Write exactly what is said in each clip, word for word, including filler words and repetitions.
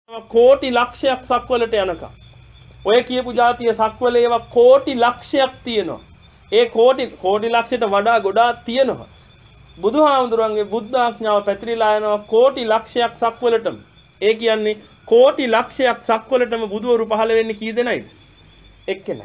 කෝටි ලක්ෂයක් සක්වලට යනකම්. ඔය කියපු જાතිය සක්වල ඒවා කෝටි ලක්ෂයක් තියෙනවා. ඒ කෝටි කෝටි ලක්ෂයට වඩා ගොඩාක් තියෙනවා. බුදුහාමුදුරන්ගේ බුද්ධ ආඥාව පැතිරිලා යනවා කෝටි ලක්ෂයක් සක්වලටම. ඒ කියන්නේ කෝටි ලක්ෂයක් සක්වලටම බුදුවරු පහළ වෙන්නේ කී දෙනයිද? එක්කෙනයි.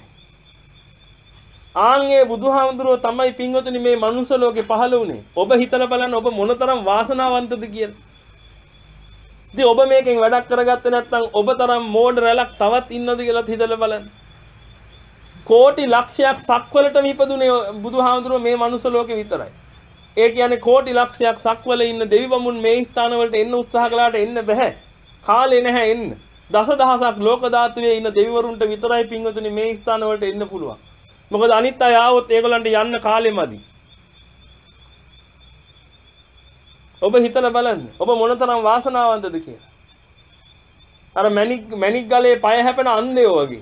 ආන්ගේ බුදුහාමුදුරුවෝ තමයි පින්වතුනි මේ මනුස්ස ලෝකේ පහළ වුණේ. ඔබ හිතලා බලන්න ඔබ මොනතරම් වාසනාවන්තද කියලා. ඉතින් ඔබ මේකෙන් වැඩක් කරගත්තේ නැත්නම් ඔබ තරම් මෝඩ රැලක් තවත් ඉන්නද කියලා හිතලා බලන්න. කෝටි ලක්ෂයක් සක්වලටම ඉපදුනේ බුදුහාමුදුරුවෝ මේ මනුස්ස ලෝකේ විතරයි. ඒ කියන්නේ කෝටි ලක්ෂයක් සක්වල ඉන්න දෙවි බමුණු මේ ස්ථාන වලට එන්න උත්සාහ කළාට එන්න බෑ. කාලේ නැහැ එන්න. දසදහසක් ලෝක ධාතුවේ ඉන්න දෙවිවරුන්ට විතරයි පින්වතුනි මේ ස්ථාන වලට එන්න පුළුවන්. මොකද අනිත් අය ආවොත් ඒගොල්ලන්ට යන්න කාලෙමදි. ඔබ හිතලා බලන්න. ඔබ මොනතරම් වාසනාවන්තද කියලා. අර මැණික් මැණික් ගලේ පය හැපෙන අන්ධයෝ වගේ.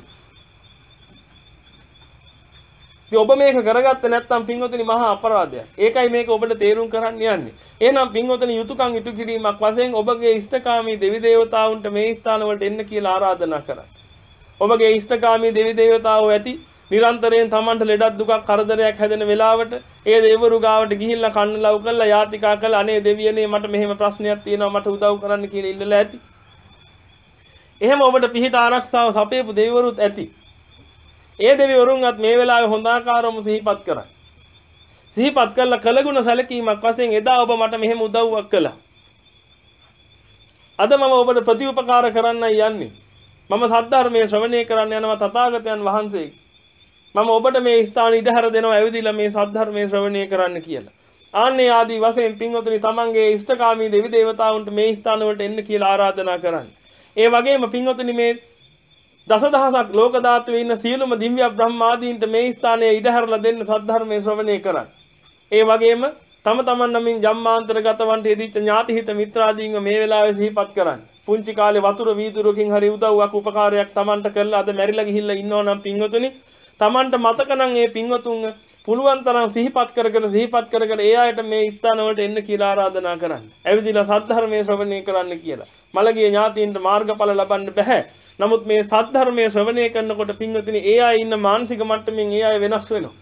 ඉතින් ඔබ මේක කරගත්තේ නැත්නම් පින්වතුනි මහා අපරාධයක්. ඒකයි මේක ඔබට තේරුම් කරන්න යන්නේ. එහෙනම් පින්වතුනි යුතුයකම් ඉටු කිරීමක් වශයෙන් ඔබගේ ඉෂ්ඨකාමී දෙවි දේවතාවුන්ට මේ ස්ථාන වලට එන්න කියලා ආරාධනා කරා. ඔබගේ ඉෂ්ඨකාමී දෙවි දේවතාවෝ ඇති නිරන්තරයෙන් Tamanට ලෙඩක් දුකක් කරදරයක් හැදෙන වෙලාවට ඒ දෙවිවරු ගාවට ගිහිල්ලා කන්න ලව් කරලා යාතිකා කළා අනේ දෙවියනේ මට මෙහෙම ප්‍රශ්නයක් තියෙනවා මට උදව් කරන්න කියලා ඉල්ලලා ඇති. එහෙම ඔබට පිහිට ආරක්ෂාව සපයපු දෙවිවරුත් ඇති. ඒ දෙවිවරුන්වත් මේ වෙලාවේ හොඳ ආකාරවම සිහිපත් කරා. සිහිපත් කළා කළගුණ සැලකීමක් වශයෙන් එදා ඔබ මට මෙහෙම උදව්වක් කළා. අද මම ඔබට ප්‍රතිඋපකාර කරන්නයි යන්නේ. මම සද්ධර්මයේ ශ්‍රවණය කරන්න යනවා තථාගතයන් වහන්සේ. මම ඔබට මේ ස්ථාන ඉඩහැර දෙනවා ඇවිදilla මේ සද්ධර්මයේ ශ්‍රවණය කරන්න කියලා. ආන්නේ ආදී වශයෙන් පින්වතුනි තමන්ගේ ඉෂ්ඨකාමී දෙවි දේවතාවුන්ට මේ ස්ථාන වලට එන්න කියලා ආරාධනා කරන්නේ. ඒ වගේම පින්වතුනි මේ දසදහසක් ලෝක ධාතුවේ ඉන්න සියලුම දිව්‍ය බ්‍රහ්මාදීන්ට මේ ස්ථානයේ ඉඩහැරලා දෙන්න සද්ධර්මයේ ශ්‍රවණය කරන්න. ඒ වගේම තම තමන් නමින් ජම්මාන්තරගතවන්ට යෙදිච්ච ඥාතිහිත මිත්‍රාදීන්ව මේ වෙලාවේ සිහිපත් කරන්න. පුංචි කාලේ වතුර වීදුරකින් හරි උදව්වක් උපකාරයක් තමන්ට කරලා අද මැරිලා ගිහිල්ලා ඉන්නවා නම් පින්වතුනි තමන්ට මතක නම් ඒ පින්වතුන් පුළුවන් තරම් සිහිපත් කරගෙන සිහිපත් කරගෙන ඒ අයට මේ ස්ථාන වලට එන්න කියලා ආරාධනා කරන්න. ඇවිදලා සද්ධර්මයේ ශ්‍රවණය කරන්න කියලා. මළගිය ඥාතීන්ට මාර්ගඵල ලබන්න බෑ. නමුත් මේ සද්ධර්මයේ ශ්‍රවණය කරනකොට පින්වතුනි ඒ අය ඉන්න මානසික මට්ටමින් ඒ අය වෙනස් වෙනවා.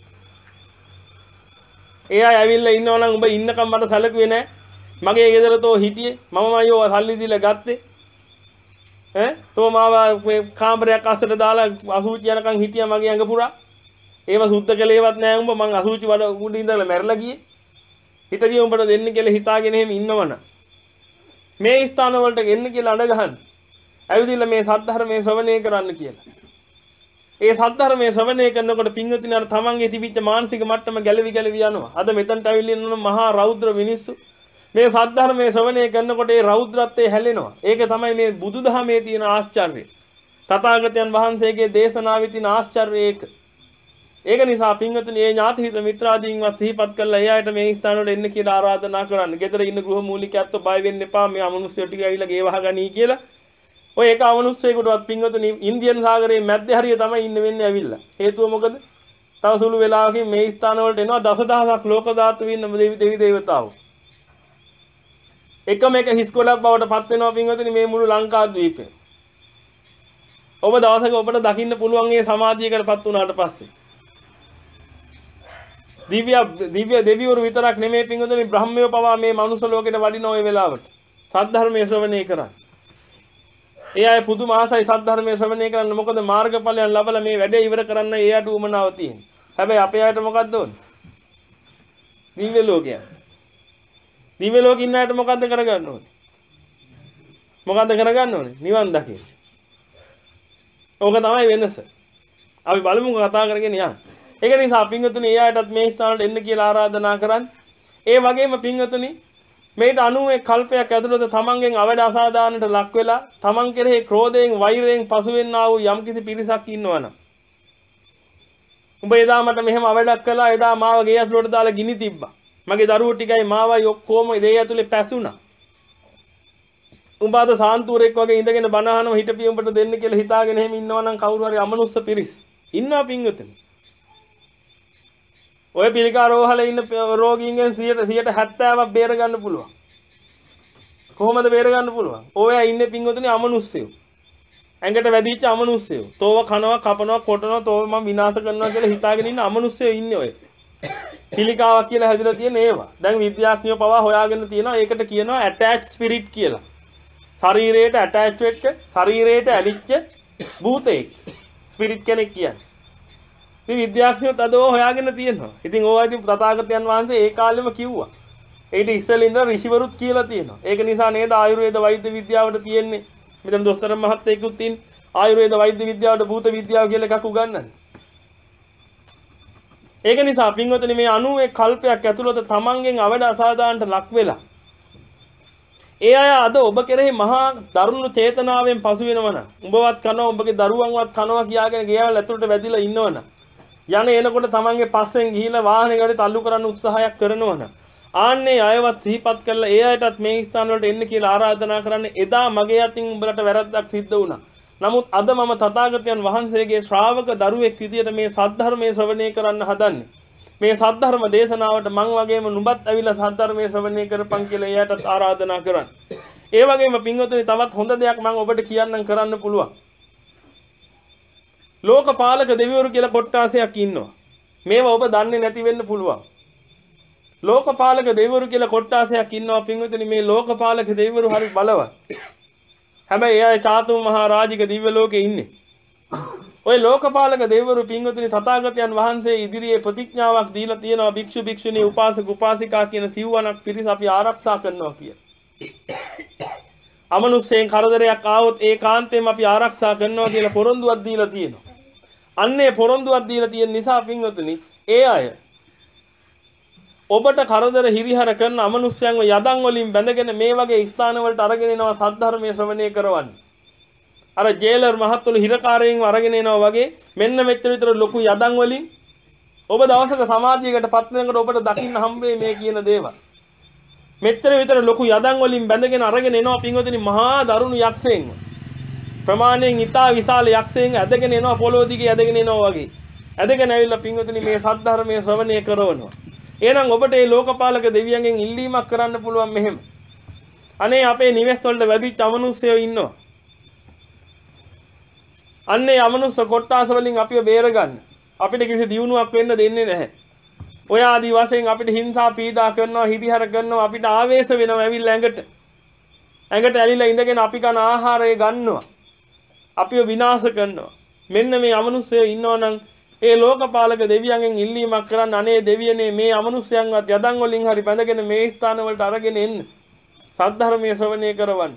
ඒ අය ඇවිල්ලා ඉන්නවා නම් උඹ ඉන්නකම් මට සැලකුවේ නෑ. මගේ ගෙදර තෝ හිටියේ මමම අයියෝ සල්ලි දීලා ගත්තේ. ඈ තෝ මාව මේ කාමරයක් අස්සට දාලා අසුචි යනකම් හිටියා මගේ ඇඟ පුරා. ඒව සුද්ධ කළේවත් නෑ උඹ මං අසුචි වල උඩ ඉඳලා මැරලා ගියේ. හිටියේ උඹට දෙන්න කියලා හිතාගෙන එහෙම ඉන්නවනම් මේ ස්ථාන වලට එන්න කියලා අඬ ගහන්න. ඇවිදින්න මේ සද්ධර්මයේ ශ්‍රවණය කරන්න කියලා. ඒ සද්ධර්මයේ ශ්‍රවණය කරනකොට පින්වතුනි අර තමන්ගේ තිබිච්ච මානසික මට්ටම ගැලවි ගැලවි යනවා. අද මෙතනට ඇවිල්ලා ඉන්න මහා රෞද්‍ර මිනිස්සු මේ සද්ධර්මයේ ශ්‍රවණය කරනකොට ඒ රෞද්‍රත්වයේ හැලෙනවා. ඒක තමයි මේ බුදුදහමේ තියෙන ආශ්චර්යය. තථාගතයන් වහන්සේගේ දේශනාවේ තියෙන ආශ්චර්යය ඒක. ඒක නිසා පින්වතුනි මේ ඥාතිහිත මිත්‍රාදීන්වත් සිහිපත් කරලා ඒ අයට මේ ස්ථාන වලට එන්න කියලා ආරාධනා කරන්න. ගෙදර ඉන්න ගෘහ මූලිකයන්ට බය වෙන්න එපා. මේ අමනුෂ්‍යයෝ ටික ඇවිල්ලා ගේ වහගනී කියලා. ඔය එක අමනුෂ්‍යයෙකුටවත් පින්වතුනි ඉන්දියන් සාගරයේ මැද්දේ හරිය තමයි ඉන්න වෙන්නේ ඇවිල්ලා. හේතුව මොකද? තව සුළු වෙලාවකින් මේ ස්ථාන වලට එනවා දසදහසක් ලෝක ධාතුවේ ඉන්න දෙවි දෙවි දේවතාවෝ. එකම එක හිස් කොටක් බවට පත් වෙනවා පින්වතුනි මේ මුළු ලංකාද්වීපය. ඔබ දවසක ඔබට දකින්න පුළුවන් මේ සමාධියකටපත් වුණාට පස්සේ. දිව්‍ය දිව්‍ය දෙවිවරු විතරක් නෙමෙයි පින්වතුනි බ්‍රහ්මයෝ පවා මේ මනුස්ස ලෝකෙට වඩින ওই වෙලාවට සද්ධර්මයේ ශ්‍රවණය කරන්නේ. ඒ අය පුදුම ආසයි සද්ධර්මයේ ශ්‍රවණය කරන්න. මොකද මාර්ගඵලයන් ලබලා මේ වැඩේ ඉවර කරන්න ඒ අයට උමනාව තියෙනවා. හැබැයි අපේ අයට මොකද්ද ඕනේ? දිව්‍ය ලෝකය. දිව්‍ය ලෝකෙ ඉන්න අයට මොකද්ද කරගන්න ඕනේ? මොකද්ද කරගන්න ඕනේ? නිවන් දකින්න. ඕක තමයි වෙනස. අපි බලමු කතා කරගෙන යන්න. ඒක නිසා පින්වතුනි ඒ අයටත් මේ ස්ථානට එන්න කියලා ආරාධනා කරන්න. ඒ වගේම පින්වතුනි මේට අනුවේ කල්පයක් ඇතුළත තමන්ගෙන් අවඩ අසාධාරණට ලක් වෙලා තමන් කෙරෙහි ක්‍රෝධයෙන් වෛරයෙන් පසු වෙන්නා වූ යම්කිසි පිරිසක් ඉන්නවනම් උඹ එදා මට මෙහෙම අවඩක් කළා එදා මාව ගේ ඇතුළට දාලා ගිනි තිබ්බා මගේ දරුවෝ ටිකයි මාවයි ඔක්කොම ගේ ඇතුලේ පැසුණා උඹ අද සාන්තුරෙක් වගේ ඉඳගෙන බණ අහනවා හිටපිය උඹට දෙන්න කියලා හිතාගෙන එහෙම ඉන්නවනම් කවුරු හරි අමනුස්ස පිරිස් ඉන්නවා පින්වතුනි ඔය පිළිකා රෝහලේ ඉන්න රෝගීන්ගෙන් සියයට හැත්තෑවක් බේර ගන්න පුළුවන්. කොහොමද බේර ගන්න පුළුවන්? ඔයා ඉන්නේ පින්වතුනි අමනුස්සයෝ. ඇඟට වැදිච්ච අමනුස්සයෝ. තෝව කනවා, කපනවා, කොටනවා, තෝව මම විනාශ කරනවා කියලා හිතාගෙන ඉන්න අමනුස්සයෝ ඉන්නේ ඔය. පිළිකාවක් කියලා හැදිලා තියෙන ඒවා. දැන් විද්‍යාඥයෝ පවා හොයාගෙන තියෙනවා. ඒකට කියනවා attached spirit කියලා. ශරීරයට attach වෙච්ච, ශරීරයට ඇලිච්ච භූතයෙක්. ස්පිරිට් කෙනෙක් කියන්නේ. ඉතින් විද්‍යාඥයෝ අද ඕවා හොයාගෙන තියෙනවා. ඉතින් ඕවා ඉතින් තථාගතයන් වහන්සේ ඒ කාලෙම කිව්වා. ඒකට ඉස්සෙල්ලා ඉඳලා ඍෂිවරුත් කියලා තියෙනවා. ඒක නිසා නේද ආයුර්වේද වෛද්‍ය විද්‍යාවට තියෙන්නේ. මෙතන දොස්තර මහත්තයෙකුත් ඉන්නේ. ආයුර්වේද වෛද්‍ය විද්‍යාවට භූත විද්‍යාව කියලා එකක් උගන්වන්නේ. ඒක නිසා පින්වතුනි මේ අනූ කල්පයක් ඇතුළත තමන්ගෙන් අවඩ අසාධාරණට ලක් වෙලා ඒ අය අද ඔබ කෙරෙහි මහා දරුණු චේතනාවෙන් පසු වෙනවනම් උඹවත් කනවා උඹගේ දරුවන්වත් කනවා කියාගෙන ගෙයවල් ඇතුළට වැදිලා ඉන්නවනම් යන එනකොට තමන්ගේ පස්සෙන් ගිහිලා වාහනයකට තල්ලු කරන්න උත්සාහයක් කරනවනම් ආන්නේ අයවත් සිහිපත් කරලා ඒ අයටත් මේ ස්ථාන වලට එන්න කියලා ආරාධනා කරන්නේ එදා මගේ අතින් උඹලට වැරද්දක් සිද්ධ වුණා. නමුත් අද මම තථාගතයන් වහන්සේගේ ශ්‍රාවක දරුවෙක් විදියට මේ සද්ධර්මයේ ශ්‍රවණය කරන්න හදන්නේ. මේ සද්ධර්ම දේශනාවට මං වගේම නුඹත් ඇවිල්ලා සද්ධර්මයේ ශ්‍රවණය කරපන් කියලා එයාටත් ආරාධනා කරන්න. ඒ වගේම පින්වතුනි තවත් හොඳ දෙයක් මම ඔබට කියන්නම් කරන්න පුළුවන්. ලෝකපාලක දෙවිවරු කියලා කොට්ටාසයක් ඉන්නවා. මේවා ඔබ දන්නේ නැති වෙන්න පුළුවන්. ලෝකපාලක දෙවිවරු කියලා කොට්ටාසයක් ඉන්නවා පින්වතුනි මේ ලෝකපාලක දෙවිවරු හරි බලවත්. හැබැයි එයා චාතුම් මහා රාජික දිව්‍ය ලෝකේ ඉන්නේ. ඔය ලෝකපාලක දෙවිවරු පින්වතුනි තථාගතයන් වහන්සේ ඉදිරියේ ප්‍රතිඥාවක් දීලා තියෙනවා භික්ෂු භික්ෂුණී උපාසක උපාසිකා කියන සිව්වණක් පිරිස අපි ආරක්ෂා කරනවා කියලා. අමනුෂ්‍යයන් කරදරයක් ආවොත් ඒකාන්තයෙන් අපි ආරක්ෂා කරනවා කියලා පොරොන්දුවක් දීලා තියෙනවා. අන්නේ පොරොන්දුවක් දීලා තියෙන නිසා පින්වතුනි ඒ අය ඔබට කරදර හිරිහර කරන අමනුෂ්‍යයන්ව යදන් වලින් බැඳගෙන මේ වගේ ස්ථාන වලට අරගෙන එනවා සද්ධර්මයේ ශ්‍රවණය කරවන්න. අර ජේලර් මහත්තුළු හිරකාරයෙන්ව අරගෙන එනවා වගේ මෙන්න මෙච්චර විතර ලොකු යදන් වලින් ඔබ දවසක සමාධියකට පත් වෙනකොට ඔබට දකින්න හම්බෙයි මේ කියන දේවල්. මෙච්චර විතර ලොකු යදන් වලින් බැඳගෙන අරගෙන එනවා පින්වතුනි මහා දරුණු යක්ෂයෙන්ව. ප්‍රමාණයෙන් ඉතා විශාල යක්ෂයෙන්ව ඇදගෙන එනවා පොළොව දිගේ ඇදගෙන එනවා වගේ. ඇදගෙන ඇවිල්ලා පින්වතුනි මේ සද්ධර්මයේ ශ්‍රවණය කරවනවා. එහෙනම් ඔබට මේ ලෝකපාලක දෙවියන්ගෙන් ඉල්ලීමක් කරන්න පුළුවන් මෙහෙම. අනේ අපේ නිවෙස් වලට වැදිච්ච අමනුෂ්‍යයෝ ඉන්නවා. අන්නේ අමනුෂ්‍ය කොට්ටාස වලින් අපිව බේරගන්න. අපිට කිසි දියුණුවක් වෙන්න දෙන්නේ නැහැ. ඔය ආදි වශයෙන් අපිට හිංසා පීඩා කරනවා, හිරිහැර කරනවා, අපිට ආවේශ වෙනවා ඇවිල්ලා ඇඟට. ඇඟට ඇලිලා ඉඳගෙන අපි කන ආහාරය ගන්නවා. අපිව විනාශ කරනවා. මෙන්න මේ අමනුෂ්‍යයෝ ඉන්නවා නම් ඒ ලෝකපාලක දෙවියන්ගෙන් ඉල්ලීමක් කරන්න අනේ දෙවියනේ මේ අමනුෂ්‍යයන්වත් යදන් වලින් හරි බැඳගෙන මේ ස්ථාන වලට අරගෙන එන්න. සද්ධර්මයේ ශ්‍රවණය කරවන්න.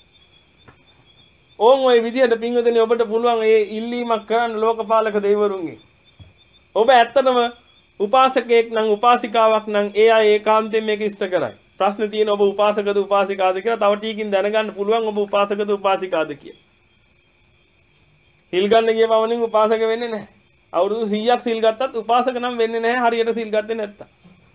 ඕන් ඔය විදිහට පින්වතුනි ඔබට පුළුවන් ඒ ඉල්ලීමක් කරන්න ලෝකපාලක දෙවිවරුන්ගෙන්. ඔබ ඇත්තටම උපාසකයෙක් නම් උපාසිකාවක් නම් ඒ අය ඒකාන්තයෙන් මේක ඉෂ්ට කරයි. ප්‍රශ්නේ තියෙන ඔබ උපාසකද උපාසිකාද කියලා තව ටිකකින් දැනගන්න පුළුවන් ඔබ උපාසකද උපාසිකාද කියලා. සිල් ගන්න ගිය පමණින් උපාසක වෙන්නේ නැහැ. අවුරුදු සීයක් සිල් ගත්තත් උපාසක නම් වෙන්නේ නැහැ හරියට සිල් ගත්තේ නැත්තම්.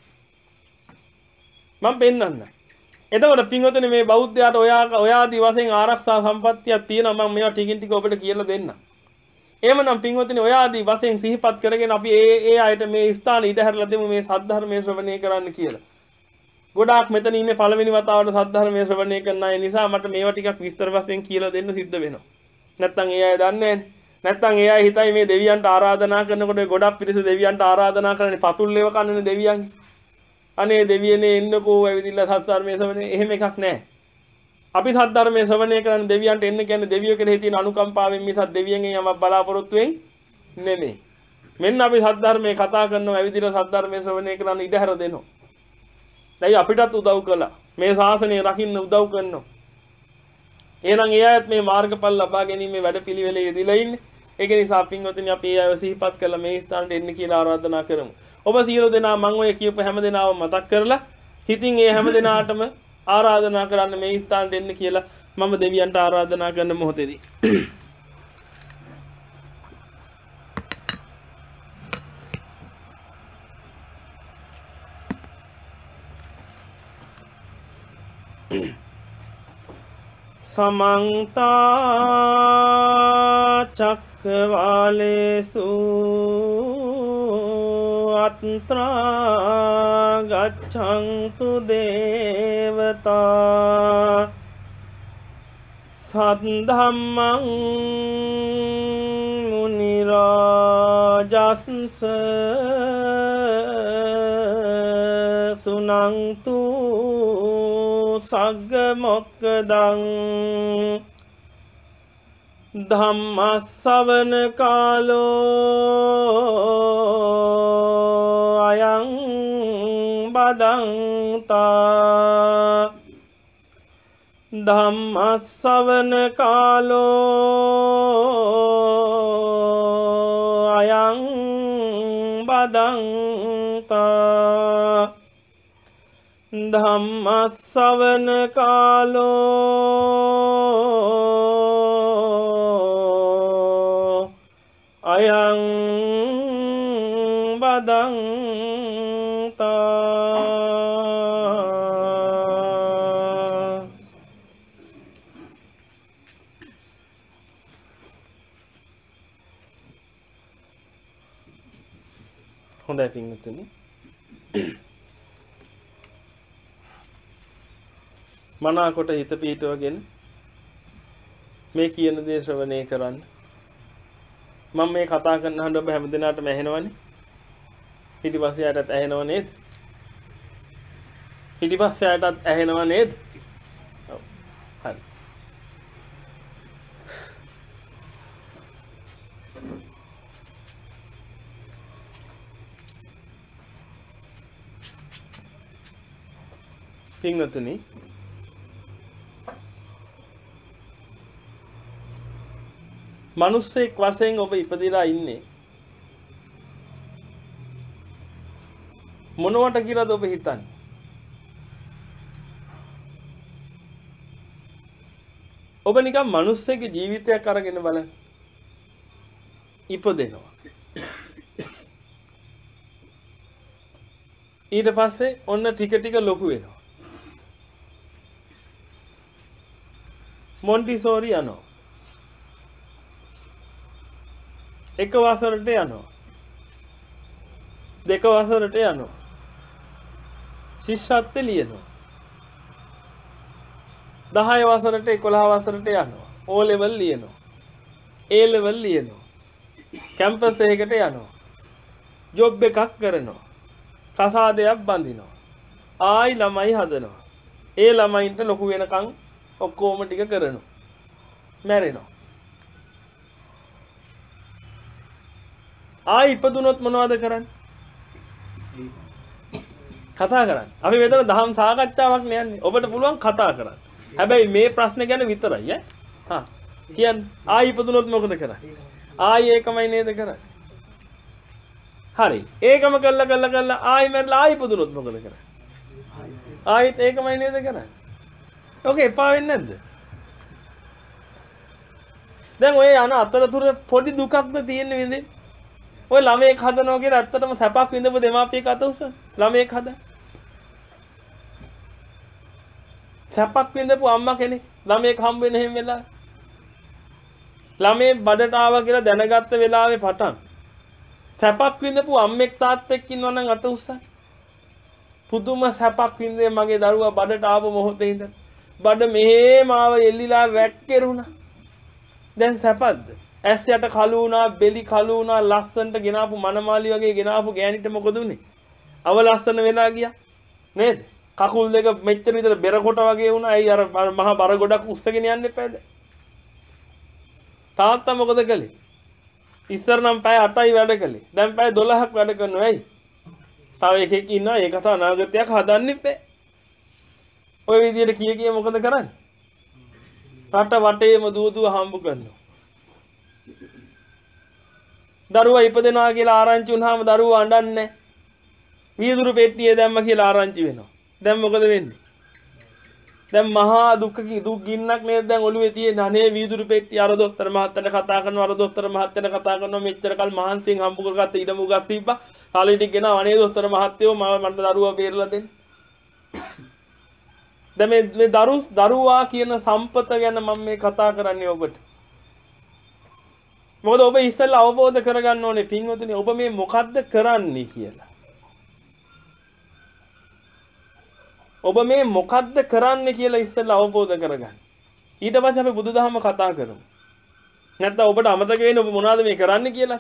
මම පෙන්නන්න. එතකොට පින්වතුනි මේ බෞද්ධයාට ඔයා ඔයාදී වශයෙන් ආරක්ෂා සම්පත්තියක් තියෙනවා මම මේවා ටිකින් ටික ඔබට කියලා දෙන්නම්. එහෙමනම් පින්වතුනි ඔයාදී වශයෙන් සිහිපත් කරගෙන අපි ඒ ඒ අයට මේ ස්ථාන ඉඩ හැරලා දෙමු මේ සද්ධර්මයේ ශ්‍රවණය කරන්න කියලා. ගොඩාක් මෙතන ඉන්නේ පළවෙනි වතාවට සද්ධර්මයේ ශ්‍රවණය කරන අය නිසා මට මේවා ටිකක් විස්තර වශයෙන් කියලා දෙන්න සිද්ධ වෙනවා. නැත්තම් ඒ අය දන්නේ නැහැ. නැත්තම් ඒ අය හිතයි මේ දෙවියන්ට ආරාධනා කරනකොට ගොඩක් පිරිස දෙවියන්ට ආරාධනා කරන්නේ පතුල්ලේව කන්නනේ දෙවියන්ගේ. අනේ දෙවියනේ එන්නකෝ ඇවිදින්න සද්ධර්මයේ ශ්‍රවණය එහෙම එකක් නැහැ. අපි සද්ධර්මයේ ශ්‍රවණය කරන දෙවියන්ට එන්න කියන්නේ දෙවියෝ කෙරෙහි තියෙන අනුකම්පාවෙන් මිසක් දෙවියන්ගෙන් යමක් බලාපොරොත්තු වෙන්නේ නෙමෙයි. මෙන්න අපි සද්ධර්මයේ කතා කරනවා ඇවිදින්න සද්ධර්මයේ ශ්‍රවණය කරන්න ඉඩ හැර දෙනවා. දැන් අපිටත් උදව් කළා. මේ ශාසනය රකින්න උදව් කරනවා. එහෙනම් ඒ අයත් මේ මාර්ගඵල ලබා ගැනීමේ වැඩපිළිවෙලේ යෙදিলা ඉන්නේ. ඒක නිසා පින්වතුනි අපි ඒ අයව සිහිපත් කරලා මේ ස්ථානට එන්න කියලා ආරාධනා කරමු. ඔබ සියලු දෙනා මම ඔය කියපු හැම දෙනාම මතක් කරලා හිතින් ඒ හැම දෙනාටම ආරාධනා කරන්න මේ ස්ථානට එන්න කියලා මම දෙවියන්ට ආරාධනා කරන මොහොතේදී समन्त चक्रवालेषु अत्रा गच्छन्तु देवता සද්ධම්මං මුනි රාජස්ස සුනන්තු සග්ග මොක්ඛදං ධම්ම ශ්‍රවණ කාලෝ අයං බදන්තා ධම්ම ශ්‍රවණ කාලෝ අයං බදන්තා ධම්ම ශ්‍රවණ කාලෝ අයං බදන්තා හොඳයි පින්වත්නි මනාකොට හිත පිහිටවගෙන මේ කියන දේ ශ්‍රවණය කරන්න මම මේ කතා කරන හඬ ඔබ හැමදිනාටම ඇහෙනවනේ පිටිපස්සේ යටත් ඇහෙනව නේද පිටිපස්සේ යටත් ඇහෙනව නේද ඔව් හරි පින්වත්නි මනුස්සෙක් වශයෙන් ඔබ ඉපදිලා ඉන්නේ මොනවට කියලාද ඔබ හිතන්නේ ඔබ නිකන් මනුස්සයෙක්ගේ ජීවිතයක් අරගෙන බලන්න ඉපදෙනවා ඊට පස්සේ ඔන්න ටික ටික ලොකු වෙනවා මොන්ටිසෝරි යනවා එක වසරට යනවා දෙක වසරට යනවා ශිෂ්‍යත්වෙ ලියනවා දහය වසරට එකොළහ වසරට යනවා ඕ ලෙවල් ලියනවා ඒ ලෙවල් ලියනවා කැම්පස් එකකට යනවා ජොබ් එකක් කරනවා කසාදයක් බඳිනවා ආයි ළමයි හදනවා ඒ ළමයින්ට ලොකු වෙනකන් ඔක්කොම ටික කරනවා මැරෙනවා ආයි ඉපදුනොත් මොනවද කරන්නේ කතා කරන්නේ අපි මෙතන දහම් සාකච්ඡාවක් නෑන්නේ ඔබට පුළුවන් කතා කරන්න හැබැයි මේ ප්‍රශ්නේ ගැන විතරයි ඈ හා කියන්නේ ආයි ඉපදුනොත් මොකද කරන්නේ ආයි ඒකමයි නේද කරන්නේ හරි ඒකම කළා කළා කළා ආයි මැරලා ආයි ඉපදුනොත් මොකද කරන්නේ ආයිත් ඒකමයි නේද කරන්නේ ඕකේ එපා වෙන්නේ නැද්ද දැන් ඔය යන අතරතුර පොඩි දුකක්ද තියෙන්නේ විඳින්නේ ඔය ළමයෙක් හදනවා කියලා ඇත්තටම සැපක් විඳපු දෙමාපියෙක් අත උසන ළමයෙක් හදන සැපක් විඳපු අම්මා කෙනෙක් ළමයෙක් හම්බ වෙන හැම වෙලාවෙ ළමයේ බඩට ආවා කියලා දැනගත්ත වෙලාවේ පටන් සැපක් විඳපු අම්මෙක් තාත්තෙක් ඉන්නවා නම් අත උස්සන්න පුදුම සැපක් විඳේ මගේ දරුවා බඩට ආව මොහොතේ ඉඳන් බඩ මෙහෙම ආව එල්ලිලා වැක්කිරුණා දැන් සැපද්ද ඇස් යට කළු වුණා බෙලි කළු වුණා ලස්සනට ගෙනාපු මනමාලි වගේ ගෙනාපු ගෑනිට මොකද උනේ අව ලස්සන වෙලා ගියා නේද කකුල් දෙක මෙච්චර විතර බෙර කොට වගේ වුණා අයි අර මහා බර ගොඩක් උස්සගෙන යන්න එපාද තාත්තා මොකද කළේ ඉස්සර නම් පැය අටයි වැඩ කළේ දැන් පැය දොළහක් වැඩ කරනවා ඇයි තව එකෙක් ඉන්නවා ඒකට අනාගතයක් හදන්න ඉපේ ඔය විදියට කී කී මොකද කරන්නේ රට වටේම දුව දුව හම්බ කරනවා දරුවා ඉපදෙනවා කියලා ආරංචි වුණාම දරුවා අඬන්නේ වීදුරු පෙට්ටියේ දැම්ම කියලා ආරංචි වෙනවා දැන් මොකද වෙන්නේ දැන් මහා දුක දුක් ගින්නක් නේද දැන් ඔළුවේ තියෙන අනේ වීදුරු පෙට්ටිය අර දොස්තර මහත්තයාට කතා කරනවා අර දොස්තර මහත්තයාට කතා කරනවා මෙච්චර කල් මහන්සියෙන් හම්බ කරගත්ත ඉඩ මුගක් තිබ්බා කාලේ ටික ගෙනා අනේ දොස්තර මහත්තයෝ මම මට දරුවා බේරලා දෙන්න දැන් මේ මේ දරු දරුවා කියන සම්පත ගැන මම මේ කතා කරන්නේ ඔබට මොකද ඔබ ඉස්සෙල්ලා අවබෝධ කරගන්න ඕනේ පින්වතුනි ඔබ මේ මොකද්ද කරන්නේ කියලා. ඔබ මේ මොකද්ද කරන්නේ කියලා ඉස්සෙල්ලා අවබෝධ කරගන්න. ඊට පස්සේ අපි බුදුදහම කතා කරමු. නැත්නම් ඔබට අමතක වෙන්නේ ඔබ මොනවද මේ කරන්නේ කියලා.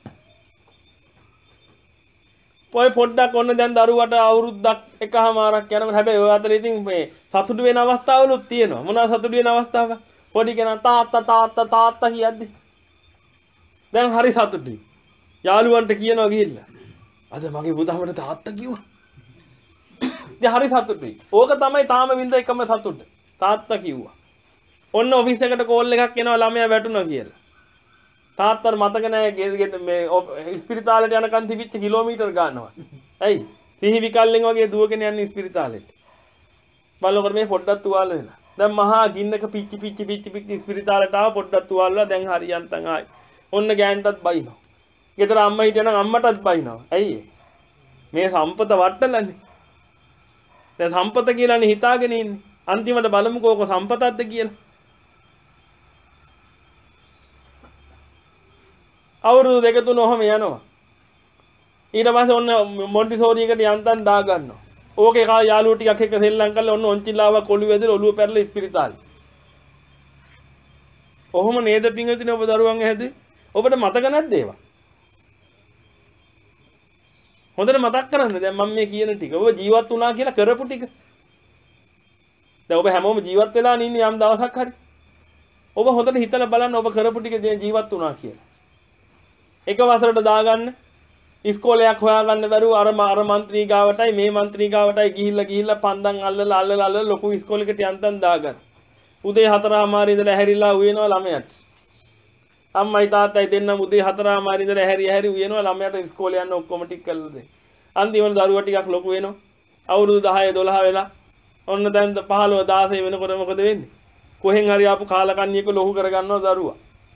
පොයි පොඩ්ඩක් ඔන්න දැන් දරුවට අවුරුද්දක් එකහමාරක් යනකොට හැබැයි ඔය අතරේ ඉතින් මේ සතුටු වෙන අවස්ථාවලුත් තියෙනවා. මොනවාද සතුටු වෙන අවස්ථාව? පොඩි කෙනා තාත්තා තාත්තා තාත්තා කියද්දි දැන් හරි සතුටුයි. යාළුවන්ට කියනවා ගිහිල්ලා. අද මගේ බුදුහමට තාත්තා කිව්වා. ඉතින් හරි සතුටුයි. ඕක තමයි තාම වින්ද එකම සතුට. තාත්තා කිව්වා. ඔන්න ඔෆිස් එකට කෝල් එකක් එනවා ළමයා වැටුණා කියලා. තාත්තට මතක නැහැ මේ ඉස්පිරිතාලෙට යනකන් තිබිච්ච කිලෝමීටර් ගන්නවා. ඇයි? සිහි විකල්ලෙන් වගේ දුවගෙන යන්නේ ඉස්පිරිතාලෙට. බලනකොට මේ පොඩ්ඩක් තුවාල වෙලා. දැන් මහා ගින්නක පිච්චි පිච්චි පිච්චි පිච්චි ඉස්පිරිතාලෙට ආව පොඩ්ඩක් තුවාල වෙලා දැන් හරියන්තන් ආයි. ඔන්න ගෑන්ටත් බයිනවා. ගෙදර අම්මා හිටියනම් අම්මටත් බයිනවා. ඇයි මේ සම්පත වට්ටලන්නේ. දැන් සම්පත කියලානේ හිතාගෙන ඉන්නේ. අන්තිමට බලමුකෝ කො සම්පතක්ද කියලා. අවුරුදු දෙක තුන ඔහම යනවා. ඊට පස්සේ ඔන්න මොන්ටිසෝරි එකට යන්තම් දා ගන්නවා. ඕකේ කා යාළුවෝ ටිකක් එක්ක සෙල්ලම් කරලා ඔන්න ඔන්චිලාවක් ඔළුව ඇදලා ඔළුව පැරලා ඉස්පිරිතාලේ. ඔහොම නේද පිංගුතුනේ ඔබ දරුවන් ඇහැදුවේ? ඔබට මතක නැද්ද ඒවා? හොඳට මතක් කරන්න දැන් මම මේ කියන ටික. ඔබ ජීවත් වුණා කියලා කරපු ටික. දැන් ඔබ හැමෝම ජීවත් වෙලා ඉන්නේ යම් දවසක් හරි. ඔබ හොඳට හිතලා බලන්න ඔබ කරපු ටික ජීවත් වුණා කියලා. එක වසරට දාගන්න ඉස්කෝලයක් හොයාගන්න බැරුව අර අර മന്ത്രി ගාවටයි මේ മന്ത്രി ගාවටයි ගිහිල්ලා ගිහිල්ලා පන්දන් අල්ලලා අල්ලලා අල්ලලා ලොකු ඉස්කෝලේකට යන්තම් දාගන්න. උදේ හතරමාරි ඉඳලා ඇහැරිලා උයනවා ළමයාට. අම්මයි තාත්තයි දෙන්නම උදේ හතරමාරි ඉඳලා ඇහැරි ඇහැරි උයනවා ළමයාට ඉස්කෝලේ යන්න ඔක්කොම ටික කරලා දෙන්න. අන්තිමට දරුවා ටිකක් ලොකු වෙනවා. අවුරුදු දහය දොළහ වෙලා ඔන්න දැන් පහළොව දාසය වෙනකොට මොකද වෙන්නේ? කොහෙන් හරි ආපු කාලකන්ණියක ලොහු කරගන්නවා දරුවා.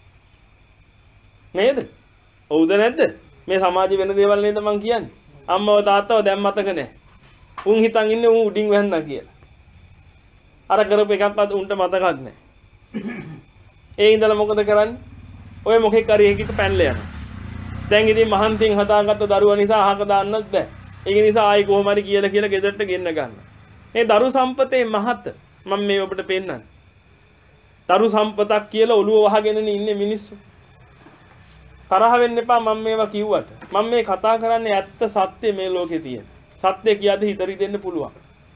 නේද? ඔව්ද නැද්ද? මේ සමාජයේ වෙන දේවල් නේද මං කියන්නේ. අම්මව තාත්තව දැන් මතක නැහැ. උන් හිතන් ඉන්නේ උන් උඩින් වැන්නා කියලා. අර කරපු එකක්වත් උන්ට මතකත් නැහැ. ඒ ඉඳලා මොකද කරන්නේ? ඔය මොකෙක් හරි එකක පැනලා යනවා. දැන් ඉතින් මහන්තියෙන් හදාගත්ත දරුවා නිසා අහක දාන්නත් බෑ. ඒක නිසා ආයි කොහොම හරි කියලා කියලා ගෙදරට ගෙන්න ගන්න. මේ දරු සම්පතේ මහත මම මේ ඔබට පෙන්නන්නේ. දරු සම්පතක් කියලා ඔළුව වහගෙන ඉන්නේ මිනිස්සු. තරහ වෙන්න එපා මම මේවා කිව්වට. මම මේ කතා කරන්නේ ඇත්ත සත්‍ය මේ ලෝකේ තියෙන. සත්‍ය කියද්දි හිතරි දෙන්න පුළුවන්.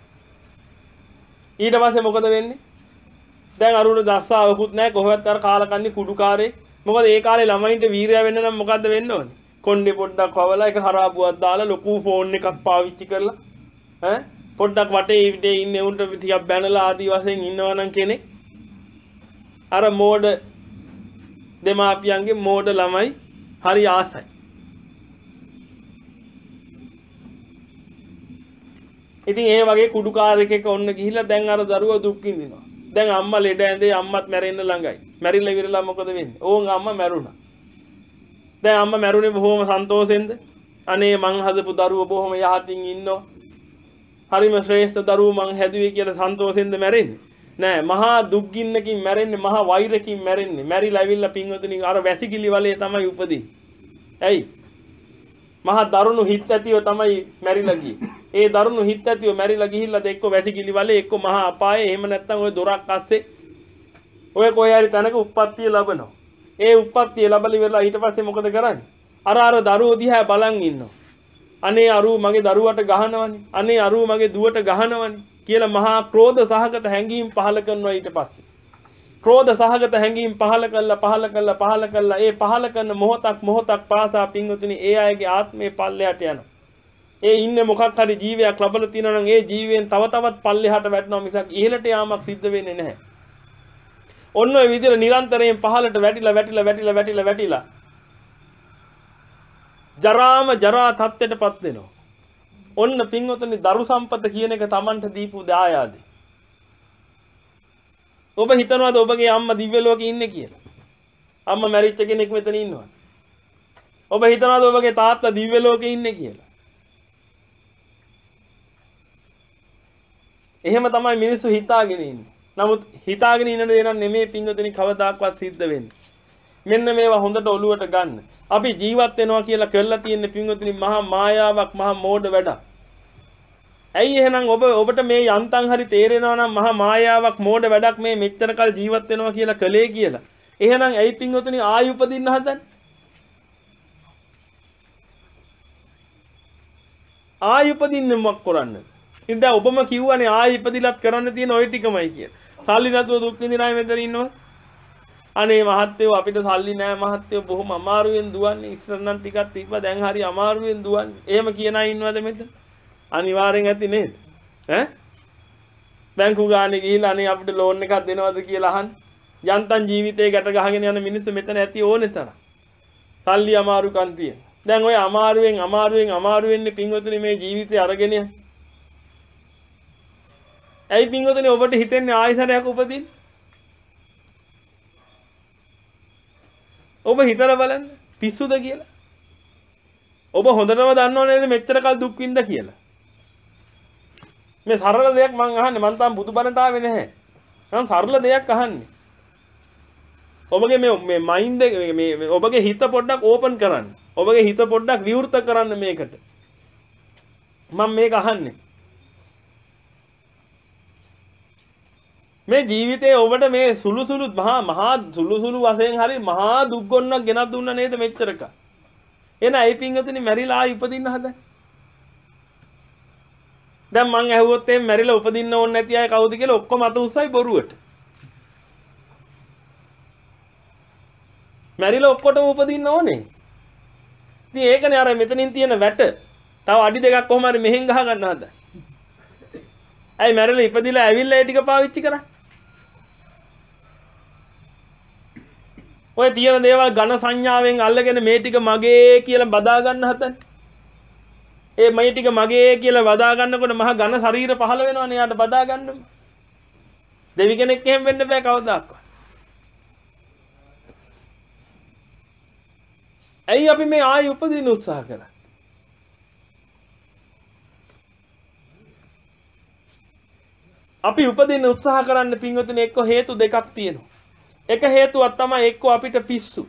ඊට පස්සේ මොකද වෙන්නේ? දැන් අරුණ දස්සාවකුත් නැහැ කොහොමවත් අර කාලකන්ණි කුඩුකාරේ. මොකද ඒ කාලේ ළමයින්ට වීරය වෙන්න නම් මොකද්ද වෙන්න ඕනේ? කොණ්ඩේ පොඩ්ඩක් වවලා එක හරාපුවක් දාලා ලොකු ෆෝන් එකක් පාවිච්චි කරලා ඈ පොඩ්ඩක් වටේ ඉවිතේ ඉන්නේ උන්ට ටිකක් බැනලා ආදි වශයෙන් ඉන්නවා නම් කෙනෙක් අර මෝඩ දෙමාපියන්ගේ මෝඩ ළමයි හරි ආසයි. ඉතින් ඒ වගේ කුඩුකාරයෙක් එක ඔන්න ගිහිල්ලා දැන් අර දරුවා දුක් විඳිනවා. දැන් අම්මා ලෙඩ ඇඳේ අම්මත් මැරෙන්න ළඟයි. මැරිලා ඉවරලා මොකද වෙන්නේ? ඕන් අම්මා මැරුණා. දැන් අම්මා මැරුණේ බොහොම සන්තෝෂෙන්ද? අනේ මං හදපු දරුවෝ බොහොම යහතින් ඉන්නවා. හරිම ශ්‍රේෂ්ඨ දරුවෝ මං හැදුවේ කියලා සන්තෝෂෙන්ද මැරෙන්නේ? නෑ මහා දුක්ගින්නකින් මැරෙන්නේ මහා වෛරකින් මැරෙන්නේ. මැරිලා ඇවිල්ලා පින්වතුනි අර වැසිකිලි වලේ තමයි උපදින්නේ. ඇයි? මහා දරුණු හිත් ඇතිව තමයි මැරිලා ගියේ. ඒ දරුණු හිත් ඇතිව මැරිලා ගිහිල්ලා එක්ක වැසිකිලි වලේ එක්ක මහා අපායේ එහෙම නැත්නම් ওই දොරක් අස්සේ ඔය කොහේ හරි තැනක උප්පත්තිය ලබනවා. ඒ උප්පත්තිය ලැබලි ඉවරලා ඊට පස්සේ මොකද කරන්නේ? අර අර දරුවෝ දිහා බලන් ඉන්නවා. අනේ අරුව මගේ දරුවට ගහනවනේ. අනේ අරුව මගේ දුවට ගහනවනේ කියලා මහා ක්‍රෝධ සහගත හැඟීම් පහල කරනවා ඊට පස්සේ. ක්‍රෝධ සහගත හැඟීම් පහල කළා පහල කළා පහල කළා ඒ පහල කරන මොහොතක් මොහොතක් පාසා පින්වතුනි ඒ අයගේ ආත්මේ පල්ලෙහාට යනවා. ඒ ඉන්නේ මොකක් හරි ජීවයක් ලබලා තියෙනවා නම් ඒ ජීවයෙන් තව තවත් පල්ලෙහාට වැටෙනවා මිසක් ඉහළට යාමක් සිද්ධ වෙන්නේ නැහැ. ඔන්න ඔය විදිහට නිරන්තරයෙන් පහළට වැටිලා වැටිලා වැටිලා වැටිලා වැටිලා ජරාම ජරා තත්ත්වයටපත් වෙනවා. ඔන්න පින්වතුනි දරු සම්පත කියන එක Tamanට දීපු දායාදේ. ඔබ හිතනවාද ඔබගේ අම්මා දිව්‍ය ලෝකේ ඉන්නේ කියලා? අම්මා මැරිච්ච කෙනෙක් මෙතන ඉන්නවා. ඔබ හිතනවාද ඔබගේ තාත්තා දිව්‍ය ලෝකේ ඉන්නේ කියලා? එහෙම තමයි මිනිස්සු හිතාගෙන ඉන්නේ. නමුත් හිතාගෙන ඉන්න දේ නම් නෙමෙයි පින්වතුනි කවදාක්වත් සිද්ධ වෙන්නේ. මෙන්න මේවා හොඳට ඔලුවට ගන්න. අපි ජීවත් වෙනවා කියලා කරලා තියෙන පින්වතුනි මහා මායාවක් මහා මෝඩ වැඩක්. ඇයි එහෙනම් ඔබ ඔබට මේ යන්තම් හරි තේරෙනවා නම් මහා මායාවක් මෝඩ වැඩක් මේ මෙච්චර කල් ජීවත් වෙනවා කියලා කලේ කියලා. එහෙනම් ඇයි පින්වතුනි ආයි උපදින්න හදන්නේ? ආයි උපදින්නේ මොකක් කරන්නද? ඉතින් දැන් ඔබම කිව්වනේ ආයි ඉපදිලත් කරන්න තියෙන ওই ටිකමයි කියලා. සල්ලි නැතුව දුක් විඳින අය මෙතන ඉන්නවා. අනේ මහත්තයෝ අපිට සල්ලි නෑ මහත්තයෝ බොහොම අමාරුවෙන් දුවන්නේ. ඉස්සර නම් ටිකක් තිබ්බා දැන් හරි අමාරුවෙන් දුවන්නේ. එහෙම කියන අය ඉන්නවද මෙතන? අනිවාර්යෙන් ඇති නේද? ඈ? බැංකු ගානේ ගිහිල්ලා අනේ අපිට ලෝන් එකක් දෙනවද කියලා අහන්න. යන්තම් ජීවිතේ ගැට ගහගෙන යන මිනිස්සු මෙතන ඇති ඕනේ තරම්. සල්ලි අමාරුකම් තියෙන. දැන් ඔය අමාරුවෙන් අමාරුවෙන් අමාරුවෙන්නේ පින්වතුනි මේ ජීවිතේ අරගෙන යන. ඇයි පින්වතුනි ඔබට හිතෙන්නේ ආයසරයක් උපදින්න? ඔබ හිතලා බලන්න පිස්සුද කියලා. ඔබ හොඳටම දන්නව නේද මෙච්චර කල් දුක් විඳ කියලා. මේ සරල දෙයක් මං අහන්නේ මං තාම බුදුබණට ආවේ නැහැ. මං සරල දෙයක් අහන්නේ. ඔබගේ මේ මේ මයින්ඩ් එක මේ ඔබගේ හිත පොඩ්ඩක් ඕපන් කරන්න. ඔබගේ හිත පොඩ්ඩක් විවෘත කරන්න මේකට. මම මේක අහන්නේ. මේ ජීවිතේ ඔබට මේ සුළු සුළු මහා මහා සුළු සුළු වශයෙන් හරි මහා දුක් ගොන්නක් ගෙනත් දුන්නා නේද මෙච්චරක. එන අයි පින්වතුනි මැරිලා ආයි උපදින්න හදන්නේ. දැන් මං ඇහුවොත් එහෙම මැරිලා උපදින්න ඕනේ නැති අය කවුද කියලා ඔක්කොම අත උස්සයි බොරුවට. මැරිලා ඔක්කොටම උපදින්න ඕනේ. ඉතින් ඒකනේ අර මෙතනින් තියෙන වැට. තව අඩි දෙකක් කොහොම හරි මෙහෙන් ගහ ගන්න හදා. ඇයි මැරිලා ඉපදිලා ඇවිල්ලා ඒ ටික පාවිච්චි කරා? ඔය තියෙන දේවල් ඝන සංඥාවෙන් අල්ලගෙන මේ ටික මගේ කියලා බදා ගන්න හදන්නේ. ඒ මේ ටික මගේ කියලා බදා ගන්නකොට මහා ඝන ශරීර පහළ වෙනවනේ යාට බදා ගන්න. දෙවි කෙනෙක් එහෙම වෙන්න බෑ කවදාවත්. ඇයි අපි මේ ආයි උපදින්න උත්සාහ කරන්නේ? අපි උපදින්න උත්සාහ කරන්න පින්වතුනි එක්ක හේතු දෙකක් තියෙනවා. එක හේතුවක් තමයි එක්ක අපිට පිස්සු.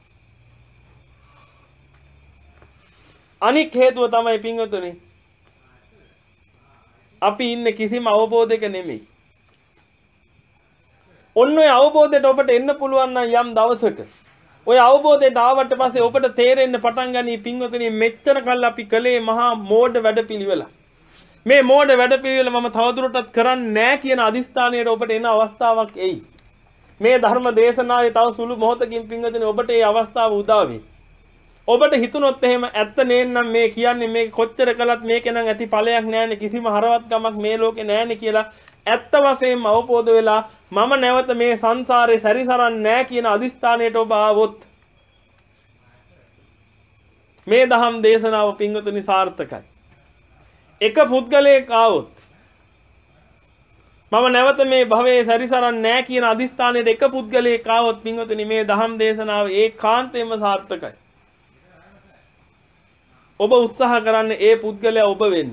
අනික් හේතුව තමයි පින්වතුනි අපි ඉන්නේ කිසිම අවබෝධයක නෙමෙයි. ඔන්න ඔය අවබෝධයට ඔබට එන්න පුළුවන් නම් යම් දවසක ඔය අවබෝධයට ආවට පස්සේ ඔබට තේරෙන්න පටන් ගනී පින්වතුනි මෙච්චර කල් අපි කලේ මහා මෝඩ වැඩපිළිවෙල. මේ මෝඩ වැඩපිළිවෙල මම තවදුරටත් කරන්නේ නැහැ කියන අදිස්ථානයට ඔබට එන අවස්ථාවක් එයි. මේ ධර්ම දේශනාවේ තව සුළු මොහොතකින් පින්වතුනි ඔබට මේ අවස්ථාව උදා වෙයි. ඔබට හිතුනොත් එහෙම ඇත්ත නේනම් මේ කියන්නේ මේ කොච්චර කළත් මේකේ නම් ඇති ඵලයක් නැහැනේ කිසිම හරවත්කමක් මේ ලෝකේ නැහැනේ කියලා ඇත්ත වශයෙන්ම අවබෝධ වෙලා මම නැවත මේ සංසාරේ සැරිසරන්නේ නැහැ කියන අදිස්ථානයට ඔබ ආවොත් මේ දහම් දේශනාව පින්වතුනි සාර්ථකයි. එක පුද්ගලයෙක් ආවොත් මම නැවත මේ භවයේ සැරිසරන්නේ නැහැ කියන අදිස්ථානයේ එක පුද්ගලයෙක් ආවොත් පින්වතුනි මේ දහම් දේශනාව ඒකාන්තයෙන්ම සාර්ථකයි. ඔබ උත්සාහ කරන්න ඒ පුද්ගලයා ඔබ වෙන්න.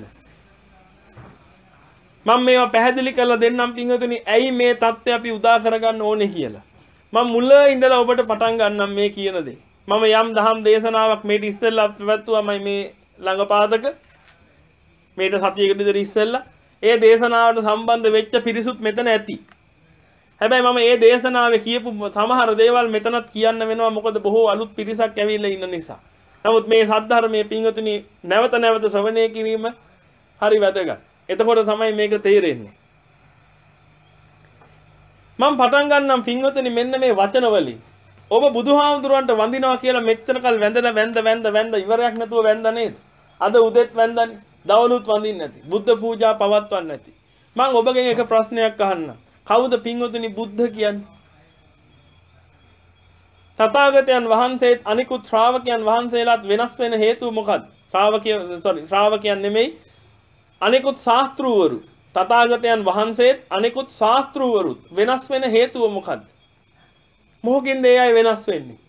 මම මේවා පැහැදිලි කරලා දෙන්නම් පින්වතුනි ඇයි මේ தත්ත්වය අපි උදා කරගන්න ඕනේ කියලා. මම මුල ඉඳලා ඔබට පටන් ගන්නම් මේ කියන දේ. මම යම් දහම් දේශනාවක් මේට ඉස්සෙල්ලා පැවැත්තුවාමයි මේ ළඟපාතක මේට සතියකට විතර ඉස්සෙල්ලා ඒ දේශනාවට සම්බන්ධ වෙච්ච පිරිසුත් මෙතන ඇති. හැබැයි මම මේ දේශනාවේ කියපු සමහර දේවල් මෙතනත් කියන්න වෙනවා මොකද බොහෝ අලුත් පිරිසක් ඇවිල්ලා ඉන්න නිසා. නමුත් මේ සද්ධර්මයේ පින්වතුනි නැවත නැවත ශ්‍රවණය කිරීම හරි වැදගත්. එතකොට තමයි මේක තේරෙන්නේ. මම පටන් ගන්නම් පින්වතුනි මෙන්න මේ වචන වලින්. ඔබ බුදුහාමුදුරන්ට වඳිනවා කියලා මෙච්චර කල් වැඳන වැඳ වැඳ වැඳ ඉවරයක් නැතුව වැඳ නේද? අද උදේත් වැඳන්නේ. දවලුත් වඳින්නේ නැති. බුද්ධ පූජා පවත්වන්නේ නැති. මම ඔබගෙන් එක ප්‍රශ්නයක් අහන්නම්. කවුද පින්වතුනි බුද්ධ කියන්නේ? තථාගතයන් වහන්සේත් අනිකුත් ශ්‍රාවකයන් වහන්සේලාත් වෙනස් වෙන හේතුව මොකක්ද? ශ්‍රාවකයන් sorry ශ්‍රාවකයන් නෙමෙයි අනිකුත් ශාස්ත්‍රූවරු. තථාගතයන් වහන්සේත් අනිකුත් ශාස්ත්‍රූවරුත් වෙනස් වෙන හේතුව මොකක්ද? මොකකින්ද ඒ අය වෙනස් වෙන්නේ?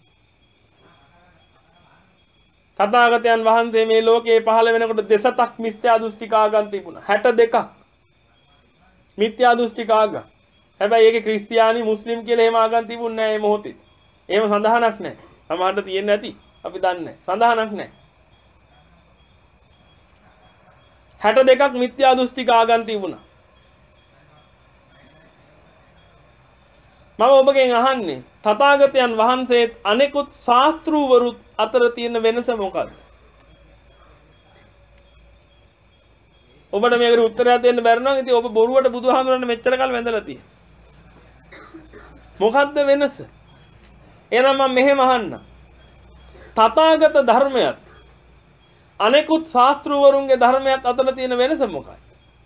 තථාගතයන් වහන්සේ මේ ලෝකේ පහළ වෙනකොට දෙසතක් මිත්‍යා දෘෂ්ටික ආගම් තිබුණා. හැට දෙකක් මිත්‍යා දෘෂ්ටික ආගම්. හැබැයි ඒකේ ක්‍රිස්තියානි මුස්ලිම් කියලා එහෙම ආගම් තිබුණේ නැහැ මේ මොහොතේ. එහෙම සඳහනක් නැහැ. සමහරට තියෙන්නේ නැති. අපි දන්නේ නැහැ. සඳහනක් නැහැ. හැට දෙකක් මිත්‍යා දෘෂ්ටික ආගම් තිබුණා. මම ඔබගෙන් අහන්නේ තථාගතයන් වහන්සේත් අනෙකුත් ශාස්ත්‍රූවරුත් අතර තියෙන වෙනස මොකක්ද? ඔබට මේකට උත්තරයක් දෙන්න බැරි නම් ඉතින් ඔබ බොරුවට බුදුහාමුදුරන්ට මෙච්චර කල් වැඳලා තියෙන්නේ. මොකද්ද වෙනස? එහෙනම් මම මෙහෙම අහන්නම්. තථාගත ධර්මයත් අනෙකුත් ශාස්ත්‍රූවරුන්ගේ ධර්මයත් අතර තියෙන වෙනස මොකක්ද?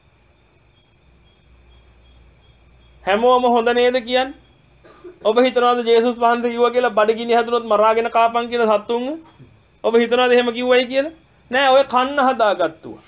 හැමෝම හොඳ නේද කියන්නේ? ඔබ හිතනවාද ජේසුස් වහන්සේ කිව්වා කියලා බඩගිනි හැදුනොත් මරාගෙන කාපන් කියලා සත්තුන්ව? ඔබ හිතනවාද එහෙම කිව්වයි කියලා? නෑ, ඔය කන්න හදාගත්තුවා.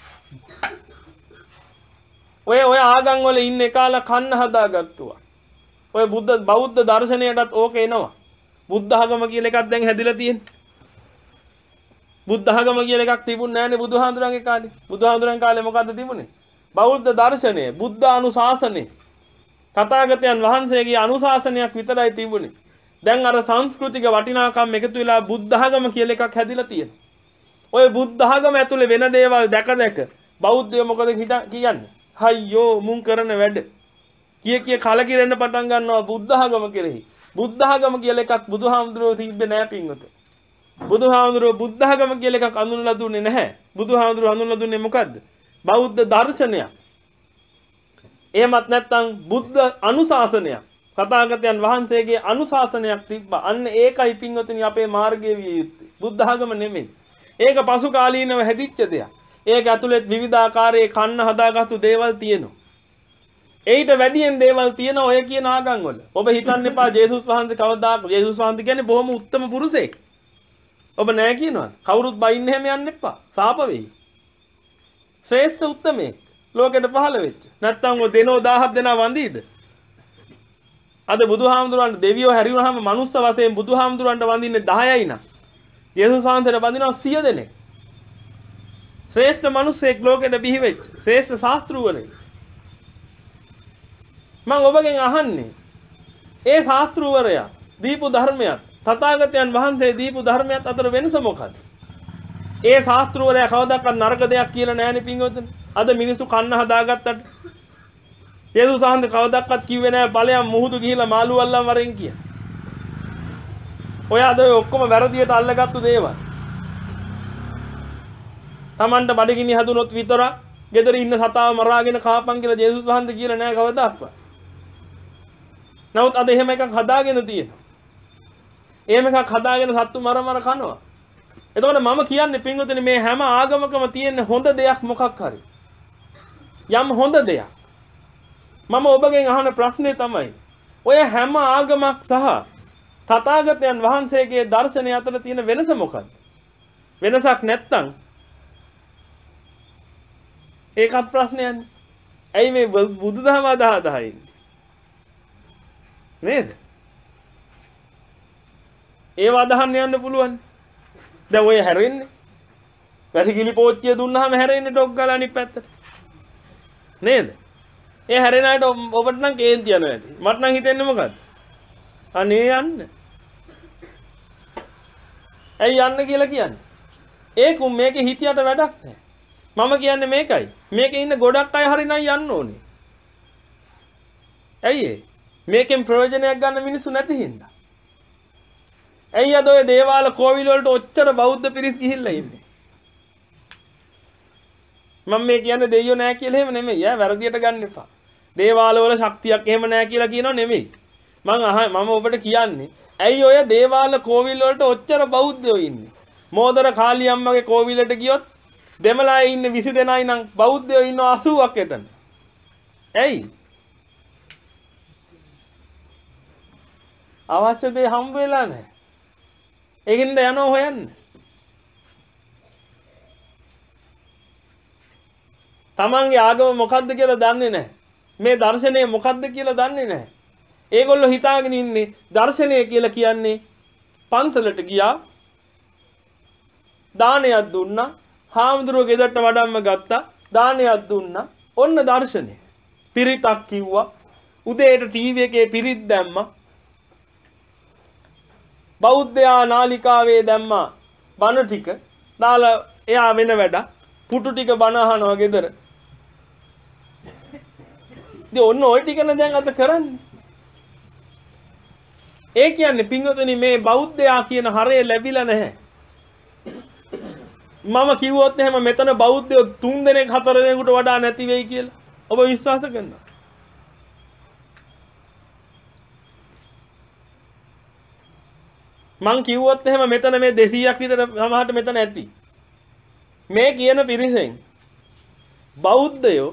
ඔය ඔය ආගම් වල ඉන්න එකාලා කන්න හදාගත්තුවා. ඔය බුද්ධ බෞද්ධ දර්ශනයටත් ඕක එනවා. බුද්ධ ආගම කියලා එකක් දැන් හැදිලා තියෙන්නේ. බුද්ධ ආගම කියලා එකක් තිබුණ නෑනේ බුදුහාඳුරන්ගේ කාලේ. බුදුහාඳුරන් කාලේ මොකද්ද තිබුණේ? බෞද්ධ දර්ශනය, බුද්ධ අනුශාසනය. තථාගතයන් වහන්සේගේ අනුශාසනයක් විතරයි තිබුණේ. දැන් අර සංස්කෘතික වටිනාකම් එකතු වෙලා බුද්ධ ආගම කියලා එකක් හැදිලා තියෙනවා. ඔය බුද්ධ ආගම ඇතුලේ වෙන දේවල් දැක දැක බෞද්ධයෝ මොකද කියන්නේ? අයියෝ මුන් කරන වැඩ. කිය කිය කලකිරෙන්න පටන් ගන්නවා බුද්ධ ආගම කෙරෙහි. බුද්ධ ආගම කියලා එකක් බුදුහාමුදුරුවෝ තිබ්බේ නෑ පින්වතුනි. බුදුහාමුදුරුවෝ බුද්ධ ආගම කියලා එකක් අඳුනලා දුන්නේ නැහැ. බුදුහාමුදුරුවෝ අඳුනලා දුන්නේ මොකද්ද? බෞද්ධ දර්ශනයක්. එහෙමත් නැත්නම් බුද්ධ අනුශාසනයක්. තථාගතයන් වහන්සේගේ අනුශාසනයක් තිබ්බා. අන්න ඒකයි පින්වතුනි අපේ මාර්ගයේ විය යුත්තේ. බුද්ධ ආගම නෙමෙයි. ඒක පසු කාලීනව හැදිච්ච දෙයක්. ඒක ඇතුළේ විවිධාකාරයේ කන්න හදාගත්තු දේවල් තියෙනවා. ඒිට වැඩියෙන් දේවල් තියෙන ඔය කියන ආගම් වල. ඔබ හිතන්න එපා ජේසුස් වහන්සේ කවදාක ජේසුස් වහන්සේ කියන්නේ බොහොම උත්තම පුරුෂයෙක්. ඔබ නෑ කියනවා. කවුරුත් බයින්න හැම යන්න එපා. සාප වෙයි. ශ්‍රේෂ්ඨ උත්තමයෙක් ලෝකෙට පහළ වෙච්ච. නැත්තම් ඔය දෙනෝ දහයක් දෙනා වඳීද? අද බුදුහාමුදුරන්ට දෙවියෝ හැරිවුනහම මනුස්ස වශයෙන් බුදුහාමුදුරන්ට වඳින්නේ දහයයි නා. ජේසුස් වහන්සේට වඳිනවා සිය දෙනෙක්. ශ්‍රේෂ්ඨ මිනිසෙක් ලෝකෙට බිහි වෙච්ච ශ්‍රේෂ්ඨ ශාස්ත්‍රූවරයෙක්. මම ඔබගෙන් අහන්නේ ඒ ශාස්ත්‍රූවරයා දීපු ධර්මයක් තථාගතයන් වහන්සේ දීපු ධර්මයක් අතර වෙනස මොකක්ද? ඒ ශාස්ත්‍රූවරයා කවදාකවත් නරක දෙයක් කියලා නෑනේ පින්වතුනි. අද මිනිස්සු කන්න හදාගත්තට ජේසුස් වහන්සේ කවදාකවත් කිව්වේ නෑ ඵලයන් මුහුදු ගිහිලා මාළු අල්ලන් වරෙන් කිය. ඔය අද ඔය ඔක්කොම වැරදියට අල්ලගත්තු දේවල්. Tamanට බඩගිනි හැදුනොත් විතරක් ගෙදර ඉන්න සතාව මරාගෙන කාපන් කියලා ජේසුස් වහන්සේ කියලා නෑ කවදාවත්. නමුත් අද එහෙම එකක් හදාගෙන තියෙනවා. එහෙම එකක් හදාගෙන සත්තු මර මර කනවා. එතකොට මම කියන්නේ පින්වතුනි මේ හැම ආගමකම තියෙන හොඳ දෙයක් මොකක් හරි. යම් හොඳ දෙයක්. මම ඔබගෙන් අහන ප්‍රශ්නේ තමයි ඔය හැම ආගමක් සහ තථාගතයන් වහන්සේගේ දර්ශනය අතර තියෙන වෙනස මොකක්ද? වෙනසක් නැත්තම් ඒකත් ප්‍රශ්නයන්නේ. ඇයි මේ බුදුදහම අදහා අදහා ඉන්නේ? නේද? ඒව අදහන්න යන්න පුළුවන්. දැන් ඔය හැරෙන්නේ. වැසිකිලි පෝච්චිය දුන්නාම හැරෙන්නේ ඩොග් ගාලා අනිත් පැත්තට. නේද? ඒ හැරෙන අයට ඔබට නම් කේන්ති යනවා ඇති. මට නම් හිතෙන්නේ මොකද්ද? අනේ යන්න. ඇයි යන්න කියලා කියන්නේ? ඒකුම් මේකේ හිතියට වැඩක් නැහැ. මම කියන්නේ මේකයි. මේකේ ඉන්න ගොඩක් අය හරිනම් යන්න ඕනේ. ඇයි ඒ? මේකෙන් ප්‍රයෝජනයක් ගන්න මිනිස්සු නැති හින්දා. ඇයි අද ඔය දේවාල කෝවිල වලට ඔච්චර බෞද්ධ පිරිස් ගිහිල්ලා ඉන්නේ? මම මේ කියන්නේ දෙයියෝ නැහැ කියලා එහෙම නෙමෙයි. ඈ වැරදියට ගන්න එපා. දේවාල වල ශක්තියක් එහෙම නැහැ කියලා කියනෝ නෙමෙයි. මම අහ මම ඔබට කියන්නේ ඇයි ඔය දේවාල කෝවිල වලට ඔච්චර බෞද්ධයෝ ඉන්නේ? මෝදර කාලියම්මගේ කෝවිලට ගියොත් දෙමළායේ ඉන්න විසි දෙනයි නම් බෞද්ධයෝ ඉන්න අසූවක් එතන. ඇයි? අවශ්‍ය දේ හම්බ වෙලා නැහැ. ඒකින්ද යනවා හොයන්න. තමන්ගේ ආගම මොකද්ද කියලා දන්නේ නැහැ. මේ දර්ශනය මොකද්ද කියලා දන්නේ නැහැ. ඒගොල්ලෝ හිතාගෙන ඉන්නේ දර්ශනය කියලා කියන්නේ පන්සලට ගියා දානයක් දුන්නා හාමුදුරුවෝ ගෙදරට වඩම්ම ගත්තා දානයක් දුන්නා ඔන්න දර්ශනය. පිරිතක් කිව්වා උදේට ටීවී එකේ පිරිත් දැම්මා බෞද්ධයා නාලිකාවේ දැම්මා බණ ටික දාලා එයා වෙන වැඩ පුටු ටික බණ අහනවා ගෙදර. ඉතින් ඔන්න ওই ටිකනේ දැන් අද කරන්නේ. ඒ කියන්නේ පින්වතුනි මේ බෞද්ධයා කියන හරය ලැබිලා නැහැ. මම කිව්වොත් එහෙම මෙතන බෞද්ධයෝ තුන් දෙනෙක් හතර දෙනෙකුට වඩා නැති වෙයි කියලා. ඔබ විශ්වාස කරනවා? මං කිව්වොත් එහෙම මෙතන මේ දෙසීයක් විතර සමහරට මෙතන ඇති. මේ කියන පිරිසෙන් බෞද්ධයෝ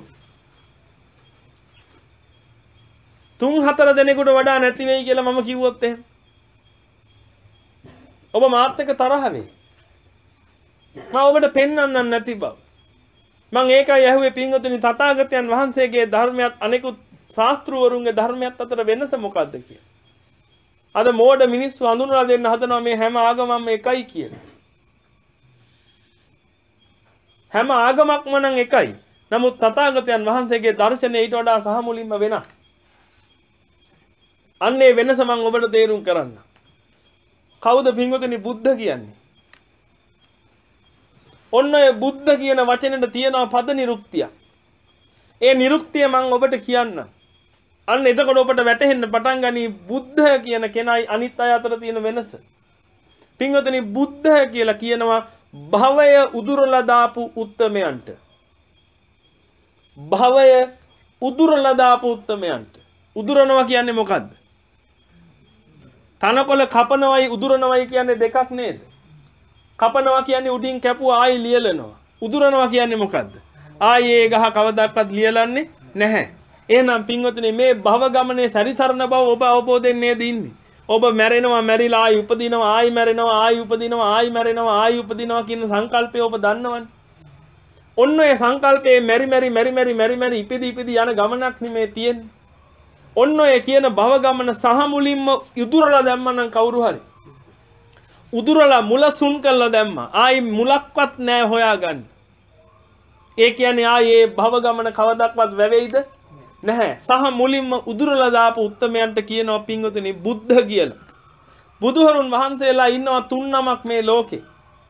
තුන් හතර දෙනෙකුට වඩා නැති වෙයි කියලා මම කිව්වොත් එහෙම ඔබ මාත් එක්ක තරහ වෙයි. මම ඔබට පෙන්වන්නම් නැති බව. මම ඒකයි ඇහුවේ පින්වතුනි තථාගතයන් වහන්සේගේ ධර්මයත් අනෙකුත් ශාස්ත්‍රවරුන්ගේ ධර්මයත් අතර වෙනස මොකද්ද කියලා. අද මෝඩ මිනිස්සු හඳුනලා දෙන්න හදනවා මේ හැම ආගමක්ම එකයි කියලා. හැම ආගමක්ම නම් එකයි. නමුත් තථාගතයන් වහන්සේගේ දර්ශනය ඊට වඩා සහ මුලින්ම වෙනස්. අන්නේ වෙනස මම ඔබට තේරුම් කරන්න. කවුද පින්වතුනි බුද්ධ කියන්නේ? ඔන්න ඔය බුද්ධ කියන වචනෙට තියෙනවා පද නිරුක්තිය. ඒ නිරුක්තිය මම ඔබට කියන්නම්. අන්න එතකොට ඔබට වැටහෙන්න පටන් ගනී බුද්ධ කියන කෙනයි අනිත් අය අතර තියෙන වෙනස. පින්වතුනි බුද්ධ කියලා කියනවා භවය උදුරලා දාපු උත්තමයන්ට. භවය උදුරලා දාපු උත්තමයන්ට. උදුරනවා කියන්නේ මොකද්ද? තනකොළ කපනවයි උදුරනවයි කියන්නේ දෙකක් නේද? කපනවා කියන්නේ උඩින් කැපුවා ආයි ලියලනවා. උදුරනවා කියන්නේ මොකද්ද? ආයි ඒ ගහ කවදාවත් ලියලන්නේ නැහැ. එහෙනම් පින්වතුනි මේ භව ගමනේ සැරිසරන බව ඔබ අවබෝධයෙන් නේද ඉන්නේ? ඔබ මැරෙනවා, මැරිලා ආයි උපදිනවා, ආයි මැරෙනවා, ආයි උපදිනවා, ආයි මැරෙනවා, ආයි උපදිනවා කියන සංකල්පය ඔබ දන්නවනේ. ඔන්න ඔය සංකල්පයේ මෙරි මෙරි මෙරි මෙරි මෙරි මෙරි ඉපදි ඉපදි යන ගමනක් නෙමේ තියෙන්නේ. ඔන්න ඔය කියන භව ගමන සහ මුලින්ම උදුරලා දැම්මනම් කවුරු හරි උදුරලා මුල සුන් කළා දැම්මා. ආයි මුලක්වත් නැහැ හොයාගන්න. ඒ කියන්නේ ආයි ඒ භව ගමන කවදාවත් වැවෙයිද? නැහැ. සහ මුලින්ම උදුරලා දාපු උත්තමයන්ට කියනවා පින්වතුනි බුද්ධ කියලා. බුදුහරුන් වහන්සේලා ඉන්නවා තුන් නමක් මේ ලෝකේ.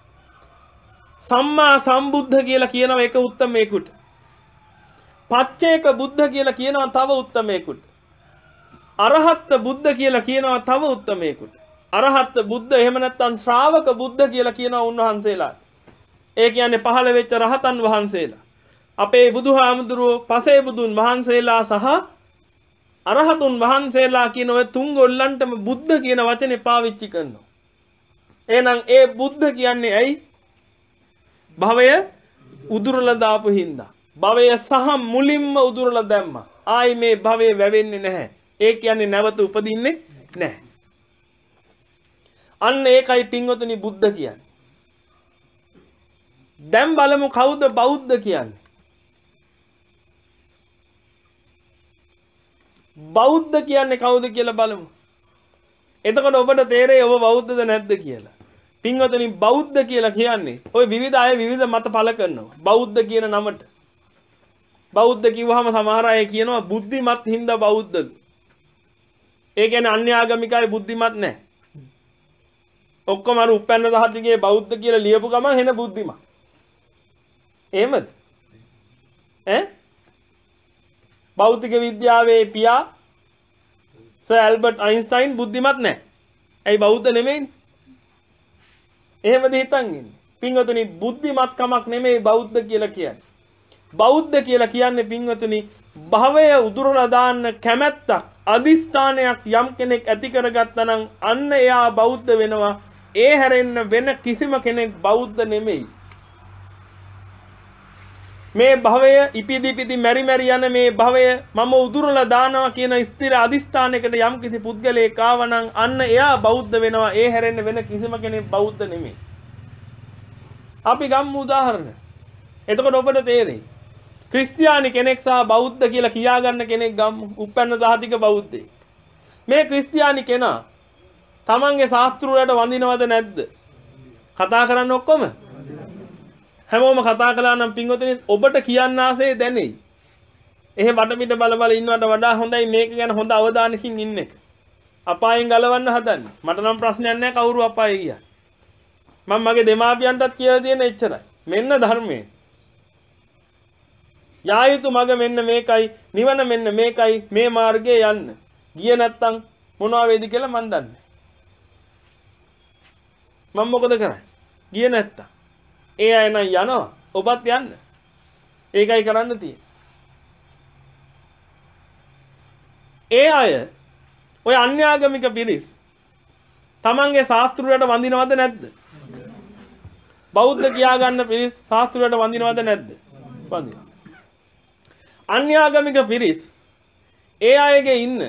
සම්මා සම්බුද්ධ කියලා කියනවා එක උත්තමයෙකුට. පච්චේක බුද්ධ කියලා කියනවා තව උත්තමයෙකුට. අරහත් බුද්ධ කියලා කියනවා තව උත්තමයෙකුට. අරහත් බුද්ධ එහෙම නැත්නම් ශ්‍රාවක බුද්ධ කියලා කියනවා උන්වහන්සේලා. ඒ කියන්නේ පහළ වෙච්ච රහතන් වහන්සේලා. අපේ බුදුහාමුදුරුවෝ පසේ බුදුන් වහන්සේලා සහ අරහතුන් වහන්සේලා කියන ඔය තුන් ගොල්ලන්ටම බුද්ධ කියන වචනේ පාවිච්චි කරනවා. එහෙනම් ඒ බුද්ධ කියන්නේ ඇයි? භවය උදුරලා දාපු හින්දා. භවය සහ මුලින්ම උදුරලා දැම්මා. ආයි මේ භවය වැවෙන්නේ නැහැ. ඒ කියන්නේ නැවත උපදින්නේ නැහැ. අන්න ඒකයි පින්වතුනි බුද්ධ කියන්නේ. දැන් බලමු කවුද බෞද්ධ කියන්නේ? බෞද්ධ කියන්නේ කවුද කියලා බලමු. එතකොට ඔබට තේරෙයි ඔබ බෞද්ධද නැද්ද කියලා. පින්වතුනි බෞද්ධ කියලා කියන්නේ ওই විවිධ අය විවිධ මත පළ කරනවා. බෞද්ධ කියන නමට. බෞද්ධ කිව්වහම සමහර අය කියනවා බුද්ධිමත් හින්දා බෞද්ධලු. ඒ කියන්නේ අන්‍ය ආගමික අය බුද්ධිමත් නැහැ. ඔක්කොම අර උපැන්න සහතිකේ බෞද්ධ කියලා ලියපු ගමන් එන බුද්ධිමත්. එහෙමද? ඈ? භෞතික විද්‍යාවේ පියා සර් ඇල්බර්ට් අයින්ස්ටයින් බුද්ධිමත් නැහැ. ඇයි බෞද්ධ නෙමෙයිනේ? එහෙමද හිතන් ඉන්නේ. පින්වතුනි බුද්ධිමත් කමක් නෙමෙයි බෞද්ධ කියලා කියන්නේ. බෞද්ධ කියලා කියන්නේ පින්වතුනි භවය උදුරලා දාන්න කැමැත්තක් අදිෂ්ඨානයක් යම් කෙනෙක් ඇති කරගත්තා නම් අන්න එයා බෞද්ධ වෙනවා. ඒ හැරෙන්න වෙන කිසිම කෙනෙක් බෞද්ධ නෙමෙයි. මේ භවය ඉපිදි ඉපිදි මෙරි මෙරි යන මේ භවය මම උදුරලා දානවා කියන ස්ථිර අදිෂ්ඨානයකට යම් කිසි පුද්ගලයෙක් ආවනම් අන්න එයා බෞද්ධ වෙනවා. ඒ හැරෙන්න වෙන කිසිම කෙනෙක් බෞද්ධ නෙමෙයි. අපි ගමු උදාහරණ. එතකොට ඔබට තේරෙයි. ක්‍රිස්තියානි කෙනෙක් සහ බෞද්ධ කියලා කියාගන්න කෙනෙක් ගමු. උපැන්න සහතික බෞද්ධයෙක්. මේ ක්‍රිස්තියානි කෙනා තමන්ගේ ශාස්ත්‍රූරයට වඳිනවද නැද්ද? කතා කරන්න ඔක්කොම හැමෝම කතා කළා නම් පින්වතුනි ඔබට කියන්න ආසේ දැනෙයි. එහෙ වටපිට බල බල ඉන්නවට වඩා හොඳයි මේක ගැන හොඳ අවධානයකින් ඉන්න එක. අපායෙන් ගලවන්න හදන්නේ. මට නම් ප්‍රශ්නයක් නැහැ කවුරු අපායේ ගියා. මම මගේ දෙමාපියන්ටත් කියලා තියෙන එච්චරයි. මෙන්න ධර්මයේ. යා යුතු මඟ මෙන්න මේකයි, නිවන මෙන්න මේකයි, මේ මාර්ගයේ යන්න. ගියේ නැත්තම් මොනවා වේද කියලා මන් දන්නේ. මම මොකද කරන්නේ? ගියේ නැත්තම්. ඒ අය නම් යනවා. ඔබත් යන්න. ඒකයි කරන්න තියෙන්නේ. ඒ අය ඔය අන්‍යාගමික පිරිස් තමන්ගේ ශාස්ත්‍රයට වඳිනවද නැද්ද? බෞද්ධ කියා ගන්න පිරිස් ශාස්ත්‍රයට වඳිනවද නැද්ද? වඳිනවා. අන්‍යාගමික පිරිස් ඒ අයගේ ඉන්න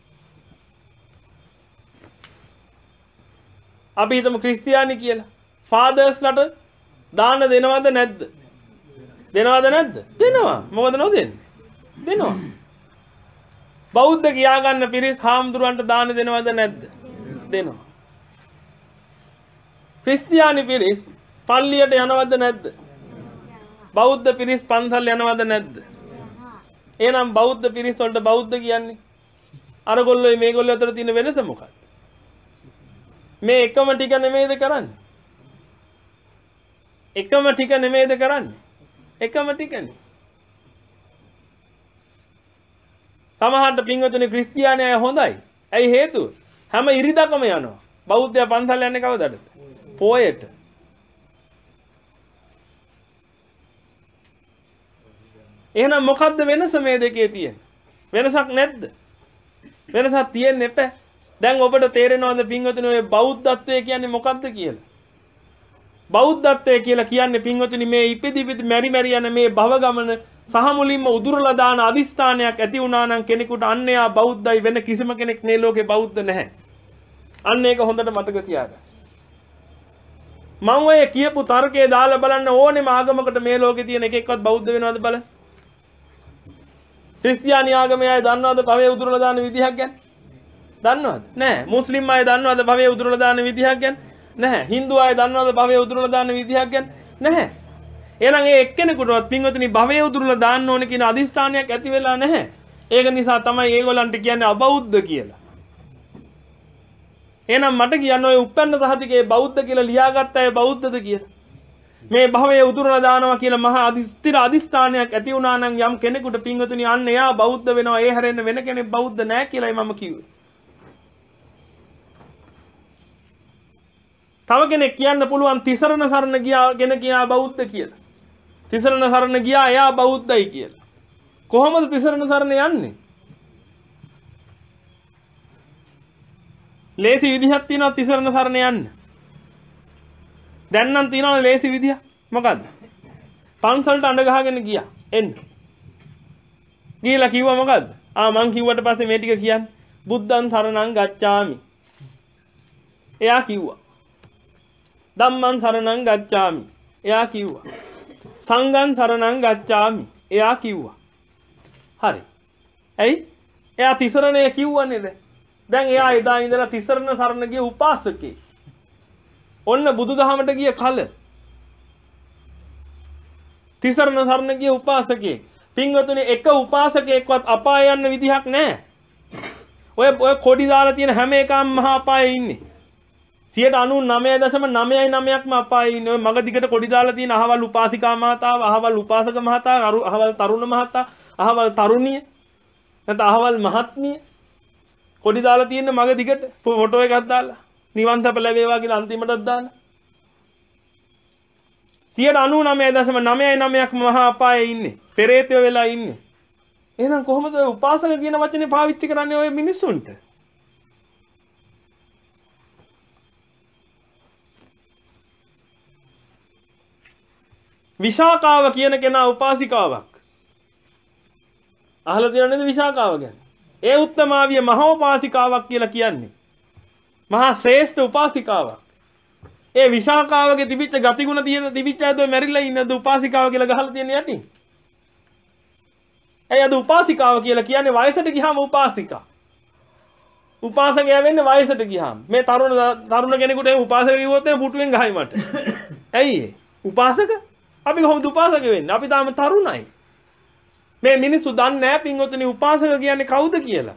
අපි හිතමු ක්‍රිස්තියානි කියලා. ෆාදර්ස්ලට දාන දෙනවද නැද්ද? දෙනවද නැද්ද? දෙනවා. මොකද නොදෙන්නේ? දෙනවා. බෞද්ධ කියා ගන්න පිරිස් හාමුදුරන්ට දාන දෙනවද නැද්ද? දෙනවා. ක්‍රිස්තියානි පිරිස් පල්ලියට යනවද නැද්ද? බෞද්ධ පිරිස් පන්සල් යනවද නැද්ද? එහෙනම් බෞද්ධ පිරිස් වලට බෞද්ධ කියන්නේ අරගොල්ලෝ මේගොල්ලෝ අතර තියෙන වෙනස මොකක්ද? මේ එකම ටික නෙමෙයිද කරන්නේ? එකම ටික නෙමෙයිද කරන්නේ? එකම ටිකනේ. සමහරට පින්වතුනි ක්‍රිස්තියානි අය හොඳයි. ඇයි හේතුව? හැම ඉරිදකම යනවා. බෞද්ධයා පන්සල් යන්නේ කවදද? පොයට. එහෙනම් මොකද්ද වෙනස මේ දෙකේ තියෙන්නේ? වෙනසක් නැද්ද? වෙනසක් තියෙන්න එපා. දැන් ඔබට තේරෙනවද පින්වතුනි ඔය බෞද්ධත්වය කියන්නේ මොකද්ද කියලා? බෞද්ධත්වය කියලා කියන්නේ පින්වතුනි මේ ඉපදි ඉපදි මෙරි මෙරි යන මේ භව ගමන සහ මුලින්ම උදුරලා දාන අදිස්ථානයක් ඇති වුණා නම් කෙනෙකුට අන්නයා බෞද්ධයි වෙන කිසිම කෙනෙක් මේ ලෝකේ බෞද්ධ නැහැ. අන්න ඒක හොඳට මතක තියාගන්න. මම ඔය කියපු තර්කයේ දාලා බලන්න ඕනෙම ආගමකට මේ ලෝකේ තියෙන එක එක්කවත් බෞද්ධ වෙනවද බලන්න. ක්‍රිස්තියානි ආගමේ අය දන්නවද භවයේ උදුරලා දාන විදිහක් ගැන? දන්නවද? නැහැ. මුස්ලිම් අය දන්නවද භවයේ උදුරලා දාන විදිහක් ගැන? නැහැ. හින්දු අය දන්නවද භවයේ උදුරලා දාන විදිහක් ගැන? නැහැ. එහෙනම් ඒ එක්කෙනෙකුටවත් පින්වතුනි භවයේ උදුරලා දාන්න ඕනේ කියන අදිෂ්ඨානයක් ඇති වෙලා නැහැ. ඒක නිසා තමයි ඒගොල්ලන්ට කියන්නේ අබෞද්ධ කියලා. එහෙනම් මට කියන්න ඔය උප්පන්න සහතිකේ බෞද්ධ කියලා ලියාගත්ත අය බෞද්ධද කියලා? මේ භවයේ උදුරලා දානවා කියලා මහා අදිස්තිර අදිෂ්ඨානයක් ඇති වුණා නම් යම් කෙනෙකුට පින්වතුනි අන්න එයා බෞද්ධ වෙනවා. ඒ හැරෙන්න වෙන කෙනෙක් බෞද්ධ නැහැ කියලායි මම කිව්වේ. තව කෙනෙක් කියන්න පුළුවන් තිසරණ සරණ ගියා කෙනෙක් කියා බෞද්ධ කියලා. තිසරණ සරණ ගියා එයා බෞද්ධයි කියලා. කොහොමද තිසරණ සරණ යන්නේ? ලේසි විදිහක් තියෙනවා තිසරණ සරණ යන්න. දැන් නම් තියෙනවා ලේසි විදිහ. මොකද්ද? පන්සලට අඬ ගහගෙන ගියා. එන්න. ගිහලා කිව්වා මොකද්ද? ආ මං කිව්වට පස්සේ මේ ටික කියන්නේ බුද්ධං සරණං ගච්ඡාමි. එයා කිව්වා. ධම්මං සරණං ගච්ඡාමි. එයා කිව්වා. සංඝං සරණං ගච්ඡාමි. එයා කිව්වා. හරි. ඇයි? එයා තිසරණය කිව්වනේ දැන්. දැන් එයා එදා ඉඳලා තිසරණ සරණ ගිය උපාසකේ. ඔන්න බුදුදහමට ගිය කල. තිසරණ සරණ ගිය උපාසකේ. පින්වතුනි එක උපාසකයෙක්වත් අපාය යන්න විදිහක් නැහැ. ඔය ඔය කොඩි දාලා තියෙන හැම එකම මහා අපායේ ඉන්නේ. සියයට අනූනවය දශම නවය නවයක්ම අපායේ ඉන්නේ. ඔය මග දිගට කොඩි දාලා තියෙන අහවල් උපාසිකා මහතාව, අහවල් උපාසක මහතා, අහවල් තරුණ මහතා, අහවල් තරුණිය, නැත්නම් අහවල් මහත්මිය කොඩි දාලා තියෙන මග දිගට ෆොටෝ එකක් දාලා නිවන් සප ලැබේවා කියලා අන්තිමටත් දාලා සියයට අනූනවය දශම නවය නවයක්ම මහා අපායේ ඉන්නේ. පෙරේතය වෙලා ඉන්නේ. එහෙනම් කොහොමද ඔය උපාසක කියන වචනේ පාවිච්චි කරන්නේ ඔය මිනිස්සුන්ට? විශාකාව කියන කෙනා උපාසිකාවක්. අහලා තියෙනවද විශාකාව ගැන? ඒ උත්තමාවිය මහෝපාසිකාවක් කියලා කියන්නේ. මහා ශ්‍රේෂ්ඨ උපාසිකාවක්. ඒ විශාකාවගේ තිබිච්ච ගතිගුණ තියෙන තිබිච්ච අද මැරිලා ඉන්නද උපාසිකාව කියලා ගහලා තියෙන යටින්. ඒ අද උපාසිකාව කියලා කියන්නේ වයසට ගියාම උපාසිකා. උපාසකයා වෙන්නේ වයසට ගියාම. මේ තරුණ තරුණ කෙනෙකුට එහෙම උපාසක කිව්වොත් එහෙම පුටුවෙන් ගහයි මට. ඇයි ඒ? උපාසක? අපි කොහොමද උපාසක වෙන්නේ? අපි තාම තරුණයි. මේ මිනිස්සු දන්නේ නැහැ පින්වතුනි උපාසක කියන්නේ කවුද කියලා.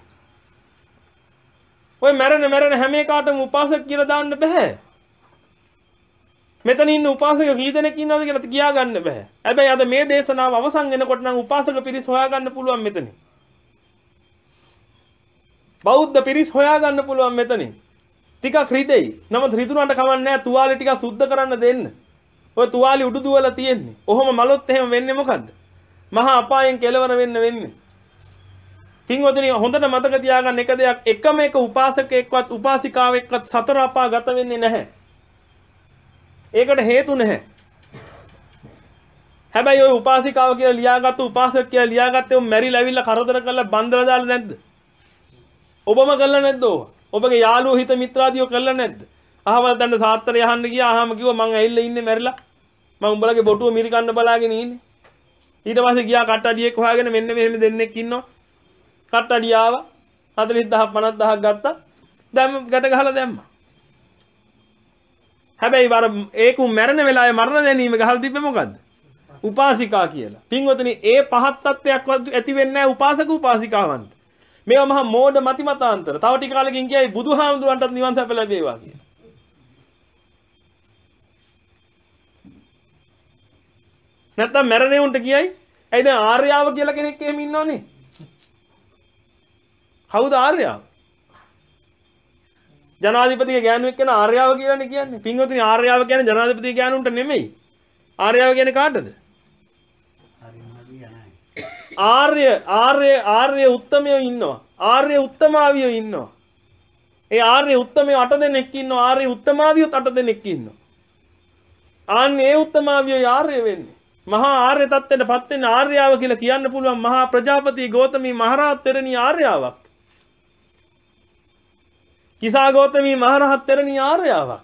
ඔය මැරෙන මැරෙන හැම එකටම උපාසක කියලා දාන්න බෑ. මෙතන ඉන්න උපාසක කී දෙනෙක් ඉන්නවද කියලා කියා ගන්න බෑ. හැබැයි අද මේ දේශනාව අවසන් වෙනකොට නම් උපාසක පිරිස් හොයා ගන්න පුළුවන් මෙතන. බෞද්ධ පිරිස් හොයා ගන්න පුළුවන් මෙතන. ටිකක් රිදෙයි. නමුත් රිදුනට කවන්නේ නැහැ. තුවාලේ ටිකක් සුද්ධ කරන්න දෙන්න. ඔය තුවාලේ උඩු දුවලා තියෙන්නේ. ඔහොම මලොත් එහෙම වෙන්නේ මොකද්ද? මහා අපායෙන් කෙලවර වෙන්න වෙන්නේ. පින්වතුනි හොඳට මතක තියාගන්න එක දෙයක් එකම එක උපාසකෙක්වත් උපාසිකාවෙක්වත් සතර අපා ගත වෙන්නේ නැහැ. ඒකට හේතු නැහැ. හැබැයි ওই උපාසිකාව කියලා ලියාගත්තු උපාසක කියලා ලියාගත්තේ උන් මැරිලා ඇවිල්ලා කරදර කරලා බන්දලා දාලා නැද්ද? ඔබම කළා නැද්ද ඕවා? ඔබගේ යාළුවෝ හිත මිත්‍රාදියෝ කළා නැද්ද? අහවල් දන්න සාත්තරය අහන්න ගියා. අහම කිව්වා මං ඇවිල්ලා ඉන්නේ මැරිලා. මං උඹලගේ බොටුව මිරි කන්න බලාගෙන ඉන්නේ. ඊට පස්සේ ගියා කට්ටඩියෙක් හොයාගෙන මෙන්න මෙහෙම දෙන්නෙක් ඉන්නවා. කට්ටඩිය ආවා. හතළිස් දහස් පනස් දහස් ගත්තා. දැන් ගැට ගහලා දැම්මා. හැබැයි වර ඒකු මැරෙන වෙලාවේ මරණ දැනීම ගහලා තිබ්බේ මොකද්ද? උපාසිකා කියලා. පින්වතුනි ඒ පහත් තත්ත්වයක් ඇති වෙන්නේ නැහැ උපාසක උපාසිකාවන්ට. මේවා මහා මෝඩ මති මතාන්තර. තව ටික කාලෙකින් කියයි බුදුහාමුදුරන්ටත් නිවන් සැප ලැබේවා කියලා. නැත්තම් මැරෙන්නේ උන්ට කියයි. ඇයි දැන් ආර්යාව කියලා කෙනෙක් එහෙම ඉන්නවනේ. කවුද ආර්යාව? ජනාධිපතිගේ ගෑනුවෙක් කියන ආර්යාව කියලානේ කියන්නේ. පින්වතුනි ආර්යාව කියන්නේ ජනාධිපතිගේ ගෑනුන්ට නෙමෙයි. ආර්යාව කියන්නේ කාටද? ආර්ය ආර්ය ආර්ය උත්තමයෝ ඉන්නවා. ආර්ය උත්තමාවියෝ ඉන්නවා. ඒ ආර්ය උත්තමයෝ අට දෙනෙක් ඉන්නවා. ආර්ය උත්තමාවියෝ අට දෙනෙක් ඉන්නවා. ආන්නේ ඒ උත්තමාවියෝ ආර්ය වෙන්නේ. මහා ආර්ය තත්ත්වයටපත් වෙන ආර්යාව කියලා කියන්න පුළුවන් මහා ප්‍රජාපති ගෞතමී මහරහත් තෙරණිය ආර්යාවක්. කිසා ගෞතමී මහරහත් තෙරණිය ආර්යාවක්.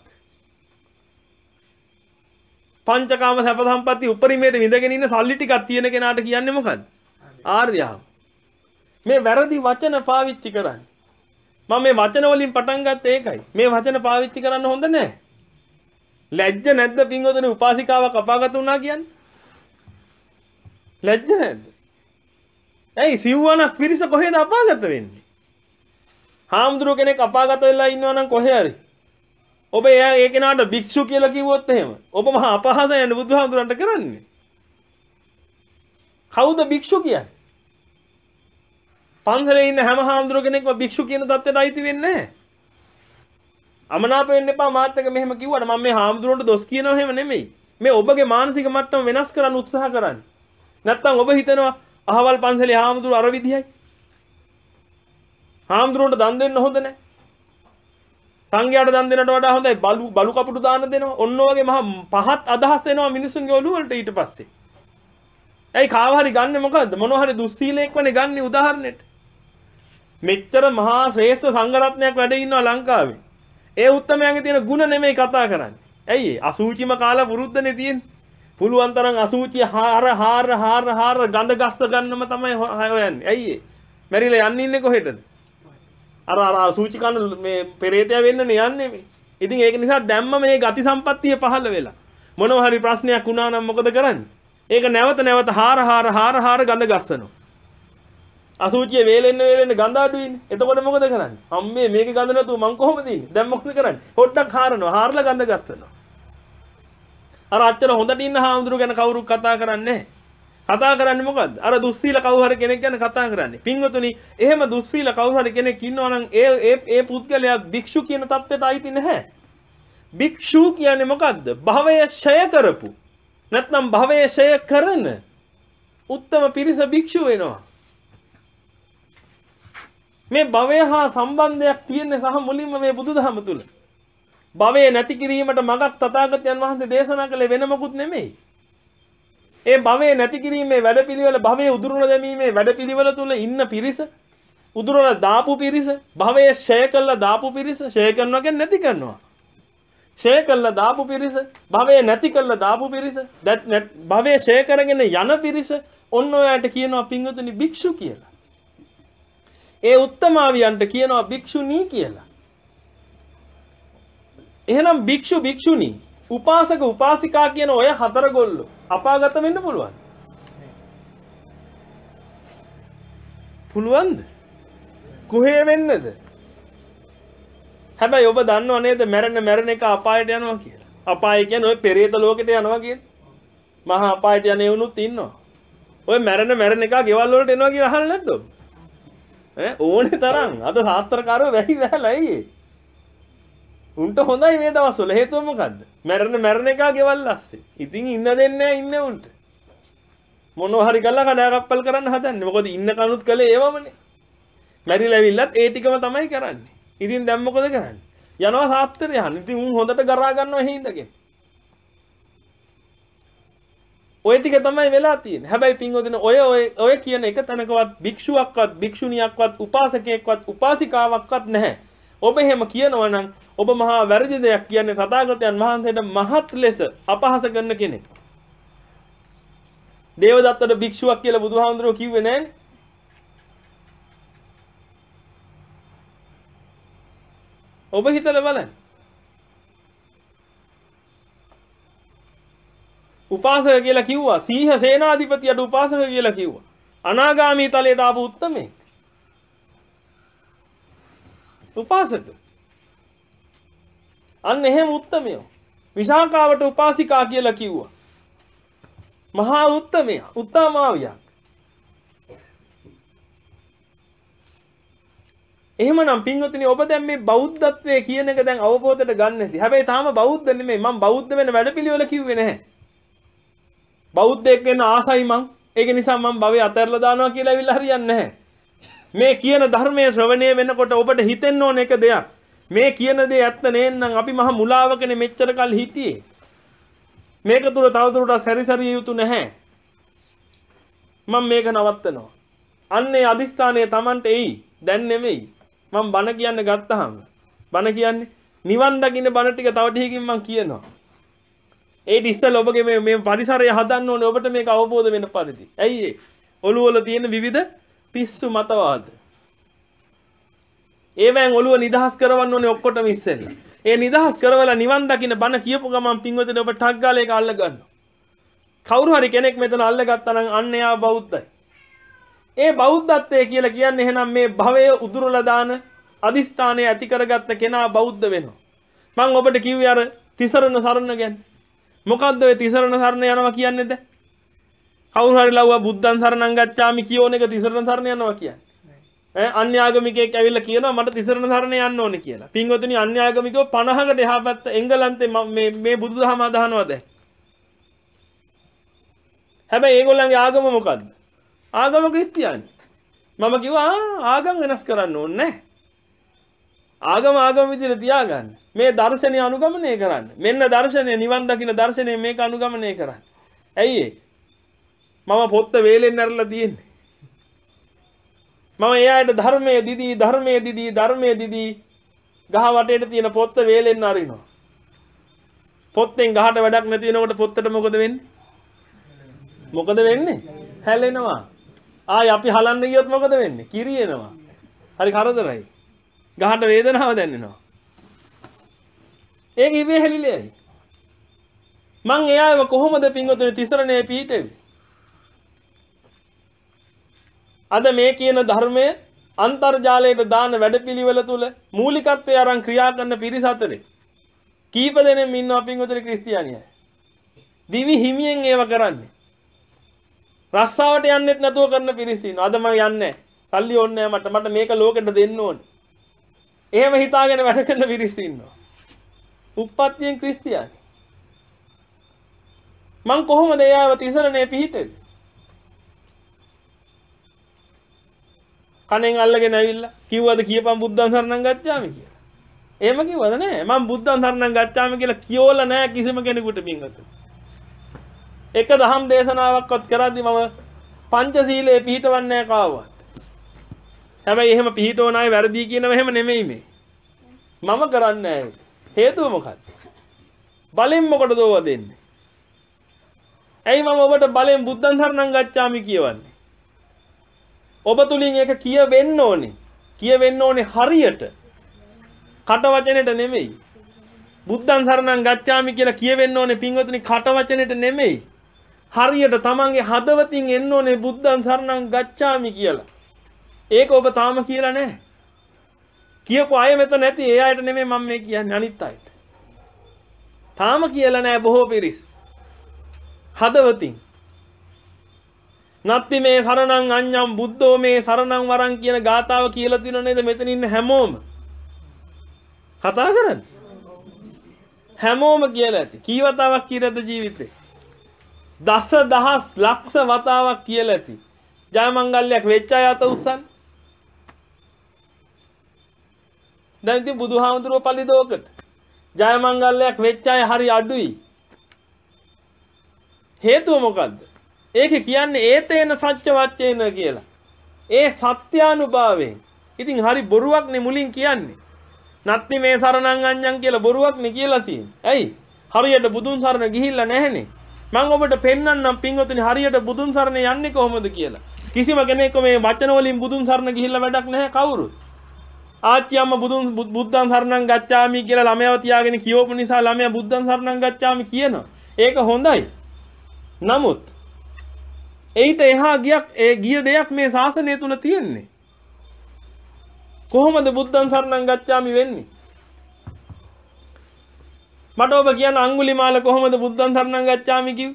පංචකාම සැප සම්පatti උපරිමයට විඳගෙන ඉන්න සල්ලි ටිකක් තියෙන කෙනාට කියන්නේ මොකද්ද? ආර්යාව. මේ වැරදි වචන පාවිච්චි කරන්නේ. මම මේ වචන වලින් පටන් ගත්තේ ඒකයි. මේ වචන පාවිච්චි කරන්න හොඳ නැහැ. ලැජ්ජ නැද්ද පින්වතුනි උපාසිකාවක් අපාගත වුණා කියන්නේ? ලැජ්ජ නැද්ද? ඇයි සිව්වනක් පිරිස කොහෙද අපාගත වෙන්නේ? හාමුදුරුව කෙනෙක් අපාගත වෙලා ඉන්නවා නම් කොහේ හරි. ඔබ එයා ඒ කෙනාට භික්ෂු කියලා කිව්වොත් එහෙම ඔබ මහා අපහාසයෙන් බුදුහාමුදුරන්ට කරන්නේ. කවුද භික්ෂු කියන්නේ? පන්සලේ ඉන්න හැම හාමුදුරුව කෙනෙක්ම භික්ෂු කියන தත්ත්වයට අයිති වෙන්නේ නැහැ. අමනාප වෙන්න එපා මාත් එක මෙහෙම කිව්වට මම මේ හාමුදුරුවන්ට දොස් කියනව එහෙම නෙමෙයි. මේ ඔබගේ මානසික මට්ටම වෙනස් කරන්න උත්සාහ කරන්නේ. නැත්තම් ඔබ හිතනවා අහවල් පන්සලේ හාමුදුරුව අර විදිහයි. හාමුදුරුවන්ට දන් දෙන්න හොඳ නැහැ. සංඝයාට දන් දෙන්නට වඩා හොඳයි බලු බලු කපුටු දාන්න දෙනවා. ඔන්න ඔයගේ මහා පහත් අදහස් එනවා මිනිසුන්ගේ ඔළුව වලට ඊට පස්සේ. ඇයි කාව හරි ගන්නෙ මොකද්ද? මොනවා හරි දුස්සීලයක් වනේ ගන්නෙ උදාහරණෙට. මෙච්චර මහා ශ්‍රේෂ්ඨ සංඝරත්නයක් වැඩ ඉන්නවා ලංකාවේ. ඒ උත්තමයන්ගේ තියෙන ಗುಣ නෙමෙයි කතා කරන්නේ. ඇයි ඒ අසූචිම කාලා වෘද්ධනේ තියෙන්නේ. පුළුවන් තරම් අසූචි හාර හාර හාර හාර ගඳ ගස්ස ගන්නම තමයි හොයන්නේ. ඇයි ඒ? මැරිලා යන්නේ ඉන්නේ කොහෙටද? අර අර සූචි කන මේ පෙරේතයා වෙන්නනේ යන්නේ මේ. ඉතින් ඒක නිසා දැම්ම මේ ගති සම්පත්තිය පහළ වෙලා. මොනවා හරි ප්‍රශ්නයක් වුණා නම් මොකද කරන්නේ? ඒක නැවත නැවත හාර හාර හාර හාර ගඳ ගස්සනවා. අසූචිය වේලෙන්න වේලෙන්න ගඳ අඩුයිනේ. එතකොට මොකද කරන්නේ? අම්මේ මේකේ ගඳ නැතුව මං කොහොමද ඉන්නේ? දැන් මොකද කරන්නේ? පොඩ්ඩක් හාරනවා. හාරලා ගඳ ගස්සනවා. අර අච්චර හොඳට ඉන්න හාමුදුරුවෝ ගැන කවුරුත් කතා කරන්නේ නැහැ. කතා කරන්නේ මොකද්ද? අර දුස්සීල කවුරු හරි කෙනෙක් ගැන කතා කරන්නේ. පින්වතුනි, එහෙම දුස්සීල කවුරු හරි කෙනෙක් ඉන්නවා නම් ඒ ඒ ඒ පුද්ගලයා භික්ෂු කියන தත්ත්වයට අයිති නැහැ. භික්ෂු කියන්නේ මොකද්ද? භවය ඡය කරපු. නැත්නම් භවය ඡය කරන උත්තම පිරිස භික්ෂු වෙනවා. මේ භවය හා සම්බන්ධයක් තියෙන්නේ සහ මුලින්ම මේ බුදුදහම තුල. භවය නැති කිරීමට මගක් තථාගතයන් වහන්සේ දේශනා කළේ වෙන මොකුත් නෙමෙයි. ඒ භවයේ නැති කිරීමේ වැඩපිළිවෙල භවයේ උදුරන දැමීමේ වැඩපිළිවෙල තුල ඉන්න පිරිස උදුරන දාපු පිරිස භවයේ ඡය කළා දාපු පිරිස ඡය කරනවා කියන්නේ නැති කරනවා ඡය කළා දාපු පිරිස භවයේ නැති කළා දාපු පිරිස භවයේ ඡය කරගෙන යන පිරිස ඔන්න ඔයාට කියනවා පින්වතුනි භික්ෂු කියලා. ඒ උත්තමාවියන්ට කියනවා භික්ෂුණී කියලා. එහෙනම් භික්ෂු භික්ෂුණී උපාසක උපාසිකා කියන ඔය හතර ගොල්ලෝ අපාගත වෙන්න පුළුවන්. පුළුවන්ද? කොහේ වෙන්නද? හැබැයි ඔබ දන්නව නේද මැරෙන මැරෙන එක අපායට යනවා කියලා. අපාය කියන්නේ ඔය පෙරේත ලෝකෙට යනවා කියන්නේ. මහා අපායට යන්නේ වුණුත් ඉන්නවා. ඔය මැරෙන මැරෙන එක ගෙවල් වලට එනවා කියලා අහන්නේ නැද්ද? ඈ ඕනේ තරම්. අද සාත්‍රකාරව වැහි වැහලා අයියේ. උන්ට හොඳයි මේ දවස්වල. හේතුව මොකද්ද? මැරෙන මැරෙන එක ගෙවල් ඇස්සේ. ඉතින් ඉන්න දෙන්නේ නැහැ ඉන්නේ උන්ට. මොනවා හරි කරලා කඩාකප්පල් කරන්න හදන්නේ. මොකද ඉන්න කනුත් කළේ ඒවමනේ. මැරිලා ඇවිල්ලත් ඒ ටිකම තමයි කරන්නේ. ඉතින් දැන් මොකද කරන්නේ? යනවා සාත්‍රය යහන්න. ඉතින් උන් හොඳට ගරා ගන්නවා හිඳගෙන. ඔය ටික තමයි වෙලා තියෙන්නේ. හැබැයි පින්වදින ඔය ඔය ඔය කියන එක තැනකවත් භික්ෂුවක්වත් භික්ෂුණියක්වත් උපාසකයෙක්වත් උපාසිකාවක්වත් නැහැ. ඔබ එහෙම කියනවා නම් ඔබ මහා වැරදි දෙයක් කියන්නේ සතාගතයන් වහන්සේට මහත් ලෙස අපහාස කරන කෙනෙක්. දේවදත්තට භික්ෂුවක් කියලා බුදුහාමුදුරුවෝ කිව්වේ නෑනේ. ඔබ හිතලා බලන්න. උපාසක කියලා කිව්වා. සීහ සේනාධිපතියට උපාසක කියලා කිව්වා. අනාගාමී තලයට ආපු උත්තමේ. උපාසක. අන්න එහෙම උත්තමයෝ. විශාකාවට උපාසිකා කියලා කිව්වා. මහා උත්තමයා, උත්තමාවියක්. එහෙමනම් පින්වතුනි ඔබ දැන් මේ බෞද්ධත්වයේ කියන එක දැන් අවබෝධයට ගන්න නැති. හැබැයි තාම බෞද්ධ නෙමෙයි. මම බෞද්ධ වෙන වැඩපිළිවෙල කිව්වේ නැහැ. බෞද්ධයෙක් වෙන්න ආසයි මං. ඒක නිසා මම භවය අතහැරලා දානවා කියලා ඇවිල්ලා හරියන්නේ නැහැ. මේ කියන ධර්මයේ ශ්‍රවණය වෙනකොට ඔබට හිතෙන්න ඕන එක දෙයක්. මේ කියන දේ ඇත්ත නේන්නම් අපි මහ මුලාවකනේ මෙච්චර කල් හිටියේ. මේක තුල තවදුරටත් සැරිසරිය යුතු නැහැ. මම මේක නවත්තනවා. අන්නේ අදිස්ථානයේ Tamanට එයි. දැන් නෙමෙයි. මම බණ කියන්න ගත්තාම බණ කියන්නේ නිවන් දකින්න බණ ටික තව ටිකකින් මම කියනවා. ඒ ඉස්සෙල් ඔබගේ මේ මේ පරිසරය හදන්න ඕනේ ඔබට මේක අවබෝධ වෙන පරිදි. ඇයි ඒ? ඔළුව වල තියෙන විවිධ පිස්සු මතවාද. ඒවෙන් ඔළුව නිදහස් කරවන්න ඕනේ ඔක්කොටම ඉස්සෙල්ලා. ඒ නිදහස් කරවලා නිවන් දකින්න බණ කියපු ගමන් පින්වතුනි ඔබ ටක් ගාලා ඒක අල්ල ගන්නවා. කවුරු හරි කෙනෙක් මෙතන අල්ල ගත්තා නම් අන්න එයා බෞද්ධයි. ඒ බෞද්ධත්වය කියලා කියන්නේ එහෙනම් මේ භවය උදුරලා දාන අදිස්ථානය ඇති කරගත්ත කෙනා බෞද්ධ වෙනවා. මම ඔබට කිව්වේ අර තිසරණ සරණ ගැන. මොකද්ද ඔය තිසරණ සරණ යනවා කියන්නේ දැන්? කවුරු හරි ලව්වා බුද්ධං සරණං ගච්ඡාමි කියෝන එක තිසරණ සරණ යනවා කියන්නේ. ඈ අන්‍යාගමිකයෙක් ඇවිල්ලා කියනවා මට තිසරණ සරණ යන්න ඕනේ කියලා. පින්වතුනි අන්‍යාගමිකව පනහකට එහා පැත්ත එංගලන්තේ මේ මේ බුදුදහම අදහනවා දැන්. හැබැයි ඒගොල්ලන්ගේ ආගම මොකද්ද? ආගම ක්‍රිස්තියානි. මම කිව්වා ආගම් වෙනස් කරන්න ඕනේ නැහැ. ආගම ආගම විදිහට තියාගන්න. මේ දර්ශනය අනුගමනය කරන්න. මෙන්න දර්ශනය නිවන් දකින්න දර්ශනය මේක අනුගමනය කරන්න. ඇයි ඒ? මම පොත්ත වේලෙන් ඇරලා තියෙන්නේ. මම එයාට ධර්මයේ දිදී ධර්මයේ දිදී ධර්මයේ දිදී ගහ වටේට තියෙන පොත්ත වේලෙන් අරිනවා. පොත්තෙන් ගහට වැඩක් නැති වෙනකොට පොත්තට මොකද වෙන්නේ? මොකද වෙන්නේ? හැලෙනවා. ආයි අපි හලන්න ගියොත් මොකද වෙන්නේ? කිරියෙනවා. හරි කරදරයි. ගහට වේදනාව දැනෙනවා. ඒක ඉබේ හැලිලෙයි. මං එයාව කොහොමද පින්වතුනි තිසරණේ පිහිටෙවි? අද මේ කියන ධර්මය අන්තර්ජාලයට දාන වැඩපිළිවෙල තුල මූලිකත්වයේ අරන් ක්‍රියා කරන පිරිස අතරේ කීප දෙනෙක් ඉන්නවා පින්වතුනි ක්‍රිස්තියානියයි. දිවි හිමියෙන් ඒව කරන්නේ. රස්සාවට යන්නෙත් නැතුව කරන පිරිස ඉන්නවා. අද මම යන්නේ. සල්ලි ඕනේ මට. මට මේක ලෝකෙට දෙන්න ඕනේ. එහෙම හිතාගෙන වැඩ කරන පිරිස ඉන්නවා. උප්පත්තියෙන් ක්‍රිස්තියානි. මං කොහොමද එයාව තිසරණේ පිහිටෙන්නේ? කණෙන් අල්ලගෙන ඇවිල්ලා කිව්වද කියපන් බුද්ධං සරණං ගච්ඡාමි කියලා. එහෙම කිව්වද නෑ? මම බුද්ධං සරණං ගච්ඡාමි කියලා කියෝලා නෑ කිසිම කෙනෙකුට පින්වතුනි. එක දහම් දේශනාවක්වත් කරද්දි මම පංචශීලයේ පිහිටවන්නේ නැහැ කාවවත්. හැබැයි එහෙම පිහිටවන අය වැරදි කියනව එහෙම නෙමෙයි මේ. මම කරන්නේ නැහැ. හේතුව මොකක්ද? බලෙන් මොකටද ඕවා දෙන්නේ? ඇයි මම ඔබට බලෙන් බුද්ධං සරණං ගච්ඡාමි කියවන්නේ? ඔබ තුලින් ඒක කියවෙන්න ඕනේ. කියවෙන්න ඕනේ හරියට. කට වචනෙට නෙමෙයි. බුද්ධං සරණං ගච්ඡාමි කියලා කියවෙන්න ඕනේ පින්වතුනි කට වචනෙට නෙමෙයි. හරියට තමන්ගේ හදවතින් එන්න ඕනේ බුද්ධං සරණං ගච්ඡාමි කියලා. ඒක ඔබ තාම කියලා නැහැ. කියපු අය මෙතන නැති ඒ අයට නෙමෙයි මම මේ කියන්නේ අනිත් අයට. තාම කියලා නෑ බොහෝ පිරිස්. හදවතින්. නත්ති මේ සරණං අඤ්ඤං බුද්ධෝ මේ සරණං වරං කියන ගාතාව කියලා තියෙනව නේද මෙතන ඉන්න හැමෝම. කතා කරන්නේ. හැමෝම කියලා ඇති. කී වතාවක් කියලාද ජීවිතේ? දස දහස් ලක්ෂ වතාවක් කියලා ඇති. ජය මංගල්‍යයක් වෙච්ච අය අත උස්සන්න. දැන් ඉතින් බුදුහාමුදුරුවෝ පල්ලිදෝකට ජය මංගල්‍යයක් වෙච්ච අය හරි අඩුයි. හේතුව මොකද්ද? ඒකේ කියන්නේ ඒතේන සත්‍ය වච්චේන කියලා. ඒ සත්‍යානුභවයෙන්. ඉතින් හරි බොරුවක්නේ මුලින් කියන්නේ. නත්ති මේ සරණං අඤ්ඤං කියලා බොරුවක්නේ කියලා තියෙන්නේ. ඇයි? හරියට බුදුන් සරණ ගිහිල්ලා නැහනේ. මම ඔබට පෙන්වන්නම් පින්වතුනි හරියට බුදුන් සරණ යන්නේ කොහොමද කියලා. කිසිම කෙනෙක් මේ වචන වලින් බුදුන් සරණ ගිහිල්ලා වැඩක් නැහැ කවුරුත්. ආච්චියම්ම බුදුන් බුද්ධං සරණං ගච්ඡාමි කියලා ළමයාව තියාගෙන කියවපු නිසා ළමයා බුද්ධං සරණං ගච්ඡාමි කියනවා. ඒක හොඳයි. නමුත් ඒිට එහා ගියක් ඒ ගිය දෙයක් මේ ශාසනය තුල තියෙන්නේ. කොහොමද බුද්ධං සරණං ගච්ඡාමි වෙන්නේ? මට ඔබ කියන අඟුලිමාල කොහොමද බුද්ධං සරණං ගච්ඡාමි කිව්වේ?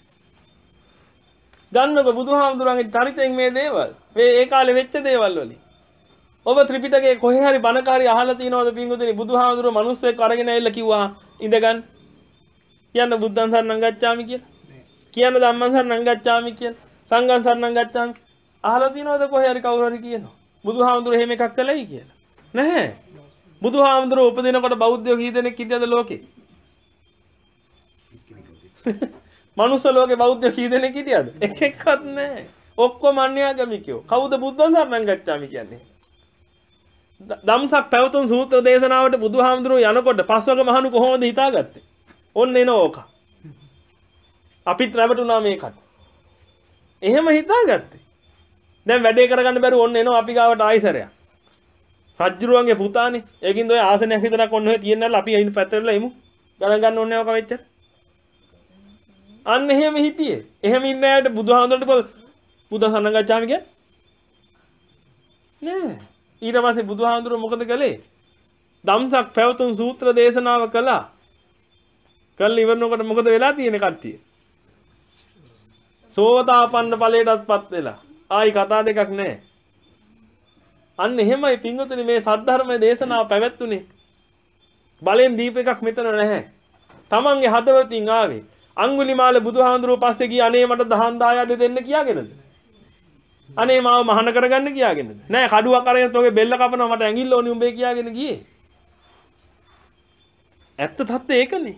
දන්නකො බුදුහාමුදුරන්ගේ චරිතයෙන් මේ දේවල් මේ ඒ කාලේ වෙච්ච දේවල් වලින්. ඔබ ත්‍රිපිටකයේ කොහේ හරි බණකාරී අහලා තියෙනවද පින්වතුනි බුදුහාමුදුරුවෝ මිනිස්සෙක් අරගෙන ඇවිල්ලා කිව්වා ඉඳගන්න. කියන්න බුද්ධං සරණං ගච්ඡාමි කියලා. කියන්න ධම්මං සරණං ගච්ඡාමි කියලා. සංඝං සරණං ගච්ඡාමි. අහලා තියෙනවද කොහේ හරි කවුරු හරි කියනවා. බුදුහාමුදුරුවෝ එහෙම එකක් කළයි කියලා. නැහැ. බුදුහාමුදුරුවෝ උපදිනකොට බෞද්ධයෝ කී දෙනෙක් හිටියද ලෝකේ? මනුස්ස ලෝකේ බෞද්ධයෝ කී දෙනෙක් හිටියද? එක එක්කත් නැහැ. ඔක්කොම අන්‍යාගමිකයෝ. කවුද බුද්ධං සරණං ගච්ඡාමි කියන්නේ? ධම්සක් පැවතුම් සූත්‍ර දේශනාවට බුදුහාමුදුරුවෝ යනකොට පස්වග මහණු කොහොමද හිතාගත්තේ? ඔන්න එන ඕක. අපිත් රැවටුණා මේකට. එහෙම හිතාගත්තේ. දැන් වැඩේ කරගන්න බැරුව ඔන්න එනවා අපි ගාවට ආයිසරයක්. රජ්ජුරුවන්ගේ පුතානේ. ඒකින්ද ඔය ආසනයක් විතරක් ඔන්න ඔය තියෙනවල අපි අයින් පැත්තට එමු. ගණන් ගන්න ඕනේ ඔක වෙච්චර. අන්න එහෙම හිටියේ. එහෙම ඉන්න අයට බුදුහාමුදුරන්ට බුද්ධ සරණං ගච්ඡාමි කියන්නේ නෑ. ඊට පස්සේ බුදුහාමුදුරුවෝ මොකද කළේ? ධම්සක් පැවතුම් සූත්‍ර දේශනාව කළා. කල් ඉවරනකොට මොකද වෙලා තියෙන්නේ කට්ටිය? සෝතාපන්න ඵලයටත්පත් වෙලා. ආයි කතා දෙකක් නැහැ. අන්න එහෙමයි පින්වතුනි මේ සද්ධර්මයේ දේශනාව පැවැත්තුනේ. බලෙන් දීප එකක් මෙතන නැහැ. තමන්ගේ හදවතින් ආවේ. අඟුලිමාල බුදුහාමුදුරුවෝ පස්සේ ගියා අනේ මට දහම් දායාද දෙන්න කියාගෙනද? අනේ මාව මහාන කරගන්න කියාගෙනද? නෑ කඩුවක් අරගෙන තෝගේ බෙල්ල කපනවා මට ඇඟිල්ල ඕනි උඹේ කියාගෙන ගියේ. ඇත්ත තත්ත්වය ඒකනේ.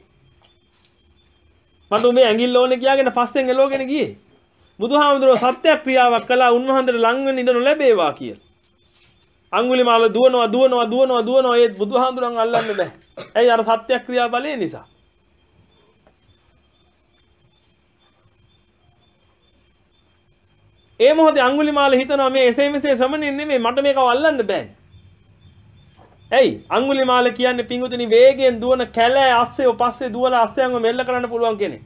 මට උඹේ ඇඟිල්ල ඕනේ කියාගෙන පස්සෙන් එලෝගෙන ගියේ. බුදුහාමුදුරුවෝ සත්‍ය ක්‍රියාවක් කළා උන්වහන්සේට ලං වෙන්න ඉඩ නොලැබේවා කියලා. අඟුලිමාල දුවනවා දුවනවා දුවනවා දුවනවා ඒ බුදුහාමුදුරන් අල්ලන්න බෑ. ඇයි අර සත්‍ය ක්‍රියා බලය නිසා. ඒ මොහොතේ අඟුලිමාල හිතනවා මේ එසේ මෙසේ ශ්‍රමණෙන් නෙමෙයි මට මේකව අල්ලන්න බෑ. ඇයි අඟුලිමාල කියන්නේ පිංගුතුනි වේගයෙන් දුවන කැලෑ අස්සෙව පස්සේ දුවලා අස්සයන්ව මෙල්ල කරන්න පුළුවන් කෙනෙක්.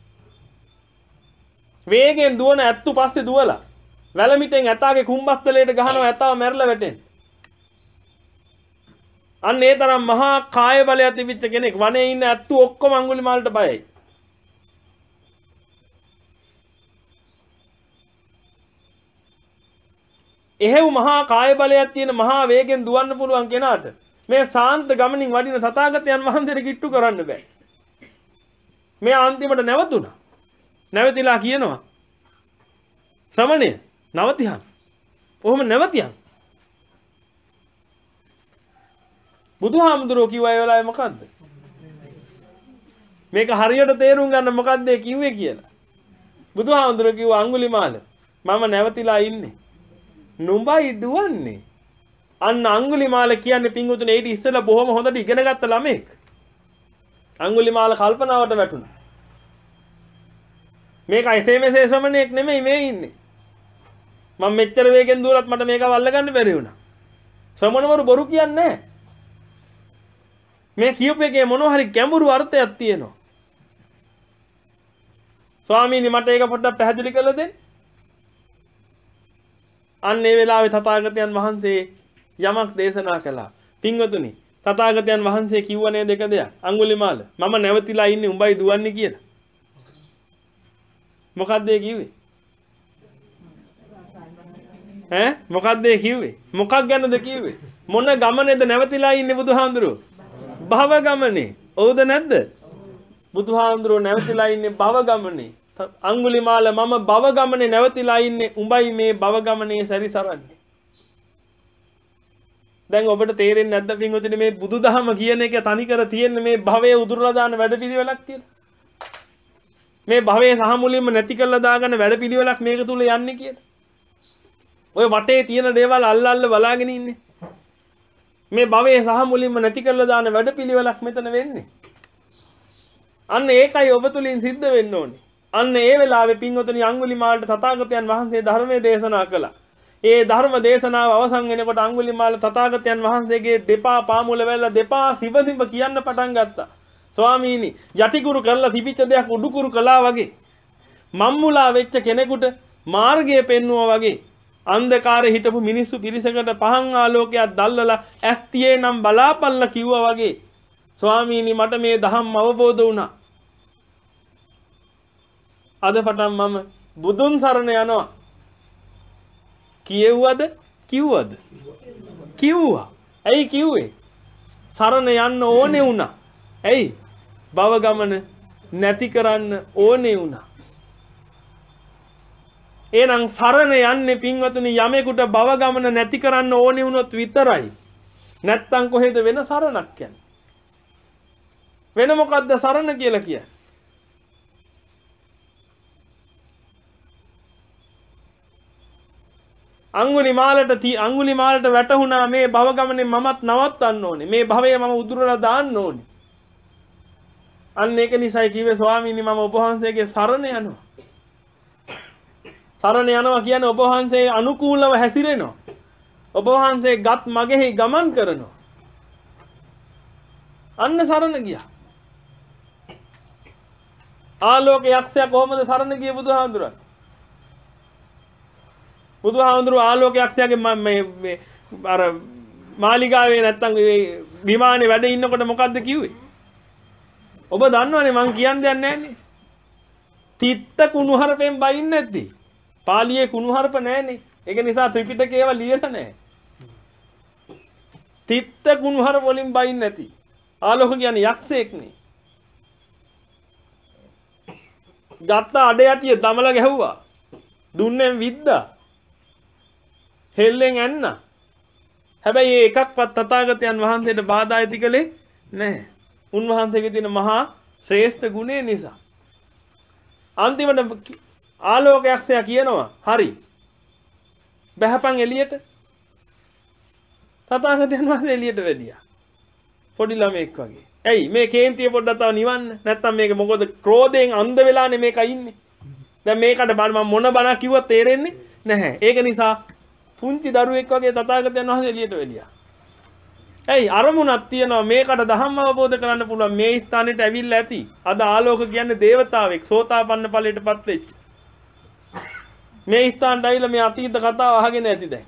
වේගයෙන් දුවන ඇත්තු පස්සේ දුවලා වැලමිටෙන් ඇතාගේ කුඹස්තලයට ගහනවා ඇතාව මැරලා වැටෙන. අන්න ඒ තරම් මහා කාය බලයක් තිබිච්ච කෙනෙක් වනේ ඉන්න ඇත්තු ඔක්කොම අඟුලිමාලට බයයි. එහෙව් මහා කාය බලයක් තියෙන මහා වේගෙන් දුවන්න පුළුවන් කෙනාට මේ සාන්ත ගමනින් වඩින තථාගතයන් වහන්සේට කිට්ටු කරන්න බෑ. මේ අන්තිමට නැවතුණා. නැවතිලා කියනවා ශ්‍රමණය නවතියන්. කොහොම නැවතියන්? බුදුහාමුදුරුවෝ කිව්වා ඒ වෙලාවේ මොකද්ද? මේක හරියට තේරුම් ගන්න මොකද්ද ඒ කිව්වේ කියලා. බුදුහාමුදුරුවෝ කිව්වා අඟුලිමාල මම නැවතිලා ඉන්නේ. නුඹයි දුවන්නේ. අන්න අඟුලිමාල කියන්නේ පිංගුතුනේ ඊට ඉස්සෙල්ලා බොහොම හොඳට ඉගෙන ගත්ත ළමෙක්. අඟුලිමාල කල්පනාවට වැටුණා. මේක එසේ මෙසේ ශ්‍රමණෙක් නෙමෙයි මේ ඉන්නේ. මම මෙච්චර වේගෙන් දුවලත් මට මේක අල්ලගන්න බැරි වුණා. ශ්‍රමණවරු බොරු කියන්නේ නැහැ. මේ කියපු එකේ මොනවා හරි ගැඹුරු අර්ථයක් තියෙනවා. ස්වාමීනි මට ඒක පොඩ්ඩක් පැහැදිලි කරලා දෙන්න. අන්න ඒ වෙලාවේ තථාගතයන් වහන්සේ යමක් දේශනා කළා. පින්වතුනි තථාගතයන් වහන්සේ කිව්වනේ දෙක දෙයක්. අඟුලිමාල මම නැවතිලා ඉන්නේ උඹයි දුවන්නේ කියලා. මොකක්ද ඒ කිව්වේ? ඈ මොකක්ද ඒ කිව්වේ? මොකක් ගැනද කිව්වේ? මොන ගමනේද නැවතිලා ඉන්නේ බුදුහාඳුරෝ? භව ගමනේ. ඔව්ද නැද්ද? බුදුහාඳුරෝ නැවතිලා ඉන්නේ භව ගමනේ. අඟුලිමාල මම භව ගමනේ නැවතිලා ඉන්නේ උඹයි මේ භව ගමනේ සැරිසරන්නේ. දැන් ඔබට තේරෙන්නේ නැද්ද පින්වතුනි මේ බුදුදහම කියන එක තනිකර තියෙන්නේ මේ භවයේ උදුරලා දාන වැඩපිළිවෙලක් කියලා? මේ භවයේ සහ මුලින්ම නැති කරලා දාගන්න වැඩපිළිවෙලක් මේක තුල යන්නේ කියලා. ඔය වටේ තියෙන දේවල් අල්ල අල්ල බලාගෙන ඉන්නේ. මේ භවයේ සහ මුලින්ම නැති කරලා දාන වැඩපිළිවෙලක් මෙතන වෙන්නේ. අන්න ඒකයි ඔබ තුලින් සිද්ධ වෙන්න ඕනේ. අන්න ඒ වෙලාවේ පින්වතුනි අඟුලිමාලට තථාගතයන් වහන්සේ ධර්මයේ දේශනා කළා. ඒ ධර්ම දේශනාව අවසන් වෙනකොට අඟුලිමාල තථාගතයන් වහන්සේගේ දෙපා පාමුල වැල්ලා දෙපා සිව සිව කියන්න පටන් ගත්තා. ස්වාමීනි යටිකුරු කරලා තිබිච්ච දෙයක් උඩුකුරු කළා වගේ. මම්මුලා වෙච්ච කෙනෙකුට මාර්ගය පෙන්වුවා වගේ. අන්ධකාරේ හිටපු මිනිස්සු පිරිසකට පහන් ආලෝකයක් දැල්වලා ඇස් තියේ නම් බලාපල්ලා කිව්වා වගේ. ස්වාමීනි මට මේ ධම්ම අවබෝධ වුණා. අද පටන් මම බුදුන් සරණ යනවා. කියෙව්වද? කිව්වද? කිව්වා. ඇයි කිව්වේ? සරණ යන්න ඕනේ වුණා. ඇයි? භව ගමන නැති කරන්න ඕනේ වුණා. එහෙනම් සරණ යන්නේ පින්වතුනි යමෙකුට භව ගමන නැති කරන්න ඕනේ වුණොත් විතරයි. නැත්තම් කොහෙද වෙන සරණක් යන්නේ? වෙන මොකද්ද සරණ කියලා කියන්නේ? අඟුලිමාලට තී අඟුලිමාලට වැටුණා මේ භව ගමනේ මමත් නවත්තන්න ඕනේ. මේ භවය මම උදුරලා දාන්න ඕනේ. අන්න ඒක නිසායි කිව්වේ ස්වාමීනි මම ඔබ වහන්සේගේ සරණ යනවා. සරණ යනවා කියන්නේ ඔබ වහන්සේ අනුකූලව හැසිරෙනවා. ඔබ වහන්සේ ගත් මගෙහි ගමන් කරනවා. අන්න සරණ ගියා. ආලෝක යක්ෂයා කොහොමද සරණ ගියේ බුදුහාඳුරන්? බුදුහාඳුරු ආලෝක යක්ෂයාගේ මේ අර මාලිගාවේ නැත්තම් විමානේ වැඩ ඉන්නකොට මොකද්ද කිව්වේ? ඔබ දන්නවනේ මං කියන්න දෙයක් නැන්නේ. තිත්ත කුණුහරුපෙන් බයින්නේ නැද්දි? පාලියේ කුණුහරුප නැහනේ. ඒක නිසා ත්‍රිපිටකේ ඒවා ලියලා නැහැ. තිත්ත කුණුහරුප වලින් බයින්නේ නැති. ආලෝක කියන්නේ යක්ෂයෙක් නේ. ගත්ත අඩ යටිය දමලා ගැහුවා. දුන්නෙන් විද්දා. හෙල්ලෙන් ඇන්න. හැබැයි ඒ එකක්වත් තථාගතයන් වහන්සේට බාධා ඇති කළේ නැහැ. උන්වහන්සේගේ තියෙන මහා ශ්‍රේෂ්ඨ ගුණය නිසා. අන්තිමට ආලෝකයක්ෂයා කියනවා හරි. බහපන් එළියට. තථාගතයන් වහන්සේ එළියට වැඩියා. පොඩි ළමෙක් වගේ. ඇයි මේ කේන්තිය පොඩ්ඩක් තව නිවන්න. නැත්තම් මේක මොකද ක්‍රෝධයෙන් අන්ධ වෙලානේ මේක ඉන්නේ. දැන් මේකට මම මොන බණක් කිව්වත් තේරෙන්නේ නැහැ. ඒක නිසා පුංචි දරුවෙක් වගේ තථාගතයන් වහන්සේ එළියට වෙලියා. ඇයි අරමුණක් තියනවා මේකට ධම්ම අවබෝධ කරන්න පුළුවන් මේ ස්ථානෙට ඇවිල්ලා ඇති. අද ආලෝක කියන්නේ දේවතාවෙක් සෝතාපන්න ඵලයටපත් වෙච්ච. මේ ස්ථානට ඇවිල්ලා මේ අතීත කතාව අහගෙන ඇති දැන්.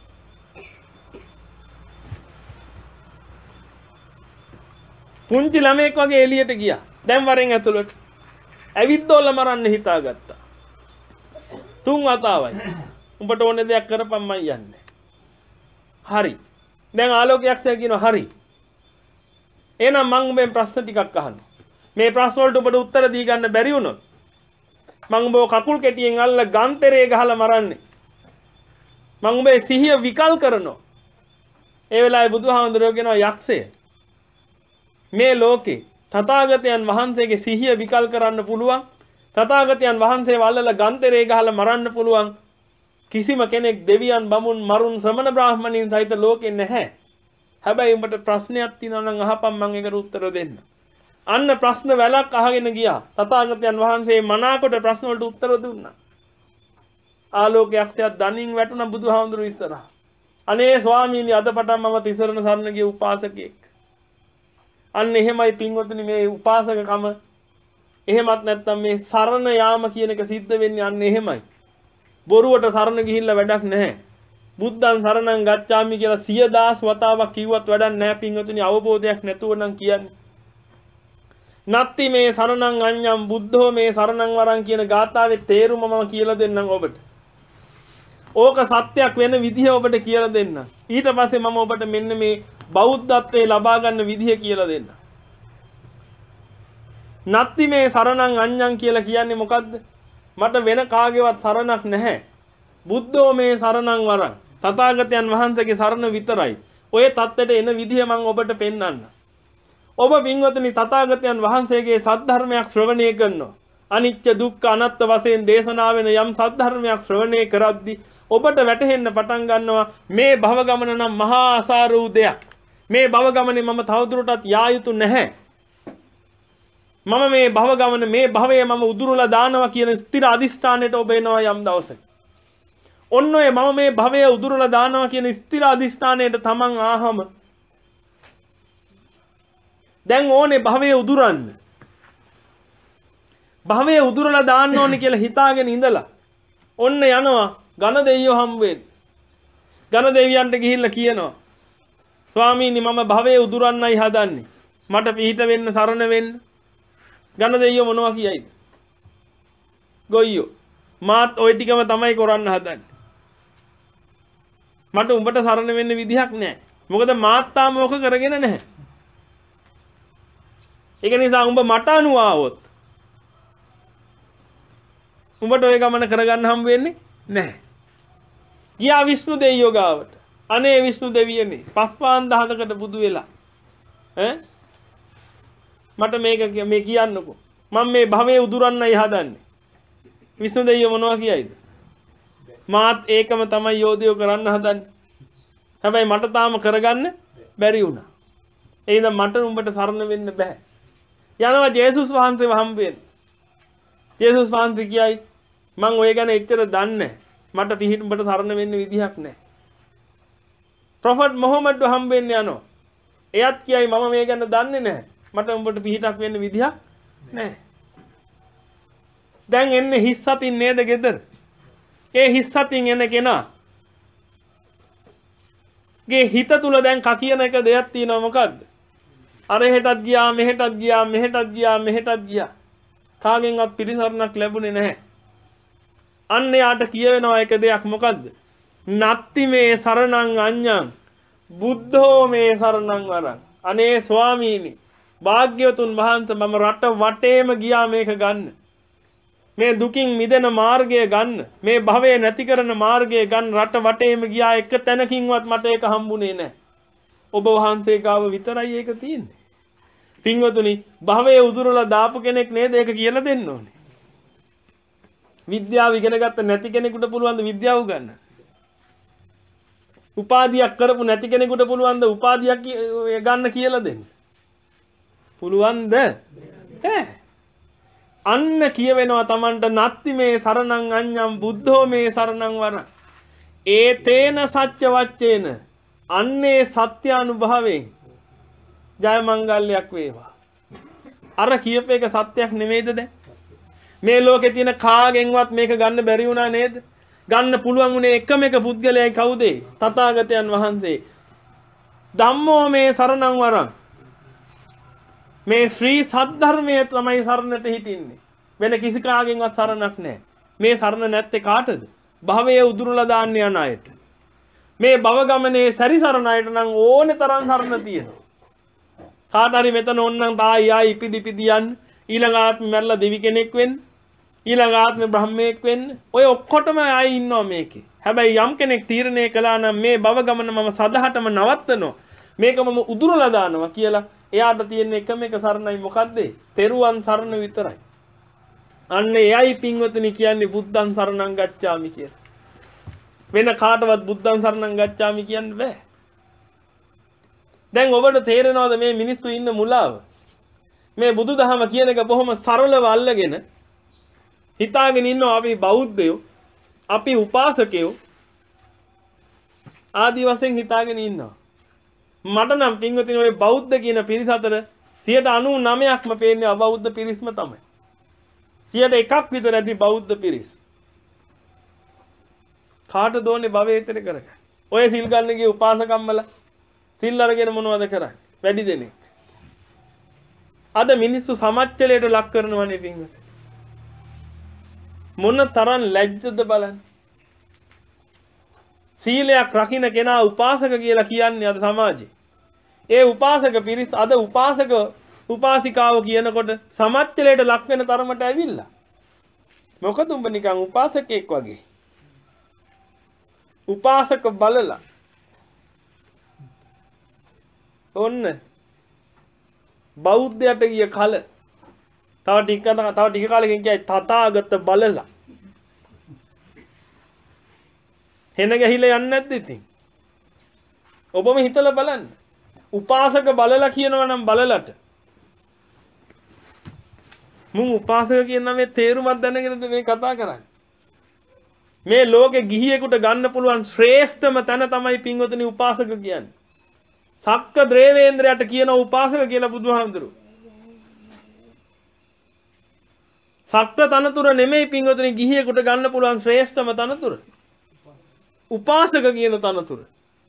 පුංචි ළමෙක් වගේ එළියට ගියා. දැන් වරෙන් ඇතුළට. ඇවිද්දෝල මරන්න හිතාගත්තා. තුන් වතාවයි. උඹට ඕනේ දෙයක් කරපම් මම යන්නේ. හරි. දැන් ආලෝකයක්ෂයා කියනවා හරි. එහෙනම් මම උඹෙන් ප්‍රශ්න ටිකක් අහනවා. මේ ප්‍රශ්න වලට ඔබට උත්තර දී ගන්න බැරි වුණොත් මම උඹව කකුල් කෙටියෙන් අල්ල ගන්තරේ ගහලා මරන්නේ. මම උඹේ සිහිය විකල් කරනවා. ඒ වෙලාවේ බුදුහාමුදුරුවෝ කියනවා යක්ෂය මේ ලෝකේ තථාගතයන් වහන්සේගේ සිහිය විකල් කරන්න පුළුවන්. තථාගතයන් වහන්සේ වල්ලලා ගන්තරේ ගහලා මරන්න පුළුවන්. කිසිම කෙනෙක් දෙවියන් බමුණු මරුන් ශ්‍රමණ බ්‍රාහ්මණයින් සහිත ලෝකේ නැහැ. හැබැයි උඹට ප්‍රශ්නයක් තියෙනවා නම් අහපන් මම ඒකට උත්තර දෙන්න. අන්න ප්‍රශ්න වැලක් අහගෙන ගියා. තථාගතයන් වහන්සේ මනාකොට ප්‍රශ්න වලට උත්තර දුන්නා. ආලෝකයක්ෂයා දණින් වැටුණා බුදුහාමුදුරු ඉස්සරහා. අනේ ස්වාමීනි අද පටන් මම තිසරණ සරණ ගිය උපාසකෙක්. අන්න එහෙමයි පින්වතුනි මේ උපාසකකම. එහෙමත් නැත්නම් මේ සරණ යාම කියන එක සිද්ධ වෙන්නේ අන්න එහෙමයි. බොරුවට සරණ ගිහිල්ලා වැඩක් නැහැ. බුද්ධං සරණං ගච්ඡාමි කියලා සිය දහස් වතාවක් කිව්වත් වැඩක් නැහැ පින්වතුනි අවබෝධයක් නැතුව නම් කියන්නේ. නත්ති මේ සරණං අඤ්ඤං බුද්ධෝ මේ සරණං වරං කියන ගාථාවේ තේරුම මම කියලා දෙන්නම් ඔබට. ඕක සත්‍යයක් වෙන විදිහ ඔබට කියලා දෙන්නම්. ඊට පස්සේ මම ඔබට මෙන්න මේ බෞද්ධත්වයේ ලබා ගන්න විදිහ කියලා දෙන්නම්. නත්ති මේ සරණං අඤ්ඤං කියලා කියන්නේ මොකද්ද? මට වෙන කාගේවත් සරණක් නැහැ. බුද්ධෝ මේ සරණං වරං. තථාගතයන් වහන්සේගේ සරණ විතරයි. ඔය தත්තෙට එන විදිහ මම ඔබට පෙන්වන්නම්. ඔබ පින්වතුනි තථාගතයන් වහන්සේගේ සද්ධර්මයක් ශ්‍රවණය කරනවා. අනිත්‍ය දුක්ඛ අනාත්ම වශයෙන් දේශනා වෙන යම් සද්ධර්මයක් ශ්‍රවණය කරද්දී ඔබට වැටහෙන්න පටන් ගන්නවා මේ භව ගමන නම් මහා අසාර වූ දෙයක්. මේ භව ගමනේ මම තවදුරටත් යා යුතු නැහැ. මම මේ භව ගමන මේ භවයේ මම උදුරලා දානවා කියන ස්ථිර අදිෂ්ඨානයට ඔබ එනවා යම් දවසක. ඔන්න ඔය මම මේ භවයේ උදුරලා දානවා කියන ස්ථිර අදිෂ්ඨානයට තමන් ආහම දැන් ඕනේ භවයේ උදුරන්න. භවයේ උදුරලා දාන්න ඕනේ කියලා හිතාගෙන ඉඳලා ඔන්න යනවා ඝන දෙවියෝ හම්බ වෙන්න. ඝන දෙවියන්ට ගිහිල්ලා කියනවා ස්වාමීනි මම භවයේ උදුරන්නයි හදන්නේ. මට පිහිට වෙන්න සරණ වෙන්න. ඝන දෙවියෝ මොනවා කියයිද? ගොයියෝ මාත් ওই ටිකම තමයි කරන්න හදන්නේ. මට උඹට සරණ වෙන්න විදිහක් නැහැ. මොකද මාත් තාම ඕක කරගෙන නැහැ. ඒක නිසා උඹ මට අනුව ආවොත් උඹට ওই ගමන කරගන්න හම්බ වෙන්නේ නැහැ. ගියා විෂ්ණු දෙවියෝ ගාවට. අනේ විෂ්ණු දෙවියනේ පස්පාන් දහසකට බුදු වෙලා ඈ මට මේක මේ කියන්නකෝ. මම මේ භවයේ උදුරන්නයි හදන්නේ. විෂ්ණු දෙවියෝ මොනවා කියයිද? මාත් ඒකම තමයි යෝධයෝ කරන්න හදන්නේ. හැබැයි මට තාම කරගන්න බැරි වුණා. ඒ හින්දා මට උඹට සරණ වෙන්න බෑ. යනවා ජේසුස් වහන්සේව හම්බ වෙන්න. ජේසුස් වහන්සේ කියයි මං ඔය ගැන එච්චර දන්නේ නැහැ. මට පිහිට උඹට සරණ වෙන්න විදිහක් නැහැ. ප්‍රොෆට් මොහමඩ් හම්බ වෙන්න යනවා. එයත් කියයි මම මේ ගැන දන්නේ නැහැ. මට උඹට පිහිටක් වෙන්න විදිහක් නැහැ. දැන් එන්නේ හිස් සතින් නේද ගෙදර? ඒ හිස් සතින් එන කෙනා ගේ හිත තුල දැන් ක කියන එක දෙයක් තියෙනවා මොකද්ද? අර හෙටත් ගියා මෙහෙටත් ගියා මෙහෙටත් ගියා මෙහෙටත් ගියා. කාගෙන්වත් පිළිසරණක් ලැබුණේ නැහැ. අන්න යාට කියවෙනවා එක දෙයක් මොකද්ද? නත්ති මේ සරණං අඤ්ඤං බුද්ධෝ මේ සරණං වරං. අනේ ස්වාමීනි භාග්‍යවතුන් වහන්සේ මම රට වටේම ගියා මේක ගන්න. මේ දුකින් මිදෙන මාර්ගය ගන්න. මේ භවය නැති කරන මාර්ගය ගන්න රට වටේම ගියා එක තැනකින්වත් මට ඒක හම්බුනේ නැහැ. ඔබ වහන්සේ ගාව විතරයි ඒක තියෙන්නේ. පින්වතුනි භවයේ උදුරලා දාපු කෙනෙක් නේද ඒක කියලා දෙන්න ඕනේ. විද්‍යාව ඉගෙන ගත්ත නැති කෙනෙකුට පුළුවන් ද විද්‍යාව උගන්න? උපාධියක් කරපු නැති කෙනෙකුට පුළුවන් ද උපාධියක් ගන්න කියලා දෙන්න? පුළුවන්ද? ඈ අන්න කියවෙනවා Tamanට නත්ති මේ සරණං අඤ්ඤං බුද්ධෝ මේ සරණං වරං. ඒ තේන සත්‍ය වච්චේන අන්නේ සත්‍ය අනුභවයෙන් ජය මංගල්‍යයක් වේවා. අර කියප එක සත්‍යයක් නෙමෙයිද දැන්? මේ ලෝකේ තියෙන කාගෙන්වත් මේක ගන්න බැරි වුණා නේද? ගන්න පුළුවන් උනේ එකම එක පුද්ගලයයි කවුද? තථාගතයන් වහන්සේ. ධම්මෝ මේ සරණං වරං. මේ ශ්‍රී සද්ධර්මයේ තමයි සරණට හිටින්නේ. වෙන කිසි කාගෙන්වත් සරණක් නැහැ. මේ සරණ නැත්තේ කාටද? භවයේ උදුරලා දාන්න යන අයට. මේ භව ගමනේ සැරිසරණ අයට නම් ඕනේ තරම් සරණ තියෙනවා. කාට හරි මෙතන ඕනනම් තායි ආයි ඉපිදි ඉපිදි යන්න ඊළඟ ආත්මෙ මැරලා දෙවි කෙනෙක් වෙන්න ඊළඟ ආත්මෙ බ්‍රහ්මයෙක් වෙන්න ඔය ඔක්කොටම ආයි ඉන්නවා මේකේ. හැබැයි යම් කෙනෙක් තීරණය කළා නම් මේ භව ගමන මම සදහටම නවත්තනවා මේක මම උදුරලා දානවා කියලා එයාට තියෙන එකම එක සරණයි මොකද්ද? තෙරුවන් සරණ විතරයි. අන්න එයයි පින්වතුනි කියන්නේ බුද්ධං සරණං ගච්ඡාමි කියලා. වෙන කාටවත් බුද්ධං සරණං ගච්ඡාමි කියන්න බෑ. දැන් ඔබට තේරෙනවද මේ මිනිස්සු ඉන්න මුලාව? මේ බුදුදහම කියන එක බොහොම සරලව අල්ලගෙන හිතාගෙන ඉන්නවා අපි බෞද්ධයෝ, අපි උපාසකයෝ ආදි වශයෙන් හිතාගෙන ඉන්නවා. මට නම් පින්වතුනි ඔය බෞද්ධ කියන පිරිස අතර සියයට අනූනවයක්ම පේන්නේ අබෞද්ධ පිරිස්ම තමයි. සියයට එකක් විතර ඇති බෞද්ධ පිරිස්. කාටද ඕනේ භවය ඊතර කරගන්න? ඔය සිල් ගන්න ගිය උපාසකම්මලා සිල් අරගෙන මොනවද කරන්නේ? වැඩි දෙනෙක්. අද මිනිස්සු සමච්චලයට ලක් කරනවනේ පින්වත්. මොන තරම් ලැජ්ජද බලන්න. සීලයක් රකින්න කෙනා උපාසක කියලා කියන්නේ අද සමාජයේ. ඒ උපාසක පිරිස අද උපාසක උපාසිකාව කියනකොට සමච්චලයට ලක් වෙන තරමට ඇවිල්ලා. මොකද උඹ නිකන් උපාසකෙක් වගේ. උපාසක බලලා. ඔන්න බෞද්ධයට ගිය කල තව ටික තව ටික කාලෙකින් කියයි තථාගත බලලා. හෙන ගහිලා යන්නේ නැද්ද ඉතින්? ඔබම හිතලා බලන්න. උපාසක බලලා කියනවා නම් බලලට. මුන් උපාසක කියන මේ තේරුමක් දැනගෙනද මේ කතා කරන්නේ? මේ ලෝකේ ගිහියෙකුට ගන්න පුළුවන් ශ්‍රේෂ්ඨම තැන තමයි පින්වතුනි උපාසක කියන්නේ. සක්ක ද්‍රේවේන්ද්‍රයට කියන උපාසක කියලා බුදුහාමුදුරුවෝ. සක්‍ර තනතුර නෙමෙයි පින්වතුනි ගිහියෙකුට ගන්න පුළුවන් ශ්‍රේෂ්ඨම තනතුර. උපාසක කියන තනතුර.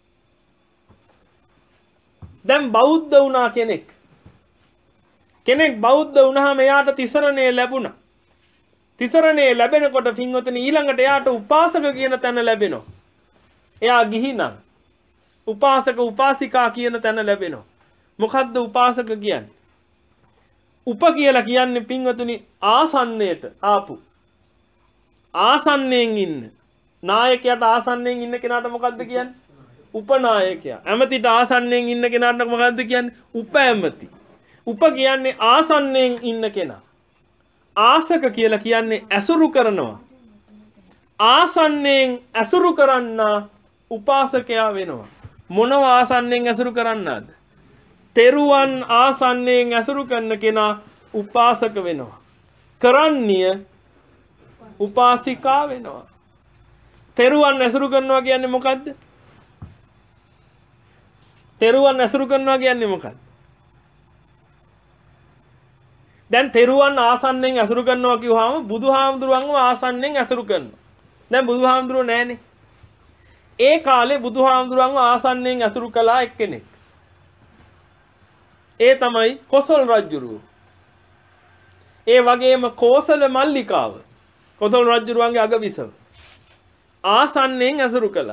දැන් බෞද්ධ වුණා කෙනෙක්. කෙනෙක් බෞද්ධ වුණාම එයාට තිසරණේ ලැබුණා. තිසරණේ ලැබෙනකොට පින්වතුනි ඊළඟට එයාට උපාසක කියන තැන ලැබෙනවා. එයා ගිහි නම් උපාසක උපාසිකා කියන තැන ලැබෙනවා. මොකද්ද උපාසක කියන්නේ? උප කියලා කියන්නේ පින්වතුනි ආසන්නයට ආපු. ආසන්නයෙන් ඉන්න. නායකයාට ආසන්නයෙන් ඉන්න කෙනාට මොකද්ද කියන්නේ? උපනායකයා. ඇමතිට ආසන්නයෙන් ඉන්න කෙනාට මොකද්ද කියන්නේ? උප ඇමති. උප කියන්නේ ආසන්නයෙන් ඉන්න කෙනා. ආසක කියලා කියන්නේ ඇසුරු කරනවා. ආසන්නයෙන් ඇසුරු කරන්නා උපාසකයා වෙනවා. මොනව ආසන්නයෙන් ඇසුරු කරන්නාද? තෙරුවන් ආසන්නයෙන් ඇසුරු කරන කෙනා උපාසක වෙනවා. කරන්නිය උපාසිකා වෙනවා. තෙරුවන් ඇසුරු කරනවා කියන්නේ මොකද්ද? තෙරුවන් ඇසුරු කරනවා කියන්නේ මොකද්ද? දැන් තෙරුවන් ආසන්නයෙන් ඇසුරු කරනවා කිව්වහම බුදුහාමුදුරුවන්ව ආසන්නයෙන් ඇසුරු කරනවා. දැන් බුදුහාමුදුරුවෝ නැහනේ. ඒ කාලේ බුදුහාමුදුරුවන්ව ආසන්නයෙන් ඇසුරු කළා එක්කෙනෙක්. ඒ තමයි කොසල් රජුරුව. ඒ වගේම කෝසල මල්ලිකාව. කොසල් රජුරුවන්ගේ අගවිසව. ආසන්නයෙන් ඇසුරු කළා.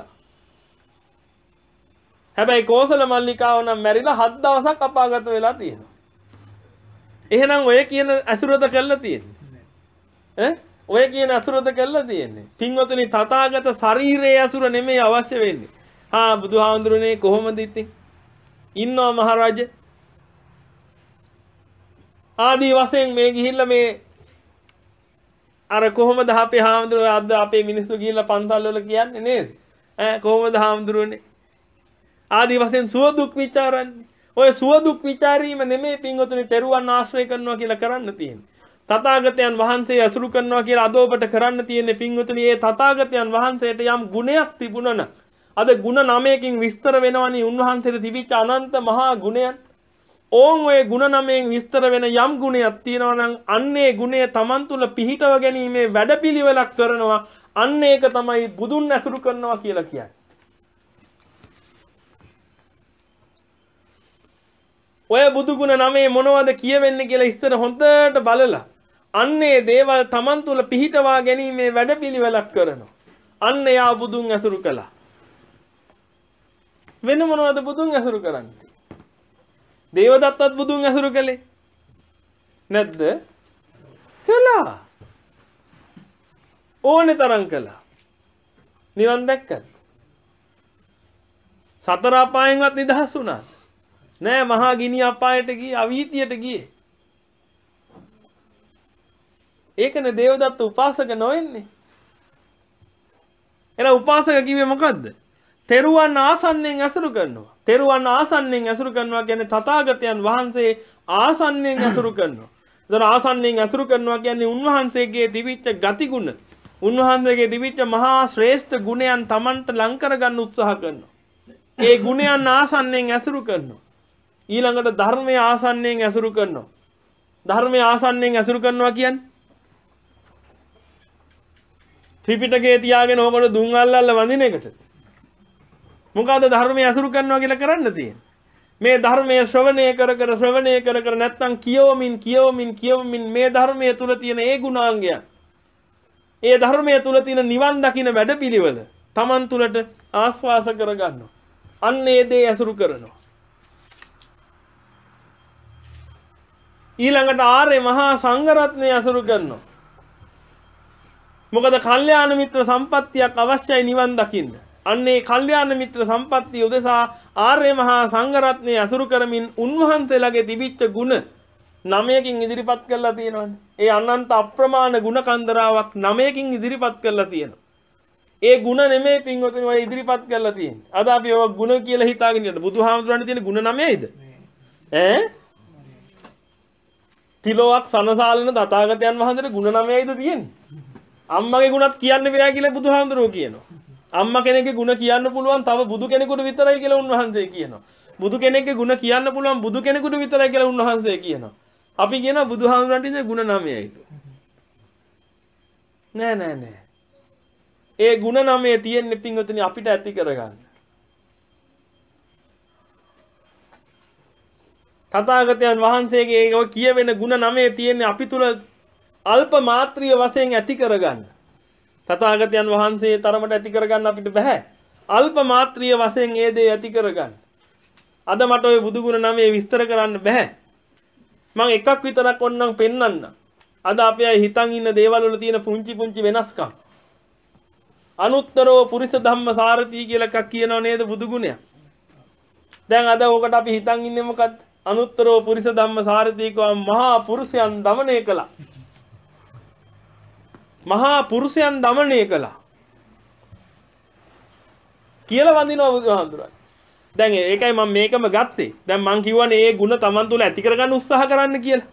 හැබැයි කෝසල මල්ලිකාව නම් මැරිලා හත් දවසක් අපාගත වෙලා තියෙනවා. එහෙනම් ඔය කියන ඇසුරද කළා තියෙන්නේ. ඈ ඔය කියන ඇසුරද කළා තියෙන්නේ. පින්වතුනි තථාගත ශරීරයේ ඇසුර නෙමෙයි අවශ්‍ය වෙන්නේ. හා බුදුහාමුදුරනේ කොහොමද ඉතින්? ඉන්නවා මහරජ. ආදී වශයෙන් මේ ගිහිල්ලා මේ අර කොහොමද අපේ හාමුදුරුවෝ අද අපේ මිනිස්සු ගිහිල්ලා පන්සල් වල කියන්නේ නේද? ඈ කොහොමද හාමුදුරුවනේ? ආදී වශයෙන් සුව දුක් ਵਿਚාරන්නේ. ඔය සුව දුක් ਵਿਚාරීම නෙමෙයි පින්වතුනි තෙරුවන් ආශ්‍රය කරනවා කියලා කරන්න තියෙන්නේ. තථාගතයන් වහන්සේ අසුරු කරනවා කියලා අද ඔබට කරන්න තියෙන්නේ පින්වතුනි මේ තථාගතයන් වහන්සේට යම් ගුණයක් තිබුණා නම් අද ගුණ නවයකින් විස්තර වෙනවනේ උන්වහන්සේට තිබිච්ච අනන්ත මහා ගුණයන්. ඕන් ඔය ගුණ නමයෙන් විස්තර වෙන යම් ගුණයක් තියෙනවා නම් අන්නේ ගුණය Taman තුල පිහිටව ගැනීමේ වැඩපිළිවෙලක් කරනවා. අන්න ඒක තමයි බුදුන් අසුරු කරනවා කියලා කියන්නේ. ඔය බුදු ගුණ නමේ මොනවද කියවෙන්නේ කියලා ඉස්සර හොඳට බලලා අන්නේ දේවල් Taman තුල පිහිටවා ගැනීමේ වැඩපිළිවෙලක් කරනවා. අන්න යා බුදුන් අසුරු කළා. වෙන මොනවද බුදුන් අසුරු කරන්නේ? දේවදත්තත් බුදුන් ඇසුරු කළේ නැද්ද? කළා. ඕනේ තරම් කළා. නිවන් දැක්කද? සතර අපායෙන්වත් නිදහස් වුණාද? නෑ, මහා ගිනි අපායට ගියේ, අවීතියට ගියේ. ඒකනේ දේවදත්ත උපාසක නොවෙන්නේ. එන උපාසක කිව්වේ මොකද්ද? තෙරුවන් ආසන්නයෙන් ඇසුරු කරනවා. තෙරුවන් ආසන්නයෙන් ඇසුරු කරනවා කියන්නේ තථාගතයන් වහන්සේ ආසන්නයෙන් ඇසුරු කරනවා. ඒතර ආසන්නයෙන් ඇසුරු කරනවා කියන්නේ උන්වහන්සේගේ දිවිච්ච ගතිගුණ, උන්වහන්සේගේ දිවිච්ච මහා ශ්‍රේෂ්ඨ ගුණයන් Tamanට ලං කරගන්න උත්සාහ කරනවා. ඒ ගුණයන් ආසන්නයෙන් ඇසුරු කරනවා. ඊළඟට ධර්මයේ ආසන්නයෙන් ඇසුරු කරනවා. ධර්මයේ ආසන්නයෙන් ඇසුරු කරනවා කියන්නේ ත්‍රිපිටකයේ තියාගෙන ඕකට දුන් අල්ලල්ල වඳින එකට. මොකද ධර්මයේ අසුරු කරනවා කියලා කරන්න තියෙන්නේ. මේ ධර්මයේ ශ්‍රවණය කර කර ශ්‍රවණය කර කර නැත්තම් කියවමින් කියවමින් කියවමින් මේ ධර්මයේ තුල තියෙන ඒ ගුණාංගයන් ඒ ධර්මයේ තුල තියෙන නිවන් දකින්න වැඩපිළිවෙල Taman තුලට ආස්වාස කරගන්නවා. අන්න ඒ දේ අසුරු කරනවා. ඊළඟට ආර්ය මහා සංඝරත්නය අසුරු කරනවා. මොකද කල්යාණ මිත්‍ර සම්පත්තියක් අවශ්‍යයි නිවන් දකින්න. අන්නේ කල්යාණ මිත්‍ර සම්පත්තිය උදෙසා ආර්ය මහා සංඝරත්නය අසුරු කරමින් උන්වහන්සේලාගේ තිබිච්ච ගුණ නවයකින් ඉදිරිපත් කරලා තියෙනවානේ. ඒ අනන්ත අප්‍රමාණ ගුණ කන්දරාවක් නවයකින් ඉදිරිපත් කරලා තියෙනවා. ඒ ගුණ නෙමෙයි පින්වතුනි ඔය ඉදිරිපත් කරලා තියෙන්නේ. අද අපි ඔය ගුණ කියලා හිතාගෙන ඉන්න බුදුහාමුදුරන්ට තියෙන ගුණ නවයයිද? ඈ? තිලෝවක් සනසාලන තථාගතයන් වහන්සේට ගුණ නවයයිද තියෙන්නේ? අම්මගේ ගුණත් කියන්න බෑ කියලා බුදුහාමුදුරුවෝ කියනවා. අම්මා කෙනෙක්ගේ ගුණ කියන්න පුළුවන් තව බුදු කෙනෙකුට විතරයි කියලා උන්වහන්සේ කියනවා. බුදු කෙනෙක්ගේ ගුණ කියන්න පුළුවන් බුදු කෙනෙකුට විතරයි කියලා උන්වහන්සේ කියනවා. අපි කියනවා බුදුහාමුදුරන්ට ඉතින් ගුණ නවයයි. නෑ නෑ නෑ. ඒ ගුණ නවය තියෙන්නේ පින්වතුනි අපිට ඇති කරගන්න. තථාගතයන් වහන්සේගේ ඔය කියවෙන ගුණ නවය තියෙන්නේ අපි තුල අල්ප මාත්‍රිය වශයෙන් ඇති කරගන්න. තථාගතයන් වහන්සේ තරමට ඇති කරගන්න අපිට බෑ. අල්ප මාත්‍රිය වශයෙන් ඒ දේ ඇති කරගන්න. අද මට ওই බුදු ගුණ නමේ විස්තර කරන්න බෑ. මම එකක් විතරක් ඔන්නම් පෙන්වන්න. අද අපි අය හිතන් ඉන්න දේවල් වල තියෙන පුංචි පුංචි වෙනස්කම්. අනුත්තරෝ පුරිස ධම්ම සාරති කියලා එකක් කියනව නේද බුදු ගුණය. දැන් අද ඕකට අපි හිතන් ඉන්නේ මොකද්ද? අනුත්තරෝ පුරිස ධම්ම සාරති කියව මහා පුරුෂයන් দমনය කළා. මහා පුරුෂයන් দমনය කළා කියලා වඳිනවා බුදුහාමුදුරන්. දැන් ඒකයි මම මේකම ගත්තේ. දැන් මං කියවනේ ඒ ಗುಣ Taman තුල ඇති කරගන්න උත්සාහ කරන්න කියලා.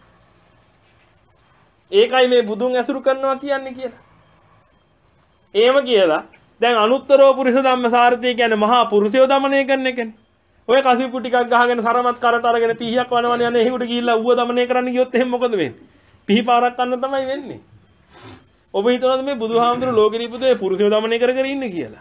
ඒකයි මේ බුදුන් ඇසුරු කරනවා කියන්නේ කියලා. එහෙම කියලා දැන් අනුත්තරෝ පුරිස ධම්මසාරතිය කියන්නේ මහා පුරුෂයෝ দমনය කරන එකනේ. ඔය කසිප්පු ටිකක් ගහගෙන සරමත් කරට අරගෙන පිහියක් වනවන යන එහෙකට ගිහිල්ලා ඌව দমনය කරන්න ගියොත් එහෙම මොකද වෙන්නේ? පිහි පාරක් ගන්න තමයි වෙන්නේ. ඔබ හිතනවාද මේ බුදුහාමුදුරු ලෝකෙ ඉපදුවේ මේ පුරුෂයෝ দমনය කර කර ඉන්නේ කියලා?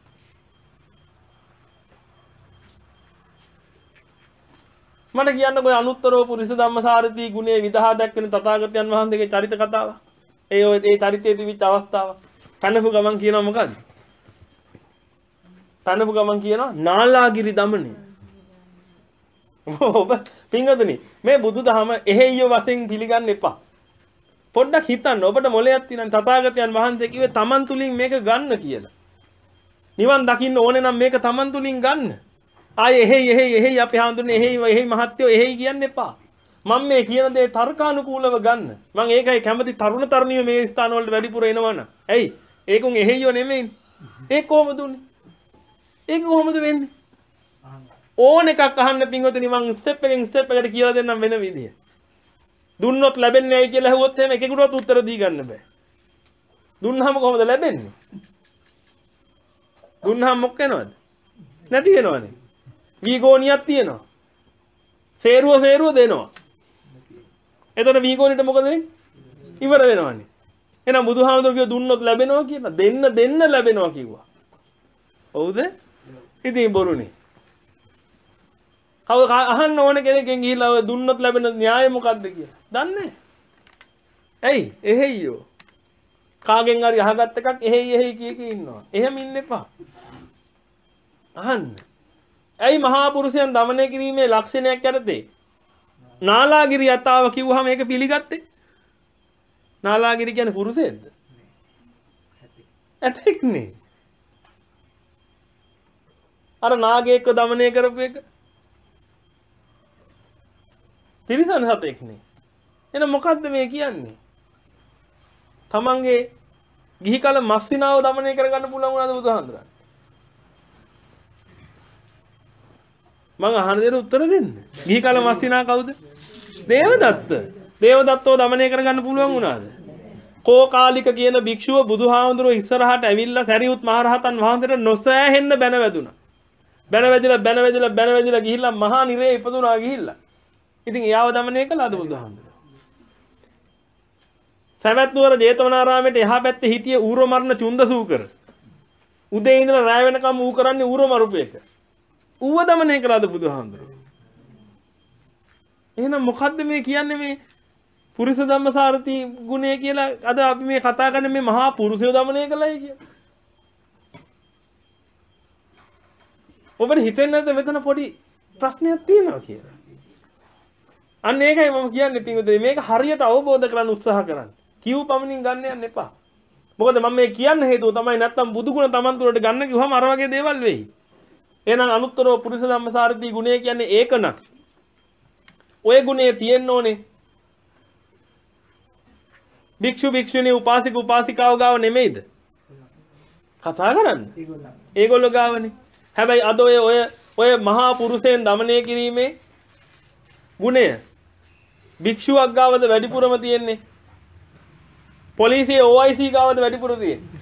මට කියන්නකෝ අනුත්තරෝ පුරිස ධම්මසාරති ගුණේ විදහා දැක්වෙන තථාගතයන් වහන්සේගේ චරිත කතාව. ඒ ඔය ඒ චරිතයේ තිබිච්ච අවස්ථාව. කනපු ගමන් කියනවා මොකද්ද? කනපු ගමන් කියනවා නාලාගිරි දමනේ. ඔබ පින්වතුනි මේ බුදුදහම එහෙයිය වශයෙන් පිළිගන්න එපා. පොඩ්ඩක් හිතන්න ඔබට මොලයක් තියෙනවා තථාගතයන් වහන්සේ කිව්වේ Taman තුලින් මේක ගන්න කියලා. නිවන් දකින්න ඕනේ නම් මේක Taman තුලින් ගන්න. ආයේ එහෙයි එහෙයි එහෙයි අපි හඳුන්නේ එහෙයි එහෙයි මහත්යෝ එහෙයි කියන්න එපා. මම මේ කියන දේ තර්කානුකූලව ගන්න. මම ඒකයි කැමති තරුණ තරුණියෝ මේ ස්ථාන වලට වැඩිපුර එනවන. ඇයි? ඒකුන් එහෙයියෝ නෙමෙයි. ඒක කොහොමද උනේ? ඒක කොහොමද වෙන්නේ? ඕන එකක් අහන්න පින්වතුනි මම ස්ටෙප් එකෙන් ස්ටෙප් එකට කියලා දෙන්නම් වෙන විදිය. දුන්නොත් ලැබෙන්නේ නැයි කියලා හෙව්වොත් එහෙම එකෙකුටවත් උත්තර දී ගන්න බෑ. දුන්නාම කොහොමද ලැබෙන්නේ? දුන්නාම මොකක් වෙනවද? නැති වෙනවනේ. වීගෝනියක් තියෙනවා. සේරුව සේරුව දෙනවා. එතකොට වීගෝනිට මොකද වෙන්නේ? ඉවර වෙනවනේ. එහෙනම් බුදුහාමුදුරුවෝ දුන්නොත් ලැබෙනවා කියලා දෙන්න දෙන්න ලැබෙනවා කිව්වා. හවුද? ඉතින් බොරුනේ. කව අහන්න ඕන කෙනෙක්ගෙන් ගිහිල්ලා ඔය දුන්නොත් ලැබෙන න්‍යාය මොකද්ද කියලා. දන්නේ නැහැ. ඇයි? එහෙයියෝ. කාගෙන් හරි අහගත්ත එකක් එහෙයි එහෙයි කිය කී ඉන්නවා. එහෙම ඉන්න එපා. අහන්න. ඇයි මහා පුරුෂයන් দমনය කිරීමේ ලක්ෂණයක් යටතේ නාලාගිරි යතාව කිව්වහම මේක පිළිගත්තේ? නාලාගිරි කියන්නේ පුරුෂයෙක්ද? ඇතෙක් නේ. අර නාගයෙක්ව দমনය කරපු එක තිරිසන් සතෙක් නේ. එහෙනම් මොකද්ද මේ කියන්නේ? තමන්ගේ ගිහි කල මස්සිනාව দমনය කරගන්න පුළුවන් වුණාද බුදුහාමුදුරන්? මං අහන දෙයට උත්තර දෙන්න. ගිහි කල මස්සිනා කවුද? දේවදත්ත. දේවදත්තව দমনය කරගන්න පුළුවන් වුණාද? කෝකාලික කියන භික්ෂුව බුදුහාමුදුරුවෝ ඉස්සරහට ඇවිල්ලා සරියුත් මහරහතන් වහන්සේට නොසෑහෙන්න බැන වැදුනා. බැන වැදිලා බැන වැදිලා බැන වැදිලා ගිහිල්ලා මහා නිරේ ඉපදුනා ගිහිල්ලා. ඉතින් එයාව দমনය කළාද බුදුහාමුදුරුවෝ? සවැත් නුවර ජේතවනාරාමයේ එහා පැත්තේ හිටිය ඌර මරණ චුන්දසූකර. උදේ ඉඳලා රාය වෙනකම් ඌ කරන්නේ ඌර මරුපේක. ඌව দমনය කළාද බුදුහාමුදුරුවෝ? එහෙනම් මොකද්ද මේ කියන්නේ මේ පුරිස ධම්මසාරති ගුණය කියලා අද අපි මේ කතා කරන්නේ මේ මහා පුරුෂයෝ দমনය කළයි කියලා. ඔබට හිතෙන්නේ නැද්ද මෙතන පොඩි ප්‍රශ්නයක් තියෙනවා කියලා? අන්න ඒකයි මම කියන්නේ පිටුදේ මේක හරියට අවබෝධ කරගන්න උත්සාහ කරන්න. කිව් පමණින් ගන්න යන්න එපා. මොකද මම මේ කියන්න හේතුව තමයි නැත්තම් බුදු ගුණ Taman තුරට ගන්න කිව්වම අර වගේ දේවල් වෙයි. එහෙනම් අනුත්තරෝ පුරිස ධම්මසාරති ගුණය කියන්නේ ඒකන. ඔය ගුණය තියෙන්න ඕනේ. භික්ෂු භික්ෂුණී උපාසික උපාසිකාව ගාව නෙමෙයිද? කතා කරන්නේ. ඒගොල්ලෝ ගාවනේ. හැබැයි අද ඔය ඔය ඔය මහා පුරුෂයන් দমনය කිරීමේ ගුණය භික්ෂුවක් ගාවද වැඩිපුරම තියෙන්නේ? පොලිසිය ඕ අයි සී ගාවද වැඩිපුර තියෙන්නේ?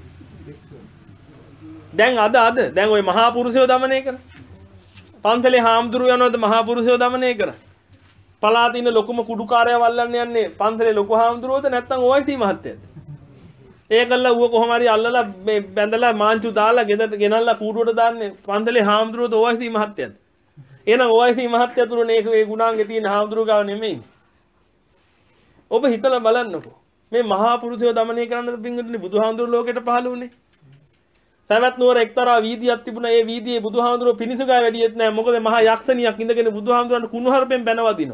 දැන් අද අද දැන් ওই මහා පුරුෂයෝ দমনය කරන පන්සලේ හාමුදුරුවෝ යනවාද මහා පුරුෂයෝ දමනය කර? පළාතේ ඉන්න ලොකුම කුඩුකාරයා වල්ලන්න යන්නේ පන්සලේ ලොකු හාමුදුරුවෝද නැත්නම් ඕ අයි සී මහත්තයාද? ඒකල්ලා ඌව කොහොම හරි අල්ලලා මේ බැඳලා මාංචු දාලා ගෙදරට ගෙනල්ලා කූඩුවට දාන්නේ පන්සලේ හාමුදුරුවෝද ඕ අයි සී මහත්තයාද? එහෙනම් ඕ අයි සී මහත්තයා තුරනේ ඒක ඒ ගුණාංගේ තියෙන හාමුදුරුවෝ ගාව නෙමෙයි. ඔබ හිතලා බලන්නකෝ. මේ මහා පුරුෂයෝ দমনය කරන්නද පින්වතුනි බුදුහාමුදුරුවෝ ලෝකෙට පහළ වුණේ? සවැත් නුවර එක්තරා වීදියක් තිබුණා. ඒ වීදියේ බුදුහාමුදුරුවෝ පිනිසු ගා වැඩියෙත් නැහැ. මොකද මහා යක්ෂණියක් ඉඳගෙන බුදුහාමුදුරන්ට කුණුහරුපෙන් බැනවදිනවා.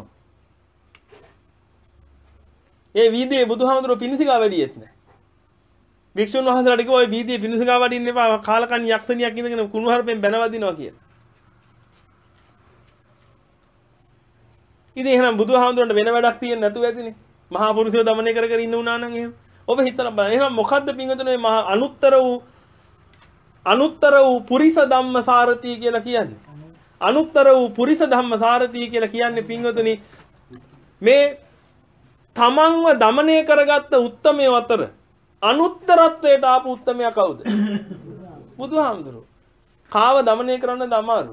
ඒ වීදියේ බුදුහාමුදුරුවෝ පිනිසු ගා වැඩියෙත් නැහැ. වික්ෂුන් වහන්සේලාට කිව්වා ඔය වීදියේ පිනිසු ගා වඩින්න එපා. කාලකන්ණි යක්ෂණියක් ඉඳගෙන කුණුහරුපෙන් බැනවදිනවා කියලා. ඉතින් එහෙනම් බුදුහාමුදුරන්ට වෙන වැඩක් තියෙන්නේ නැතුව ඇතිනේ. මහා පුරුෂයෝ দমনය කර කර ඉන්න උනා නම් එහෙම. ඔබ හිතලා බලන්න. එහෙනම් මොකද්ද පින්වතුනි මේ මහා අනුත්තර වූ අනුත්තර වූ පුරිස ධම්මසාරති කියලා කියන්නේ? අනුත්තර වූ පුරිස ධම්මසාරති කියලා කියන්නේ පින්වතුනි මේ තමන්ව দমনය කරගත්ත උත්තමයෝ අතර අනුත්තරත්වයට ආපු උත්තමයා කවුද? බුදුහාමුදුරුවෝ. කාව দমনය කරන්නද අමාරු?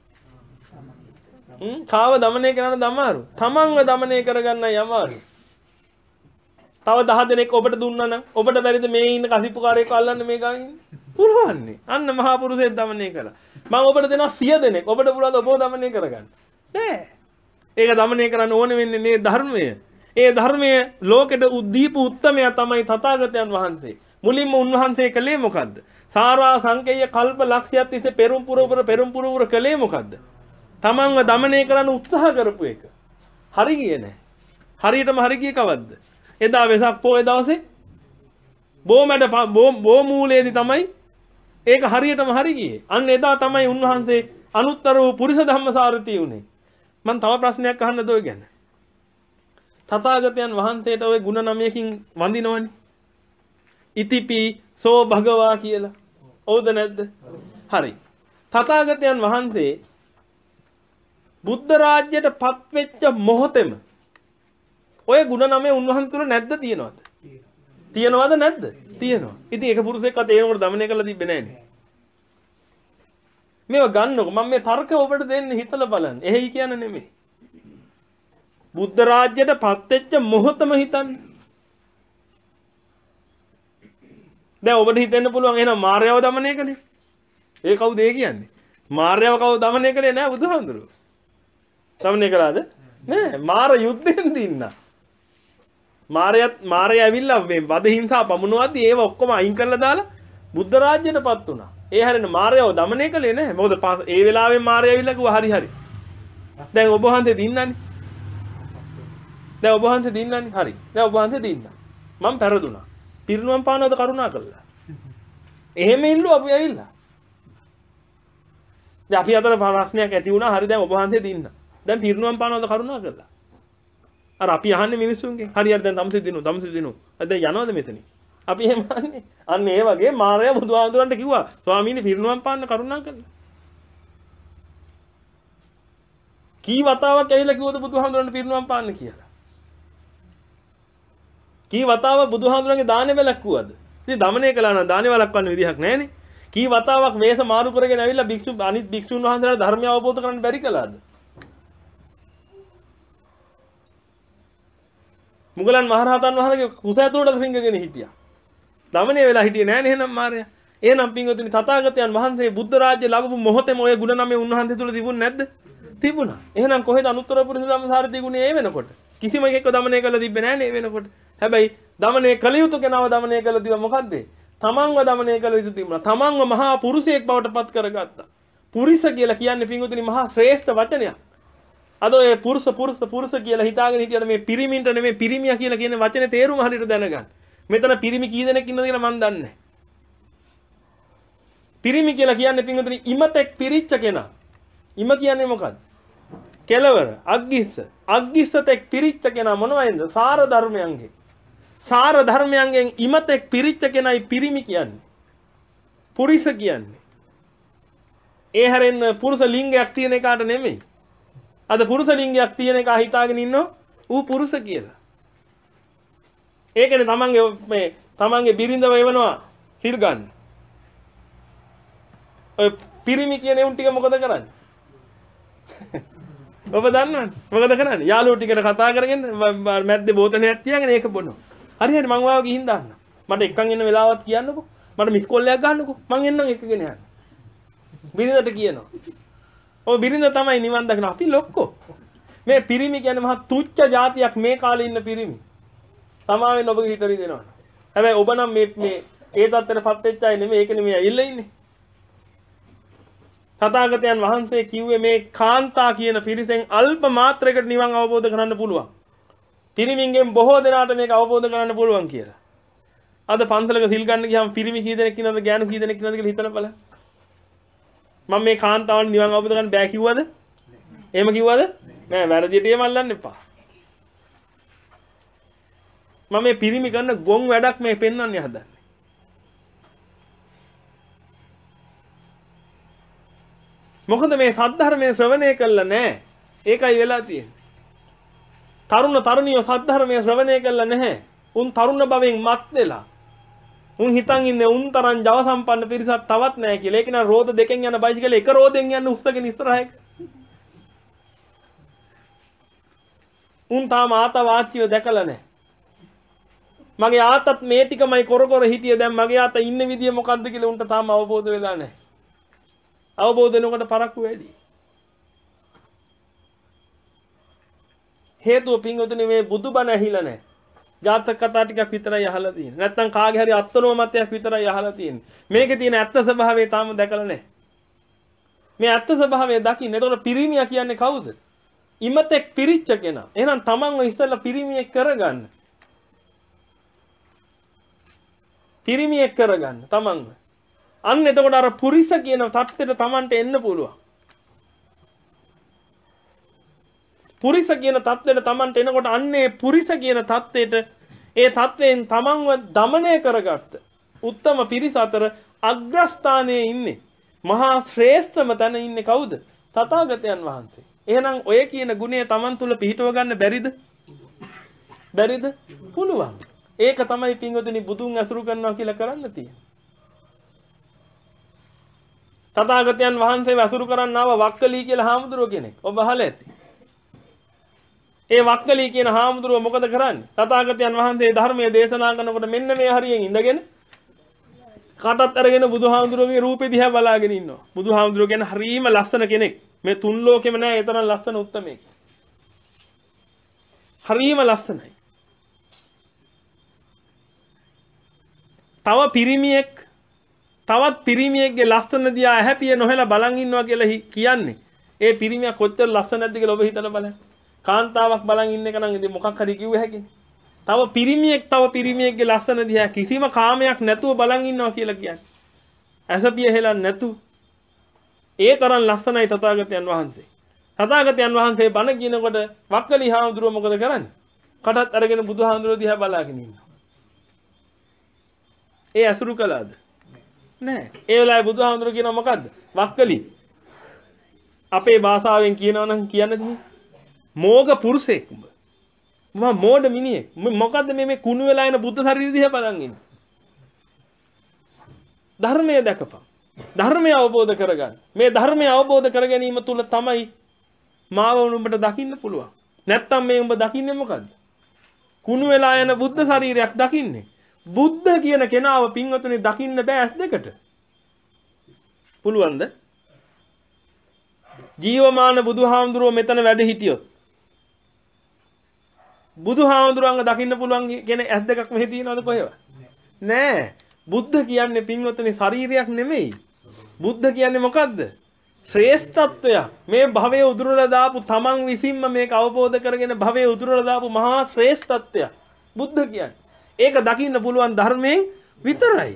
හ්ම් කාව দমনය කරන්නද අමාරු? තමන්ව দমনය කරගන්නයි අමාරු. තව දහ දෙනෙක් ඔබට දුන්නා නම් ඔබට බැරිද මේ ඉන්න කසිප්පුකාරයෙක් අල්ලන්න මේ ගානේ? පුළුවන්නේ. අන්න මහා පුරුෂයෙක් দমনය කළා. මම ඔබට දෙනවා සිය දෙනෙක්. ඔබට පුළුවන් ඔබව দমনය කරගන්න. නෑ. ඒක দমনය කරන්න ඕනේ වෙන්නේ මේ ධර්මය. ඒ ධර්මය ලෝකෙට උද්දීප උත්තමයා තමයි තථාගතයන් වහන්සේ. මුලින්ම උන්වහන්සේ කළේ මොකද්ද? සාරා සංකේය කල්ප ලක්ෂයක් තිස්සේ පෙරම් පුරවර පෙරම් පුරවර කළේ මොකද්ද? තමන්ව দমনය කරන්න උත්සාහ කරපු එක. හරි ගියේ නෑ. හරියටම හරි ගියේ කවද්ද? එදා වෙසක් පොයේ දවසේ බොමැඩ බෝ මූලයේදී තමයි ඒක හරියටම හරි ගියේ. අන්න එදා තමයි උන්වහන්සේ අනුත්තර වූ පුරිස ධම්මසාරති උනේ. මම තව ප්‍රශ්නයක් අහන්නද ඔය ගැන? තථාගතයන් වහන්සේට ඔය ಗುಣ නමයකින් වඳිනවනේ. ඉතිපි සෝ භගවා කියලා. හවුද නැද්ද? හරි. තථාගතයන් වහන්සේ බුද්ධ රාජ්‍යයට පත් වෙච්ච මොහොතේම ඔය ಗುಣ නමය උන්වහන්සේ තුල නැද්ද තියනවද? තියනවද නැද්ද? තියෙනවා. ඉතින් ඒක පුරුෂයෙක්වත් ඒනකොට দমনය කරලා තිබ්බේ නැහැනේ. මේව ගන්නකො මම මේ තර්ක ඔබට දෙන්න හිතලා බලන්න. එහෙයි කියන්නේ නෙමෙයි. බුද්ධ රාජ්‍යයට පත් වෙච්ච මොහොතම හිතන්න. දැන් ඔබට හිතෙන්න පුළුවන් එහෙනම් මාර්යාව দমনය කළේ. ඒ කවුද ඒ කියන්නේ? මාර්යාව කවුද দমনය කළේ? නෑ බුදුහාමුදුරුවෝ. দমনය කළාද? නෑ. මාර යුද්ධෙන් දින්නා. මාරයත් මාරය ඇවිල්ලා මේ වද හිංසා පමුණුවද්දි ඒව ඔක්කොම අයින් කරලා දාලා බුද්ධ රාජ්‍යයටපත් වුණා. ඒ හැරෙන මාරයව দমনය කළේ නැහැ. මොකද ඒ වෙලාවේ මාරය ඇවිල්ලා කිව්වා හරි හරි. දැන් ඔබ වහන්සේ දින්නන්නේ. දැන් ඔබ වහන්සේ දින්නන්නේ. හරි. දැන් ඔබ වහන්සේ දින්නා. මම පෙරදුනා. පිරිනුවම් පානවද කරුණා කළා. එහෙම ඉල්ලුවා අපි ඇවිල්ලා. දැන් අපි අතර ප්‍රශ්නයක් ඇති වුණා. හරි දැන් ඔබ වහන්සේ දින්නා. දැන් පිරිනුවම් පානවද කරුණා කළා. අර අපි අහන්නේ මිනිස්සුන්ගෙන් හරි හරි දැන් තමසෙ දිනු තමසෙ දිනු දැන් යනවද මෙතනින් අපි එහෙම අහන්නේ අන්න ඒ වගේ මාර්යා බුදුහාමුදුරන්ට කිව්වා ස්වාමීනි පිරිනුවම් පාන්න කරුණා කරලා කී වතාවක් ඇවිල්ලා කිව්වද බුදුහාමුදුරන්ට පිරිනුවම් පාන්න කියලා කී වතාවක් බුදුහාමුදුරන්ගේ දානේ වැළක්වුවද ඉතින් দমনය කළා නම් දානේ වළක්වන්න විදිහක් නැහැනේ කී වතාවක් මේස මාරු කරගෙන ඇවිල්ලා භික්ෂු අනිත් භික්ෂුන් වහන්සේලා ධර්මය අවබෝධ කරගන්න බැරි කළාද මුගලන් මහරහතන් වහන්සේගේ කුස ඇතුළට රිංගගෙන හිටියා. দমনය වෙලා හිටියේ නෑනේ එහෙනම් මාර්යා. එහෙනම් පින්වතුනි තථාගතයන් වහන්සේ බුද්ධ රාජ්‍ය ලැබපු මොහොතේම ඔය ගුණ නමේ උන්වහන්සේ තුල තිබුණ නැද්ද? තිබුණා. එහෙනම් කොහෙද අනුත්තර පුරුෂ ධම්මසාරති ගුණය ඒ වෙනකොට? කිසිම එකෙක්ව දමනය කළ තිබ්බේ නැහැ නේ වෙනකොට. හැබැයි දමනය කළ යුතු කෙනාව දමනය කළ තිබ්බ මොකද්ද? තමන්ව දමනය කළ යුතු තිබුණා. තමන්ව මහා පුරුෂයෙක් බවට පත් කරගත්තා. පුරිස කියලා කියන්නේ පින්වතුනි මහා ශ්‍රේෂ්ඨ වචනයක්. අද ඔය පුරුෂ පුරුෂ පුරුෂ කියලා හිතාගෙන හිටියට මේ පිරිමින්ට නෙමෙයි පිරිමියා කියලා කියන වචනේ තේරුම හරියට දැනගන්න. මෙතන පිරිමි කී දෙනෙක් ඉන්නද කියලා මන් දන්නේ නැහැ. පිරිමි කියලා කියන්නේ පින්වතුනි ඉමතෙක් පිරිච්ච කෙනා. ඉම කියන්නේ මොකද්ද? කෙලවර, අග්ගිස්ස. අග්ගිස්සතෙක් පිරිච්ච කෙනා මොනවයින්ද? සාර ධර්මයන්ගෙන්. සාර ධර්මයන්ගෙන් ඉමතෙක් පිරිච්ච කෙනයි පිරිමි කියන්නේ. පුරිස කියන්නේ. ඒ හැරෙන්න පුරුෂ ලිංගයක් තියෙන එකාට නෙමෙයි. අද පුරුෂ ලිංගයක් තියෙන එක හිතාගෙන ඉන්නෝ ඌ පුරුෂ කියලා. ඒකනේ තමන්ගේ මේ තමන්ගේ බිරිඳව එවනවා හිල් ගන්න. ඔය පිරිමි කියන උන් ටික මොකද කරන්නේ? ඔබ දන්නවද? මොකද කරන්නේ? යාළුවෝ ටිකට කතා කරගෙන මැද්දේ බෝතලයක් තියාගෙන ඒක බොනවා. හරියට මං වාව ගිහින් දාන්න. මට එක්කන් එන්න වෙලාවක් කියන්නකෝ. මට මිස් කෝල් එකක් ගන්නකෝ. මං එන්නම් එකගෙන යන්න. බිරිඳට කියනවා. ඔය බිරිඳ තමයි නිවන් දකින අපි ලොක්කෝ. මේ පිරිමි කියන්නේ මහා තුච්ච જાතියක් මේ කාලේ ඉන්න පිරිමි. සමාවෙන් ඔබගේ හිතරි දෙනවා. හැබැයි ඔබ නම් මේ මේ ඒ තත්ත්වෙටපත් වෙච්ච අය නෙමෙයි ඒක නෙමෙයි ඇවිල්ලා ඉන්නේ. තථාගතයන් වහන්සේ කිව්වේ මේ කාන්තා කියන පිරිසෙන් අල්ප මාත්‍රයකට නිවන් අවබෝධ කරගන්න පුළුවන්. පිරිමින්ගෙන් බොහෝ දෙනාට මේක අවබෝධ කරගන්න පුළුවන් කියලා. අද පන්සලක සිල් ගන්න ගියාම පිරිමි කී දෙනෙක් ඉන්නවද ගෑනු කී දෙනෙක් ඉන්නවද කියලා හිතලා බලන්න. මම මේ කාන්තාවන් නිවන් අවබෝධ කරගන්න බෑ කිව්වද? එහෙම කිව්වද? නෑ වැරදියට එහෙම අල්ලන්න එපා. මම මේ පිරිමි කරන ගොන් වැඩක් මේ පෙන්වන්නේ හදන්නේ. මොකද මේ සද්ධර්මයේ ශ්‍රවණය කළා නෑ. ඒකයි වෙලා තියෙන්නේ. තරුණ තරුණියෝ සද්ධර්මයේ ශ්‍රවණය කළා නැහැ. උන් තරුණ භවෙන් මත් වෙලා. උන් හිතන් ඉන්නේ උන් තරම් ජව සම්පන්න පිරිසක් තවත් නැහැ කියලා. ඒක නා රෝද දෙකෙන් යන බයිසිකලේ එක රෝදෙන් යන උස්සගෙන ඉස්සරහට. උන් තාම ආත වාච්‍යව දැකලා නැහැ. මගේ ආතත් මේ ටිකමයි කර කර හිටියේ දැන් මගේ ආත ඉන්න විදිය මොකද්ද කියලා උන්ට තාම අවබෝධ වෙලා නැහැ. අවබෝධ වෙනකොට පරක්කු වැඩි. හේතුව පින්වතුනි මේ බුදුබණ ඇහිලා නැහැ. ජාතක කතා ටිකක් විතරයි අහලා තියෙන්නේ. නැත්නම් කාගේ හරි අත්නෝමතයක් විතරයි අහලා තියෙන්නේ. මේකේ තියෙන ඇත්ත ස්වභාවය තාම දැකලා නැහැ. මේ ඇත්ත ස්වභාවය දකින්න. එතකොට පිරිමියා කියන්නේ කවුද? ඉමතෙක් පිරිච්ච කෙනා. එහෙනම් තමන්ව ඉස්සෙල්ලා පිරිමියෙක් කරගන්න. පිරිමියෙක් කරගන්න තමන්ව. අන්න එතකොට අර පුරිස කියන தත්ත්වෙට තමන්ට එන්න පුළුවන්. පුරිස කියන தත්ත්වෙට තමන්ට එනකොට අන්නේ පුරිස කියන தත්ත්වයට ඒ தත්ත්වයෙන් තමන්ව দমনය කරගත්ත උත්තම පිරිස අතර අග්‍රස්ථානයේ ඉන්නේ මහා ශ්‍රේෂ්ඨම තැන ඉන්නේ කවුද? තථාගතයන් වහන්සේ. එහෙනම් ඔය කියන ගුණය තමන් තුල පිහිටව ගන්න බැරිද? බැරිද? පුළුවන්. ඒක තමයි පින්වතුනි බුදුන් ඇසුරු කරනවා කියලා කරන්න තියෙන්නේ. තථාගතයන් වහන්සේව ඇසුරු කරන්න ආව වක්කලී කියලා හාමුදුරුවෝ කෙනෙක්. ඔබ අහලා ඇති. ඒ වක්කලී කියන හාමුදුරුවෝ මොකද කරන්නේ? තථාගතයන් වහන්සේ ධර්මයේ දේශනා කරනකොට මෙන්න මේ හරියෙන් ඉඳගෙන කටත් අරගෙන බුදුහාමුදුරුවෝගේ රූපෙ දිහා බලාගෙන ඉන්නවා. බුදුහාමුදුරුවෝ කියන්නේ හරීම ලස්සන කෙනෙක්. මේ තුන් ලෝකෙම නෑ ඒ තරම් ලස්සන උත්තමයෙක්. හරීම ලස්සනයි. තව පිරිමියෙක් තවත් පිරිමියෙක්ගේ ලස්සන දිහා හැපිය නොහෙලා බලන් ඉන්නවා කියලා කියන්නේ. ඒ පිරිමියා කොච්චර ලස්සන නැද්ද කියලා ඔබ හිතලා බලන්න. කාන්තාවක් බලන් ඉන්න එක නම් ඉතින් මොකක් හරි කිව්ව හැකිනේ. තව පිරිමියෙක් තව පිරිමියෙක්ගේ ලස්සන දිහා කිසිම කාමයක් නැතුව බලන් ඉන්නවා කියලා කියන්නේ. ඇසපිය හෙලන් නැතු. ඒ තරම් ලස්සනයි තථාගතයන් වහන්සේ. තථාගතයන් වහන්සේ බණ කියනකොට වක්කලි හාමුදුරුවෝ මොකද කරන්නේ? කටත් අරගෙන බුදුහාමුදුරුවෝ දිහා බලාගෙන ඉන්නවා. ඒ අසුරු කළාද? නෑ. ඒ වෙලාවේ බුදුහාමුදුරුවෝ කියනවා මොකද්ද? වක්කලි. අපේ භාෂාවෙන් කියනවා නම් කියන්නේ මෝග පුරුෂයෙක් උඹ. මම මෝඩ මිනිහෙක්. මොකද්ද මේ මේ කුණු වෙලා එන බුද්ධ ශරීරය දිහා බලන් ඉන්නේ. ධර්මය දැකපන්. ධර්මය අවබෝධ කරගන්න. මේ ධර්මය අවබෝධ කර ගැනීම තුල තමයි මාව උඹට දකින්න පුළුවන්. නැත්තම් මේ උඹ දකින්නේ මොකද්ද? කුණු වෙලා යන බුද්ධ ශරීරයක් දකින්නේ. බුද්ධ කියන කෙනාව පින්වතුනි දකින්න බෑ ඇස් දෙකට. පුළුවන්ද? ජීවමාන බුදුහාමුදුරුවෝ මෙතන වැඩ හිටියොත් බුදුහාමුදුරුවන්ව දකින්න පුළුවන් කෙනෙක් ඇස් දෙකක් මෙහි තියනවද කොහෙවත්? නෑ. බුද්ධ කියන්නේ පින්වතුනි ශරීරයක් නෙමෙයි. බුද්ධ කියන්නේ මොකද්ද? ශ්‍රේෂ්ඨත්වය. මේ භවයේ උදුරලා දාපු තමන් විසින්ම මේක අවබෝධ කරගෙන භවයේ උදුරලා දාපු මහා ශ්‍රේෂ්ඨත්වය. බුද්ධ කියන්නේ. ඒක දකින්න පුළුවන් ධර්මයෙන් විතරයි.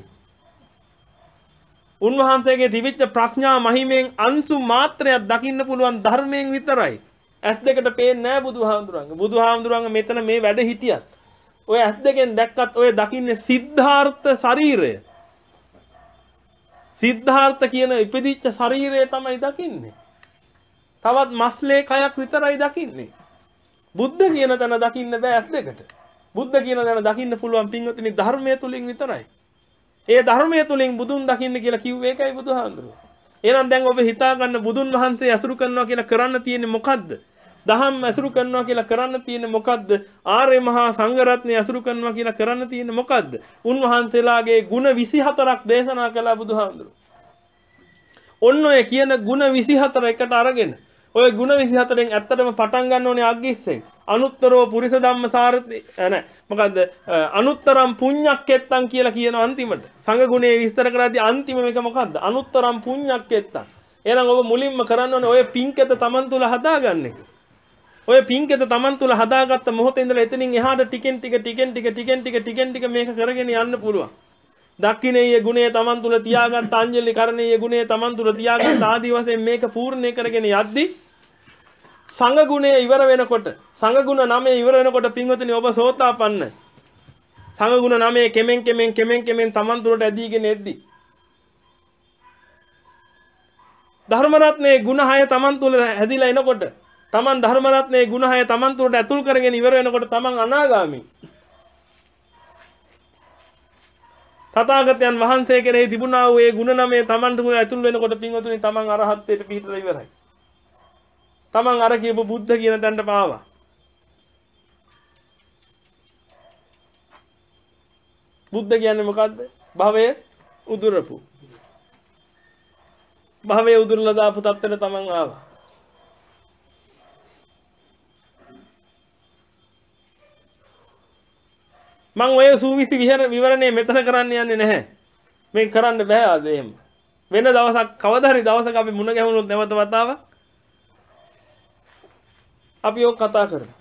උන්වහන්සේගේ තිබිච්ච ප්‍රඥා මහිමෙන් අංශු මාත්‍රයක් දකින්න පුළුවන් ධර්මයෙන් විතරයි. ඇස් දෙකට පේන්නේ නැහැ බුදුහාමුදුරන්ගේ. බුදුහාමුදුරන්ගේ මෙතන මේ වැඩ හිටියත් ඔය ඇස් දෙකෙන් දැක්කත් ඔය දකින්නේ සිද්ධාර්ථ ශරීරය. සිද්ධාර්ථ කියන ඉපදිච්ච ශරීරය තමයි දකින්නේ. තවත් මස්ලේ කයක් විතරයි දකින්නේ. බුද්ධ කියන තැන දකින්න බෑ ඇස් දෙකට. බුද්ධ කියන තැන දකින්න පුළුවන් පින්වතුනි ධර්මයේ තුලින් විතරයි. ඒ ධර්මයේ තුලින් බුදුන් දකින්න කියලා කිව්වේ ඒකයි බුදුහාමුදුරුවෝ. එහෙනම් දැන් ඔබ හිතා ගන්න බුදුන් වහන්සේ අසුරු කරනවා කියලා කරන්න තියෙන්නේ මොකද්ද? දහම් අසුරු කරනවා කියලා කරන්න තියෙන්නේ මොකද්ද? ආර්ය මහා සංඝ රත්නය අසුරු කරනවා කියලා කරන්න තියෙන්නේ මොකද්ද? උන්වහන්සේලාගේ ගුණ විසිහතරක් දේශනා කළා බුදුහාමුදුරුවෝ. ඔන්න ඔය කියන ගුණ විසිහතර එකට අරගෙන ඔය ගුණ විසිහතරෙන් ඇත්තටම පටන් ගන්න ඕනේ අග්ගිස්සෙන්. අනුත්තරෝ පුරිස ධම්මසාරති නෑ මොකද්ද? අනුත්තරම් පුඤ්ඤක්කෙත්තං කියලා කියන අන්තිමට. සංඝ ගුණේ විස්තර කරද්දී අන්තිම මේක මොකද්ද? අනුත්තරම් පුඤ්ඤක්කෙත්තං. එහෙනම් ඔබ මුලින්ම කරන්න ඕනේ ඔය පින්කෙත Taman තුල හදාගන්න එක. ඔය පින්කෙත Taman තුල හදාගත්ත මොහොතේ ඉඳලා එතනින් එහාට ටිකෙන් ටික ටිකෙන් ටික ටිකෙන් ටික ටිකෙන් ටික මේක කරගෙන යන්න පුළුවන්. දක්ඛිනේය ගුණය Taman තුල තියාගත්ත අංජලි කරණීය ගුණය Taman තුල තියාගත්ත ආදී වශයෙන් මේක පූර්ණේ කරගෙන යද්දී සංඝ ගුණය ඉවර වෙනකොට සංඝ ගුණ නවය ඉවර වෙනකොට පින්වතුනි ඔබ සෝතාපන්න. සංඝ ගුණ නවය කෙමෙන් කෙමෙන් කෙමෙන් කෙමෙන් Taman තුලට ඇදීගෙන එද්දී ධර්ම රත්නයේ ගුණ හය Taman තුල හැදිලා එනකොට Taman ධර්ම රත්නයේ ගුණ හය Taman තුලට ඇතුල් කරගෙන ඉවර වෙනකොට Taman අනාගාමී. තථාගතයන් වහන්සේ කෙරෙහි තිබුණා වූ ඒ ගුණ නමේ Taman තුල ඇතුල් වෙනකොට පින්වතුනි Taman අරහත්ත්වයට පිහිටලා ඉවරයි. Taman අර කියපු බුද්ධ කියන තැනට පාවා. බුද්ධ කියන්නේ මොකද්ද? භවයේ උදුරපු. භවයේ උදුරලා දාපු තත්ත්වෙට Taman ආවා. මම ඔය සූවිසි විවරණේ මෙතන කරන්න යන්නේ නැහැ. මේක කරන්න බෑ ආද එහෙම. වෙන දවසක් කවදා හරි දවසක අපි මුණ ගැහුනොත් නැවත වතාවක් අපි ඔක් කතා කරමු.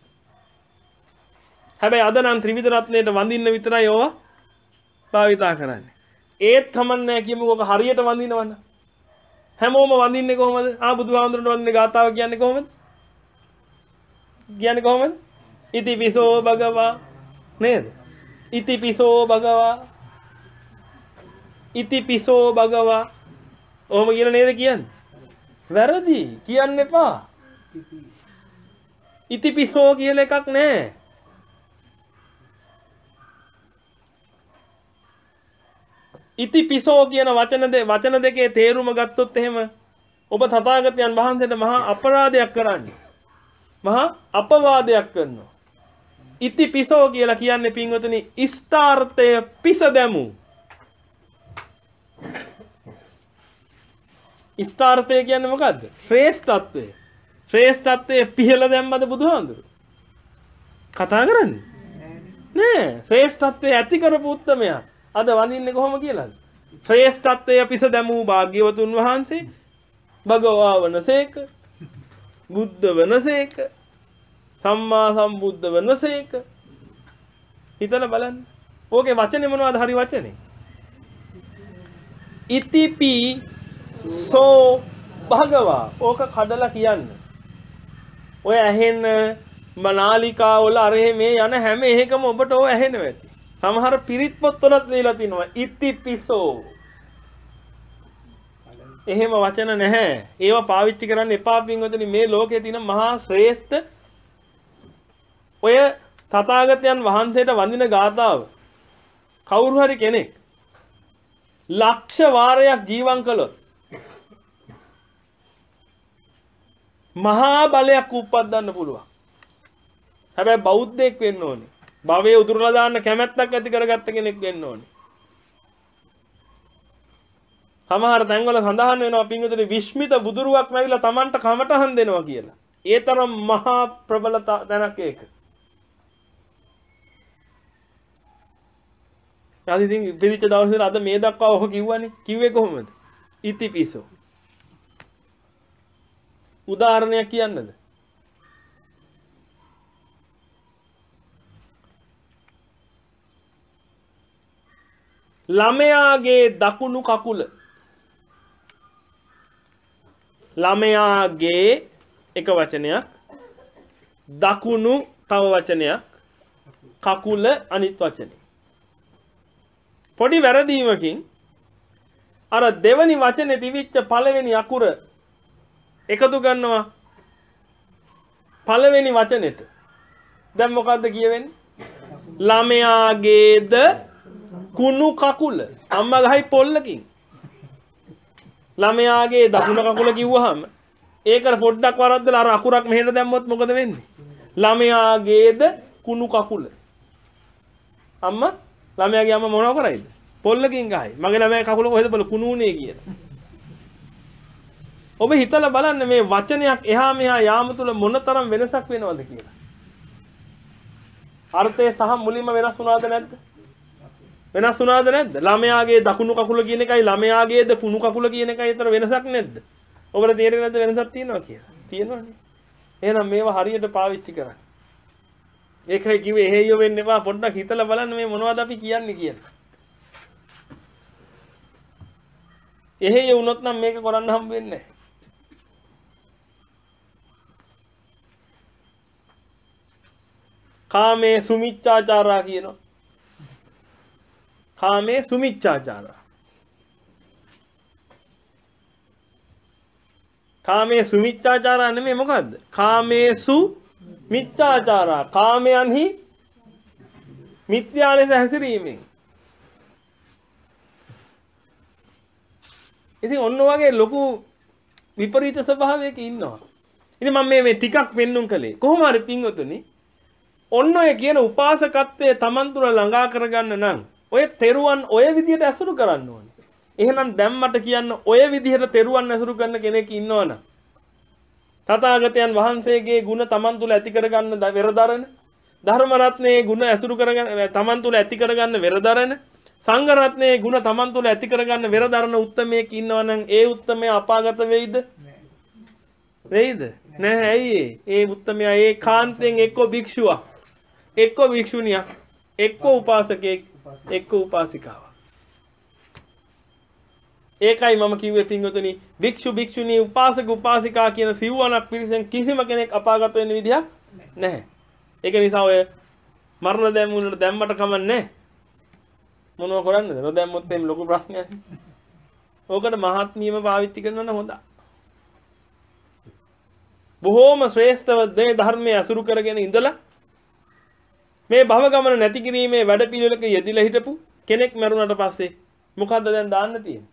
හැබැයි අද නම් ත්‍රිවිධ රත්නයට වඳින්න විතරයි ඕවා භාවිතා කරන්නේ. ඒත් කමන්නේ කියමුකෝ ඔක හරියට වඳිනවන්න. හැමෝම වඳින්නේ කොහොමද? ආ බුදුහාමුදුරන්ට වඳින්නේ ගාතාව කියන්නේ කොහොමද? කියන්නේ කොහොමද? ඉති පිසෝ භගවා නේද? ඉති පිසෝ භගවා ඉති පිසෝ භගවා ඔහොම කියන නේද කියන්නේ? වැරදි කියන්න එපා. ඉති පිසෝ කියලා එකක් නැහැ. ඉති පිසෝ කියන වචන දෙක වචන දෙකේ තේරුම ගත්තොත් එහෙම ඔබ තථාගතයන් වහන්සේට මහා අපරාධයක් කරන්නේ. මහා අපවාදයක් කරනවා. ඉති පිසෝ කියලා කියන්නේ පින්වතුනි ඉෂ්ඨාර්ථය පිස දැමු. ඉෂ්ඨාර්ථය කියන්නේ මොකද්ද? ශ්‍රේෂ්ඨත්වය. ශ්‍රේෂ්ඨත්වයේ පිහළ දැම්මද බුදුහාමුදුරුවෝ? කතා කරන්නේ නෑ. ශ්‍රේෂ්ඨත්වයේ ඇති කරපු උත්තමයා අද වඳින්නේ කොහොම කියලාද? ශ්‍රේෂ්ඨත්වයේ පිස දැමූ භාග්‍යවතුන් වහන්සේ භගවා වනසේක බුද්ධ වනසේක සම්මා සම්බුද්ධ වනසේක. හිතලා බලන්න. ඕකේ වචනේ මොනවද? හරි වචනේ. ඉතිපි සෝ භගවා. ඕක කඩලා කියන්නේ. ඔය ඇහෙන මනාලිකා වල අරහෙ මේ යන හැම එකම ඔබට ඕව ඇහෙනවා ඇති. සමහර පිරිත් පොත්වලත් ලියලා තිනවා ඉතිපිසෝ. එහෙම වචන නැහැ. ඒවා පාවිච්චි කරන්න එපා පින්වතුනි. මේ ලෝකයේ තියෙන මහා ශ්‍රේෂ්ඨ ඔය තථාගතයන් වහන්සේට වඳින ගාථාව කවුරු හරි කෙනෙක් ලක්ෂ වාරයක් ජීවම් කළොත් මහා බලයක් උප්පද්දන්න පුළුවන්. හැබැයි බෞද්ධයෙක් වෙන්න ඕනේ. භවයේ උදුරලා දාන්න කැමැත්තක් ඇති කරගත්ත කෙනෙක් වෙන්න ඕනේ. සමහර තැන්වල සඳහන් වෙනවා පින්වතුනි විශ්මිත බුදුරුවක් නැවිලා Tamanට කමටහන් දෙනවා කියලා. ඒ තරම් මහා ප්‍රබල තැනක් ඒක. අද ඉතින් පිළිච්ච දවසේ අද මේ දක්වා ඔහ කිව්වනේ. කිව්වේ කොහොමද? ඉතිපිසෝ. උදාහරණයක් කියන්නද? ළමයාගේ දකුණු කකුල ළමයාගේ එක වචනයක් දකුණු තව වචනයක් කකුල අනිත් වචනේ පොඩි වැරදීමකින් අර දෙවනි වචනේ තිබිච්ච පළවෙනි අකුර එකතු කරනවා පළවෙනි වචනෙට දැන් මොකද්ද කියවෙන්නේ ළමයාගේද කුණු කකුල අම්මා ගහයි පොල්ලකින් ළමයාගේ දකුණු කකුල කිව්වහම ඒකට පොඩ්ඩක් වරද්දලා අර අකුරක් මෙහෙට දැම්මොත් මොකද වෙන්නේ ළමයාගේද කුණු කකුල අම්මා ළමයාගේ අම්මා මොනව කරයිද පොල්ලකින් ගහයි මගේ ළමයා කකුල කොහෙද බල කුණු උනේ කියලා ඔබ හිතලා බලන්න මේ වචනයක් එහා මෙහා යාම තුල මොනතරම් වෙනසක් වෙනවද කියලා අර්ථය සහ මුලින්ම වෙනස් වුණාද නැද්ද වෙනස් වුණාද නැද්ද ළමයාගේ දකුණු කකුල කියන එකයි ළමයාගේද කුණු කකුල කියන එකයි අතර වෙනසක් නැද්ද ඔබට තේරෙන්නේ නැද්ද වෙනසක් තියෙනවා කියලා තියෙනවනේ එහෙනම් මේවා හරියට පාවිච්චි කරන්න ඒකයි කිව්වේ එහෙයියෝ වෙන්න එපා පොඩ්ඩක් හිතලා බලන්න මේ මොනවද අපි කියන්නේ කියලා එහෙයියෝ වුණොත් නම් මේක කරන්න හම්බ වෙන්නේ නැහැ කාමේ සුමිච්ඡාචාරා කියනවා කාමේ සුමිච්ඡාචාරා කාමේ සුමිච්ඡාචාරා නෙමෙයි මොකද්ද කාමේසු මිච්ඡාචාරා කාමයන්හි මිත්‍යා ලෙස හැසිරීමෙන් ඉතින් ඔන්න වගේ ලොකු විපරීත ස්වභාවයක ඉන්නවා ඉතින් මම මේ මේ ටිකක් පෙන්නුම් කළේ කොහොම හරි පින්වතුනි ඔන්න ඔය කියන උපාසකත්වයේ Taman තුල ළඟා කරගන්න නම් ඔය තෙරුවන් ඔය විදිහට ඇසුරු කරන්න ඕනේ. එහෙනම් දැන් මට කියන්න ඔය විදිහට තෙරුවන් ඇසුරු කරන කෙනෙක් ඉන්නවනම් තථාගතයන් වහන්සේගේ ගුණ Taman තුල ඇති කරගන්න වෙරදරන ධර්ම රත්නයේ ගුණ ඇසුරු කරගන්න Taman තුල ඇති කරගන්න වෙරදරන සංඝ රත්නයේ ගුණ Taman තුල ඇති කරගන්න වෙරදරන උත්තමයෙක් ඉන්නවනම් ඒ උත්තමයා අපාගත වෙයිද? වෙයිද? නැහැ. ඇයි ඒ උත්තමයා ඒ කාන්තෙන් එක්ක භික්ෂුවක් එක්ක භික්ෂුණියක් එක්ක උපාසකෙක් එක්ක උපාසිකාවක් ඒකයි මම කිව්වේ පින්වතුනි භික්ෂු භික්ෂුණී උපාසක උපාසිකා කියන සිව්වනක් පිරිසෙන් කිසිම කෙනෙක් අපාගත වෙන්න විදිහක් නැහැ ඒක නිසා ඔය මරණ දැම්මුනට දැම්මට කමන්නේ මොනව කරන්නද නොදැම්මොත් එම් ලොකු ප්‍රශ්නයක් ඕකට මහත්මියම පාවිච්චි කරනවා නම් හොඳයි බොහෝම ශ්‍රේෂ්ඨව දේ ධර්මයේ අසුරු කරගෙන ඉඳලා මේ භව ගමන නැති කිරීමේ වැඩ පිළිවෙලක යෙදිලා හිටපු කෙනෙක් මරුණාට පස්සේ මොකද්ද දැන් දාන්න තියෙන්නේ?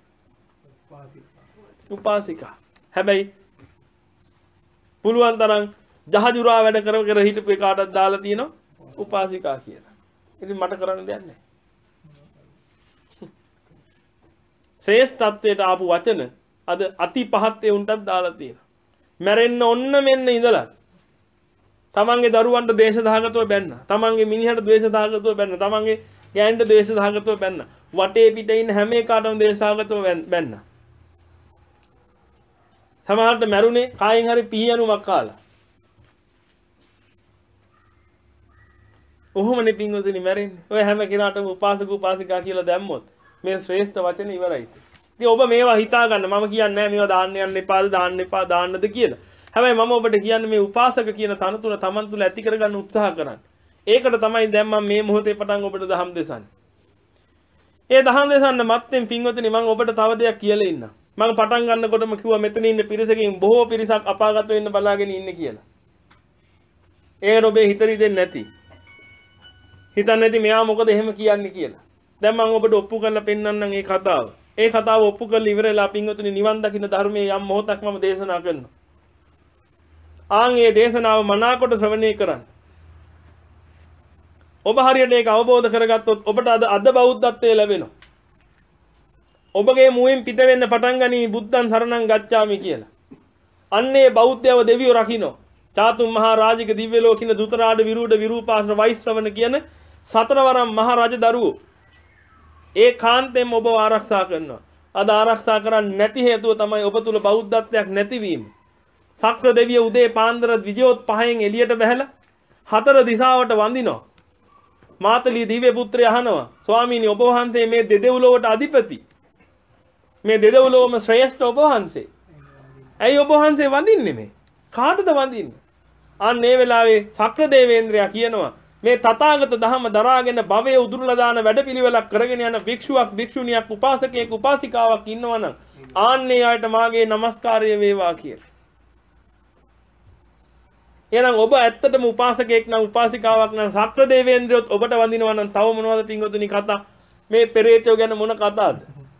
උපාසිකා. හැබැයි පුළුවන් තරම් ජහජුරා වැඩ කර කර හිටපු එකටත් දාලා තියෙනවා උපාසිකා කියලා. ඉතින් මට කරන්න දෙයක් නැහැ. ශ්‍රේෂ්ඨත්වයට ආපු වචන අද අති පහත් ඒ උන්ටත් දාලා තියෙනවා. මැරෙන්න ඔන්න මෙන්න ඉඳලා තමන්ගේ දරුවන්ට දේශ දාගතව බැන්න. තමන්ගේ මිනිහට ද්වේෂ දාගතව බැන්න. තමන්ගේ ගෑනට ද්වේෂ දාගතව බැන්න. වටේ පිටේ ඉන්න හැම එකටම ද්වේෂ දාගතව බැන්න. සමහරට මැරුණේ කායෙන් හරි පිහියනුමක් කාලා. ඔහොමනේ පින්වතුනි මැරෙන්නේ. ඔය හැම කෙනාටම උපාසක උපාසිකා කියලා දැම්මොත් මේ ශ්‍රේෂ්ඨ වචනේ ඉවරයි. ඉතින් ඔබ මේවා හිතා ගන්න. මම කියන්නේ නැහැ මේවා දාන්න යන්න එපාද දාන්න එපා දාන්නද කියලා. හැබැයි මම ඔබට කියන්නේ මේ උපාසක කියන තනතුර Taman තුල ඇති කරගන්න උත්සාහ කරන්න. ඒකට තමයි දැන් මම මේ මොහොතේ පටන් ඔබට දහම් දෙසන්නේ. ඒ දහම් දෙසන්න මත්තෙන් පින්වතුනි මම ඔබට තව දෙයක් කියලා ඉන්නම්. මම පටන් ගන්නකොටම කිව්වා මෙතන ඉන්න පිරිසකින් බොහෝ පිරිසක් අපාගත වෙන්න බලාගෙන ඉන්නේ කියලා. ඒක ඔබේ හිතරි දෙන්නේ නැති. හිතන්නේ නැති මෙයා මොකද එහෙම කියන්නේ කියලා. දැන් මම ඔබට ඔප්පු කරලා පෙන්නන්නම් මේ කතාව. ඒ කතාව ඔප්පු කරලා ඉවරලා පින්වතුනි නිවන් දකින්න ධර්මයේ යම් මොහොතක් මම දේශනා කරනවා. ආන් මේ දේශනාව මනාකොට ශ්‍රවණය කරන්න. ඔබ හරියට ඒක අවබෝධ කරගත්තොත් ඔබට අද අද බෞද්ධත්වයේ ලැබෙනවා. ඔබගේ මුවෙන් පිට වෙන්න පටන් ගනී බුද්ධං සරණං ගච්ඡාමි කියලා. අන්නේ බෞද්ධයව දෙවියෝ රකින්නෝ. චාතුම් මහා රාජික දිව්‍ය ලෝකින දුතරාඩ විරූඩ විරූපාශ්‍ර වෛශ්‍රවණ කියන සතරවරම් මහා රජ දරුවෝ ඒ කාන්තෙන් ඔබව ආරක්ෂා කරනවා. අද ආරක්ෂා කරන්නේ නැති හේතුව තමයි ඔබ තුල බෞද්ධත්වයක් නැතිවීම. සක්‍ර දෙවිය උදේ පාන්දර විජයොත් පහෙන් එළියට බැහැලා හතර දිශාවට වඳිනවා. මාතලී දිව්‍ය පුත්‍රය අහනවා ස්වාමීනි ඔබ වහන්සේ මේ දෙදෙව්ලොවට අධිපති. මේ දෙදෙව්ලොවම ශ්‍රේෂ්ඨ ඔබ වහන්සේ. ඇයි ඔබ වහන්සේ වඳින්නේ මේ? කාටද වඳින්නේ? අන්න ඒ වෙලාවේ සක්‍ර දේවේන්ද්‍රයා කියනවා මේ තථාගත ධහම දරාගෙන භවයේ උදුරලා දාන වැඩපිළිවෙලක් කරගෙන යන භික්ෂුවක් භික්ෂුණියක් උපාසකයෙක් උපාසිකාවක් ඉන්නවනම් ආන්නේ ආයත මාගේ নমස්කාරය වේවා කියලා. එහෙනම් ඔබ ඇත්තටම උපාසකයෙක් නම් උපාසිකාවක් නම් සක්‍ර දේවේන්ද්‍රයොත් ඔබට වඳිනවා නම් තව මොනවද පින්වතුනි කතා? මේ පෙරේතයෝ ගැන මොන කතාවද?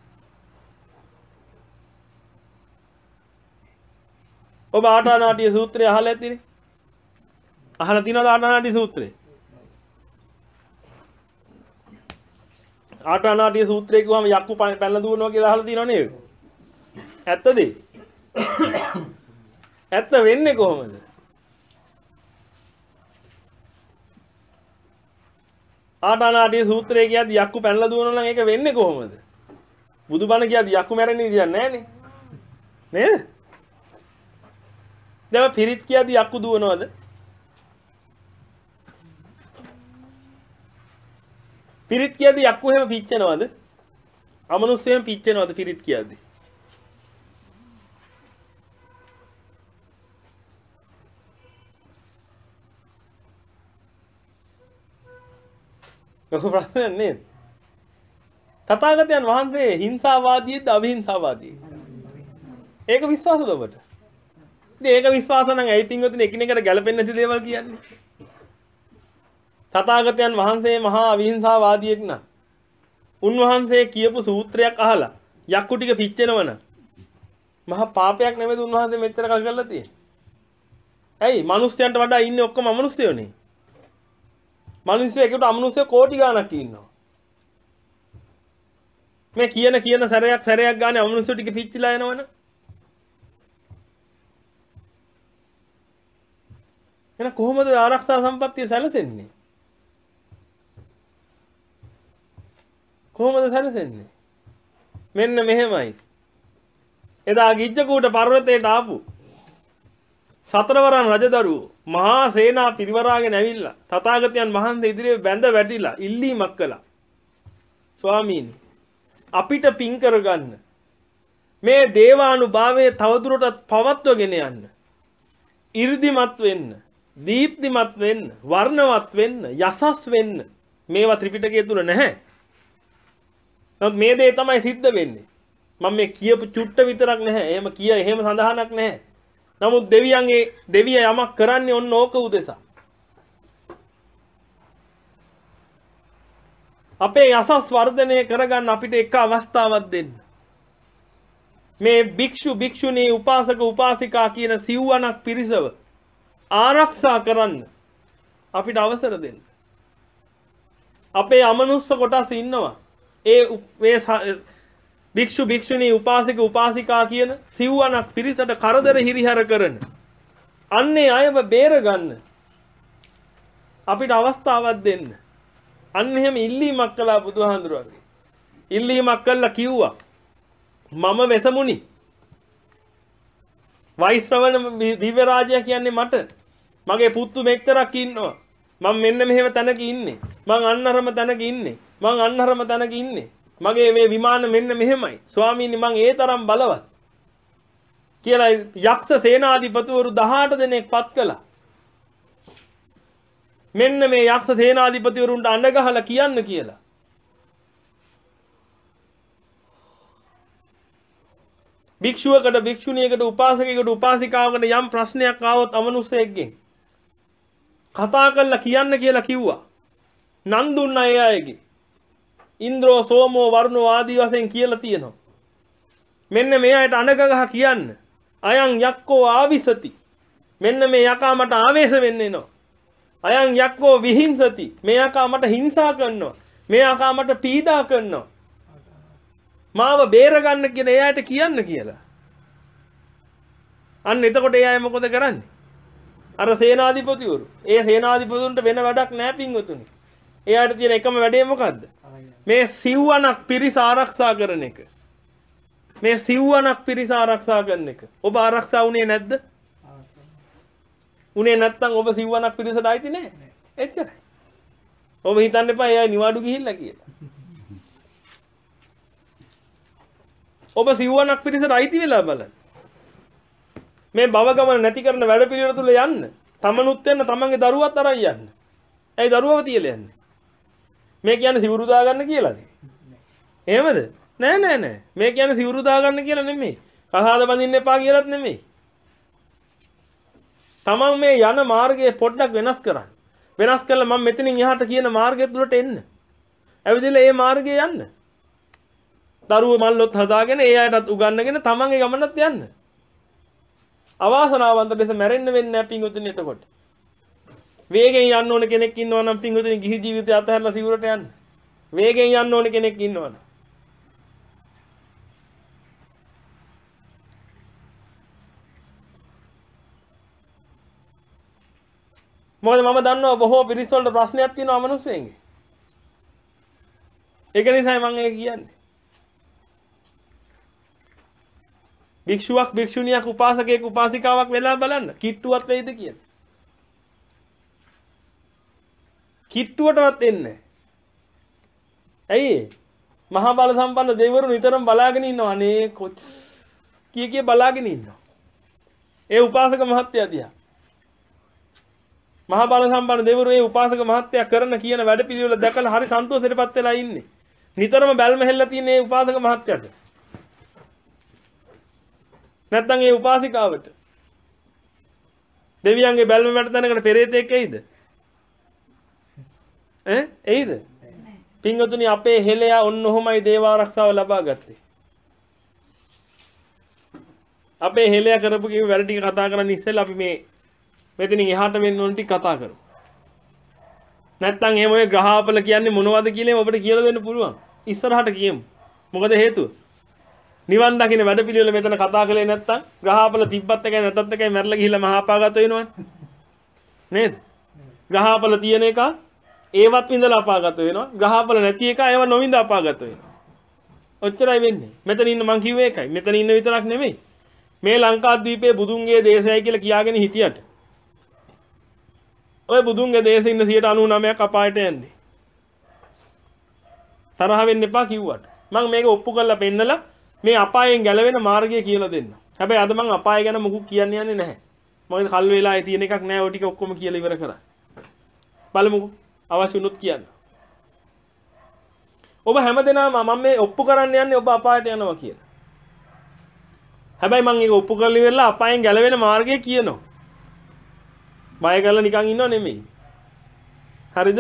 ඔබ ආටානාටිය සූත්‍රය අහලා ඇතිනේ. අහලා තියෙනවද ආටානාටිය සූත්‍රය? ආටානාටිය සූත්‍රය කිව්වම යක්කු පැනලා දුවනවා කියලා අහලා තියෙනව නේද? ඇත්තද? ඇත්ත වෙන්නේ කොහොමද? ආටානාටිය සූත්‍රය කියද්දි යක්කු පැනලා දුවනවා නම් ඒක වෙන්නේ කොහොමද? බුදුබණ කියද්දි යක්කු මැරෙන්නේ විදියක් නැහැනේ. නේද? දැන් පිරිත් කියද්දි යක්කු දුවනවද? පිරිත් කියද්දි යක්කු එහෙම පිච්චෙනවද? අමනුෂ්‍යයෙන් පිච්චෙනවද පිරිත් කියද්දි? ලොකු ප්‍රශ්නයක් නේද? තථාගතයන් වහන්සේ හිංසාවාදීද අවිහිංසාවාදීද? ඒක විශ්වාසද ඔබට? ඉතින් ඒක විශ්වාස නම් ඇයි පින්වතුනි එකිනෙකට ගැලපෙන්නේ නැති දේවල් කියන්නේ? තථාගතයන් වහන්සේ මහා අවිහිංසාවාදියෙක් නා. උන්වහන්සේ කියපු සූත්‍රයක් අහලා යක්කු ටික පිච්චෙනවනම් මහා පාපයක් නෙමෙයි උන්වහන්සේ මෙච්චර කල් කරලා තියෙන්නේ. ඇයි? මිනිස්යන්ට වඩා ඉන්නේ ඔක්කොම අමනුෂ්‍යයෝනේ. මිනිස්සු එකට අමනුෂ්‍ය කෝටි ගාණක් ඉන්නවා. මේ කියන කියන සැරයක් සැරයක් ගානේ අමනුෂ්‍ය ටික පිච්චිලා යනවනේ. එහෙනම් කොහොමද ආරක්ෂා සම්පත්තිය සැලසෙන්නේ? කොහොමද සැලසෙන්නේ? මෙන්න මෙහෙමයි. එදා ගිජ්ජකූට පර්වතයට ආපු සතරවරන් රජදරුවෝ මහා සේනා පිරිවරාගෙන ඇවිල්ලා තථාගතයන් වහන්සේ ඉදිරියේ බැඳ වැටිලා ඉල්ලීමක් කළා. ස්වාමීනි අපිට පින් කරගන්න මේ දේවානුභාවයේ තවදුරටත් පවත්වගෙන යන්න 이르දිමත් වෙන්න දීප්තිමත් වෙන්න වර්ණවත් වෙන්න යසස් වෙන්න මේවා ත්‍රිපිටකයේ තුල නැහැ. නමුත් මේ දේ තමයි සිද්ධ වෙන්නේ. මම මේ කියපු චුට්ට විතරක් නැහැ. එහෙම කිය එහෙම සඳහනක් නැහැ. නමුත් දෙවියන්ගේ දෙවිය යමක් කරන්නේ ඔන්න ඕක උදෙසා. අපේ යසස් වර්ධනය කරගන්න අපිට එක අවස්ථාවක් දෙන්න. මේ භික්ෂු භික්ෂුණී උපාසක උපාසිකා කියන සිව්වණක් පිරිසව ආරක්ෂා කරන්න අපිට අවසර දෙන්න. අපේ අමනුස්ස කොටස් ඉන්නවා. ඒ මේ භික්ෂු භික්ෂුණී උපාසක උපාසිකා කියන සිව්වණක් පිරිසට කරදර හිරිහැර කරන අන්නේ අයව බේර ගන්න අපිට අවස්ථාවක් දෙන්න. අන්න එහෙම ඉල්ලීමක් කළා බුදුහාඳුරගේ. ඉල්ලීමක් කළා කිව්වා මම වෙසමුනි. වෛශ්‍රවණ දිව්‍ය රාජයා කියන්නේ මට. මගේ පුතු මෙච්චරක් ඉන්නවා. මම මෙන්න මෙහෙම තැනක ඉන්නේ. මං අන්නරම තැනක ඉන්නේ. මං අන්නරම තැනක ඉන්නේ. මගේ මේ විමාන මෙන්න මෙහෙමයි. ස්වාමීනි මං ඒ තරම් බලවත්. කියලා යක්ෂ සේනාධිපතිවරු දහඅට දෙනෙක් පත් කළා. මෙන්න මේ යක්ෂ සේනාධිපතිවරුන්ට අඬ ගහලා කියන්න කියලා. භික්ෂුවකට භික්ෂුණියකට උපාසකයෙකුට උපාසිකාවකට යම් ප්‍රශ්නයක් ආවොත් අමනුෂ්‍යයෙක්ගෙන් කතා කරලා කියන්න කියලා කිව්වා. නන් දුන්නා ඒ අයගේ. ඉන්ද්‍රෝ සෝමෝ වරුණෝ ආදී වශයෙන් කියලා තියෙනවා. මෙන්න මේ අයට අඬ ගහ කියන්න. අයං යක්කෝ ආවිසති. මෙන්න මේ යකා මට ආවේශ වෙන්න එනවා. අයං යක්කෝ විහිංසති. මේ යකා මට හිංසා කරනවා. මේ යකා මට පීඩා කරනවා. මාව බේර ගන්න කියන එයාට කියන්න කියලා. අන්න එතකොට එයා මොකද කරන්නේ? අර සේනාධිපතිවරු. ඒ සේනාධිපතුන්ට වෙන වැඩක් නැහැ පින්වතුනි. එයාට තියෙන එකම වැඩේ මොකද්ද? මේ සිව්වනක් පිරිස ආරක්ෂා කරන එක. මේ සිව්වනක් පිරිස ආරක්ෂා කරන එක. ඔබ ආරක්ෂා වුණේ නැද්ද? උනේ නැත්තම් ඔබ සිව්වනක් පිරිසට අයිති නැහැ. එච්චරයි. ඔබ හිතන්න එපා එයා නිවාඩු ගිහිල්ලා කියලා. ඔබ සිව්වනක් පිරිසට අයිති වෙලා බලන්න. මේ භව ගමන නැති කරන වැඩ පිළිවෙල තුල යන්න. තමනුත් වෙන්න තමන්ගේ දරුවත් අරන් යන්න. ඇයි දරුවව තියලා යන්නේ? මේ කියන්නේ සිවුරු දා ගන්න කියලාද? එහෙමද? නෑ නෑ නෑ. මේ කියන්නේ සිවුරු දා ගන්න කියලා නෙමෙයි. කසාද බඳින්න එපා කියලාත් නෙමෙයි. තමන් මේ යන මාර්ගය පොඩ්ඩක් වෙනස් කරන්න. වෙනස් කළා මම මෙතනින් එහාට කියන මාර්ගය තුලට එන්න. ඇවිදලා ඒ මාර්ගයේ යන්න. දරුවෝ මල්ලොත් හදාගෙන ඒ අයටත් උගන්වගෙන තමන්ගේ ගමනත් යන්න. අවාසනාවන්ත ලෙස මැරෙන්න වෙන්නේ නැහැ පිංගුතුනි එතකොට. වේගෙන් යන්න ඕන කෙනෙක් ඉන්නවා නම් පිංගුතුනි ගිහි ජීවිතය අතහැරලා සිවුරට යන්න. වේගෙන් යන්න ඕන කෙනෙක් ඉන්නවා නම්. මොකද මම දන්නවා බොහෝ පිරිස් වලට ප්‍රශ්නයක් තියෙනවා මිනිස්සුන්ගේ. ඒක නිසායි මම ඒක කියන්නේ. භික්ෂුවක් භික්ෂුණියක් උපාසකයෙක් උපාසිකාවක් වෙලා බලන්න කිට්ටුවත් වෙයිද කියලා. කිට්ටුවටවත් එන්නේ. ඇයි? මහා බල සම්පන්න දෙවිවරු නිතරම බලාගෙන ඉන්නවා. අනේ කොච් කී කී බලාගෙන ඉන්නවා. ඒ උපාසක මහත්තයා දිහා. මහා බල සම්පන්න දෙවිවරු ඒ උපාසක මහත්තයා කරන කියන වැඩ පිළිවෙල දැකලා හරි සන්තෝෂයටපත් වෙලා ඉන්නේ. නිතරම බැල්ම හෙල්ලලා තියෙන ඒ උපාසක මහත්තයාට. නැත්නම් ඒ උපාසිකාවට දෙවියන්ගේ බැල්ම මැට තැනකට පෙරේතෙක් එයිද? ඈ එයිද? පින්වතුනි අපේ හෙළයා ඔන්න ඔහොමයි දේව ආරක්ෂාව ලබා ගත්තේ. අපේ හෙළයා කරපු කී වැඩ ටික කතා කරන්න ඉස්සෙල්ලා අපි මේ මෙතනින් එහාට වෙන්න ඕන ටික කතා කරමු. නැත්නම් එහෙම ඔය ග්‍රහාපල කියන්නේ මොනවද කියලා ඔබට කියලා දෙන්න පුළුවන්. ඉස්සරහට කියමු. මොකද හේතුව? නිවන් දකින්න වැඩ පිළිවෙල මෙතන කතා කළේ නැත්නම් ග්‍රහාපල තිබ්බත් එකයි නැත්ත් එකයි මැරලා ගිහිල්ලා මහාපාගත වෙනවනේ. නේද? ග්‍රහාපල තියෙන එක ඒවත් විඳලා අපාගත වෙනවා. ග්‍රහාපල නැති එක ඒව නොවිඳ අපාගත වෙනවා. ඔච්චරයි වෙන්නේ. මෙතන ඉන්න මං කිව්වේ ඒකයි. මෙතන ඉන්න විතරක් නෙමෙයි. මේ ලංකාද්වීපයේ බුදුන්ගේ දේශයයි කියලා කියාගෙන හිටියට ඔය බුදුන්ගේ දේශේ ඉන්න සියයට අනූනවයක් අපායට යන්නේ. තරහ වෙන්න එපා කිව්වට. මම මේක ඔප්පු කරලා පෙන්නලා මේ අපායෙන් ගැලවෙන මාර්ගය කියලා දෙන්න. හැබැයි අද මම අපාය ගැන මොකුත් කියන්න යන්නේ නැහැ. මොකද කල් වේලාවේ තියෙන එකක් නැහැ. ඔය ටික ඔක්කොම කියලා ඉවර කරා. බලමුකෝ. අවශ්‍ය වුණොත් කියන්න. ඔබ හැමදෙනාම මම මේ ඔප්පු කරන්න යන්නේ ඔබ අපායට යනවා කියලා. හැබැයි මම ඒක ඔප්පු කරලා ඉවරලා අපායෙන් ගැලවෙන මාර්ගය කියනවා. බය කරලා නිකන් ඉන්නව නෙමෙයි. හරිද?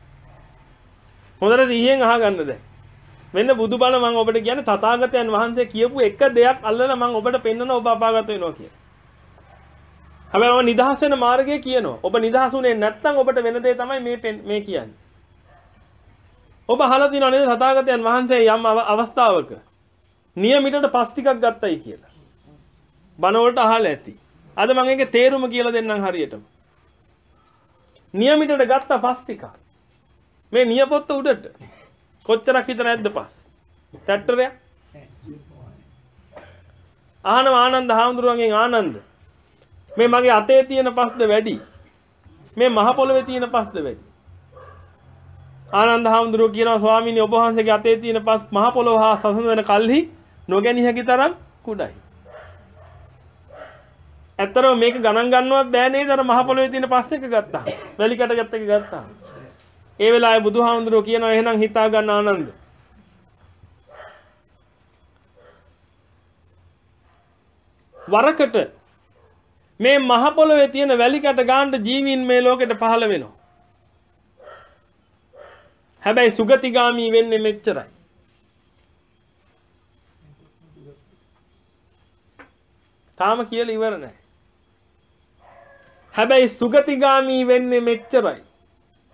හොඳට දිහියෙන් අහගන්න දැන්. මෙන්න බුදුබණ මම ඔබට කියන්නේ තථාගතයන් වහන්සේ කියපු එක දෙයක් අල්ලලා මම ඔබට පෙන්වනවා ඔබ අපාගත වෙනවා කියලා. හැබැයි මම නිදහස් වෙන මාර්ගය කියනවා. ඔබ නිදහසුනේ නැත්නම් ඔබට වෙන දේ තමයි මේ මේ කියන්නේ. ඔබ අහලා තියෙනව නේද තථාගතයන් වහන්සේ යම් අවස්ථාවක නියමිතට පස් ටිකක් ගත්තයි කියලා. බණ වලට අහලා ඇති. අද මම ඒකේ තේරුම කියලා දෙන්නම් හරියටම. නියමිතට ගත්ත පස් ටිකක්. මේ නියපොත්ත උඩට කොච්චරක් විතර ඇද්ද පස්? ටැක්ටරයක්? ආනම ආනන්ද හාමුදුරුවන්ගෙන් ආනන්ද මේ මගේ අතේ තියෙන පස්ද වැඩි? මේ මහ පොළවේ තියෙන පස්ද වැඩි? ආනන්ද හාමුදුරුවෝ කියනවා ස්වාමීනි ඔබ වහන්සේගේ අතේ තියෙන පස් මහ පොළව හා සසඳන කල්හි නොගැනී හැකි තරම් කුඩයි. ඇත්තරම මේක ගණන් ගන්නවත් බෑ නේද අර මහ පොළවේ තියෙන පස් එක ගත්තා. වැලි කැට ගත්ත එක ගත්තා. ඒ වෙලාවේ බුදුහාමුදුරුවෝ කියනවා එහෙනම් හිතා ගන්න ආනන්ද. වරකට මේ මහ පොළවේ තියෙන වැලි කැට ගන්න ජීවීන් මේ ලෝකෙට පහළ වෙනවා. හැබැයි සුගතිගාමී වෙන්නේ මෙච්චරයි. තාම කියලා ඉවර නැහැ. හැබැයි සුගතිගාමී වෙන්නේ මෙච්චරයි.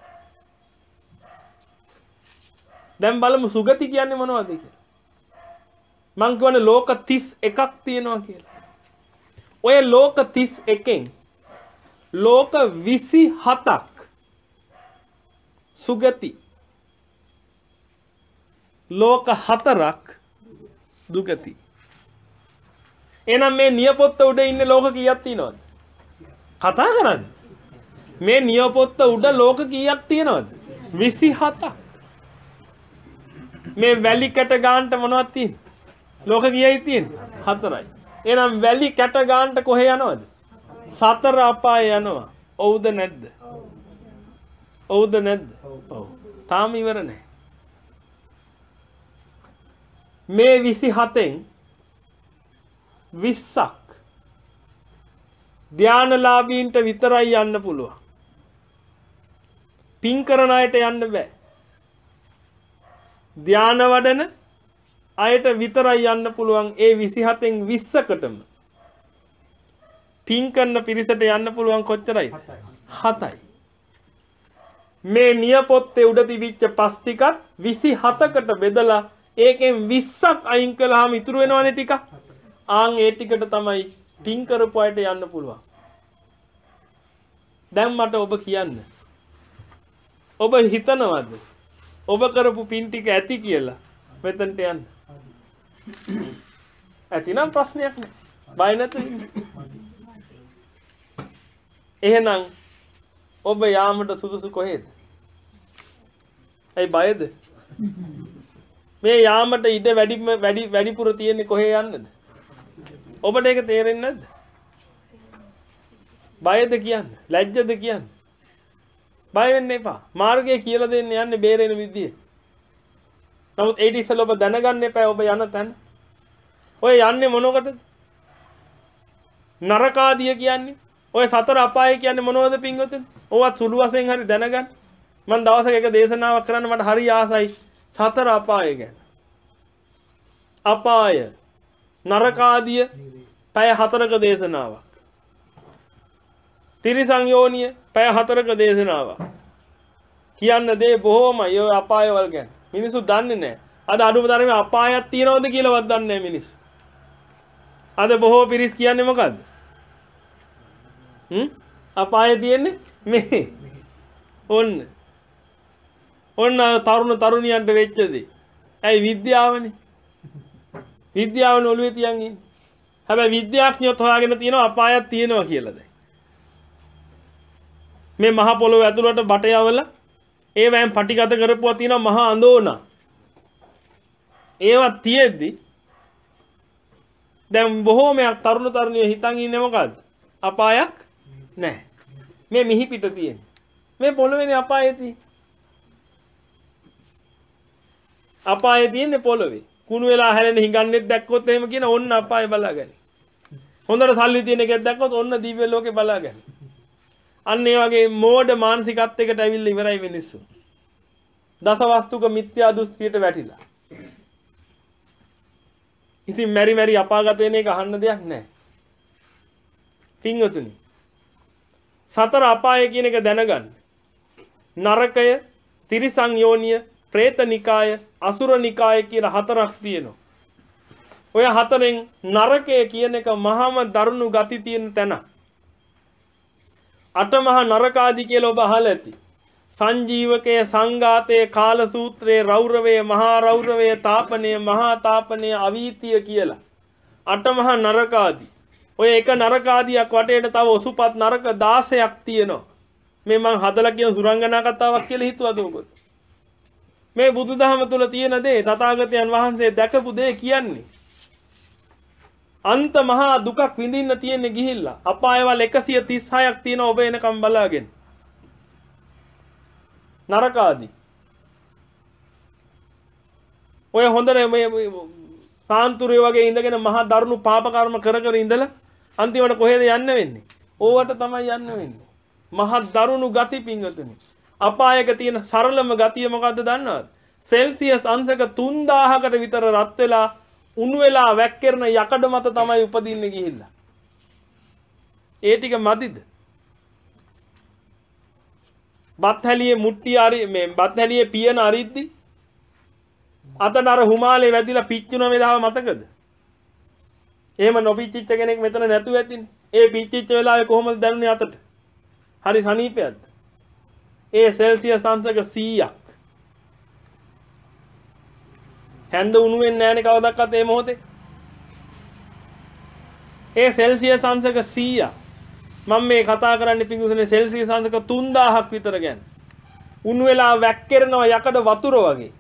දැන් බලමු සුගති කියන්නේ මොනවද කියලා. මං කියන්නේ ලෝක තිස් එකක් තියෙනවා කියලා. ඔය ලෝක තිස් එකෙන් ලෝක විසි හතක් සුගති. ලෝක හතරක් දුගති. එහෙනම් මේ නියපොත්ත උඩ ඉන්නේ ලෝක කීයක් තියෙනවද? කතා කරන්නේ. මේ නියපොත්ත උඩ ලෝක කීයක් තියෙනවද? විසි හතක්. මේ වැලි කැට ගානට මොනවද තියෙන්නේ? ලෝක කීයයි තියෙන්නේ? හතරයි. එහෙනම් වැලි කැට ගානට කොහේ යනවද? සතර අපාය යනවා. ඔව්ද නැද්ද? ඔව්ද නැද්ද? ඔව්. තාම ඉවර නැහැ. මේ විසි හතෙන් විස්සක් ධානලාභීන්ට විතරයි යන්න පුළුවන්. පින් කරන අයට යන්න බෑ. ධාන වඩන අයට විතරයි යන්න පුළුවන්. ඒ විසි හතෙන් විස්සකටම පින් කරන පිරිසට යන්න පුළුවන් කොච්චරයි? හතයි. මේ නියපොත්තේ උඩ තිබිච්ච පස් ටිකත් විසි හතකට බෙදලා ඒකෙන් විස්සක් අයින් කළාම ඉතුරු වෙනවනේ ටික. ආන් ඒ ටිකට තමයි පින් කරපු අයට යන්න පුළුවන්. දැන් මට ඔබ කියන්න. ඔබ හිතනවද ඔබ කරපු පින් ටික ඇති කියලා මෙතනට යන්න? ඇතිනම් ප්‍රශ්නයක් නෑ. බය නැතුව. එහෙනම් ඔබ යාමට සුදුසු කොහෙද? ඇයි බයද? මේ යාමට ඉඩ වැඩි වැඩි වැඩිපුර තියෙන්නේ කොහේ යන්නද? ඔබට ඒක තේරෙන්නේ නැද්ද? බයද කියන්නේ? ලැජ්ජද කියන්නේ? බය වෙන්න එපා. මාර්ගය කියලා දෙන්න යන්නේ බේරෙන විදිය. නමුත් ඒ ඉතිසල ඔබ දැනගන්න එපා ඔබ යන තැන. ඔය යන්නේ මොනකටද? නරකාදිය කියන්නේ. ඔය සතර අපාය කියන්නේ මොනවද පින්වතුනි? ඕවත් සුළු වශයෙන් හරි දැනගන්න. මම දවසක එක දේශනාවක් කරන්න මට හරි ආසයි. සතර අපාය ගැන. අපාය නරකාදිය පැය හතරක දේශනාවක්. තිරිසන් යෝනිය පැය හතරක දේශනාවක්. කියන්න දේ බොහොමයි ඔය අපායවල ගැන. මිනිස්සු දන්නේ නැහැ. අද අඩුම තරමේ අපායක් තියනවද කියලාවත් දන්නේ නැහැ මිනිස්සු. අද බොහෝ පිරිස් කියන්නේ මොකද්ද? හ්ම්? අපාය තියෙන්නේ මේ. ඔන්න. ඔන්න තරුණ තරුණියන්ට වෙච්ච දේ. ඇයි විද්‍යාවනේ. විද්‍යාවන ඔළුවේ තියන් ඉන්නේ. හැබැයි විද්‍යාඥයොත් හොයාගෙන තියෙනවා අපායක් තියෙනවා කියලා දැන්. මේ මහ පොළොව ඇතුළට බටයවල ඒවෙන් පටිගත කරපුවා තියෙනවා මහා අඳෝනා. ඒවා තියෙද්දි දැන් බොහෝමයක් තරුණ තරුණියෝ හිතන් ඉන්නේ මොකද්ද? අපායක් නැහැ. මේ මිහි පිට තියෙන්නේ. මේ පොළොවේනේ අපායේ තියෙන්නේ. අපායේ තියෙන්නේ පොළොවේ. කුණු වෙලා හැලෙන හිඟන්නේත් දැක්කොත් එහෙම කියන ඔන්න අපාය බලාගනි. හොඳට සල්ලි තියෙන එකක් දැක්කොත් ඔන්න දිව්‍ය ලෝකේ බලාගනි. අන්න ඒ වගේ මෝඩ මානසිකත්වයකට ඇවිල්ලා ඉවරයි මිනිස්සු. දසවස්තුක මිත්‍යා දෘෂ්ටියට වැටිලා. ඉතින් මෙරි මෙරි අපාගත වෙන එක අහන්න දෙයක් නැහැ. පින්වතුනි. සතර අපාය කියන එක දැනගන්න. නරකය, තිරිසන් යෝනිය, ප්‍රේතනිකාය, අසුරනිකාය කියලා හතරක් තියෙනවා. ඔය හතරෙන් නරකය කියන එක මහාම දරුණු ගති තියෙන තැන. අටමහා නරකාදී කියලා ඔබ අහලා ඇති. සංජීවකයේ, සංඝාතයේ, කාලසූත්‍රයේ, රෞරවයේ, මහා රෞරවයේ, තාපනයේ, මහා තාපනයේ, අවීතිය කියලා. අටමහා නරකාදී. ඔය එක නරකාදියක් වටේට තව ඔසුපත් නරක දාසයක් තියෙනවා. මේ මං හදලා කියන සුරංගනා කතාවක් කියලා හිතුවද ඔබ? මේ බුදුදහම තුල තියෙන දේ තථාගතයන් වහන්සේ දැකපු දේ කියන්නේ. අන්ත මහා දුකක් විඳින්න තියෙන්නේ ගිහිල්ලා. අපායවල එකසිය තිස් හයක් තියෙන ඔබ එනකම් බලාගෙන. නරකාදී. ඔය හොඳට මේ සාන්තුරේ වගේ ඉඳගෙන මහා දරුණු පාප කර්ම කර කර ඉඳලා අන්තිමට කොහෙද යන්න වෙන්නේ? ඕවට තමයි යන්න වෙන්නේ. මහා දරුණු ගති පිංගතුනි. අපායක තියෙන සරලම ගතිය මොකද්ද දන්නවද? සෙල්සියස් අංශක තුන් දාහකට විතර රත් වෙලා උණු වෙලා වැක්කිරන යකඩ මත තමයි උපදින්නේ ගිහිල්ලා. ඒ ටික මදිද? බත් හැලියේ මුට්ටි අරි මේ බත් හැලියේ පියන අරිද්දි අතන අර හුමාලේ වැදිලා පිච්චුන වේලාව මතකද? එහෙම නොපිච්චිච්ච කෙනෙක් මෙතන නැතුව ඇතිනේ. ඒ පිච්චිච්ච වෙලාවේ කොහොමද දැනුනේ අතට? හරි සනීපයක්ද? ඒ සෙල්සියස් අංශක සීයක්. හැන්ද උණු වෙන්නේ නැහැනේ කවදාවත් මේ මොහොතේ. ඒ සෙල්සියස් අංශක සීයක්. මම මේ කතා කරන්නේ පිඟුසනේ සෙල්සියස් අංශක තුන් දාහක් විතර ගැන. උණු වෙලා වැක්කිරෙනවා යකඩ වතුර වගේ.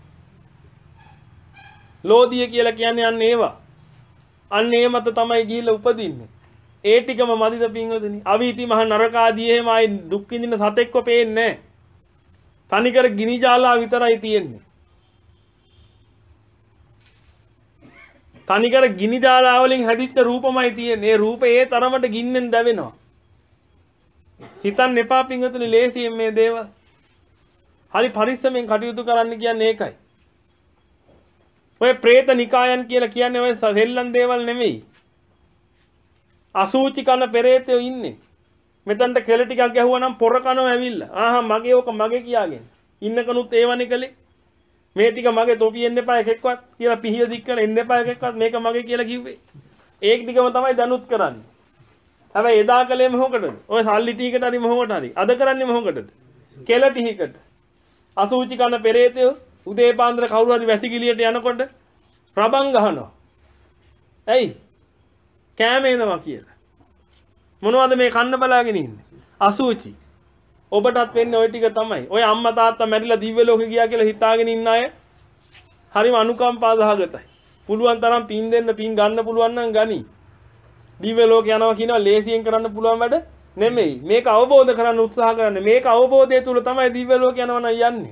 ලෝදිය කියලා කියන්නේ අන්න ඒවා. අන්න ඒ මත තමයි ගිහිල්ලා උපදින්නේ. ඒ ටිකම මදිද පින්වතුනි. අවීති මහ නරකාදී එහෙම ආයි දුක් විඳින සතෙක්ව පේන්නේ නැහැ. තනිකර ගිනි ජාලා විතරයි තියෙන්නේ. තනිකර ගිනි ජාලා වලින් හැදිච්ච රූපමයි තියෙන්නේ. ඒ රූපේ ඒ තරමට ගින්නෙන් දැවෙනවා. හිතන්න එපා පින්වතුනි ලේසියෙන් මේ දේවල්. හරි පරිස්සමෙන් කටයුතු කරන්න කියන්නේ ඒකයි. ඔය പ്രേත නිකායන් කියලා කියන්නේ ඔය සෙල්ලම් දේවල් නෙමෙයි. අසූචි කන පෙරේතයෝ ඉන්නේ. මෙතනට කෙල ටිකක් ගැහුවා නම් පොර කනෝ ඇවිල්ලා. ආහා මගේ ඕක මගේ කියාගෙන. ඉන්න කනුත් ඒවනේ කලේ. මේ ටික මගේ තොපි එන්න එපා එකෙක්වත් කියලා පිහිය දික් කරලා එන්න එපා එකෙක්වත් මේක මගේ කියලා කිව්වේ. ඒක ටිකම තමයි දනුත් කරන්නේ. හැබැයි එදා කලේ මොකටද? ඔය සල්ලි ටිකට හරි මොකට හරි. අද කරන්නේ මොකටද? කෙල ටිකට. අසූචි කන පෙරේතයෝ උදේ පාන්දර කවුරු හරි වැසිකිළියට යනකොට රබන් ගහනවා. ඇයි? කෑම එනවා කියලා. මොනවද මේ කන්න බලාගෙන ඉන්නේ? අසූචි. ඔබටත් වෙන්නේ ওই ටික තමයි. ඔය අම්මා තාත්තා මැරිලා දිව්‍ය ලෝකෙ ගියා කියලා හිතාගෙන ඉන්න අය හරිම අනුකම්පා සහගතයි. පුළුවන් තරම් පින් දෙන්න පින් ගන්න පුළුවන් නම් ගනි. දිව්‍ය ලෝකේ යනවා කියනවා ලේසියෙන් කරන්න පුළුවන් වැඩ නෙමෙයි. මේක අවබෝධ කරගන්න උත්සාහ කරන්න. මේක අවබෝධය තුල තමයි දිව්‍ය ලෝකේ යනවා නම් යන්නේ.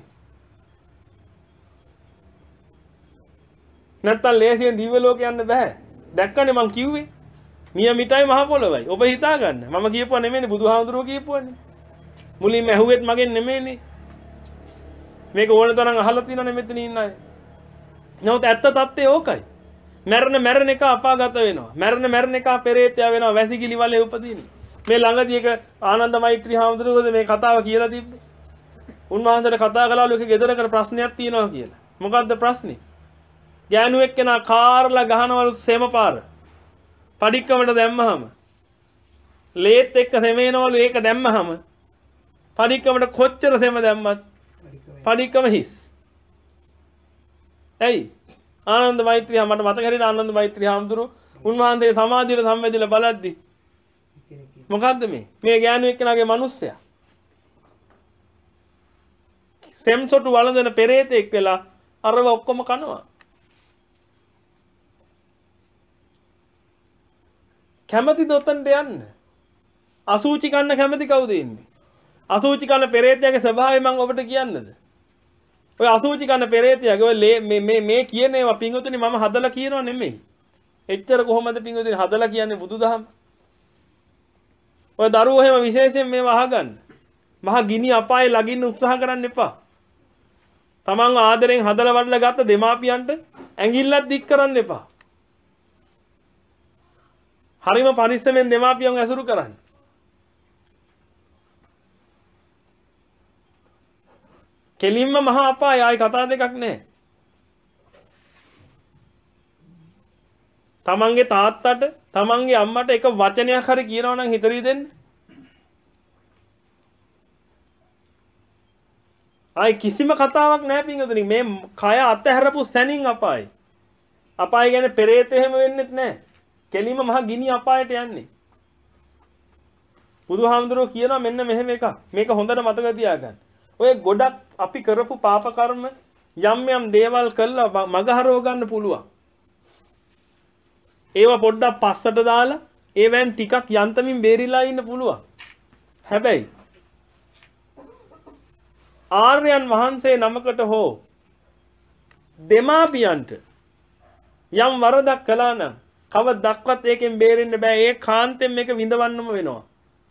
නැත්තම් ලේසියෙන් දිව්‍ය ලෝකේ යන්න බෑ. දැක්කනේ මං කිව්වේ. නියමිතයි මහ පොළොවයි. ඔබ හිතා ගන්න. මම කියපුවා නෙමෙයිනේ බුදුහාමුදුරුවෝ කියපුවානේ. මුලින්ම ඇහුවෙත් මගෙන් නෙමෙයිනේ. මේක ඕන තරම් අහලා තියෙනවනේ මෙතන ඉන්න අය. නමුත් ඇත්ත තත්ත්වය ඕකයි. මැරෙන මැරෙන එක අපාගත වෙනවා. මැරෙන මැරෙන එක පෙරේතයා වෙනවා. වැසිකිලි වලේ උපදින්නේ. මේ ළඟදී එක ආනන්ද මෛත්‍රී හාමුදුරුවෝ මේ කතාව කියලා තිබ්බේ. උන්වහන්සේට කතා කළාලු එක ගෙදරකට ප්‍රශ්නයක් තියෙනවා කියලා. මොකද්ද ප්‍රශ්නේ? ගෑනු එක්කෙනා කාර්ලා ගහනවලු සෙම පාර. පඩික්කමට දැම්මහම ලේත් එක්ක සෙමේනවලු ඒක දැම්මහම පඩික්කමට කොච්චර සෙම දැම්මත් පඩික්කම හිස්. ඇයි? ආනන්ද මෛත්‍රී මට මතක හරියට ආනන්ද මෛත්‍රී හාමුදුරුවෝ උන්වහන්සේ සමාධියට සම්වැදිලා බලද්දි මොකද්ද මේ? මේ ගෑනු එක්කෙනාගේ මිනිස්සයා. සෙම්සොටු වළඳන පෙරේතෙක් වෙලා අරව ඔක්කොම කනවා. කැමතිද ඔතනට යන්න? අසූචි කන්න කැමති කවුද ඉන්නේ? අසූචි කන්න පෙරේතයාගේ ස්වභාවය මම ඔබට කියන්නද? ඔය අසූචි කන්න පෙරේතයාගේ ඔය මේ මේ මේ කියන ඒවා පිංගුතුනි මම හදලා කියනව නෙමෙයි. එච්චර කොහොමද පිංගුතුනි හදලා කියන්නේ බුදුදහම? ඔය දරුවෝ එහෙම විශේෂයෙන් මේවා අහගන්න. මහා ගිනි අපායේ ලගින්න උත්සාහ කරන්න එපා. තමන්ව ආදරෙන් හදලා වඩලා ගත්ත දෙමාපියන්ට ඇඟිල්ලක් දික් කරන්න එපා. හරිම පරිස්සමෙන් දෙමාපියන් ඇසුරු කරන්න. කෙලින්ම මහා අපාය ආයි කතා දෙකක් නැහැ. තමන්ගේ තාත්තට තමන්ගේ අම්මට එක වචනයක් හරි කියනවා නම් හිතරී දෙන්න. ආයි කිසිම කතාවක් නැහැ පින්වතුනි. මේ කය අතහැරපු සැනින් අපායි. අපාය කියන්නේ පෙරේත එහෙම වෙන්නෙත් නැහැ. කෙලින්ම මහා ගිනි අපායට යන්නේ. බුදුහාමුදුරුවෝ කියනවා මෙන්න මෙහෙම එකක්. මේක හොඳට මතක තියාගන්න. ඔය ගොඩක් අපි කරපු පාප කර්ම යම් යම් දේවල් කළා මග හරව ගන්න පුළුවන්. ඒවා පොඩ්ඩක් පස්සට දාලා ඒවෙන් ටිකක් යන්තමින් බේරිලා ඉන්න පුළුවන්. හැබැයි ආර්යයන් වහන්සේ නමකට හෝ දෙමාපියන්ට යම් වරදක් කළා නම් කවදක්වත් ඒකෙන් බේරෙන්න බෑ. ඒ කාන්තෙන් මේක විඳවන්නම වෙනවා.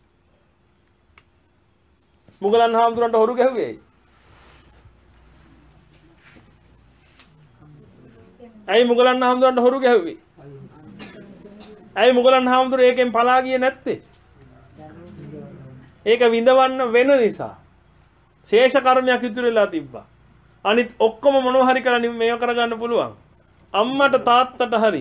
මුගලන් හාමුදුරන්ට හොරු ගැහුවේ ඇයි? මුගලන් හාමුදුරන්ට හොරු ගැහුවේ ඇයි? මුගලන් හාමුදුර ඒකෙන් පලා ගියේ නැත්තේ? ඒක විඳවන්න වෙන නිසා. ශේෂ කර්මයක් ඉතුරු වෙලා තිබ්බා. අනිත් ඔක්කොම මොනවා හරි කරන්නේ මේව කරගන්න පුළුවන්. අම්මට තාත්තට හරි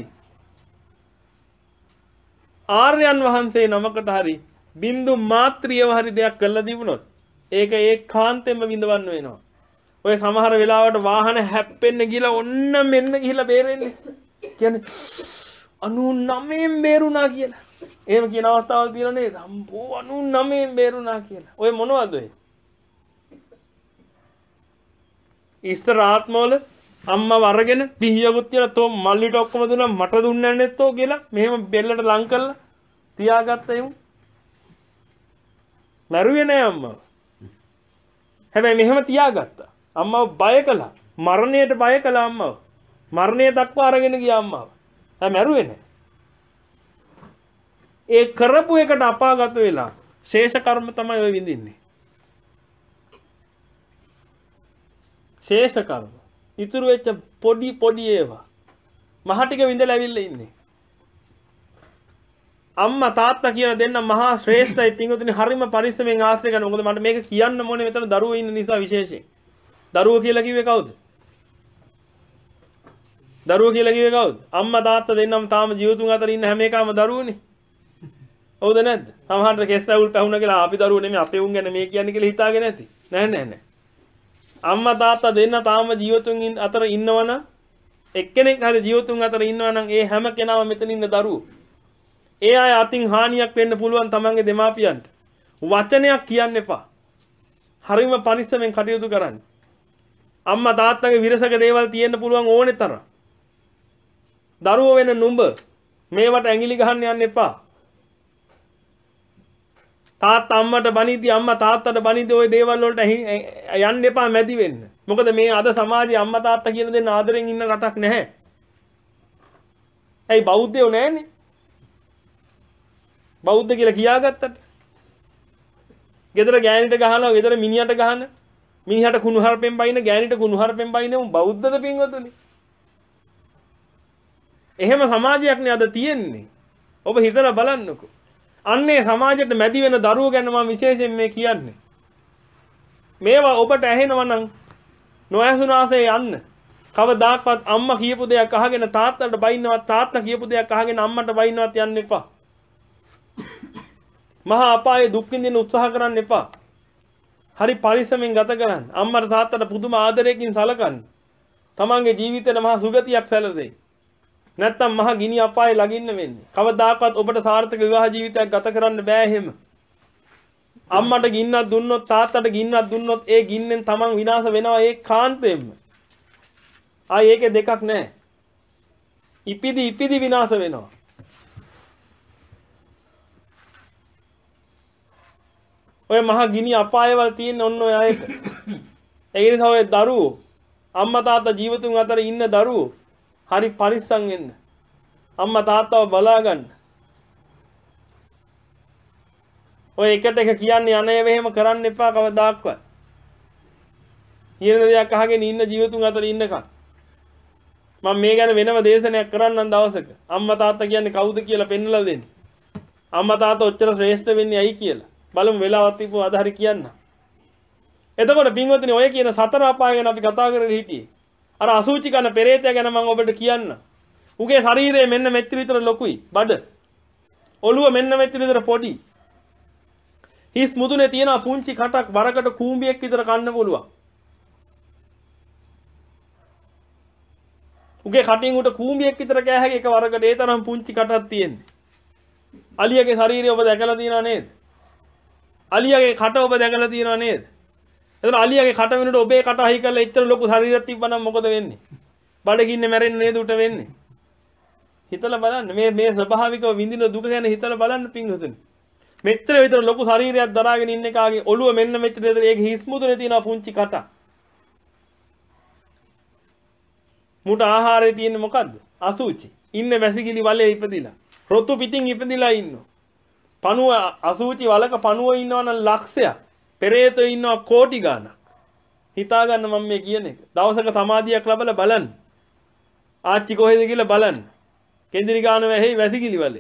ආර්යයන් වහන්සේ නමකට හරි බින්දු මාත්‍රියව හරි දෙයක් කළා දිනුනොත් ඒක ඒකාන්තයෙන්ම විඳවන්න වෙනවා. ඔය සමහර වෙලාවට වාහන හැප්පෙන්න ගිහලා ඔන්න මෙන්න ගිහලා බේරෙන්නේ. කියන්නේ අනූනවයෙන් බේරුණා කියලා. එහෙම කියන අවස්ථාවල් තියෙනවා නේද? අම්බෝ අනූනවයෙන් බේරුණා කියලා. ඔය මොනවද ඔය? ඉස්සර ආත්මවල අම්මව අරගෙන පිහියකුත් කියලා තෝ මල්ලිට ඔක්කොම දුන්නා මට දුන්නේ නැත්තෝ කියලා මෙහෙම බෙල්ලට ලං කරලා තියාගත්ත යමු. මරුවේ නෑ අම්මව. හැබැයි මෙහෙම තියාගත්තා. අම්මව බය කළා. මරණයට බය කළා අම්මව. මරණය දක්වා අරගෙන ගියා අම්මව. හැබැයි මරුවේ නෑ. ඒ කරපු එකට අපාගත වෙලා ශේෂ කර්ම තමයි ඔය විඳින්නේ. ශේෂ කර්ම. ඉතුරු වෙච්ච පොඩි පොඩි ඒවා මහ ටික විඳලා ඇවිල්ලා ඉන්නේ. අම්මා තාත්තා කියන දෙන්න මහා ශ්‍රේෂ්ඨයි පින්වතුනි හරිම පරිස්සමෙන් ආශ්‍රය කරන්න. මොකද මට මේක කියන්න ඕනේ මෙතන දරුවෝ ඉන්න නිසා විශේෂයෙන්. දරුවෝ කියලා කිව්වේ කවුද? දරුවෝ කියලා කිව්වේ කවුද? අම්මා තාත්තා දෙන්නම තාම ජීවිතුන් අතර ඉන්න හැම එකම දරුවෝනේ. හවුද නැද්ද? සමහරට කෙස් රැවුල් පැහුණා කියලා අපි දරුවෝ නෙමෙයි අපේ උන් ගැන මේ කියන්නේ කියලා හිතාගෙන නැති. නෑ නෑ නෑ. අම්මා තාත්තා දෙන්න තාම ජීවිතුන් අතර ඉන්නවනම් එක්කෙනෙක් හරි ජීවිතුන් අතර ඉන්නවනම් ඒ හැම කෙනාම මෙතන ඉන්න දරුවෝ. ඒ අය අතින් හානියක් වෙන්න පුළුවන් තමන්ගේ දෙමාපියන්ට. වචනයක් කියන්න එපා. හරිම පරිස්සමෙන් කටයුතු කරන්න. අම්මා තාත්තගේ විරසක දේවල් තියෙන්න පුළුවන් ඕනේ තරම්. දරුවෝ වෙන නුඹ මේවට ඇඟිලි ගහන්න යන්න එපා. තාත්තා අම්මට බනිද්දි අම්මා තාත්තට බනිද්දි ওই දේවල් වලට යන්න එපා මැදි වෙන්න. මොකද මේ අද සමාජයේ අම්මා තාත්තා කියන දෙන්න ආදරෙන් ඉන්න රටක් නැහැ. ඇයි බෞද්ධයෝ නැහැනේ? බෞද්ධ කියලා කියාගත්තට. ගෙදර ගෑනිට ගහනවා, ගෙදර මිනිහට ගහන. මිනිහට කුණුහරුපෙන් බයින, ගෑනිට කුණුහරුපෙන් බයින උන් බෞද්ධද පින්වතුනි? එහෙම සමාජයක් නේ අද තියෙන්නේ. ඔබ හිතලා බලන්නකෝ. අන්නේ සමාජයට මැදි වෙන දරුවෝ ගැන මම විශේෂයෙන් මේ කියන්නේ. මේවා ඔබට ඇහෙනවා නම් නොඇසුනාසේ යන්න. කවදාක්වත් අම්මා කියපු දෙයක් අහගෙන තාත්තට බයින්නවත්, තාත්තා කියපු දෙයක් අහගෙන අම්මට බයින්නවත් යන්න එපා. මහා අපායේ දුක් විඳින්න උත්සාහ කරන්න එපා. හරි පරිස්සමෙන් ගත කරන්න. අම්මට තාත්තට පුදුම ආදරයකින් සලකන්න. තමන්ගේ ජීවිතේට මහා සුගතියක් සැලසෙයි. නැත්තම් මහා ගිනි අපායේ ළඟින්න වෙන්නේ. කවදාකවත් ඔබට සාර්ථක විවාහ ජීවිතයක් ගත කරන්න බෑ එහෙම. අම්මට ගින්නක් දුන්නොත් තාත්තට ගින්නක් දුන්නොත් ඒ ගින්නෙන් තමන් විනාශ වෙනවා ඒකාන්තයෙන්ම. ආයේ ඒකේ දෙකක් නැහැ. ඉපිදි ඉපිදි විනාශ වෙනවා. ඔය මහා ගිනි අපායවල තියෙන ඔන්න ඔය අයට. ඒ නිසා ඔය දරුවෝ අම්මා තාත්තා ජීවිතුන් අතර ඉන්න දරුවෝ හරි පරිස්සම් වෙන්න. අම්මා තාත්තව බලා ගන්න. ඔය එකට එක කියන්නේ අනේ වෙහෙම කරන්න එපා කවදාක්වත්. කියන දෙයක් අහගෙන ඉන්න ජීවිතුන් අතර ඉන්නකම්. මම මේ ගැන වෙනම දේශනයක් කරන්නම් දවසක. අම්මා තාත්තා කියන්නේ කවුද කියලා පෙන්වලා දෙන්න. අම්මා තාත්තා ඔච්චර ශ්‍රේෂ්ඨ වෙන්නේ ඇයි කියලා. බලමු වෙලාවක් තිබ්බොත් අද හරි කියන්න. එතකොට පින්වත්නි ඔය කියන සතර අපාය ගැන අපි කතා කරගෙන හිටියේ. අර අසුචි කන පෙරේතය ගැන මම ඔබට කියන්න. උගේ ශරීරය මෙන්න මෙච්චර විතර ලොකුයි. බඩ. ඔළුව මෙන්න මෙච්චර විතර පොඩි. හිස් මුදුනේ තියෙන පුංචි කටක් වරකට කූඹියක් විතර කන්න පුළුවන්. උගේ කටින් උට කූඹියක් විතර කෑ හැකි එක වරකට ඒ තරම් පුංචි කටක් තියෙන්නේ. අලියගේ ශරීරය ඔබ දැකලා තියෙනව නේද? අලියාගේ කට ඔබ දැකලා තියෙනව නේද? එතන අලියාගේ කට වෙනුවට ඔබේ කට අහි කරලා එච්චර ලොකු ශරීරයක් තිබ්බනම් මොකද වෙන්නේ? බඩගින්නේ මැරෙන්නේ නේද උට වෙන්නේ? හිතලා බලන්න මේ මේ ස්වභාවිකව විඳින දුක ගැන හිතලා බලන්න පින්වතුනි. මෙච්චර විතර ලොකු ශරීරයක් දරාගෙන ඉන්න එකාගේ ඔළුව මෙන්න මෙච්චර විතර ඒක හිස් මුදුනේ තියෙන පුංචි කට. මුට ආහාරයේ තියෙන්නේ මොකද්ද? අසුචි. ඉන්නේ වැසිකිලි වලේ ඉපදිලා. රොතු පිටින් ඉපදිලා ඉන්නවා. පණුව අසූචි වලක පණුව ඉන්නවා නම් ලක්ෂයක්. පෙරේතෝ ඉන්නවා කෝටි ගාණක්. හිතා ගන්න මම මේ කියන එක. දවසක සමාධියක් ලැබලා බලන්න. ආච්චි කොහෙද කියලා බලන්න. කෙන්දිරි ගාන වැහි වැසිකිලි වලේ.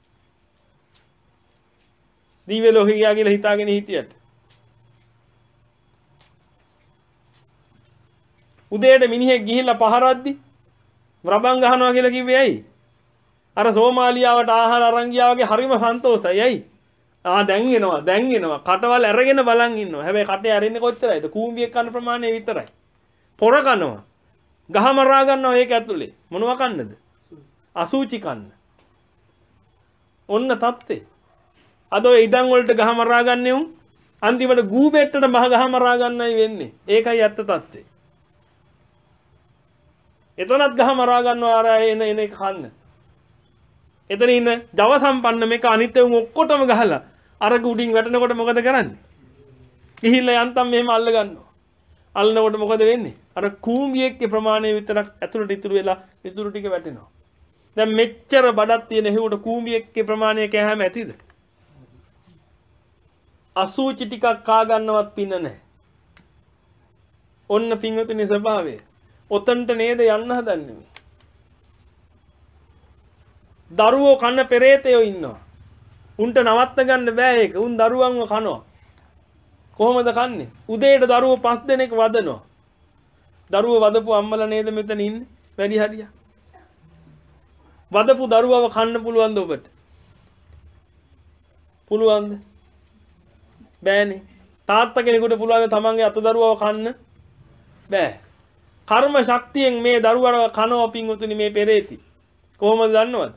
දීවේ ලෝකෙ ගියා කියලා හිතාගෙන හිටියට. උදේට මිනිහෙක් ගිහිල්ලා පහරද්දි රබන් ගහනවා කියලා කිව්වේ ඇයි? අර සෝමාලියාවට ආහාර අරන් ගියා වගේ හරිම සන්තෝෂයි ඇයි? ආ දැන් එනවා දැන් එනවා කටවල් අරගෙන බලන් ඉන්නවා. හැබැයි කටේ ඇරෙන්නේ කොච්චරයිද? කූඹියක් කන ප්‍රමාණය විතරයි. පොර කනවා. ගහ මරා ගන්නවා ඒක ඇතුලේ. මොනවා කන්නද? අසූචි කන්න. ඔන්න තත්ත්වේ. අද ඔය ඉඩම් වලට ගහ මරා ගන්නේ උන් අන්තිමට ගූ බෙට්ටට මහ ගහ මරා ගන්නයි වෙන්නේ. ඒකයි ඇත්ත තත්ත්වේ. එතනත් ගහ මරා ගන්නවා අර එන එන එක කන්න. එතන ඉන්න ජව සම්පන්න මේක අනිත් උන් ඔක්කොටම ගහලා අර උඩින් වැටෙනකොට මොකද කරන්නේ? ගිහිල්ලා යන්තම් මෙහෙම අල්ල ගන්නවා. අල්ලනකොට මොකද වෙන්නේ? අර කූඹියෙක්ගේ ප්‍රමාණය විතරක් ඇතුළට ඉතුරු වෙලා ඉතුරු ටික වැටෙනවා. දැන් මෙච්චර බඩක් තියෙන හේවට කූඹියෙක්ගේ ප්‍රමාණය කෑම ඇතිද? අසූචි ටිකක් කා ගන්නවත් පින නැහැ. ඔන්න පින්වතුනි ස්වභාවය. ඔතනට නේද යන්න හදන්නේ. දරුවෝ කන්න පෙරේතයෝ ඉන්නවා. උන්ට නවත්ත ගන්න බෑ ඒක. උන් දරුවන්ව කනවා. කොහොමද කන්නේ? උදේට දරුවෝ පස් දෙනෙක් වදනවා. දරුවෝ වදපු අම්මලා නේද මෙතන ඉන්නේ? වැඩි හරියක්. වදපු දරුවව කන්න පුළුවන්ද ඔබට? පුළුවන්ද? බෑනේ. තාත්තා කෙනෙකුට පුළුවන් තමන්ගේ අත දරුවව කන්න බෑ. කර්ම ශක්තියෙන් මේ දරුවව කනවා පින්වතුනි මේ පෙරේති. කොහොමද දන්නවද?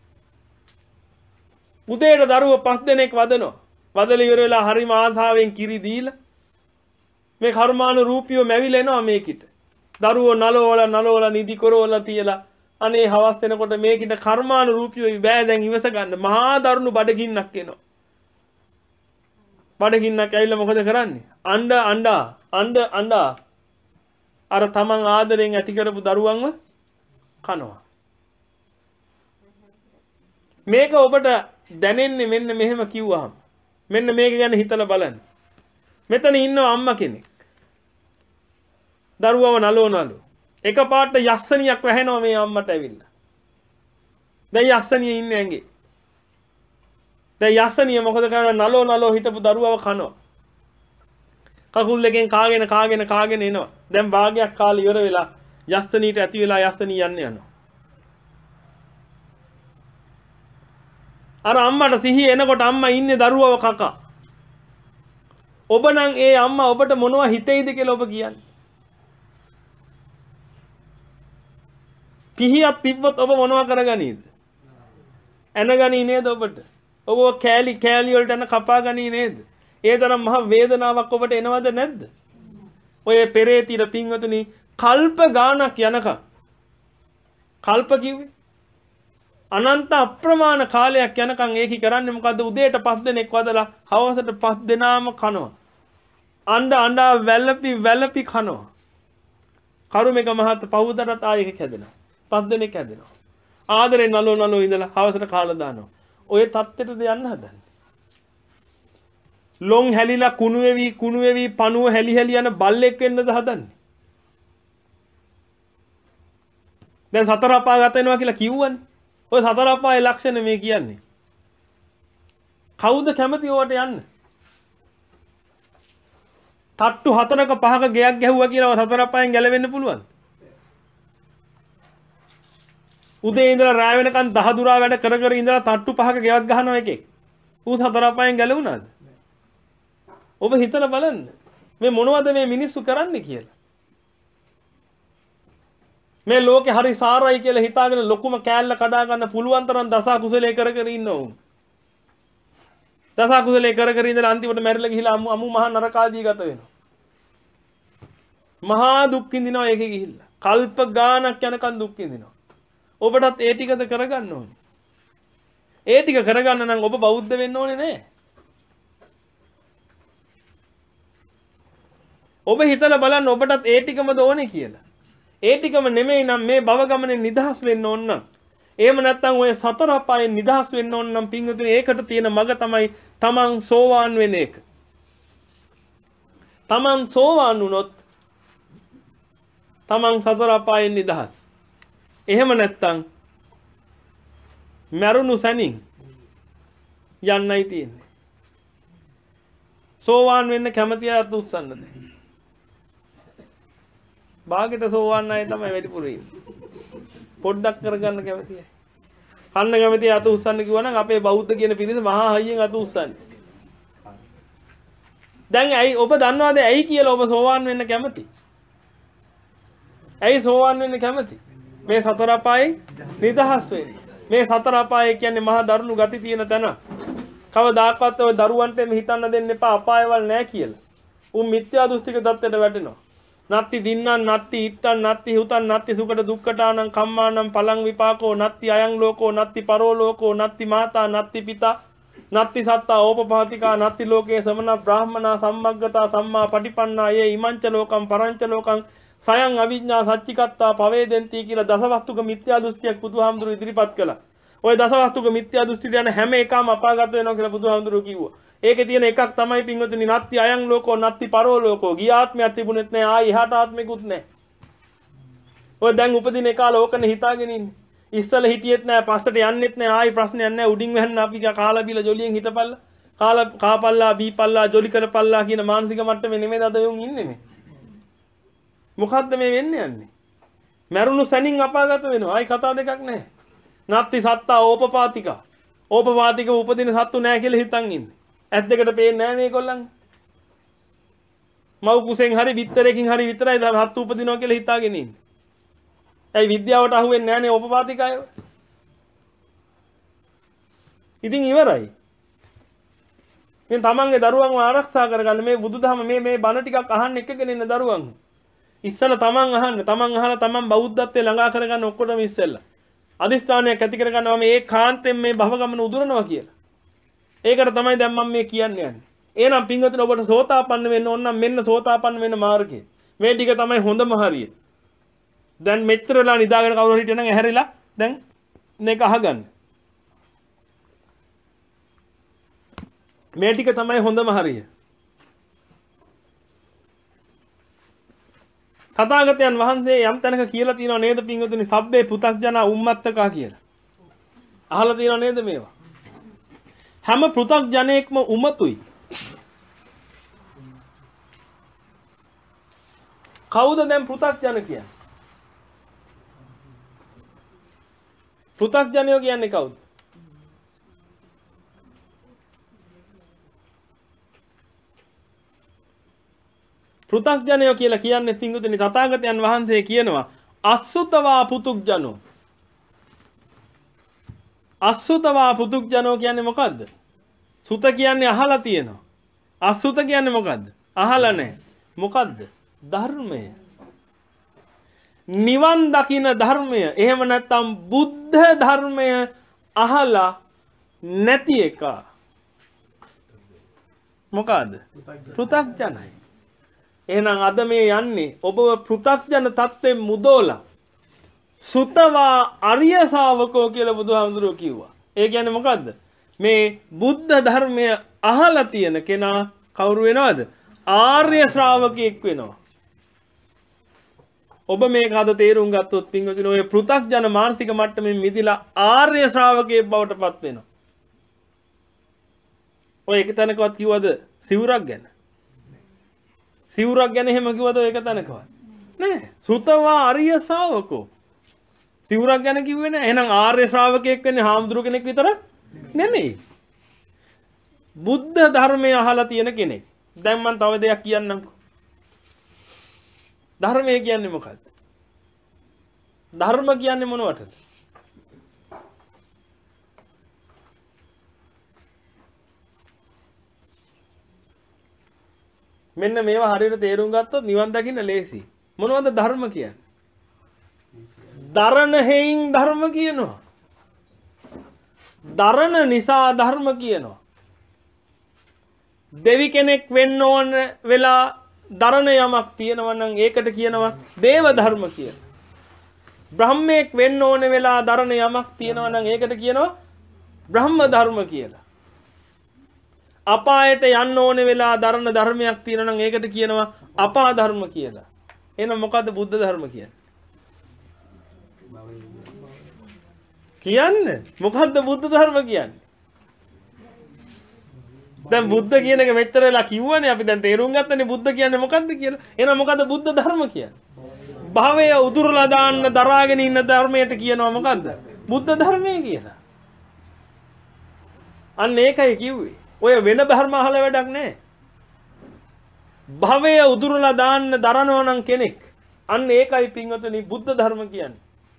උදේට දරුවෝ පස් දෙනෙක් වදනවා. වදලා ඉවර වෙලා හරිම ආසාවෙන් කිරි දීලා මේ කර්මානුරූපීව මැවිලා එනවා මේකිට. දරුවෝ නලවලා නලවලා නිදි කරවලා තියලා අනේ හවස් වෙනකොට මේකිට කර්මානුරූපීව බෑ දැන් ඉවස ගන්න. මහා දරුණු බඩගින්නක් එනවා. බඩගින්නක් ඇවිල්ලා මොකද කරන්නේ? අඬ අඬ අඬ අඬ අර තමන් ආදරෙන් ඇති කරපු දරුවන්ව කනවා. මේක ඔබට දැනෙන්නේ මෙන්න මෙහෙම කිව්වහම. මෙන්න මේක ගැන හිතලා බලන්න. මෙතන ඉන්නවා අම්මා කෙනෙක්. දරුවව නලෝ නලෝ. එකපාරට යස්සනියක් වැහෙනවා මේ අම්මට ඇවිල්ලා. දැන් යස්සනිය ඉන්නේ ඇඟේ. දැන් යස්සනිය මොකද කරන්නේ? නලෝ නලෝ හිටපු දරුවව කනවා. කකුල් දෙකෙන් කාගෙන කාගෙන කාගෙන එනවා. දැන් භාගයක් කාලේ ඉවර වෙලා යස්සනීට ඇති වෙලා යස්සනී යන්නේ යනවා. අර අම්මට සිහිය එනකොට අම්මා ඉන්නේ දරුවව කකා. ඔබ නම් ඒ අම්මා ඔබට මොනවා හිතෙයිද කියලා ඔබ කියන්නේ. පිහියක් තිබ්බොත් ඔබ මොනවා කරගනීද? ඇනගනී නේද ඔබට? ඔබ කෑලි කෑලි වලට යන කපා ගනී නේද? ඒ තරම් මහ වේදනාවක් ඔබට එනවද නැද්ද? ඔය පෙරේතිර පින්වතුනි කල්ප ගානක් යනකම් කල්ප කිව්වේ අනන්ත අප්‍රමාණ කාලයක් යනකම් ඒකි කරන්නේ මොකද්ද? උදේට පස් දෙනෙක් වදලා හවසට පස් දෙනාම කනවා. අඬ අඬ වැළපි වැළපි කනවා. කරුමේක මහත් පවුදටත් ආයෙක හැදෙනවා. පස් දෙනෙක් හැදෙනවා. ආදරේ නලෝ නලෝ ඉඳලා හවසට කාලා දානවා. ඔය තත්ත්වෙටද යන්න හදන්නේ. ලොන් හැලිලා කුණු වෙවි කුණු වෙවි පණුව හැලි හැලි යන බල්ලෙක් වෙන්නද හදන්නේ. දැන් සතර අපාය ගත වෙනවා කියලා කිව්වනේ. ඔය සතර අපායේ ලක්ෂණ මේ කියන්නේ. කවුද කැමති ඕවට යන්න? තට්ටු හතරක පහක ගෙයක් ගැහුවා කියලා සතර අපායෙන් ගැලවෙන්න පුළුවන්. උදේ ඉඳලා රාය වෙනකන් දහදුරා වැඩ කර කර ඉඳලා තට්ටු පහක ගෙයක් ගහනවා එකෙක්. ඌ සතර අපායෙන් ගැලවුණාද? ඔබ හිතලා බලන්න. මේ මොනවද මේ මිනිස්සු කරන්නේ කියලා. මේ ලෝකේ හරි සාරයි කියලා හිතාගෙන ලොකුම කෑල්ල කඩා ගන්න පුළුවන් තරම් දසා කුසලයේ කර කර ඉන්නවා. දසා කුසලයේ කර කර ඉඳලා අන්තිමට මැරිලා ගිහිලා අමු අමු මහා නරකාදී ගත වෙනවා. මහා දුක් විඳිනවා ඒකේ ගිහිල්ලා. කල්ප ගානක් යනකම් දුක් විඳිනවා. ඔබටත් ඒ ටිකද කරගන්න ඕනේ. ඒ ටික කරගන්න නම් ඔබ බෞද්ධ වෙන්න ඕනේ නෑ. ඔබ හිතලා බලන්න ඔබටත් ඒ ටිකමද ඕනේ කියලා. ඒ ටිකම නෙමෙයි නම් මේ භව ගමනේ නිදහස් වෙන්න ඕන නම්. එහෙම නැත්නම් ඔය සතර අපායෙන් නිදහස් වෙන්න ඕන නම් පින්වතුනි ඒකට තියෙන මඟ තමයි තමන් සෝවාන් වෙන එක. තමන් සෝවාන් වුණොත් තමන් සතර අපායෙන් නිදහස්. එහෙම නැත්නම් මරුණු සැනින් යන්නයි තියෙන්නේ. සෝවාන් වෙන්න කැමති අයත් උත්සන්නද? භාගයට සෝවන් අය තමයි වැඩිපුර ඉන්නේ. පොඩ්ඩක් කරගන්න කැමතියි. කන්න කැමතියි අත උස්සන්න කිව්වනම් අපේ බෞද්ධ කියන පිරිස මහා හයියෙන් අත උස්සන්නේ. දැන් ඇයි ඔබ දන්නවද ඇයි කියලා ඔබ සෝවන් වෙන්න කැමති? ඇයි සෝවන් වෙන්න කැමති? මේ සතර අපායේ නිදහස් වෙන්න. මේ සතර අපාය කියන්නේ මහා දරුණු ගති තියෙන තැන. කවදාකවත් ඔය දරුවන්ට එමෙ හිතන්න දෙන්න එපා අපායවල නැහැ කියලා. උන් මිත්‍යා දෘෂ්ටික தත්ත්වයට වැටෙනවා. නත්ති දින්නන් නත්ති ඉත්තන් නත්ති හුතන් නත්ති සුකට දුක්කටානං කම්මානං පලං විපාකෝ නත්ති අයං ලෝකෝ නත්ති පරෝ ලෝකෝ නත්ති මාතා නත්ති පිතා නත්ති සත්තා ඕපපාතිකා නත්ති ලෝකේ සමන බ්‍රාහ්මනා සම්මග්ගතා සම්මා පටිපන්නා යේ ඉමංච ලෝකම් පරංච ලෝකං සයං අවිඥා සච්චිකත්තා පවේදෙන්ති කියලා දසවස්තුක මිත්‍යා දෘෂ්ටියක් බුදුහාමුදුරු ඉදිරිපත් කළා. ওই දසවස්තුක මිත්‍යා දෘෂ්ටියට යන හැම එකම අපාගත වෙනවා කියලා බුදුහාමුදුරු කිව්වා. ඒකේ තියෙන එකක් තමයි පින්වතුනි නත්ති අයං ලෝකෝ නත්ති පරෝ ලෝකෝ. ගිය ආත්මයක් තිබුණෙත් නැහැ ආයි එහාට ආත්මෙකුත් නැහැ. ඔය දැන් උපදින එක ලෝකනේ හිතාගෙන ඉන්නේ. ඉස්සල හිටියෙත් නැහැ පස්සට යන්නෙත් නැහැ ආයි ප්‍රශ්නයක් නැහැ උඩින් වැහෙන්න අපි කාලා බීලා ජොලියෙන් හිටපල්ලා. කාලා කාපල්ලා බීපල්ලා ජොලි කරපල්ලා කියන මානසික මට්ටමේ නෙමෙයි අද යොන් ඉන්නේ මේ. මොකද්ද මේ වෙන්නේ යන්නේ? මරුණු සැනින් අපාගත වෙනවා. ආයි කතා දෙකක් නැහැ. නත්ති සත්තා ඕපපාතිකා. ඕපපාතික උපදින සත්තු නැහැ කියලා හිතන් ඉන්නේ. ඇස් දෙකට පේන්නේ නැහැ මේගොල්ලන්. මව් කුසෙන් හරි විතරකින් හරි විතරයි හත් උපදිනවා කියලා හිතාගෙන ඉන්නේ. ඇයි විද්‍යාවට අහු වෙන්නේ නැහනේ ඕපපාතික අය? ඉතින් ඉවරයි. මේ තමන්ගේ දරුවන්ව ආරක්ෂා කරගන්න මේ බුදුදහම මේ මේ බණ ටිකක් අහන්න එකගෙන ඉන්න දරුවන්. ඉස්සෙල්ලා තමන් අහන්න, තමන් අහලා තමන් බෞද්ධත්වයේ ළඟා කරගන්න ඔක්කොටම ඉස්සෙල්ලා. අදිස්ථානයක් ඇති කරගන්නවා මේ ඒකාන්තයෙන් මේ භව ගමන උදුරනවා කියලා. ඒකට තමයි දැන් මම මේ කියන්නේ යන්නේ. එහෙනම් පින්වතුනි ඔබට සෝතාපන්න වෙන්න ඕන නම් මෙන්න සෝතාපන්න වෙන මාර්ගය. මේ ටික තමයි හොඳම හරිය. දැන් මෙච්චර වෙලා නිදාගෙන කවුරු හරි හිටියනම් ඇහැරිලා දැන් මේක අහගන්න. මේ ටික තමයි හොඳම හරිය. තථාගතයන් වහන්සේ යම් තැනක කියලා තියෙනව නේද පින්වතුනි සබ්බේ පුතග්ජනා උම්මත්තකා කියලා. අහලා තියෙනව නේද මේවා? හැම පෘථග්ජනයෙක්ම උමතුයි. කවුද දැන් පෘථග්ජන කියන්නේ? පෘථග්ජනයෝ කියන්නේ කවුද? පෘථග්ජනයෝ කියලා කියන්නේ පින්වතුනි තථාගතයන් වහන්සේ කියනවා අසුතවා පුතුග්ජනෝ. අසුතවා පුතුග්ජනෝ කියන්නේ මොකද්ද? සුත කියන්නේ අහලා තියෙනවා. අසුත කියන්නේ මොකද්ද? අහලා නැහැ. මොකද්ද? ධර්මය. නිවන් දකින ධර්මය. එහෙම නැත්නම් බුද්ධ ධර්මය අහලා නැති එක. මොකද්ද? පෘථග්ජනයි. එහෙනම් අද මේ යන්නේ ඔබව පෘථග්ජන තත්ත්වෙන් මුදෝලා සුතවා අරිය ශාවකෝ කියලා බුදුහාමුදුරුවෝ කිව්වා. ඒ කියන්නේ මොකද්ද? මේ බුද්ධ ධර්මය අහලා තියෙන කෙනා කවුරු වෙනවද? ආර්ය ශ්‍රාවකෙක් වෙනවා. ඔබ මේක අද තේරුම් ගත්තොත් පින්වතුනි ඔය පෘථග්ජන මානසික මට්ටමින් මිදිලා ආර්ය ශ්‍රාවකයෙක් බවට පත් වෙනවා. ඔය එක තැනකවත් කිව්වද සිවුරක් ගැන? සිවුරක් ගැන එහෙම කිව්වද ඔය එක තැනකවත්? නෑ. සුතවා අරිය ශාවකෝ. සිවුරක් ගැන කිව්වේ නෑ. එහෙනම් ආර්ය ශ්‍රාවකයෙක් වෙන්නේ හාමුදුරු කෙනෙක් විතර නෙමෙයි. බුද්ධ ධර්මය අහලා තියෙන කෙනෙක්. දැන් මම තව දෙයක් කියන්නම්කෝ. ධර්මය කියන්නේ මොකක්ද? ධර්ම කියන්නේ මොනවටද? මෙන්න මේවා හරියට තේරුම් ගත්තොත් නිවන් දකින්න ලේසි. මොනවද ධර්ම කියන්නේ? දරණ හේයින් ධර්ම කියනවා. දරණ නිසා ධර්ම කියනවා. දෙවි කෙනෙක් වෙන්න ඕන වෙලා දරණ යමක් තියෙනවා නම් ඒකට කියනවා දේව ධර්ම කියලා. බ්‍රහ්මෙක් වෙන්න ඕන වෙලා දරණ යමක් තියෙනවා නම් ඒකට කියනවා බ්‍රහ්ම ධර්ම කියලා. අපායට යන්න ඕන වෙලා දරණ ධර්මයක් තියෙනවා නම් ඒකට කියනවා අපා ධර්ම කියලා. එහෙනම් මොකද්ද බුද්ධ ධර්ම කියන්නේ? කියන්න මොකද්ද බුද්ධ ධර්ම කියන්නේ? දැන් බුද්ධ කියන එක මෙච්චර වෙලා කිව්වනේ අපි දැන් තේරුම් ගත්තනේ බුද්ධ කියන්නේ මොකද්ද කියලා. එහෙනම් මොකද්ද බුද්ධ ධර්ම කියන්නේ? භවය උදුරලා දාන්න දරාගෙන ඉන්න ධර්මයට කියනවා මොකද්ද? බුද්ධ ධර්මය කියලා. අන්න ඒකයි කිව්වේ. ඔය වෙන ධර්ම අහලා වැඩක් නැහැ. භවය උදුරලා දාන්න දරනවා නම් කෙනෙක් අන්න ඒකයි පින්වතුනි බුද්ධ ධර්ම කියන්නේ.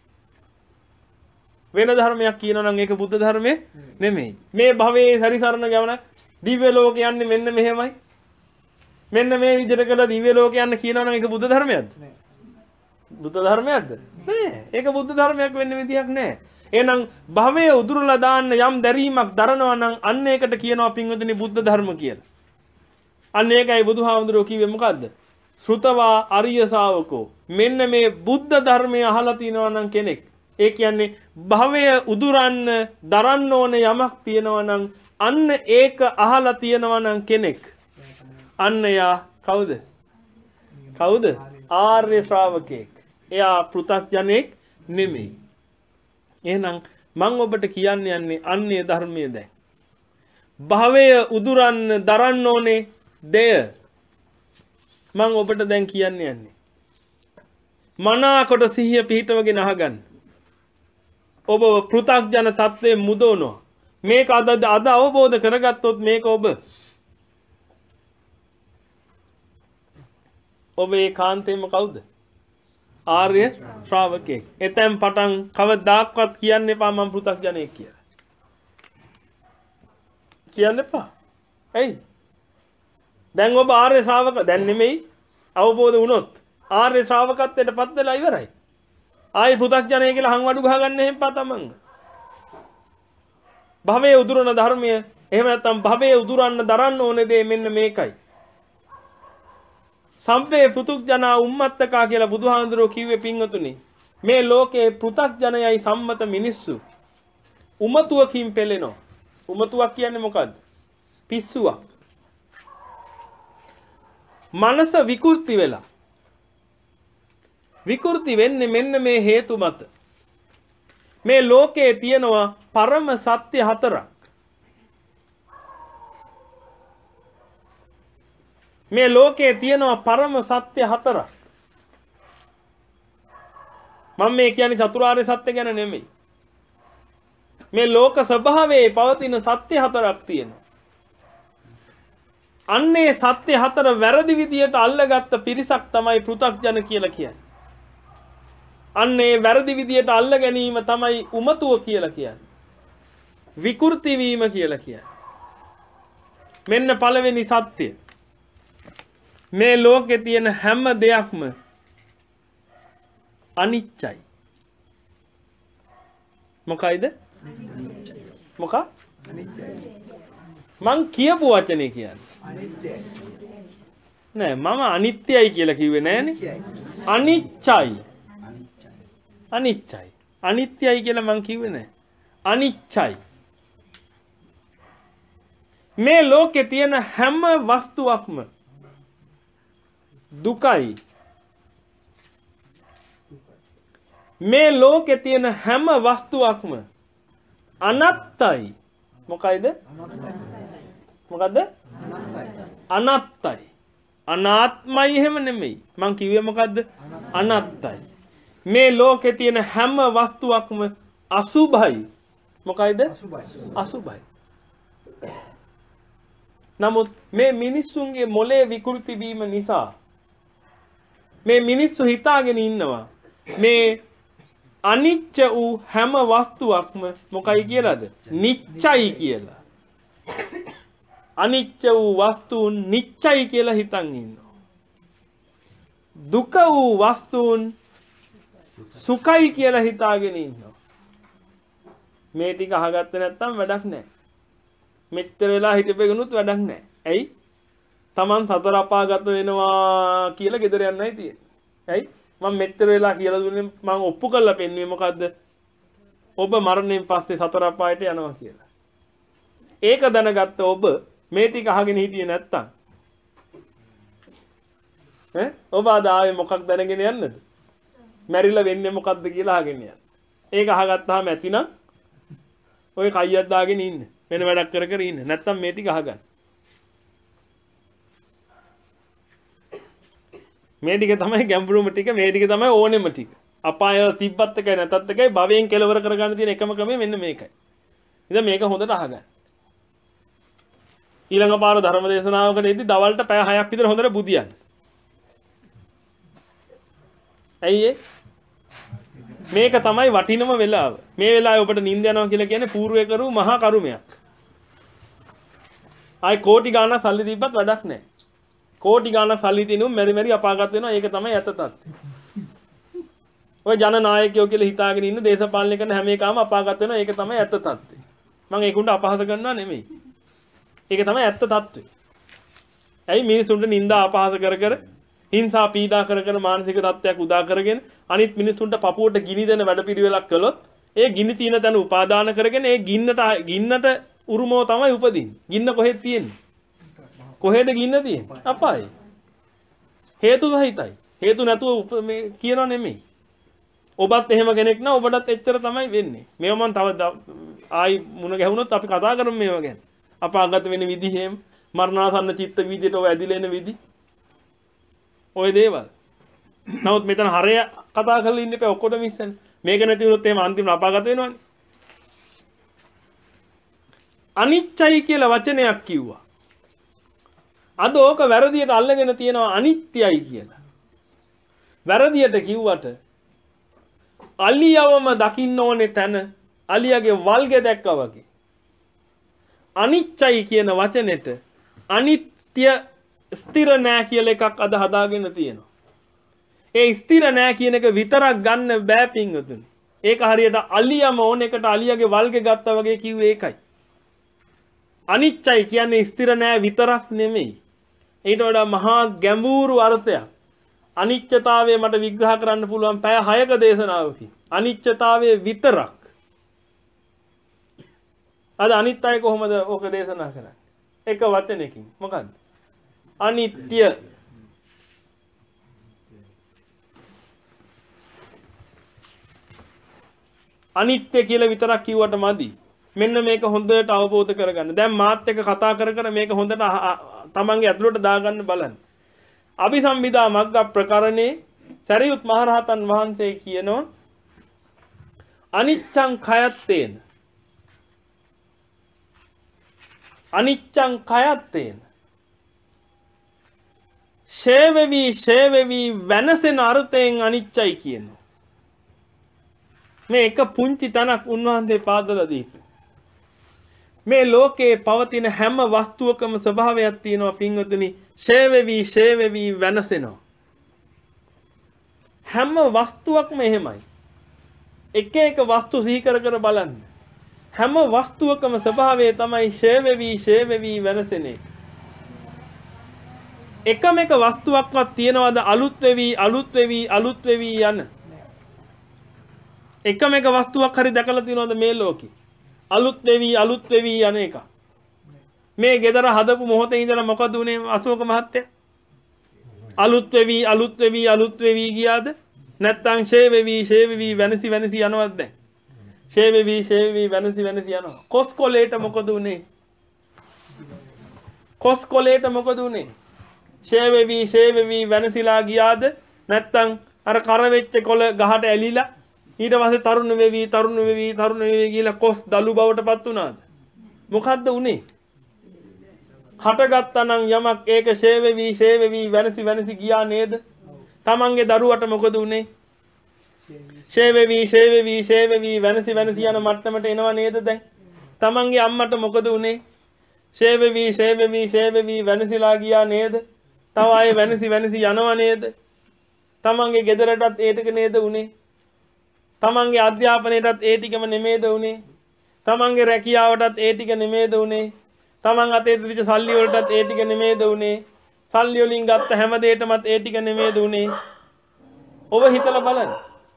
වෙන ධර්මයක් කියනවා නම් ඒක බුද්ධ ධර්මයේ නෙමෙයි. මේ භවයේ සැරිසරන ගමන දිව්‍ය ලෝක යන්නේ මෙන්න මෙහෙමයි. මෙන්න මේ විදිහට කළා දිව්‍ය ලෝක යන්න කියනවා නම් ඒක බුද්ධ ධර්මයක්ද? නෑ. බුද්ධ ධර්මයක්ද? නෑ. ඒක බුද්ධ ධර්මයක් වෙන්න විදියක් නෑ. එහෙනම් භවයේ උදුරලා දාන්න යම් දැරීමක් දරනවා නම් අන්න ඒකට කියනවා පින්වතුනි බුද්ධ ධර්ම කියලා. අන්න ඒකයි බුදුහාමුදුරුවෝ කිව්වේ මොකද්ද? ශ්‍රුතවා අරිය ශාවකෝ. මෙන්න මේ බුද්ධ ධර්මය අහලා තිනවා නම් කෙනෙක්. ඒ කියන්නේ භවය උදුරන්න දරන්න ඕන යමක් තියෙනවා නම් අන්න ඒක අහලා තියනවා නම් කෙනෙක්. අන්න යා කවුද? කවුද? ආර්ය ශ්‍රාවකෙක්. එයා පෘථග්ජනෙක් නෙමෙයි. එහෙනම් මම ඔබට කියන්න යන්නේ අන්නේ ධර්මයේ දැන්. භවය උදුරන්න දරන්න ඕනේ දෙය. මම ඔබට දැන් කියන්න යන්නේ. මනාකොට සිහිය පිහිටවගෙන අහගන්න. ඔබ පෘථග්ජන තත්ත්වයෙන් මුදවනවා. මේක අද අද අවබෝධ කරගත්තොත් මේක ඔබ ඔබ ඒකාන්තයෙන්ම කවුද? ආර්ය ශ්‍රාවකෙක්. එතෙන් පටන් කවදාක්වත් කියන්න එපා මම පෘථග්ජනෙක් කියලා. කියන්න එපා. ඇයි? දැන් ඔබ ආර්ය ශ්‍රාවක දැන් නෙමෙයි අවබෝධ වුණොත් ආර්ය ශ්‍රාවකත්වයට පත් වෙලා ඉවරයි. ආයි පෘථග්ජනය කියලා හංවඩු ගහගන්න එහෙම පතමංග. භවයේ උදුරන ධර්මය එහෙම නැත්නම් භවයේ උදුරන්න දරන්න ඕනේ දේ මෙන්න මේකයි. සම්පේ පෘථග්ජනා උම්මත්තකා කියලා බුදුහාඳුරෝ කිව්වේ පින්වතුනි. මේ ලෝකේ පෘථග්ජනයයි සම්මත මිනිස්සු උමතුවකින් පෙළෙනවා. උමතුවක් කියන්නේ මොකද්ද? පිස්සුවක්. මනස විකෘති වෙලා. විකෘති වෙන්නේ මෙන්න මේ හේතු මත. මේ ලෝකයේ තියෙනවා පරම සත්‍ය හතරක්. මේ ලෝකයේ තියෙනවා පරම සත්‍ය හතරක්. මම මේ කියන්නේ චතුරාර්ය සත්‍ය ගැන නෙමෙයි. මේ ලෝක ස්වභාවයේ පවතින සත්‍ය හතරක් තියෙනවා. අන්නේ සත්‍ය හතර වැරදි විදියට අල්ලගත්ත පිරිසක් තමයි පෘථග්ජන කියලා කියන්නේ. අන්නේ වැරදි විදියට අල්ල ගැනීම තමයි උමතුව කියලා කියන්නේ. විකෘති වීම කියලා කියන්නේ. මෙන්න පළවෙනි සත්‍ය. මේ ලෝකේ තියෙන හැම දෙයක්ම අනිච්චයි. මොකයිද? මොක? අනිච්චයි. මං කියපු වචනේ කියන්නේ. අනිත්‍යයි. නෑ මම අනිත්‍යයි කියලා කිව්වේ නෑනේ. අනිච්චයි. අනිච්චයි. අනිත්‍යයි කියලා මං කිව්වේ නෑ. අනිච්චයි. මේ ලෝකේ තියෙන හැම වස්තුවක්ම දුකයි. මේ ලෝකේ තියෙන හැම වස්තුවක්ම අනත්තයි. මොකයිද? මොකද්ද? අනත්තයි. අනාත්මයි එහෙම නෙමෙයි. මං කිව්වේ මොකද්ද? අනත්තයි. මේ ලෝකේ තියෙන හැම වස්තුවක්ම අසුභයි. මොකයිද? අසුභයි. නමුත් මේ මිනිස්සුන්ගේ මොලේ විකෘති වීම නිසා මේ මිනිස්සු හිතාගෙන ඉන්නවා මේ අනිච්ච වූ හැම වස්තුවක්ම මොකයි කියලාද? නිච්චයි කියලා. අනිච්ච වූ වස්තුන් නිච්චයි කියලා හිතන් ඉන්නවා. දුක වූ වස්තුන් සුඛයි කියලා හිතාගෙන ඉන්නවා. මේ ටික අහගත්තේ නැත්නම් වැඩක් නැහැ. මෙච්චර වෙලා හිටපෙගනුත් වැඩක් නැහැ. ඇයි? Taman සතර අපාගත වෙනවා කියලා ගෙදර යන්නයි තියෙන්නේ. ඇයි? මම මෙච්චර වෙලා කියලා දුන්නේ මම ඔප්පු කරලා පෙන්නුවේ මොකද්ද? ඔබ මරණයෙන් පස්සේ සතර අපායට යනවා කියලා. ඒක දැනගත්ත ඔබ මේ ටික අහගෙන හිටියේ නැත්තම් ඈ ඔබ අද ආවේ මොකක් දැනගෙන යන්නද? මැරිලා වෙන්නේ මොකද්ද කියලා අහගෙන යන්න. ඒක අහගත්තාම ඇතිනම් ඔය කයියක් දාගෙන ඉන්න. වෙන වැඩක් කර කර ඉන්න. නැත්තම් මේ ටික අහගන්න. මේ ටික තමයි ගැඹුරුම ටික. මේ ටික තමයි ඕනෙම ටික. අපාය තිබ්බත් එකයි නැතත් එකයි භවයෙන් කෙලවර කරගන්න තියෙන එකම ක්‍රමය මෙන්න මේකයි. ඉතින් මේක හොඳට අහගන්න. ඊළඟ පාර ධර්ම දේශනාවකදී දවල්ට පැය හයක් විතර හොඳට බුදියන්න. ඇයි ඒ? මේක තමයි වටිනම වෙලාව. මේ වෙලාවේ ඔබට නිින්ද යනවා කියලා කියන්නේ పూర్වය කරු මහා කරුමයක්. ආයි කෝටි ගාණක් සල්ලි දීපත් වැඩක් නැහැ. කෝටි ගාණක් සල්ලි දිනුම් මෙරි මෙරි අපාගත වෙනවා. ඒක තමයි ඇත්ත තත්ත්වය. ඔය ජනනායකයෝ කියලා හිතාගෙන ඉන්න දේශපාලනය කරන හැම එකම අපාගත වෙනවා. ඒක තමයි ඇත්ත තත්ත්වය. මම ඒකුණ්ඩ අපහාස කරනවා නෙමෙයි. ඒක තමයි ඇත්ත තත්ත්වය. ඇයි මිනිසුන්ට නිନ୍ଦා අපහාස කර කර හිංසා පීඩා කර කර මානසික තත්ත්වයක් උදා කරගෙන අනිත් මිනිසුන්ට පපුවට ගිනි දෙන වැඩපිළිවෙලක් කළොත් ඒ ගිනි තියෙන තැන උපාදාන කරගෙන ඒ ගින්නට ගින්නට උරුමව තමයි උපදින්නේ. ගින්න කොහෙද තියෙන්නේ? කොහෙද ගින්න තියෙන්නේ? අපායේ. හේතු සහිතයි. හේතු නැතුව මේ කියනවා නෙමෙයි. ඔබත් එහෙම කෙනෙක් නම් ඔබටත් එච්චර තමයි වෙන්නේ. මේව මම තව ආයි මුණ ගැහුනොත් අපි කතා කරමු මේව ගැන. අපාගත වෙන විදි හැම මරණාසන්න චිත්ත වීදියට ඔය ඇදිලා එන විදි. ඔය දේවල්. නමුත් මෙතන හරය කතා කරලා ඉන්න එපා ඔක්කොටම ඉස්සෙන්. මේක නැති වුණොත් එහෙම අන්තිම අපාගත වෙනවනේ. අනිච්චයි කියලා වචනයක් කිව්වා. අද ඕක වැරදියට අල්ලගෙන තියෙනවා අනිත්‍යයි කියලා. වැරදියට කිව්වට අලියවම දකින්න ඕනේ තැන අලියගේ වල්ගේ දැක්කා වගේ. අනිච්චයි කියන වචනෙට අනිත්‍ය ස්ථිර නෑ කියලා එකක් අද හදාගෙන තියෙනවා. ඒ ස්ථිර නෑ කියන එක විතරක් ගන්න බෑ පින්වතුනි. ඒක හරියට අලියම ඕන එකට අලියගේ වල්ගේ ගත්තා වගේ කිව්වේ ඒකයි. අනිච්චයි කියන්නේ ස්ථිර නෑ විතරක් නෙමෙයි. ඊට වඩා මහා ගැඹුරු අර්ථයක්. අනිච්චතාවය මට විග්‍රහ කරන්න පුළුවන් පැය හයක දේශනාවකින්. අනිච්චතාවය විතරක්. අද අනිත්‍යය කොහොමද ඕක දේශනා කරන්නේ? එක වචනයකින්. මොකද්ද? අනිත්‍ය. අනිත්‍ය කියලා විතරක් කිව්වට මදි. මෙන්න මේක හොඳට අවබෝධ කරගන්න. දැන් මාත් එක්ක කතා කර කර මේක හොඳට තමන්ගේ ඇතුළට දාගන්න බලන්න. අபிසම්බිදා මග්ග ප්‍රකරණේ සරියුත් මහරහතන් වහන්සේ කියනවා අනිච්ඡං khයත්තේන අනිච්ඡං khයත්තේන ෂේවවි ෂේවවි වෙනසෙන අර්ථයෙන් අනිච්චයි කියනවා. මේ එක පුංචි තනක් උන්වහන්සේ පාදලා දීපු. මේ ලෝකේ පවතින හැම වස්තුවකම ස්වභාවයක් තියෙනවා පින්වතුනි. ෂේවවි ෂේවවි වෙනසෙනවා. හැම වස්තුවක්ම එහෙමයි. එක එක වස්තු සිහි කර කර බලන්න. හැම වස්තුවකම ස්වභාවය තමයි ෂේවවි ෂේවවි වෙනසෙන එක. එකම එක වස්තුවක්වත් තියනවාද අලුත් වෙවි අලුත් වෙවි අලුත් වෙවි යන? එකම එක වස්තුවක් හරි දැකලා තියෙනවද මේ ලෝකේ? අලුත් වෙවි අලුත් වෙවි යන එක. මේ ගෙදර හදපු මොහොතේ ඉඳලා මොකද උනේ අශෝක මහත්තයා? අලුත් වෙවි අලුත් වෙවි අලුත් වෙවි ගියාද? නැත්තම් ෂේ වෙවි ෂේ වෙවි වෙනසි වෙනසි යනවද දැන්? ෂේ වෙවි ෂේ වෙවි වෙනසි වෙනසි යනවා. කොස්කොලේට මොකද උනේ? කොස්කොලේට මොකද උනේ? ෂේ වෙවි ෂේ වෙවි වෙනසිලා ගියාද? නැත්තම් අර කර වෙච්ච කොළ ගහට ඇලිලා ඊට පස්සේ තරුණ වෙවි තරුණ වෙවි තරුණ වෙවි කියලා කොස් දලු බවටපත් උනාද? මොකද්ද උනේ? හටගත්තා නම් යමක් ඒක ෂේ වෙවි ෂේ වෙවි වෙනසි වෙනසි ගියා නේද? තමන්ගේ දරුවට මොකද උනේ? ෂේ වෙවි ෂේ වෙවි ෂේ වෙවි වෙනසි වෙනසි යන මට්ටමට එනවා නේද දැන්? තමන්ගේ අම්මට මොකද උනේ? ෂේ වෙවි ෂේ වෙවි ෂේ වෙවි වෙනසිලා ගියා නේද? තව ආයේ වෙනසි වෙනසි යනවා නේද? තමන්ගේ ගෙදරටත් ඒ ටික නේද උනේ? තමන්ගේ අධ්‍යාපනයටත් ඒ ටිකම නෙමේද උනේ? තමන්ගේ රැකියාවටත් ඒ ටික නෙමේද උනේ? තමන් අතේ තිබිච්ච සල්ලි වලටත් ඒ ටික නෙමේද උනේ? සල්ලි වලින් ගත්ත හැම දෙයකටමත් ඒ ටික නෙමේද උනේ? ඔබ හිතලා බලන්න.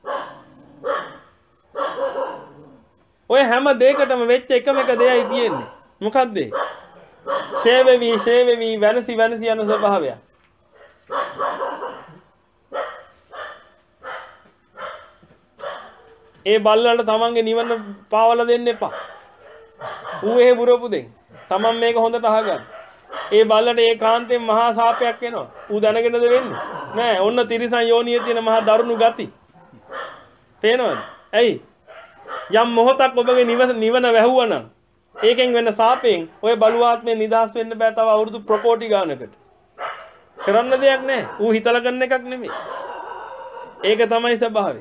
ඔය හැම දෙයකටම වෙච්ච එකම එක දෙයයි තියෙන්නේ. මොකද්ද ඒ? ෂේ වෙවි ෂේ වෙවි වෙනසි වෙනසි යන ස්වභාවය. ඒ බල්ලන්ට තමන්ගේ නිවන පාවලා දෙන්න එපා. ඌ එහෙ බුරපු දෙන්. තමන් මේක හොඳට අහගන්න. ඒ බල්ලට ඒකාන්තයෙන් මහා සාපයක් එනවා. ඌ දැනගෙනද වෙන්නේ? නෑ ඔන්න තිරිසන් යෝනියේ තියෙන මහා දරුණු ගති. පේනවද? ඇයි? යම් මොහොතක් ඔබගේ නිවන නිවන වැහුවනම් ඒකෙන් වෙන සාපයෙන් ඔය බලුවාත්මේ නිදහස් වෙන්න බෑ තව අවුරුදු ප්‍රකෝටි ගානකට. කරන්න දෙයක් නෑ. ඌ හිතලා කරන එකක් නෙමෙයි. ඒක තමයි ස්වභාවය.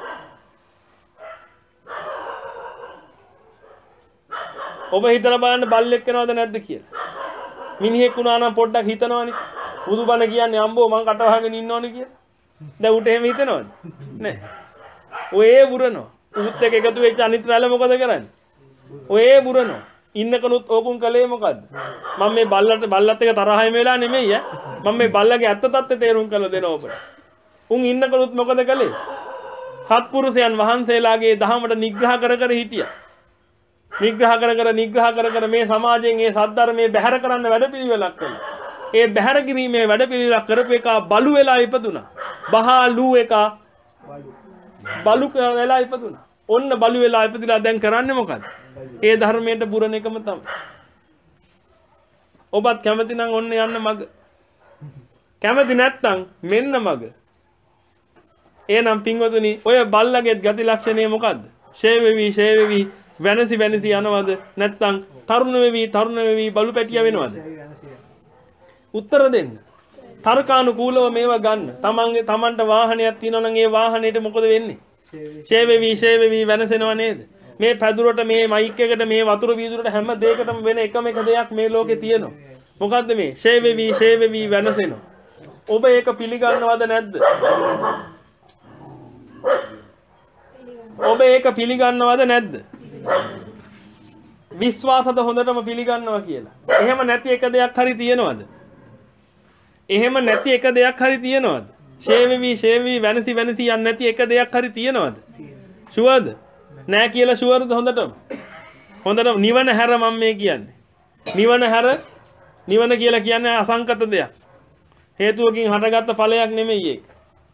ඔබ හිතලා බලන්න බල්ලෙක් වෙනවද නැද්ද කියලා. මිනිහෙක් වුණා නම් පොඩ්ඩක් හිතනවනේ. බුදුබණ කියන්නේ අම්බෝ මං කට වහගෙන ඉන්නවනේ කියලා. දැන් උට එහෙම හිතනවද? නෑ. ඔය බුරනවා. උත් එක්ක එකතු වෙච්ච අනිත් රැළ මොකද කරන්නේ? ඔය බුරනවා. ඉන්නකනුත් ඕකුන් කලේ මොකද්ද? මම මේ බල්ලට බල්ලත් එක්ක තරහයිම වෙලා නෙමෙයි ඈ. මම මේ බල්ලගේ ඇත්ත తත්ත්වය තේරුම් කරලා දෙනවා ඔබට. උන් ඉන්නකනුත් මොකද කලේ? සත්පුරුෂයන් වහන්සේලාගේ දහමට නිග්‍රහ කර කර හිටියා. නිග්‍රහ කර කර නිග්‍රහ කර කර මේ සමාජයෙන් මේ සද්ධර්මයේ බැහැර කරන්න වැඩපිළිවෙලක් කළා. ඒ බැහැර කිරීමේ වැඩපිළිවෙලක් කරපු එක බලු වෙලා ඉපදුනා. බහලු එක බලු වෙලා ඉපදුනා. ඔන්න බලු වෙලා ඉපදිලා දැන් කරන්නේ මොකද්ද? ඒ ධර්මයට පුරණ එකම තමයි. ඔබත් කැමති නම් ඔන්න යන්න මග. කැමති නැත්නම් මෙන්න මග. එහෙනම් පින්වතුනි ඔය බල්ලගේ ගති ලක්ෂණය මොකද්ද? ෂේ වෙවි ෂේ වෙවි වෙනසි වෙනසි යනවද? නැත්නම් තරුණ වෙවි තරුණ වෙවි බලු පැටියා වෙනවද? උත්තර දෙන්න. තර්කානුකූලව මේවා ගන්න. තමන්ගේ තමන්ට වාහනයක් තියෙනවා නම් ඒ වාහනේට මොකද වෙන්නේ? ෂේ වෙවි ෂේ වෙවි වෙනසෙනව නේද? මේ පැදුරට මේ මයික් එකට මේ වතුර වීදුරට හැම දෙයකටම වෙන එකම එක දෙයක් මේ ලෝකේ තියෙනවා. මොකද්ද මේ? ෂේ වෙවි ෂේ වෙවි වෙනසෙනවා. ඔබ ඒක පිළිගන්නවද නැද්ද? ඔබ ඒක පිළිගන්නවද නැද්ද? විශ්වාසද හොඳටම පිළිගන්නවා කියලා. එහෙම නැති එක දෙයක් හරි තියෙනවද? එහෙම නැති එක දෙයක් හරි තියෙනවද? ෂේවෙවි ෂේවෙවි වෙනසි වෙනසි යන්නේ නැති එක දෙයක් හරි තියෙනවද? ෂුවර්ද? නෑ කියලා ෂුවර්ද හොඳටම? හොඳටම නිවන හැර මම මේ කියන්නේ. නිවන හැර නිවන කියලා කියන්නේ අසංකත දෙයක්. හේතුවකින් හටගත්ත ඵලයක් නෙමෙයි ඒක.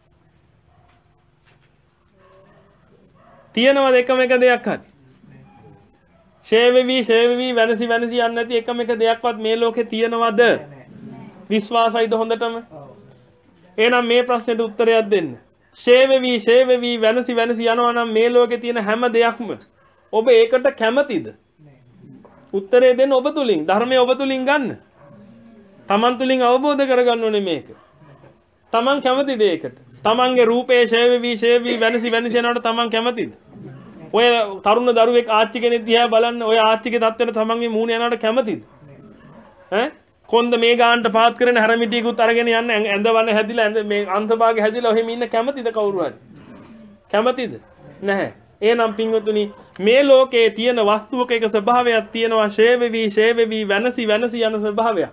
තියෙනවද එකම එක දෙයක් හරි? ෂේවෙවි ෂේවෙවි වෙනසි වෙනසි යන්නේ නැති එකම එක දෙයක්වත් මේ ලෝකේ තියෙනවද? විශ්වාසයිද හොඳටම? එහෙනම් මේ ප්‍රශ්නෙට උත්තරයක් දෙන්න. ෂේවෙවි ෂේවෙවි වෙනසි වෙනසි යනවා නම් මේ ලෝකේ තියෙන හැම දෙයක්ම ඔබ ඒකට කැමතිද? උත්තරේ දෙන්න ඔබ තුලින් ධර්මය ඔබ තුලින් ගන්න. තමන් තුලින් අවබෝධ කරගන්න ඕනේ මේක. තමන් කැමතිද ඒකට? තමන්ගේ රූපේ ෂේවෙවි ෂේවෙවි වෙනසි වෙනසි යනකොට තමන් කැමතිද? ඔය තරුණ දරුවෙක් ආච්චි කෙනෙක් දිහා බලන්න ඔය ආච්චිගේ තත්ත්වෙට තමන්ගේ මූණ යනකොට කැමතිද? ඈ කොන්ද මේ ගානට පාත් කරන හැරමිටියකුත් අරගෙන යන්න ඇඳවන්න හැදිලා ඇඳ මේ අන්තභාගේ හැදිලා ඔහෙම ඉන්න කැමතිද කවුරු හරි? කැමතිද? නැහැ. එහෙනම් පින්වතුනි මේ ලෝකයේ තියෙන වස්තුවක එක ස්වභාවයක් තියෙනවා ෂේවෙවි ෂේවෙවි වෙනසි වෙනසි යන ස්වභාවයක්.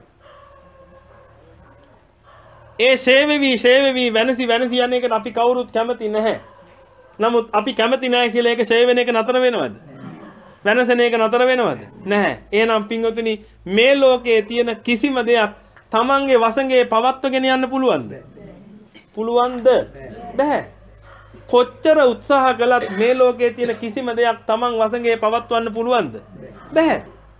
ඒ ෂේවෙවි ෂේවෙවි වෙනසි වෙනසි යන එකට අපි කවුරුත් කැමති නැහැ. නමුත් අපි කැමති නැහැ කියලා ඒක ෂේ වෙන එක නතර වෙනවද? වෙනසෙන එක නතර වෙනවද? නැහැ. එහෙනම් පින්වතුනි මේ ලෝකයේ තියෙන කිසිම දෙයක් තමන්ගේ වසඟේ පවත්වගෙන යන්න පුළුවන්ද? පුළුවන්ද? බෑ. කොච්චර උත්සාහ කළත් මේ ලෝකයේ තියෙන කිසිම දෙයක් තමන් වසඟේ පවත්වන්න පුළුවන්ද? බෑ.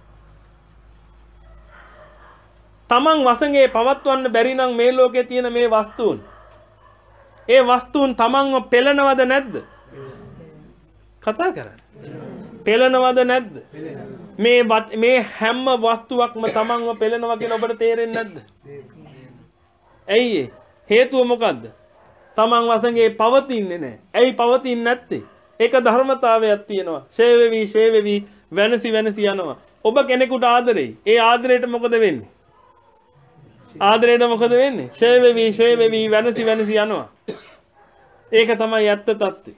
තමන් වසඟේ පවත්වන්න බැරි නම් මේ ලෝකයේ තියෙන මේ වස්තුන් ඒ වස්තුන් තමන්ව පෙළනවද නැද්ද? කතා කරන්නේ. පෙළනවද නැද්ද? මේ මේ හැම වස්තුවක්ම තමන්ව පෙළනවා කියලා ඔබට තේරෙන්නේ නැද්ද? ඇයි හේතුව මොකද්ද? තමන් වසඟේ පවතින්නේ නැහැ. ඇයි පවතින්නේ නැත්තේ? ඒක ධර්මතාවයක් තියෙනවා. ෂේවෙවි ෂේවෙවි වෙනසි වෙනසි යනවා. ඔබ කෙනෙකුට ආදරෙයි. ඒ ආදරයට මොකද වෙන්නේ? ආදරයට මොකද වෙන්නේ? ෂේවෙවි ෂේවෙවි වෙනසි වෙනසි යනවා. ඒක තමයි ඇත්ත తත්ත්වය.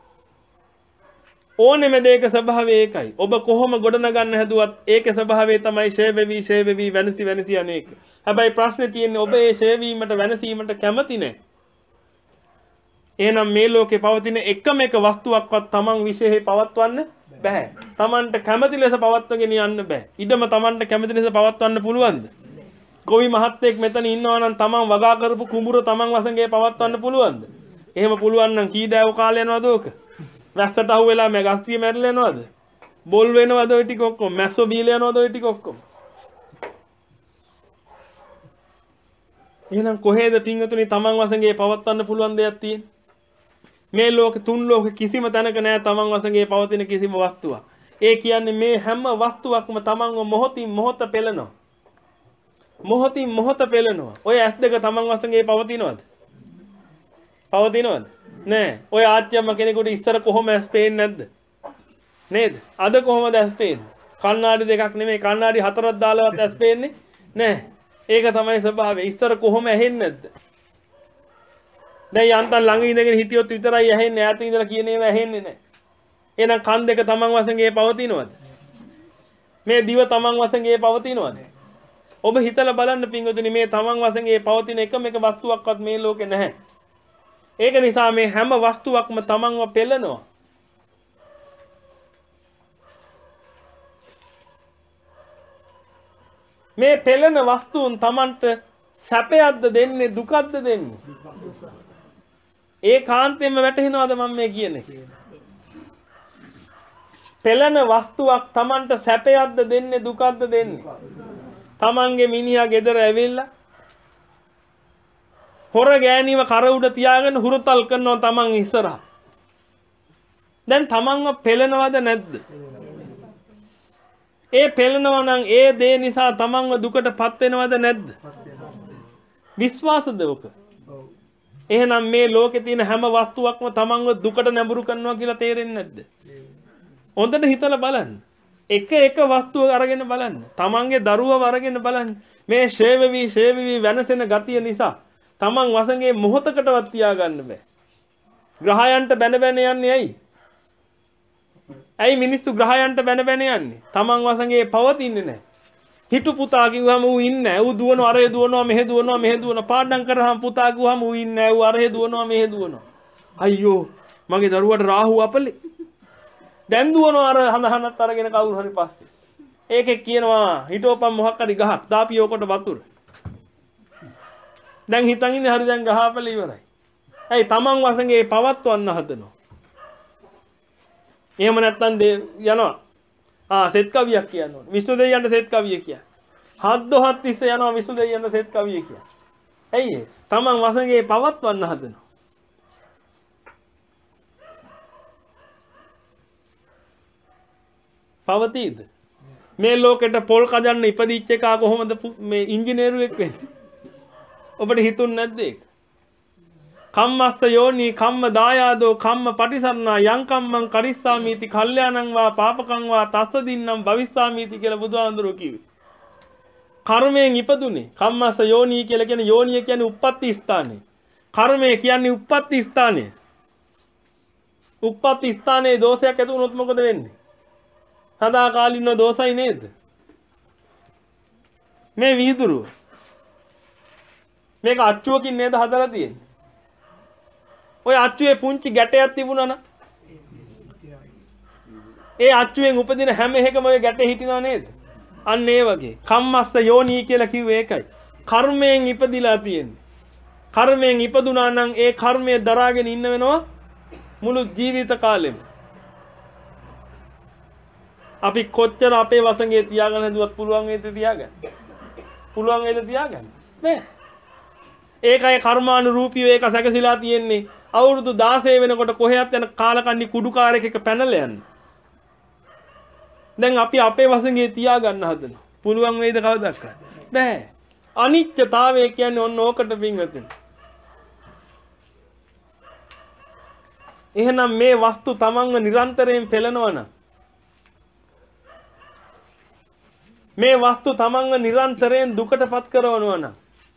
ඕනෙම දෙයක ස්වභාවය ඒකයි. ඔබ කොහොම ගොඩනගන්න හැදුවත් ඒකේ ස්වභාවය තමයි ෂේවෙවි ෂේවෙවි වෙනසි වෙනසි යන එක. හැබැයි ප්‍රශ්නේ තියෙන්නේ ඔබ ඒ ෂේවීමට වෙනසීමට කැමති නැහැ. එහෙනම් මේ ලෝකේ පවතින එකම එක වස්තුවක්වත් තමන් විශේෂේ පවත්වන්න බෑ. තමන්ට කැමති ලෙස පවත්වගෙන යන්න බෑ. ඉදම තමන්ට කැමති ලෙස පවත්වන්න පුළුවන්ද? කොවි මහත්තයෙක් මෙතන ඉන්නවා නම් තමන් වගා කරපු කුඹුර තමන් වසඟේ පවත්වන්න පුළුවන්ද? එහෙම පුළුවන් නම් කී දෑව කාලේ යනවද ඕක? වැස්සට අහු වෙලා මැ ගස්තිය මැරිලා යනවද? බොල් වෙනවද ඔය ටික ඔක්කොම? මැස්සෝ බීලා යනවද ඔය ටික ඔක්කොම? එහෙනම් කොහේද පින්වතුනි තමන් වශයෙන් පවත්වන්න පුළුවන් දෙයක් තියෙන්නේ? මේ ලෝක තුන් ලෝක කිසිම තැනක නැහැ තමන් වශයෙන් පවතින කිසිම වස්තුවක්. ඒ කියන්නේ මේ හැම වස්තුවක්ම තමන්ව මොහොතින් මොහොත පෙළනවා. මොහොතින් මොහොත පෙළනවා. ඔය ඇස් දෙක තමන් වශයෙන් පවතිනවද? පවතිනවද? නෑ. ඔය ආච්චියම්ම කෙනෙකුට ඉස්සර කොහොම ඇස් පේන්නේ නැද්ද? නේද? අද කොහොමද ඇස් පේන්නේ? කණ්ණාඩි දෙකක් නෙමෙයි කණ්ණාඩි හතරක් දාලවත් ඇස් පේන්නේ නෑ. ඒක තමයි ස්වභාවය. ඉස්සර කොහොම ඇහෙන්නේ නැද්ද? දැන් යන්තම් ළඟ ඉඳගෙන හිටියොත් විතරයි ඇහෙන්නේ. ඈත ඉඳලා කියන ඒවා ඇහෙන්නේ නැහැ. එහෙනම් කන් දෙක තමන් වශයෙන් පවතිනවද? මේ දිව තමන් වශයෙන් පවතිනවද? ඔබ හිතලා බලන්න පින්වතුනි මේ තමන් වශයෙන් පවතින එකම එක වස්තුවක්වත් මේ ලෝකේ නැහැ. ඒක නිසා මේ හැම වස්තුවක්ම තමන්ව පෙළනවා. මේ පෙළෙන වස්තුන් තමන්ට සැපයක්ද දෙන්නේ දුකක්ද දෙන්නේ? ඒ කාන්තෙන්ම වැටහෙනවද මම මේ කියන්නේ? පෙළෙන වස්තුවක් තමන්ට සැපයක්ද දෙන්නේ දුකක්ද දෙන්නේ? තමන්ගේ මිනිහා ගෙදර ඇවිල්ලා හොර ගෑණිව කර උඩ තියාගෙන හුරතල් කරනවා තමන් ඉස්සරහා. දැන් තමන්ව පෙළෙනවද නැද්ද? ඒ පෙළෙනවා නම් ඒ දේ නිසා තමන්ව දුකටපත් වෙනවද නැද්ද? විශ්වාසද ඔක? එහෙනම් මේ ලෝකේ තියෙන හැම වස්තුවක්ම තමන්ව දුකට නැඹුරු කරනවා කියලා තේරෙන්නේ නැද්ද? හොඳට හිතලා බලන්න. එක එක වස්තුව අරගෙන බලන්න. තමන්ගේ දරුවව අරගෙන බලන්න. මේ ෂේවවි ෂේවවි වෙනසෙන ගතිය නිසා තමන් වසඟේ මොහොතකටවත් තියාගන්න බෑ. ග්‍රහයන්ට බැන බැන යන්නේ ඇයි? ඇයි මිනිස්සු ග්‍රහයන්ට බැන බැන යන්නේ? තමන් වසඟේ පවතින්නේ නැහැ. හිටු පුතා කිව්වම ඌ ඉන්නේ නැහැ. ඌ දුවනවා අරහෙ දුවනවා මෙහෙ දුවනවා මෙහෙ දුවනවා. පාඩම් කරාම පුතා කිව්වම ඌ ඉන්නේ නැහැ. ඌ අරහෙ දුවනවා මෙහෙ දුවනවා. අයියෝ මගේ දරුවට රාහු අපලේ. දැන් දුවනවා අර හඳ හනත් අරගෙන කවුරු හරි පස්සේ. ඒකේ කියනවා හිටෝපම් මොකක් හරි ගහක් දාපියෝකට වතුර. දැන් හිතන් ඉන්නේ හරි දැන් ගහපල ඉවරයි. ඇයි තමන් වසඟේ පවත්වන්න හදනවා. එහෙම නැත්තම් යනවා. ආ සෙත් කවියක් කියන්න ඕන. විෂ්ණු දෙවියන්ට සෙත් කවිය කිය. හත් දොහත් තිස්සේ යනවා විෂ්ණු දෙවියන්ට සෙත් කවිය කිය. ඇයි තමන් වසඟේ පවත්වන්න හදනවා. පවතීද? මේ ලෝකෙට පොල් කඩන්න ඉපදිච්ච එක කොහොමද මේ ඉංජිනේරුවෙක් වෙන්නේ? ඔබට හිතුන්නේ නැද්ද ඒක? කම්මස්ස යෝනි කම්ම දායාදෝ කම්ම පටිසරණා යං කම්මං කරිස්සාමීති කල්යාණං වා පාපකං වා තස්ස දින්නම් භවිස්සාමීති කියලා බුදුහාඳුරෝ කිව්වේ. කර්මයෙන් ඉපදුනේ. කම්මස්ස යෝනි කියලා කියන්නේ යෝනිය කියන්නේ උප්පත්ති ස්ථානය. කර්මය කියන්නේ උප්පත්ති ස්ථානය. උප්පත්ති ස්ථානයේ දෝෂයක් ඇති වුණොත් මොකද වෙන්නේ? සදාකාලින දෝෂයි නේද? මේ විහිදුරුව මේක අච්චුවකින් නේද හදලා තියෙන්නේ? ඔය අච්චුවේ පුංචි ගැටයක් තිබුණා නම් ඒ අච්චුවෙන් උපදින හැම එකම ඔය ගැටේ හිටිනා නේද? අන්න ඒ වගේ කම්මස්ත යෝනි කියලා කිව්වේ ඒකයි. කර්මයෙන් ඉපදිලා තියෙන්නේ. කර්මයෙන් ඉපදුනා නම් ඒ කර්මය දරාගෙන ඉන්න වෙනවා මුළු ජීවිත කාලෙම. අපි කොච්චර අපේ වසඟේ තියාගන්න හදුවත් පුළුවන් වේද තියාගන්න? පුළුවන් වේද තියාගන්න? නෑ. ඒකයි කර්මානුරූපීව ඒක සැකසීලා තියෙන්නේ. අවුරුදු දාසය වෙනකොට කොහෙවත් යන කාලකන්ණි කුඩුකාරයෙක් එක පැනලා යන්න. දැන් අපි අපේ වසඟේ තියාගන්න හදනවා. පුළුවන් වේද කවදාවත්? බෑ. අනිත්‍යතාවය කියන්නේ ඔන්න ඕකට පින්වතුනි. එහෙනම් මේ වස්තු තමන්ව නිරන්තරයෙන් පෙළනවා නම් මේ වස්තු තමන්ව නිරන්තරයෙන් දුකටපත් කරනවා නම්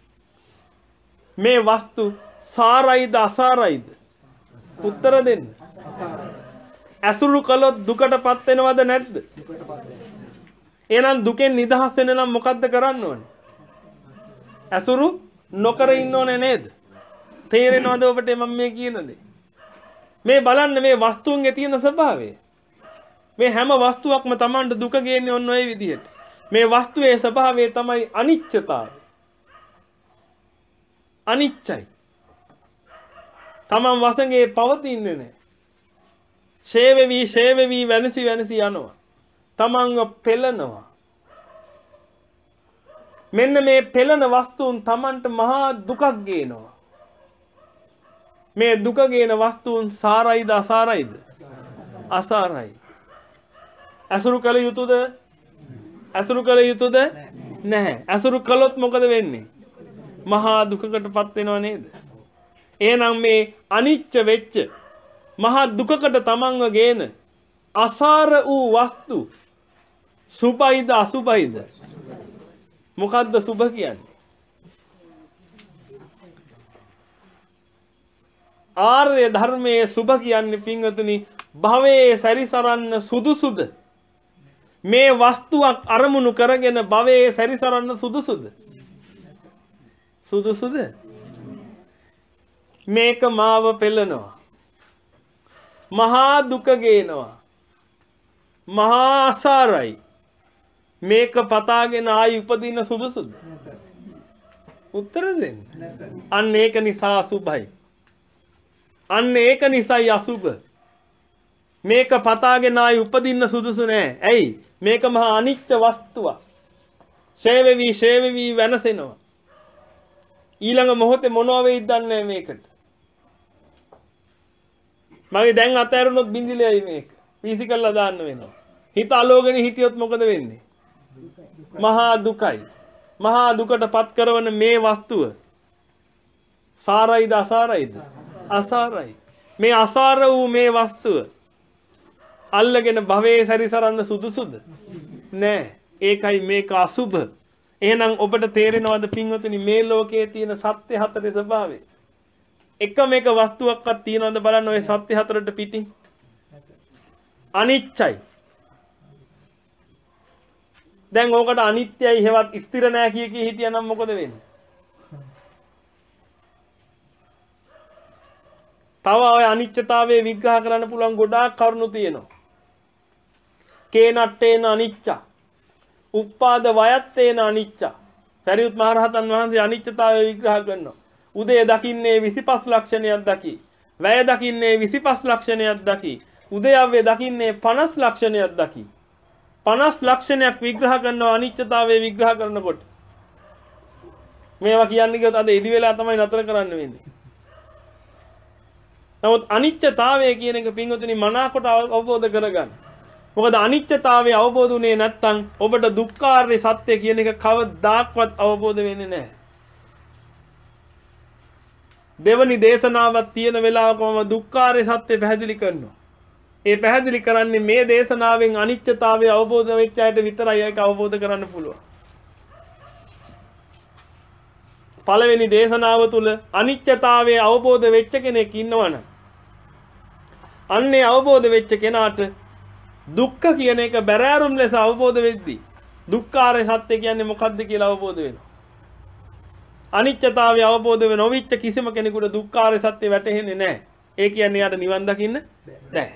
මේ වස්තු සාරයිද අසාරයිද? උත්තර දෙන්න. අසුරු කළොත් දුකටපත් වෙනවද නැද්ද? එහෙනම් දුකෙන් නිදහස් වෙන්න නම් මොකද්ද කරන්න ඕනේ? අසුරු නොකර ඉන්න ඕනේ නේද? තේරෙනවද ඔබට මම මේ කියන දේ? මේ බලන්න මේ වස්තුන්ගේ තියෙන ස්වභාවය. මේ හැම වස්තුවක්ම Tamanට දුක ගේන්නේ ඔන්න ඔය විදිහට. මේ වස්තුවේ ස්වභාවය තමයි අනිත්‍යතාවය. අනිච්චයි. තමන් වසඟේ පවතින්නේ නැහැ. ෂේවෙවි ෂේවෙවි වෙනසි වෙනසි යනවා. තමන්ව පෙළනවා. මෙන්න මේ පෙළෙන වස්තුන් Tamanට මහා දුකක් ගේනවා. මේ දුක ගේන වස්තුන් සාරයිද අසාරයිද? අසාරයි. අසුරු කළ යුතුද? අසුරු කළ යුතුද? නැහැ. අසුරු කළොත් මොකද වෙන්නේ? මහා දුකකටපත් වෙනව නේද? එහෙනම් මේ අනිච්ච වෙච්ච මහා දුකකට තමන්ව ගේන අසාර වූ වස්තු සුභයිද අසුභයිද? මොකද්ද සුභ කියන්නේ? ආර්ය ධර්මයේ සුභ කියන්නේ පින්වතුනි භවයේ සැරිසරන්න සුදුසුද? මේ වස්තුවක් අරමුණු කරගෙන භවයේ සැරිසරන්න සුදුසුද? සුදුසුද? මේක මාව පෙළනවා. මහා දුක ගේනවා. මහා අසාරයි. මේක පතාගෙන ආයි උපදින්න සුදුසුද? උත්තර දෙන්න. අන්න ඒක නිසා අසුභයි. අන්න ඒක නිසායි අසුභ. මේක පතාගෙන ආයි උපදින්න සුදුසු නෑ. ඇයි? මේක මහා අනිත්‍ය වස්තුවක්. ෂේවෙවි ෂේවෙවි වෙනසෙනවා. ඊළඟ මොහොතේ මොනවා වෙයිද දන්නේ මේකට. මගේ දැන් අතහැරුණොත් බින්දිලයි මේක. වීසි කරලා දාන්න වෙනවා. හිත අලෝගෙන හිටියොත් මොකද වෙන්නේ? මහා දුකයි. මහා දුකටපත් කරන මේ වස්තුව සාරයිද අසාරයිද? අසාරයි. මේ අසාර වූ මේ වස්තුව අල්ලගෙන භවයේ සැරිසරන්න සුදුසුද? නෑ. ඒකයි මේක අසුභ. එහෙනම් ඔබට තේරෙනවද පින්වතුනි මේ ලෝකයේ තියෙන සත්‍ය හතරේ ස්වභාවය? එකම එක වස්තුවක්වත් තියනවද බලන්න ඔය සත්‍ය හතරට පිටින්? අනිච්චයි. දැන් ඕකට අනිත්‍යයි හේවත් ස්ථිර නෑ කිය කී හිටියනම් මොකද වෙන්නේ? තව ඔය අනිත්‍යතාවයේ විග්‍රහ කරන්න පුළුවන් ගොඩාක් කරුණු තියෙනවා. කේනට්ටේන අනිච්ච. උප්පාද වයත්තේන අනිච්ච. සරියුත් මහ රහතන් වහන්සේ අනිත්‍යතාවය විග්‍රහ කරනවා. උදේ දකින්නේ විසිපස් ලක්ෂණයක් දකි. වැය දකින්නේ විසිපස් ලක්ෂණයක් දකි. උදයව්වේ දකින්නේ පනස් ලක්ෂණයක් දකි. පනස් ලක්ෂණයක් විග්‍රහ කරනවා අනිත්‍යතාවය විග්‍රහ කරනකොට. මේවා කියන්නේ කිව්වොත් අද ඉදි වෙලා තමයි නතර කරන්න වෙන්නේ. නමුත් අනිත්‍යතාවය කියන එක පින්වතුනි මනාකොට අවබෝධ කරගන්න. මොකද අනිත්‍යතාවය අවබෝධ වුණේ නැත්නම් ඔබට දුක්ඛාර්ය සත්‍ය කියන එක කවදාක්වත් අවබෝධ වෙන්නේ නැහැ. දෙවනි දේශනාවක් තියෙන වෙලාවක මම දුක්ඛාර්ය සත්‍ය පැහැදිලි කරනවා. ඒ පැහැදිලි කරන්නේ මේ දේශනාවෙන් අනිත්‍යතාවය අවබෝධ වෙච්ච අයට විතරයි ඒක අවබෝධ කරන්න පුළුවන්. පළවෙනි දේශනාව තුල අනිත්‍යතාවය අවබෝධ වෙච්ච කෙනෙක් ඉන්නවනම් අන්නේ අවබෝධ වෙච්ච කෙනාට දුක්ඛ කියන එක බැරෑරුම් ලෙස අවබෝධ වෙද්දී දුක්ඛාරය සත්‍ය කියන්නේ මොකක්ද කියලා අවබෝධ වෙනවා. අනිත්‍යතාවය අවබෝධ වෙ නොවිච්ච කිසිම කෙනෙකුට දුක්ඛාරය සත්‍ය වැටහෙන්නේ නැහැ. ඒ කියන්නේ යාට නිවන් දකින්න බැහැ.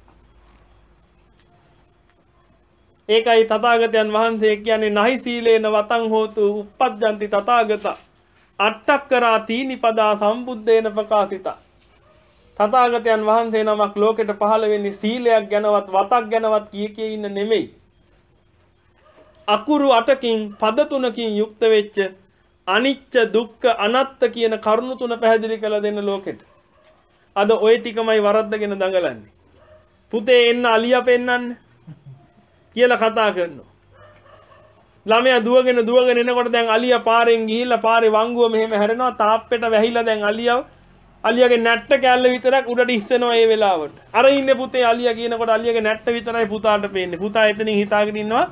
ඒකයි තථාගතයන් වහන්සේ කියන්නේ නහි සීලේන වතං හෝතු uppajjanti තථාගත අට්ඨක්කරා තීනිපදා සම්බුද්දේන ප්‍රකාශිතා. තථාගතයන් වහන්සේ නමක් ලෝකෙට පහළ වෙන්නේ සීලයක් ගැනවත් වතක් ගැනවත් කිය කිය ඉන්න නෙමෙයි. අකුරු අටකින් පද තුනකින් යුක්ත වෙච්ච අනිච්ච දුක්ඛ අනාත්ත කියන කරුණු තුන පැහැදිලි කරලා දෙන්න ලෝකෙට. අද ওই ටිකමයි වරද්දගෙන දඟලන්නේ. පුතේ එන්න අලියා පෙන්නන්න කියලා කතා කරනවා. ළමයා දුවගෙන දුවගෙන එනකොට දැන් අලියා පාරෙන් ගිහිල්ලා පාරේ වංගුව මෙහෙම හැරෙනවා තාප්පෙට වැහිලා දැන් අලියා අලියාගේ නැට්ට කැල්ල විතරක් උඩට ඉස්සෙනවා ඒ වෙලාවට. අර ඉන්නේ පුතේ අලියා කියනකොට අලියාගේ නැට්ට විතරයි පුතාට පේන්නේ. පුතා එතනින් හිතාගෙන ඉන්නවා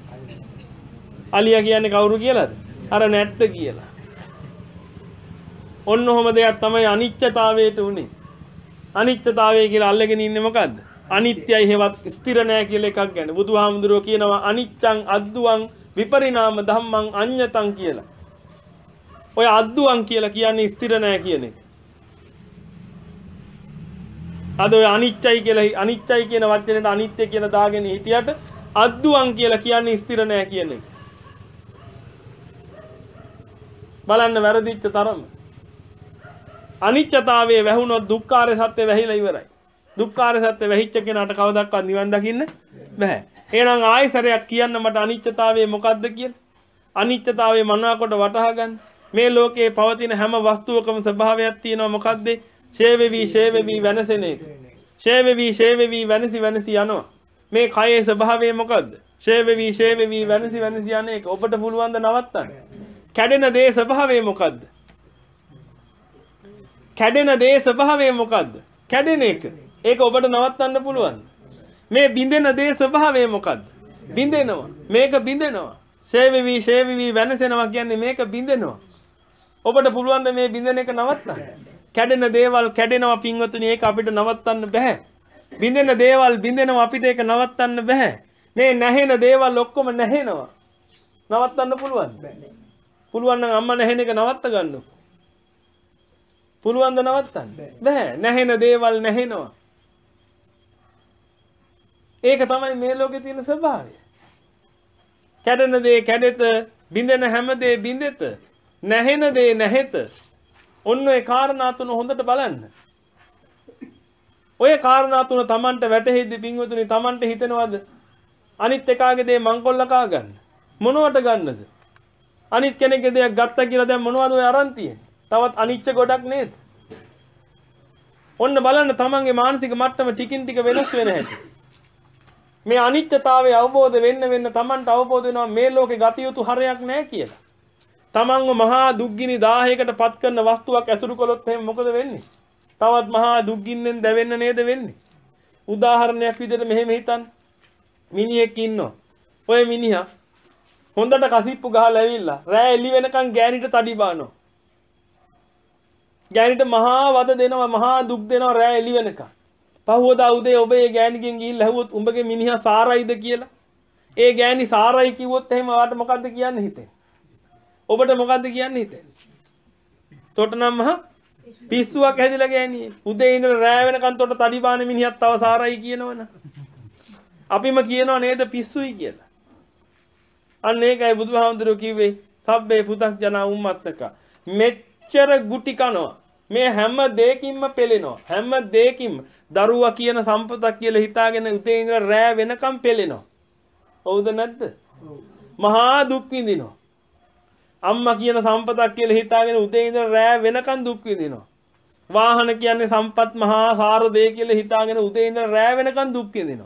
අලියා කියන්නේ කවුරු කියලාද? අර නැට්ට කියලා. ඔන්න ඔහම දෙයක් තමයි අනිත්‍යතාවයට උනේ. අනිත්‍යතාවය කියලා අල්ලගෙන ඉන්නේ මොකද්ද? අනිත්‍යයි හේවත් ස්ථිර නෑ කියලා එකක් ගැන. බුදුහාමුදුරුවෝ කියනවා අනිච්ඡං අද්දුවං විපරිණාම ධම්මං අඤ්ඤතං කියලා. ඔය අද්දුවං කියලා කියන්නේ ස්ථිර නෑ කියන එක. අද ඔය අනිච්චයි කියලා අනිච්චයි කියන වචනේට අනිත්‍ය කියලා දාගෙන හිටියට අද්දුවං කියලා කියන්නේ ස්ථිර නෑ කියන එක. බලන්න වැරදිච්ච තරම. අනිත්‍යතාවයේ වැහුනොත් දුක්ඛාරය සත්‍ය වැහිලා ඉවරයි. දුක්ඛාරය සත්‍ය වැහිච්ච කෙනාට කවදාවත් නිවන් දකින්න බෑ. එහෙනම් ආයෙ සැරයක් කියන්න මට අනිත්‍යතාවය මොකද්ද කියලා. අනිත්‍යතාවයේ මනාකොට වටහා ගන්න. මේ ලෝකයේ පවතින හැම වස්තුවකම ස්වභාවයක් තියෙනවා. මොකද්ද? ෂේ වෙවි ෂේ වෙවි වෙනසෙන එක. ෂේ වෙවි ෂේ වෙවි වෙනසි වෙනසි යනවා. මේ කයේ ස්වභාවය මොකද්ද? ෂේ වෙවි ෂේ වෙවි වෙනසි වෙනසි යන එක. ඔබට පුළුවන් ද නවත්තන්න? කැඩෙන දේ ස්වභාවය මොකද්ද? කැඩෙන දේ ස්වභාවය මොකද්ද? කැඩෙන එක. ඒක ඔබට නවත්තන්න පුළුවන්. මේ බිඳෙන දේ ස්වභාවය මොකද්ද? බිඳෙනවා. මේක බිඳෙනවා. ෂේ වෙවි ෂේ වෙවි වෙනසෙනවා කියන්නේ මේක බිඳෙනවා. ඔබට පුළුවන් ද මේ බිඳෙන එක නවත්තන්න? කැඩෙන දේවල් කැඩෙනවා පින්වතුනි. ඒක අපිට නවත්තන්න බෑ. බිඳෙන දේවල් බිඳෙනවා. අපිට ඒක නවත්තන්න බෑ. මේ නැහෙන දේවල් ඔක්කොම නැහෙනවා. නවත්තන්න පුළුවන්? පුළුවන් නම් අම්මා නැහෙන එක නවත්ත ගන්නකො. පුළුවන් ද නවත්තන්න? බෑ. නැහෙන දේවල් නැහෙනවා. ඒක තමයි මේ ලෝකේ තියෙන ස්වභාවය. කැඩෙන දේ කැඩෙත, බිඳෙන හැම දේ බිඳෙත, නැහෙන දේ නැහෙත. ඔන්න ඔය කාරණා තුන හොඳට බලන්න. ඔය කාරණා තුන Tamanට වැටහෙද්දි පින්වතුනි Tamanට හිතෙනවද අනිත් එකාගේ දේ මංකොල්ල කා ගන්න? මොනවට ගන්නද? අනිත් කෙනෙක්ගේ දෙයක් ගත්තා කියලා දැන් මොනවද ඔය අරන් තියෙන්නේ? තවත් අනිච්ච ගොඩක් නේද? ඔන්න බලන්න Tamanගේ මානසික මට්ටම ටිකින් ටික වෙනස් වෙන හැටි. මේ අනිත්‍යතාවය අවබෝධ වෙන්න වෙන්න Tamanට අවබෝධ වෙනවා මේ ලෝකේ ගත යුතු හරයක් නැහැ කියලා. Tamanව මහා දුක්ගිනි දාහයකට පත් කරන වස්තුවක් ඇසුරු කළොත් එහෙනම් මොකද වෙන්නේ? තවත් මහා දුක්ගින්නෙන් දැවෙන්න නේද වෙන්නේ? උදාහරණයක් විදිහට මෙහෙම හිතන්න. මිනිහෙක් ඉන්නවා. ඔය මිනිහා හොඳට කසිප්පු ගහලා ඇවිල්ලා රෑ එළි වෙනකන් ගෑනිට තඩි බානවා. ගෑනිට මහා වද දෙනවා, මහා දුක් දෙනවා රෑ එළි වෙනකන්. පහුවදා උදේ ඔබ ඒ ගෑණිගෙන් ගිහිල්ලා ඇහුවොත් උඹගේ මිනිහා සාරයිද කියලා. ඒ ගෑණි සාරයි කිව්වොත් එහෙම ඔයාලට මොකද්ද කියන්න හිතෙන්නේ? ඔබට මොකද්ද කියන්න හිතෙන්නේ? තොටනම් මහ පිස්සුවක් හැදිලා ගෑණියේ. උදේ ඉඳලා රෑ වෙනකන් තොට තඩි බාන මිනිහත් තව සාරයි කියනවනේ. අපිම කියනව නේද පිස්සුයි කියලා. අන්න ඒකයි බුදුහාමුදුරුවෝ කිව්වේ සබ්බේ පුතග්ජනා උම්මත්තක. මෙච්චර ගුටි කනවා. මේ හැම දෙයකින්ම පෙළෙනවා. හැම දෙයකින්ම දරුවා කියන සම්පතක් කියලා හිතාගෙන උදේ ඉඳලා රෑ වෙනකම් පෙළෙනවා. හවුද නැද්ද? මහා දුක් විඳිනවා. අම්මා කියන සම්පතක් කියලා හිතාගෙන උදේ ඉඳලා රෑ වෙනකම් දුක් විඳිනවා. වාහන කියන්නේ සම්පත් මහා සාර දෙය කියලා හිතාගෙන උදේ ඉඳලා රෑ වෙනකම් දුක් විඳිනවා.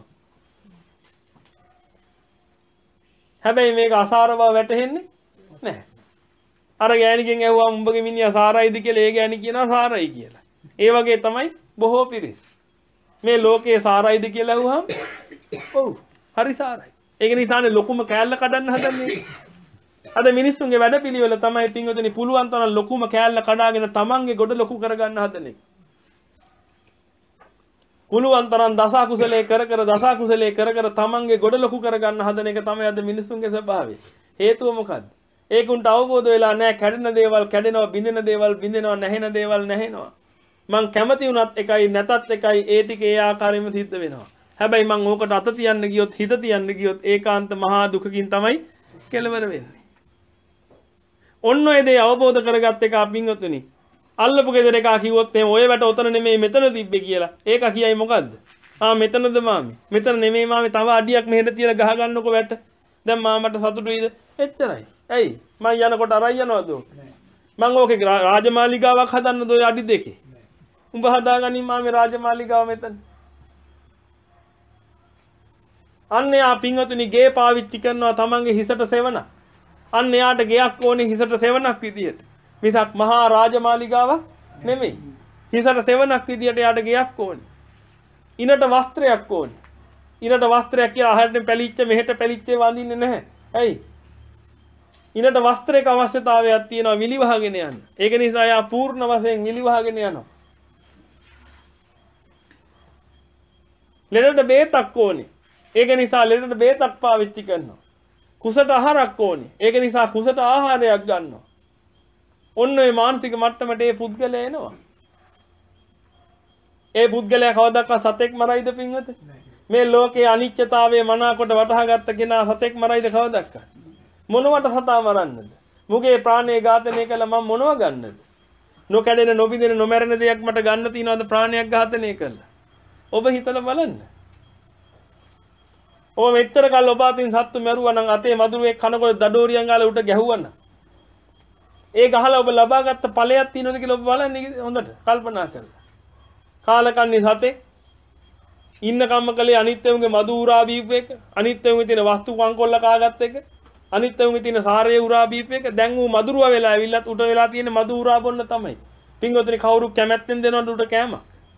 හැබැයි මේක අසාර බව වැටහෙන්නේ නැහැ. අර ගෑණිගෙන් ඇහුවා උඹගේ මිනිහා සාරයිද කියලා ඒ ගෑණි කියනවා සාරයි කියලා. ඒ වගේ තමයි බොහෝ පිරිස්. මේ ලෝකයේ සාරයිද කියලා ඇහුවාම ඔව් හරි සාරයි. ඒක නිසානේ ලොකුම කෑල්ල කඩන්න හදන්නේ. අද මිනිස්සුන්ගේ වැඩපිළිවෙල තමයි පින්වතුනි පුළුවන් තරම් ලොකුම කෑල්ල කඩාගෙන තමන්ගේ ගොඩ ලොකු කරගන්න හදන්නේ. පුළුවන් තරම් දස කුසලයේ කර කර දස කුසලයේ කර කර තමන්ගේ ගොඩ ලොකු කරගන්න හදන එක තමයි අද මිනිස්සුන්ගේ ස්වභාවය. හේතුව මොකද්ද? ඒකුන්ට අවබෝධ වෙලා නැහැ කැඩෙන දේවල් කැඩෙනවා, බිඳෙන දේවල් බිඳෙනවා, නැහෙන දේවල් නැහෙනවා. මං කැමති වුණත් එකයි නැතත් එකයි ඒ ටික ඒ ආකාරයෙන්ම සිද්ධ වෙනවා. හැබැයි මං ඕකට අත තියන්න ගියොත් හිත තියන්න ගියොත් ඒකාන්ත මහා දුකකින් තමයි කෙලවර වෙන්නේ. ඔන්න ඔය දේ අවබෝධ කරගත්ත එක අපින්වතුනි. අල්ලපු ගෙදර එකා කිව්වොත් එහෙම ඔය වැට ඔතන නෙමෙයි මෙතන තිබ්බේ කියලා. ඒක කියයි මොකද්ද? ආ මෙතනද මාමි. මෙතන නෙමෙයි මාමි තව අඩියක් මෙහෙට තියලා ගහ ගන්නකො වැට. දැන් මාමට සතුටුයිද? එච්චරයි. ඇයි? මං යනකොට අරයි යනවද? මං ඕකේ රාජමාලිගාවක් හදන්නද ඔය අඩි දෙකේ? උඹ හදාගනින් මාමි රාජමාලිගාව මෙතන. අන්න යා පින්වතුනි ගේ පාවිච්චි කරනවා තමන්ගේ හිසට සෙවණ. අන්න යාට ගෙයක් ඕනේ හිසට සෙවණක් විදියට. මිසක් මහා රාජමාලිගාවක් නෙමෙයි. හිසට සෙවණක් විදියට යාට ගෙයක් ඕනේ. ඉනට වස්ත්‍රයක් ඕනේ. ඉනට වස්ත්‍රයක් කියලා අහරෙන් පැලිච්ච මෙහෙට පැලිච්චේ වඳින්නේ නැහැ. ඇයි? ඉනට වස්ත්‍රයක අවශ්‍යතාවයක් තියෙනවා විලි වහගෙන යන්න. ඒක නිසා යා පූර්ණ වශයෙන් විලි වහගෙන යනවා. ලෙඩට බේතක් ඕනේ. ඒක නිසා ලෙඩට බේතක් පාවිච්චි කරනවා. කුසට ආහාරයක් ඕනේ. ඒක නිසා කුසට ආහාරයක් ගන්නවා. ඔන්න ඔය මානසික මට්ටමට ඒ පුද්ගලයා එනවා. ඒ පුද්ගලයා කවදාවත් සතෙක් මරයිද පින්වත? මේ ලෝකයේ අනිත්‍යතාවය මනාකොට වටහා ගත්ත කෙනා සතෙක් මරයිද කවදාවත්? මොනවට සතා මරන්නද? මුගේ ප්‍රාණය ඝාතනය කළා මම මොනව ගන්නද? නොකැඩෙන නොබිඳෙන නොමැරෙන දෙයක් මට ගන්න තියනවද ප්‍රාණයක් ඝාතනය කළා? ඔබ හිතලා බලන්න. ඔබ මෙච්චර කල් ඔබ අතින් සත්තු මැරුවා නම් අතේ මදුරුවේ කනකොට දඩෝරියන් ගාලා උට ගැහුවා නම් ඒ ගහලා ඔබ ලබාගත්ත ඵලයක් තියෙනවද කියලා ඔබ බලන්න හොඳට කල්පනා කරලා. කාලකන්ණි සතේ ඉන්න කම්ම කලේ අනිත්‍යුන්ගේ මදු උරා බීප් එක, අනිත්‍යුන්ගේ තියෙන වස්තු කංකොල්ල කාගත්ත එක, අනිත්‍යුන්ගේ තියෙන සාරයේ උරා බීප් එක දැන් ඌ මදුරුවා වෙලා ඇවිල්ලත් උට වෙලා තියෙන මදු උරා බොන්න තමයි. පින්වතුනි කවුරු කැමැත්තෙන් දෙනවද උට කෑම?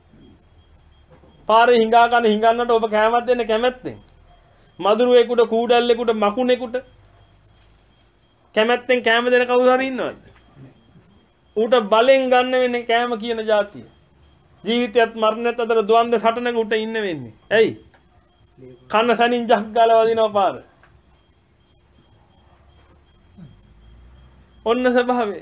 පාරේ හිඟා කන හිඟන්නට ඔබ කෑමක් දෙන්න කැමැත්තෙන්. මදුරුවෙකුට කූඩල්ලෙකුට මකුණෙකුට කැමැත්තෙන් කෑම දෙන කවුරු හරි ඉන්නවද? ඌට බලෙන් ගන්න වෙන්නේ කෑම කියන જાතිය. ජීවිතයත් මරණයත් අතර ද්වන්ද සටනක උට ඉන්න වෙන්නේ. ඇයි? කන සනින් ජක් ගාලා වදිනවා පාර. ඔන්න ස්වභාවය.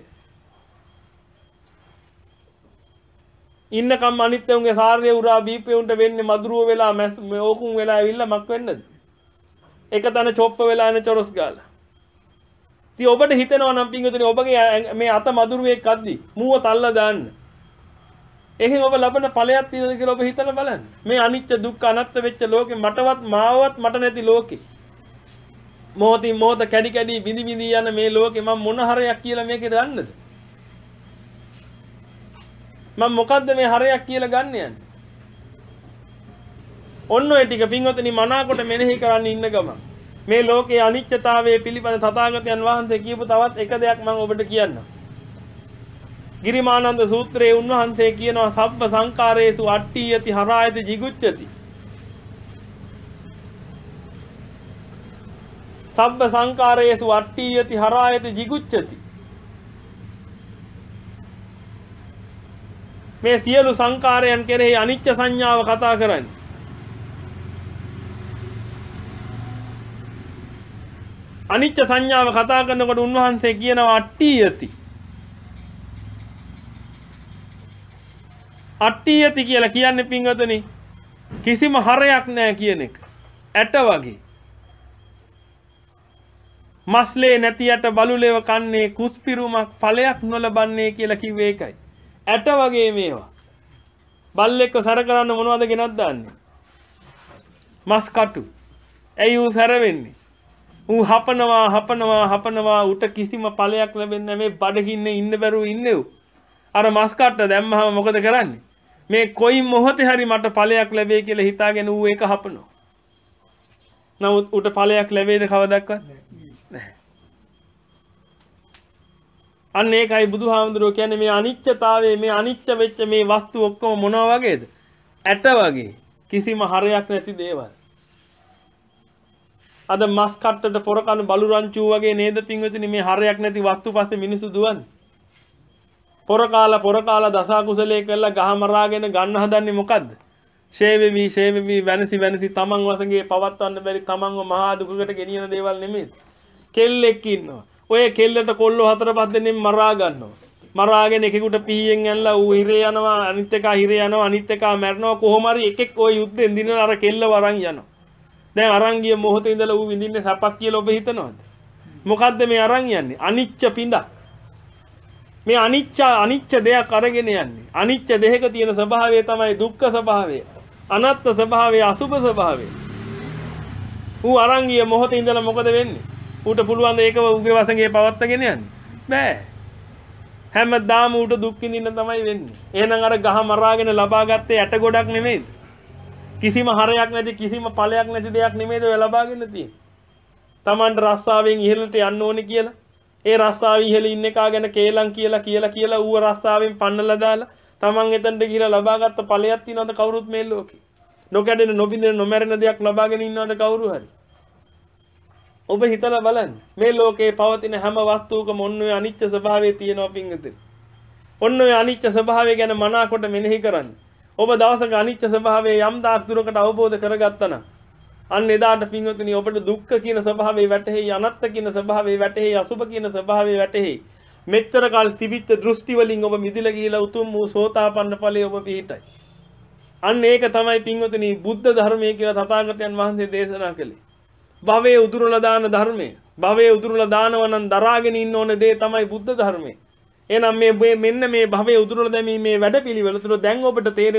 ඉන්නකම් අනිත්‍යුන්ගේ සාර්ය උරා බීපේ උන්ට වෙන්නේ මදුරුව වෙලා ඕකුන් වෙලා ඇවිල්ලා මක් වෙන්නද? එක තැන චොප්ප වෙලා එන චොරස් ගාලා. ඉතින් ඔබට හිතෙනවා නම් පින්වතුනි ඔබගේ මේ අත මදුරුවේ කද්දි මූව තල්ලා දාන්න. එහෙන් ඔබ ලබන ඵලයක් තියෙනවද කියලා ඔබ හිතලා බලන්න. මේ අනිත්‍ය දුක්ඛ අනාත්ම වෙච්ච ලෝකේ මටවත් මාවවත් මට නැති ලෝකේ. මොහොතින් මොහොත කැඩි කැඩි බිඳි බිඳි යන මේ ලෝකේ මම මොන හරයක් කියලා මේකේ දන්නද? මම මොකද්ද මේ හරයක් කියලා ගන්න යන්නේ? ඔන්න ඔය ටික පින්වතුනි මනාකොට මෙනෙහි කරන්න ඉන්න ගමන් මේ ලෝකයේ අනිත්‍යතාවයේ පිළිබඳ තථාගතයන් වහන්සේ කියපු තවත් එක දෙයක් මම ඔබට කියන්නම්. ගිරිමානන්ද සූත්‍රයේ උන්වහන්සේ කියනවා සබ්බ සංකාරේසු අට්ඨියති හරායති jigucchati. සබ්බ සංකාරේසු අට්ඨියති හරායති jigucchati. මේ සියලු සංකාරයන් කෙරෙහි අනිච්ච සංඥාව කතා කරන්නේ. අනිච්ච සංඥාව කතා කරනකොට උන්වහන්සේ කියනවා අට්ඨියති. අට්ඨියති කියලා කියන්නේ පින්වතුනි කිසිම හරයක් නැහැ කියන එක. ඇට වගේ. මස්ලේ නැති ඇට බලුලෙව කන්නේ කුස්පිරුමක් ඵලයක් නොලබන්නේ කියලා කිව්වේ ඒකයි. ඇට වගේ මේවා. බල්ලෙක්ව සැර කරන්න මොනවද ගෙනත් දාන්නේ? මස් කටු. ඇයි ඌ සැර වෙන්නේ? ඌ හපනවා හපනවා හපනවා උට කිසිම ඵලයක් ලැබෙන්නේ නැහැ. මේ බඩගින්නේ ඉන්න බැරුව ඉන්නේ ඌ. අර මස් කට්ට දැම්මහම මොකද කරන්නේ? මේ කොයි මොහොතේ හරි මට ඵලයක් ලැබෙයි කියලා හිතාගෙන ඌ ඒක හපනවා. නමුත් උට ඵලයක් ලැබෙයිද කවදාවත් නැහැ. අන්න ඒකයි බුදුහාමුදුරුවෝ කියන්නේ මේ අනිත්‍යතාවයේ මේ අනිත්‍ය වෙච්ච මේ වස්තු ඔක්කොම මොනවා වගේද? ඇට වගේ. කිසිම හරයක් නැති දේවල්. අද මස් කට්ටට පොරකන බලු රංචු වගේ නේද පින්වතුනි මේ හරයක් නැති වස්තු පස්සේ මිනිස්සු දුවන්නේ. පොරකාලා පොරකාලා දසා කුසලයේ කරලා ගහ මරාගෙන ගන්න හදන්නේ මොකද්ද? ෂේවෙවි ෂේවෙවි වෙනසි වෙනසි තමන් වසඟේ පවත්වන්න බැරි තමන්ව මහා දුකකට ගෙනියන දේවල් නෙමෙයි. කෙල්ලෙක් ඉන්නවා. ඔය කෙල්ලට කොල්ලෝ හතර පහ දෙනෙක් මරා ගන්නවා. මරාගෙන එකෙකුට පීයෙන් ඇනලා ඌ හිරේ යනවා අනිත් එකා හිරේ යනවා අනිත් එකා මැරෙනවා කොහොම හරි එකෙක් ওই යුද්ධෙන් දිනන අර කෙල්ලව අරන් යනවා. දැන් අරන් ගිය මොහොතේ ඉඳලා ඌ විඳින්නේ සපක් කියලා ඔබ හිතනවද? මොකද්ද මේ අරන් යන්නේ? අනිච්ච පිඬක්. මේ අනිච්ච අනිච්ච දෙයක් අරගෙන යන්නේ. අනිච්ච දෙයක තියෙන ස්වභාවය තමයි දුක්ඛ ස්වභාවය. අනාත්ම ස්වභාවය, අසුභ ස්වභාවය. ඌ අරන් ගිය මොහොතේ ඉඳලා මොකද වෙන්නේ? ඌට පුළුවන් ද ඒකව උගේ වසඟේ පවත්වාගෙන යන්න? බෑ. හැමදාම ඌට දුක් විඳින්න තමයි වෙන්නේ. එහෙනම් අර ගහ මරාගෙන ලබාගත්තේ ඇට ගොඩක් නෙමෙයිද? කිසිම හරයක් නැති කිසිම ඵලයක් නැති දෙයක් නෙමෙයිද ඔය ලබාගෙන තියෙන්නේ. Tamanට රස්සාවෙන් ඉහළට යන්න ඕනේ කියලා. ඒ රස්සාවේ ඉහළ ඉන්න එකා ගැන කේලම් කියලා කියලා කියලා ඌව රස්සාවෙන් පන්නලා දාලා Taman එතනට ගිහලා ලබාගත්ත ඵලයක් තියනවද කවුරුත් මේ ලෝකේ? නොකැඩෙන නොබිඳෙන නොමැරෙන දෙයක් ලබාගෙන ඉන්නවද කවුරු හරි? ඔබ හිතලා බලන්න. මේ ලෝකේ පවතින හැම වස්තුවකම ඔන්න ඔය අනිත්‍ය ස්වභාවය තියෙනවා පිංගුතුනි. ඔන්න ඔය අනිත්‍ය ස්වභාවය ගැන මනාකොට මෙනෙහි කරන්න. ඔබ දවසක අනිත්‍ය ස්වභාවය යම් දාක් දුරකට අවබෝධ කරගත්තා නම් අන්න එදාට පිංගුතුනි ඔබට දුක්ඛ කියන ස්වභාවය වැටහෙයි, අනාත්ම කියන ස්වභාවය වැටහෙයි, අසුභ කියන ස්වභාවය වැටහෙයි. මෙච්චර කාල තිබිච්ච දෘෂ්ටි වලින් ඔබ මිදිලා ගිහිලා උතුම් වූ සෝතාපන්න ඵලයේ ඔබ පිහිටයි. අන්න ඒක තමයි පිංගුතුනි බුද්ධ ධර්මයේ කියලා තථාගතයන් වහන්සේ දේශනා කළේ. භවයේ උදුරලා දාන ධර්මය. භවයේ උදුරලා දානවා නම් දරාගෙන ඉන්න ඕන දේ තමයි බුද්ධ ධර්මය. එහෙනම් මේ මෙන්න මේ භවයේ උදුරලා දැමීමේ වැඩපිළිවෙල තුළ දැන් ඔබට තේරෙනවා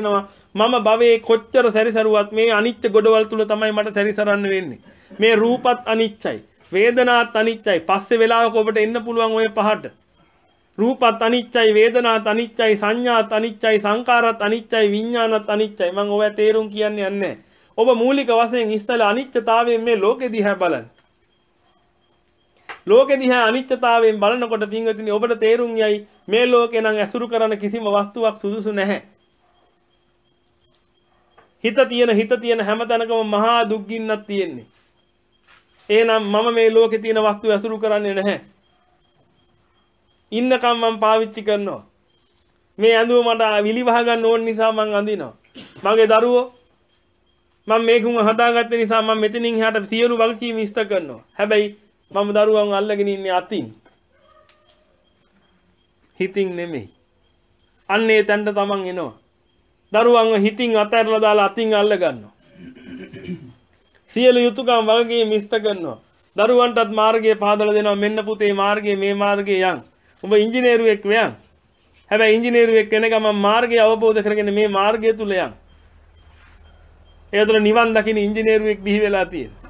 මම භවයේ කොච්චර සැරිසරුවත් මේ අනිච්ච ගොඩවල් තුල තමයි මට සැරිසරන්න වෙන්නේ. මේ රූපත් අනිච්චයි, වේදනාත් අනිච්චයි. පස්සේ වෙලාවක ඔබට එන්න පුළුවන් ඔය පහට. රූපත් අනිච්චයි, වේදනාත් අනිච්චයි, සංඥාත් අනිච්චයි, සංකාරත් අනිච්චයි, විඥානත් අනිච්චයි. මම ඔය තේරුම් කියන්නේ නැහැ. ඔබ මූලික වශයෙන් ඉස්සලා අනිච්චතාවයෙන් මේ ලෝකෙ දිහා බලන්න. ලෝකෙ දිහා අනිච්චතාවයෙන් බලනකොට පින්වතුනි ඔබට තේරුම් යයි මේ ලෝකේ නම් ඇසුරු කරන කිසිම වස්තුවක් සුදුසු නැහැ. හිත තියෙන හිත තියෙන හැම තැනකම මහා දුක්ගින්නක් තියෙන්නේ. එහෙනම් මම මේ ලෝකේ තියෙන වස්තු ඇසුරු කරන්නේ නැහැ. ඉන්නකම් මම පාවිච්චි කරනවා. මේ ඇඳුම මට විලි වහ ගන්න ඕන නිසා මම අඳිනවා. මගේ දරුවෝ මම මේකුම හදාගත්ත නිසා මම මෙතනින් එහාට සියලු වගකීම් ඉෂ්ට කරනවා. හැබැයි මම දරුවන් අල්ලගෙන ඉන්නේ අතින්. හිතින් නෙමෙයි. අන්නේ තැනට තමන් එනවා. දරුවන්ව හිතින් අතහැරලා දාලා අතින් අල්ල ගන්නවා. සියලු යුතුයකම් වගකීම් ඉෂ්ට කරනවා. දරුවන්ටත් මාර්ගය පහදලා දෙනවා. මෙන්න පුතේ මාර්ගය මේ මාර්ගයේ යන්. ඔබ ඉංජිනේරුවෙක් වෙයන්. හැබැයි ඉංජිනේරුවෙක් වෙන ගමන් මාර්ගය අවබෝධ කරගෙන මේ මාර්ගය තුල යන්. ඒ තුළ නිවන් දකින්න ඉංජිනේරුවෙක් බිහි වෙලා තියෙනවා.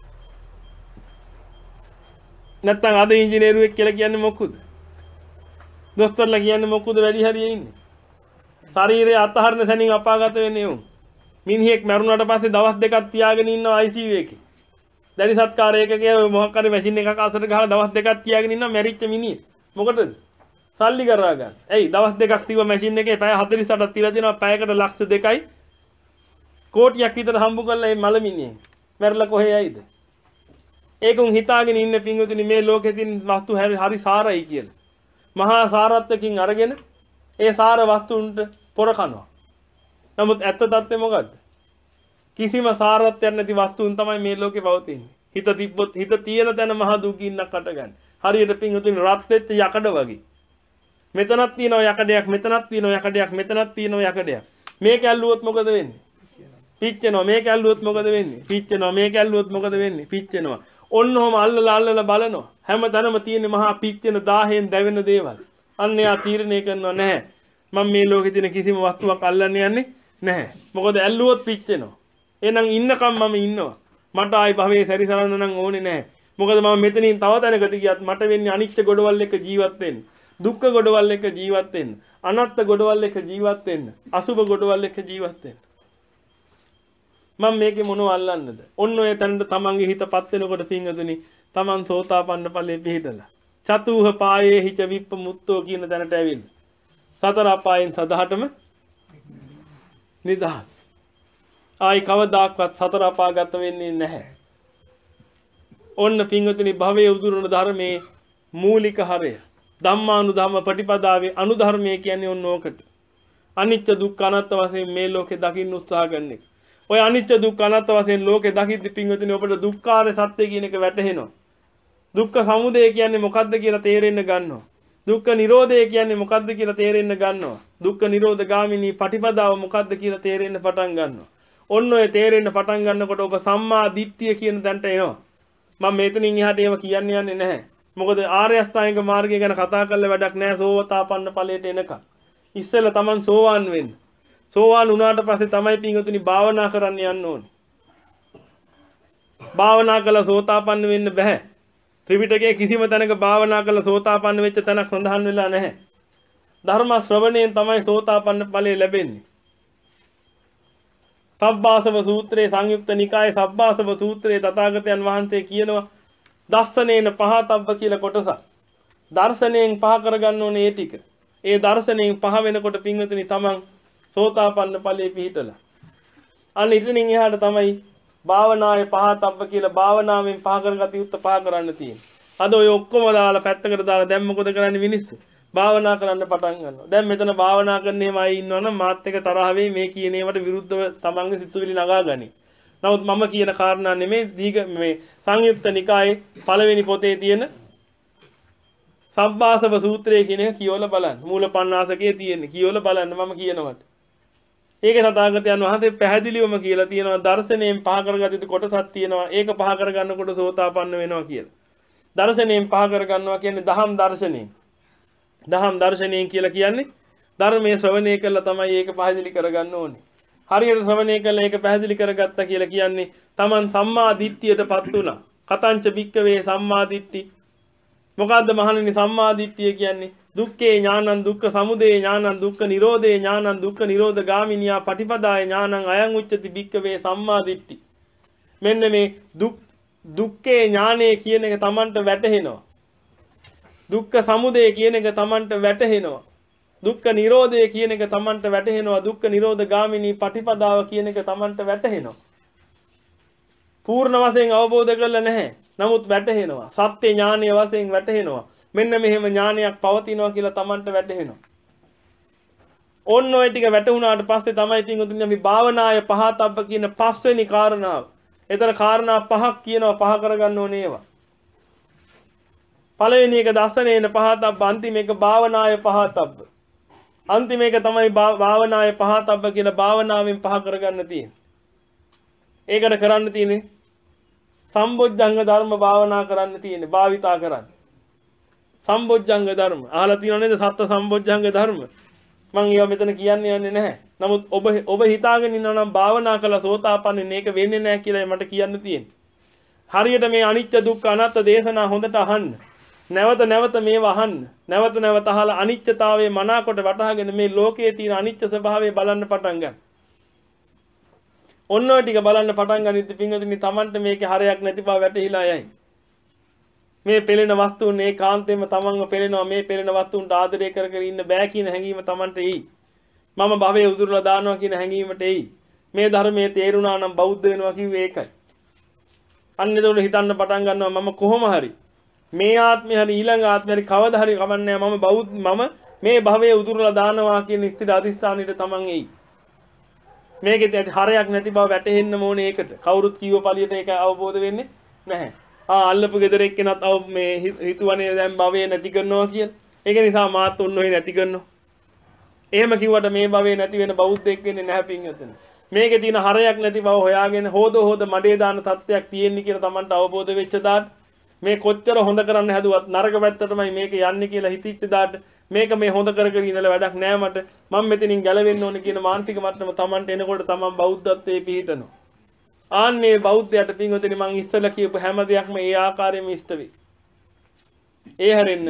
නැත්තම් අද ඉංජිනේරුවෙක් කියලා කියන්නේ මොකද? දොස්තරලා කියන්නේ මොකද වැඩි හරියේ ඉන්නේ? ශරීරය අතහරින සැනින් අපාගත වෙන්නේ උන්. මිනිහෙක් මරුණාට පස්සේ දවස් දෙකක් තියාගෙන ඉන්නවා I C U එකේ. දැඩි සත්කාරයකගේ මොකක් හරි මැෂින් එකක් අසර ගහලා දවස් දෙකක් තියාගෙන ඉන්නවා මැරිච්ච මිනිහ. මොකටද? සල්ලි කරා ගන්න. එයි දවස් දෙකක් තියව මැෂින් එකේ පැය හතළිස් අටක් තියලා දෙනවා. පැයකට ලක්ෂ දෙකයි කෝටියක් විතර හම්බ කරලා මේ මල මිනිහෙක්. මැරලා කොහේ යයිද? ඒකුන් හිතාගෙන ඉන්න පිංගුතුනි මේ ලෝකේ තියෙන වස්තු හරි සාරයි කියලා. මහා සාරත්වකින් අරගෙන ඒ සාර වස්තුන්ට පොර කනවා. නමුත් ඇත්ත தත්ත්වය මොකද්ද? කිසිම සාරත්වයක් නැති වස්තුන් තමයි මේ ලෝකේ පවතින්නේ. හිත තිබ්බොත් හිත තියෙන තැන මහා දුකින්නක් අටගන්න. හරියට පිංගුතුනි රත් වෙච්ච යකඩ වගේ. මෙතනක් තියෙනවා යකඩයක්, මෙතනක් තියෙනවා යකඩයක්, මෙතනක් තියෙනවා යකඩයක්. මේක ඇල්ලුවොත් මොකද වෙන්නේ? පිච්චෙනවා. මේක ඇල්ලුවොත් මොකද වෙන්නේ? පිච්චෙනවා. මේක ඇල්ලුවොත් මොකද වෙන්නේ? පිච්චෙනවා. ඔන්නෝම අල්ලලා අල්ලලා බලනවා. හැම තැනම තියෙන මහා පිච්චෙන දාහයෙන් දැවෙන දේවල්. අන්න එයා තීරණය කරනවා නැහැ. මම මේ ලෝකේ තියෙන කිසිම වස්තුවක් අල්ලන්න යන්නේ නැහැ. මොකද ඇල්ලුවොත් පිච්චෙනවා. එහෙනම් ඉන්නකම් මම ඉන්නවා. මට ආයි භවයේ සැරිසරන්න නම් ඕනේ නැහැ. මොකද මම මෙතනින් තව තැනකට ගියත් මට වෙන්නේ අනිච්ච ගොඩවල් එක ජීවත් වෙන්න. දුක්ඛ ගොඩවල් එක ජීවත් වෙන්න. අනාත්ම ගොඩවල් එක ජීවත් වෙන්න. අසුභ ගොඩවල් එක ජීවත් වෙන්න. මම මේකේ මොනව අල්ලන්නද? ඔන්න ඔය තැනට තමන්ගේ හිතපත් වෙනකොට පිංගතුනි තමන් සෝතාපන්න ඵලයේ පිහිටලා. චතුහ පායේ හිච විප්ප මුත්තෝ කියන තැනට ඇවිල්ලා. සතර අපායන් සදහටම නිදහස්. ආයි කවදාක්වත් සතර අපාගත වෙන්නේ නැහැ. ඔන්න පිංගතුනි භවයේ උදුරන ධර්මයේ මූලික හරය. ධම්මානුධම්ම ප්‍රතිපදාවේ අනුධර්මය කියන්නේ ඔන්න ඕකට. අනිත්‍ය දුක්ඛ අනාත්ම වශයෙන් මේ ලෝකේ දකින්න උත්සාහ කරන එක. ඔය අනිත්‍ය දුක්ඛ අනාත්ම වශයෙන් ලෝකේ දකිද්දි පිංගුතුනි ඔබට දුක්ඛාර සත්‍ය කියන එක වැටහෙනවා. දුක්ඛ සමුදය කියන්නේ මොකද්ද කියලා තේරෙන්න ගන්නවා. දුක්ඛ නිරෝධය කියන්නේ මොකද්ද කියලා තේරෙන්න ගන්නවා. දුක්ඛ නිරෝධ ගාමිනී පටිපදාව මොකද්ද කියලා තේරෙන්න පටන් ගන්නවා. ඔන්න ඔය තේරෙන්න පටන් ගන්නකොට ඔබ සම්මා දිට්ඨිය කියන තැනට එනවා. මම මෙතනින් එහාට ඒව කියන්න යන්නේ නැහැ. මොකද ආර්ය අෂ්ටාංගික මාර්ගය ගැන කතා කරලා වැඩක් නැහැ සෝවතාපන්න ඵලයට එනකම්. ඉස්සෙල්ලා Taman සෝවාන් වෙන්න. සෝවාන් වුණාට පස්සේ තමයි පිංගුතුනි භාවනා කරන්න යන්න ඕනේ. භාවනා කළා සෝතාපන්න වෙන්න බෑ. ත්‍රිපිටකයේ කිසිම තැනක භාවනා කළා සෝතාපන්න වෙච්ච තැනක් සඳහන් වෙලා නැහැ. ධර්ම ශ්‍රවණයෙන් තමයි සෝතාපන්න ඵලය ලැබෙන්නේ. සබ්බාසව සූත්‍රයේ සංයුක්ත නිකායේ සබ්බාසව සූත්‍රයේ තථාගතයන් වහන්සේ කියනවා දර්ශනේන පහතබ්බ කියලා කොටසක්. දර්ශනයෙන් පහ කරගන්න ඕනේ ඒ ටික. ඒ දර්ශනයෙන් පහ වෙනකොට පිංගුතුනි තමන් සෝතාපන්න ඵලයේ පිහිටලා. අන්න ඉතින් එහාට තමයි භාවනාවේ පහතබ්බ කියලා භාවනාවෙන් පහ කරගත යුත්තේ පහ කරන්න තියෙන්නේ. අද ඔය ඔක්කොම දාලා පැත්තකට දාලා දැන් මොකද කරන්නේ මිනිස්සු? භාවනා කරන්න පටන් ගන්නවා. දැන් මෙතන භාවනා කරන එහෙම අය ඉන්නවනම් මාත් එක තරහ වෙයි මේ කියන ඒවාට විරුද්ධව තමන්ගේ සිතුවිලි නගා ගනි. නමුත් මම කියන කාරණා නෙමෙයි දීග මේ සංයුක්ත නිකායේ පළවෙනි පොතේ තියෙන සබ්බාසව සූත්‍රය කියන එක කියවලා බලන්න. මූල පණ්ණාසකයේ තියෙන කියවලා බලන්න මම කියනවට. ඒකේ තථාගතයන් වහන්සේ පැහැදිලිවම කියලා තියෙනවා දර්ශනයෙන් පහ කරගත යුතු කොටසක් තියෙනවා. ඒක පහ කරගන්නකොට සෝතාපන්න වෙනවා කියලා. දර්ශනයෙන් පහ කරගන්නවා කියන්නේ දහම් දර්ශනයෙන්. දහම් දර්ශනයෙන් කියලා කියන්නේ ධර්මයේ ශ්‍රවණය කළා තමයි ඒක පැහැදිලි කරගන්න ඕනේ. හරියට ශ්‍රවණය කළා ඒක පැහැදිලි කරගත්තා කියලා කියන්නේ Taman සම්මා දිට්ඨියටපත් වුණා. කතංච භික්කවේ සම්මා දිට්ඨි. මොකද්ද මහණෙනි සම්මා දිට්ඨිය කියන්නේ? දුක්ඛේ ඥානං දුක්ඛ සමුදය ඥානං දුක්ඛ නිරෝධේ ඥානං දුක්ඛ නිරෝධ ගාමිනියා පටිපදාය ඥානං අයං උච්චති භික්කවේ සම්මා දිට්ඨි. මෙන්න මේ දුක් දුක්ඛේ ඥානය කියන එක Tamanට වැටහෙනවා. දුක්ඛ සමුදය කියන එක Tamanට වැටහෙනවා. දුක්ඛ නිරෝධය කියන එක Tamanට වැටහෙනවා. දුක්ඛ නිරෝධ ගාමිනී පටිපදාව කියන එක Tamanට වැටහෙනවා. පූර්ණ වශයෙන් අවබෝධ කරලා නැහැ. නමුත් වැටහෙනවා. සත්‍ය ඥානීය වශයෙන් වැටහෙනවා. මෙන්න මෙහෙම ඥානයක් පවතිනවා කියලා Tamanට වැටහෙනවා. ඔන්න ඔය ටික වැටුණාට පස්සේ තමයි පින්වතුනි අපි භාවනාය පහතබ්බ කියන පස්වෙනි කාරණාව. එතන කාරණා පහක් කියනවා පහ කරගන්න ඕනේ ඒවා. පළවෙනි එක දසනේන පහතබ්බ අන්තිම එක භාවනාය පහතබ්බ. අන්තිම එක තමයි භාවනාය පහතබ්බ කියලා භාවනාවෙන් පහ කරගන්න තියෙන්නේ. ඒකට කරන්න තියෙන්නේ සම්බොජ්ජංග ධර්ම භාවනා කරන්න තියෙන්නේ භාවිතා කරන්න. සම්බොජ්ජංග ධර්ම අහලා තියෙනව නේද? සත්‍ය සම්බොජ්ජංග ධර්ම. මම ඒවා මෙතන කියන්නේ යන්නේ නැහැ. නමුත් ඔබ ඔබ හිතාගෙන ඉන්නවා නම් භාවනා කළා සෝතාපන්න මේක වෙන්නේ නැහැ කියලා මට කියන්න තියෙන්නේ. හරියට මේ අනිත්‍ය දුක්ඛ අනාත්ම දේශනා හොඳට අහන්න. නැවත නැවත මේව අහන්න. නැවත නැවත අහලා අනිත්‍යතාවයේ මනාකොට වටහාගෙන මේ ලෝකයේ තියෙන අනිත්‍ය ස්වභාවය බලන්න පටන් ගන්න. ඔන්න ඔය ටික බලන්න පටන් ගනිද්දි පින්වතුනි Tamanට මේකේ හරයක් නැති බව වැටහිලා යයි. මේ පෙළෙන වස්තුන් ඒකාන්තයෙන්ම Tamanව පෙළෙනවා. මේ පෙළෙන වස්තුන්ට ආදරය කර කර ඉන්න බෑ කියන හැඟීම Tamanට එයි. මම භවයේ උදුරලා දානවා කියන හැඟීමට එයි. මේ ධර්මයේ තේරුණා නම් බෞද්ධ වෙනවා කිව්වේ ඒකයි. අන්න එතකොට හිතන්න පටන් ගන්නවා මම කොහොම හරි මේ ආත්මය හරි ඊළඟ ආත්මය හරි කවදා හරි කමන්නේ මම බෞද්ධ මම මේ භවයේ උදුරලා දානවා කියන ස්ථිර අධිෂ්ඨානෙට Taman එයි. මේකේ හරයක් නැති බව වැටහෙන්න ඕනේ ඒකට. කවුරුත් කිව්ව පළියට ඒක අවබෝධ වෙන්නේ නැහැ. ආ අල්ලපු ගෙදර එක්කෙනත් අව මේ හිතුවනේ දැන් භවයේ නැති කරනවා කියලා. ඒක නිසා මාත් උන් ඔය නැති කරනවා. එහෙම කිව්වට මේ භවයේ නැති වෙන බෞද්ධයෙක් වෙන්නේ නැහැ පින්වතුනි. මේකේ තියෙන හරයක් නැති බව හොයාගෙන හොද හොද මඩේ දාන තත්ත්වයක් තියෙන්නේ කියලා Tamanට අවබෝධ වෙච්ච දාට මේ කොච්චර හොඳ කරන්න හැදුවත් නරක පැත්තටමයි මේක යන්නේ කියලා හිතිච්ච දාට මේක මේ හොඳ කර කර ඉඳලා වැඩක් නෑ මට මම මෙතනින් ගැලවෙන්න ඕනේ කියන මානසික මට්ටම Tamanට එනකොට Taman බෞද්ධත්වයේ පිහිටනවා. ආන්නේ බෞද්ධයට පින්වතුනි මං ඉස්සෙල්ලා කියපු හැම දෙයක්ම ඒ ආකාරයෙන්ම ඉෂ්ට වෙයි. ඒ හැරෙන්න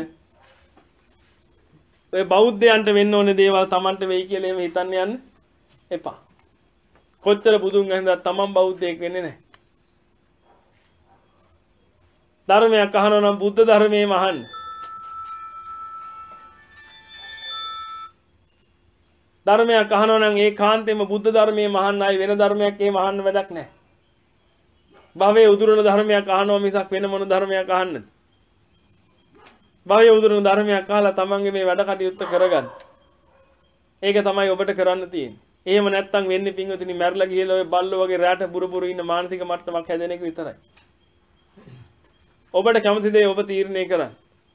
ඔය බෞද්ධයන්ට වෙන්න ඕනේ දේවල් Tamanට වෙයි කියලා එහෙම හිතන්න යන්න එපා. කොච්චර බුදුන් අහින්දා Taman බෞද්ධයෙක් වෙන්නේ නැහැ. ධර්මයක් අහනවා නම් බුද්ධ ධර්මයේම අහන්න. ධර්මයක් අහනවා නම් ඒකාන්තයෙන්ම බුද්ධ ධර්මයේම අහන්න. ආයි වෙන ධර්මයක් එහෙම අහන්න වැඩක් නැහැ. භවයේ උදුරන ධර්මයක් අහනවා මිසක් වෙන මොන ධර්මයක් අහන්නද? භවයේ උදුරන ධර්මයක් අහලා තමන්ගේ මේ වැඩ කටයුත්ත කරගන්න. ඒක තමයි ඔබට කරන්න තියෙන්නේ. එහෙම නැත්තම් වෙන්නේ පින්වතුනි මැරලා ගිහලා ඔය බල්ලෝ වගේ රැට බුරුබුරු ඉන්න මානසික මට්ටමක් හැදෙන එක විතරයි. ඔබට කැමති දේ ඔබ තීරණය කරන්න.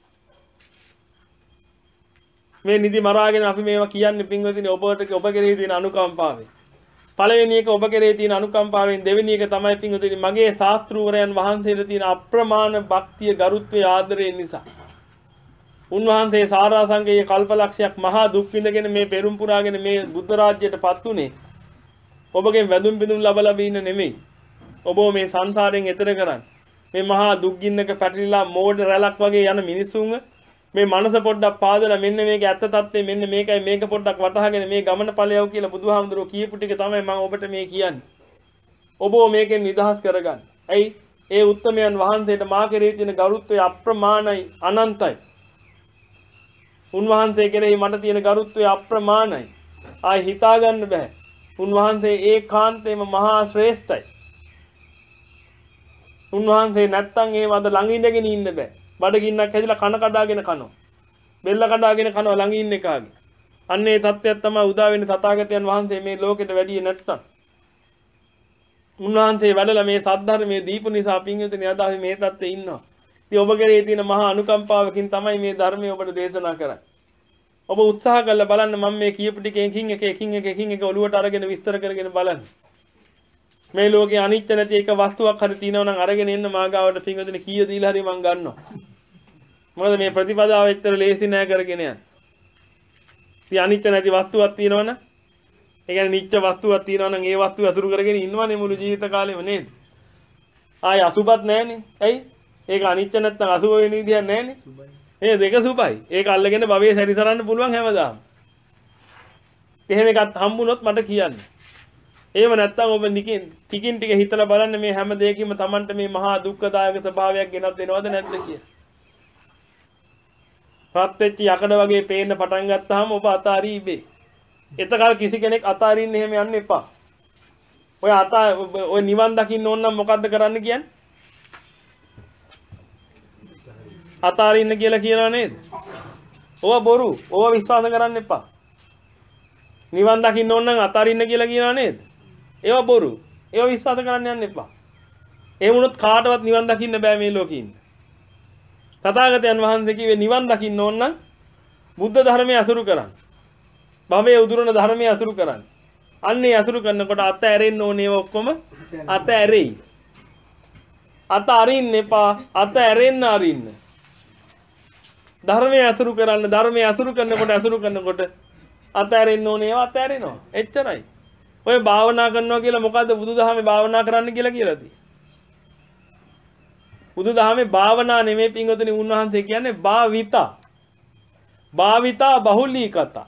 මේ නිදි මරාගෙන අපි මේවා කියන්නේ පින්වතුනි ඔබට ඔබ කෙරෙහි තියෙන අනුකම්පාවෙන්. පළවෙනි එක ඔබ කෙරෙහි තියෙන අනුකම්පාවෙන් දෙවෙනි එක තමයි පින්වතුනි මගේ ශාස්ත්‍රූවරයන් වහන්සේට තියෙන අප්‍රමාණ භක්තිය ගරුත්වය ආදරය නිසා. උන්වහන්සේ සාරාංශයේ කල්පලක්ෂයක් මහා දුක් විඳගෙන මේ පෙරම් පුරාගෙන මේ බුද්ධ රාජ්‍යයටපත් උනේ ඔබගෙන් වැඳුම් බිඳුම් ලබා ලබ ඉන්න නෙමෙයි. ඔබ මේ සංසාරයෙන් එතර කරන්න. මේ මහා දුක් ගින්නක පැටලිලා මෝඩ රැලක් වගේ යන මිනිසුන් මේ මනස පොඩ්ඩක් පාදලා මෙන්න මේක ඇත්ත తත්ත්වය මෙන්න මේකයි මේක පොඩ්ඩක් වටහාගෙන මේ ගමන ඵලයව කියලා බුදුහාමුදුරුවෝ කියපු ටික තමයි මම ඔබට මේ කියන්නේ. ඔබ මේකෙන් නිදහස් කරගන්න. ඇයි? ඒ උත්තමයන් වහන්සේට මා කෙරෙහි තියෙන ගරුත්වය අප්‍රමාණයි අනන්තයි. උන්වහන්සේ කෙරෙහි මට තියෙන ගරුත්වය අප්‍රමාණයි. ආයි හිතා ගන්න බෑ. උන්වහන්සේ ඒකාන්තයෙන්ම මහා ශ්‍රේෂ්ඨයි. උන්වහන්සේ නැත්තම් ඒ වද ළඟ ඉඳගෙන ඉන්න බෑ. බඩගින්නක් හැදිලා කන කඩාගෙන කනවා. බෙල්ල කඩාගෙන කනවා ළඟ ඉන්න එකාගේ. අන්න ඒ தත්ත්වයක් තමයි උදා වෙන්නේ තථාගතයන් වහන්සේ මේ ලෝකෙට වැඩියේ නැත්තම්. උන්වහන්සේ වැඩලා මේ සද්ධර්මයේ දීපු නිසා පින්විතනේ අද අපි මේ தත්ත්වයේ ඉන්නවා. ඉතින් ඔබ කෙරේ තියෙන මහා අනුකම්පාවකින් තමයි මේ ධර්මය ඔබට දේශනා කරන්නේ. ඔබ උත්සාහ කරලා බලන්න මම මේ කියපු ටික එකින් එක එකින් එක එකින් එක ඔලුවට අරගෙන විස්තර කරගෙන බලන්න. මේ ලෝකේ අනිත්‍ය නැති එක වස්තුවක් හරි තියෙනවා නම් අරගෙන එන්න මාගාවට පින්වතුනි කීය දීලා හරි මං ගන්නවා. මොකද මේ ප්‍රතිපදාව එච්චර ලේසි නෑ කරගෙන යන්න. ඉතින් අනිත්‍ය නැති වස්තුවක් තියෙනවනම් ඒ කියන්නේ නිච්ච වස්තුවක් තියෙනවා නම් ඒ වස්තුව අසුරු කරගෙන ඉන්නවනේ මුළු ජීවිත කාලෙම නේද? ආය අසුබත් නැහනේ. ඇයි? ඒක අනිච්ච නැත්තම් අසුබ වෙන විදියක් නැහනේ. මේ දෙක සුබයි. ඒක අල්ලගෙන භවයේ සැරිසරන්න පුළුවන් හැමදාම. එහෙම එකක් හම්බුනොත් මට කියන්න. එහෙම නැත්තම් ඔබ නිකින් ටිකින් ටික හිතලා බලන්න මේ හැම දෙයකින්ම Tamanට මේ මහා දුක්ඛදායක ස්වභාවයක් ගෙනත් දෙනවද නැද්ද කියලා. රත් වෙච්ච යකඩ වගේ පේන්න පටන් ගත්තාම ඔබ අතාරී ඉබේ. එතකල් කිසි කෙනෙක් අතාරින්න එහෙම යන්න එපා. ඔය අතා ඔය නිවන් දකින්න ඕන නම් මොකද්ද කරන්න කියන්නේ? අතාරින්න කියලා කියනවා නේද? ඕවා බොරු. ඕවා විශ්වාස කරන්න එපා. නිවන් දකින්න ඕන නම් අතාරින්න කියලා කියනවා නේද? ඒවා බොරු. ඒවා විශ්වාස කරන්න යන්න එපා. ඒ වුණොත් කාටවත් නිවන් දකින්න බෑ මේ ලෝකේ ඉන්න. තථාගතයන් වහන්සේ කිව්වේ නිවන් දකින්න ඕන නම් බුද්ධ ධර්මයේ අසුරු කරන්න. භවයේ උදුරන ධර්මයේ අසුරු කරන්න. අන්නේ අසුරු කරනකොට අත ඇරෙන්න ඕනේ ඔක්කොම අත ඇරෙයි. අත අරින්න එපා. අත ඇරෙන්න අරින්න. ධර්මයේ අසුරු කරන්න ධර්මයේ අසුරු කරනකොට අසුරු කරනකොට අත ඇරෙන්න ඕනේ ඒවා අත ඇරෙනවා. එච්චරයි. ඔය භාවනා කරනවා කියලා මොකද්ද බුදුදහමේ භාවනා කරන්න කියලා කියලා තියෙන්නේ. බුදුදහමේ භාවනා නෙමෙයි පින්වතුනි උන්වහන්සේ කියන්නේ භාවිතා. භාවිතා බහුලීකතා.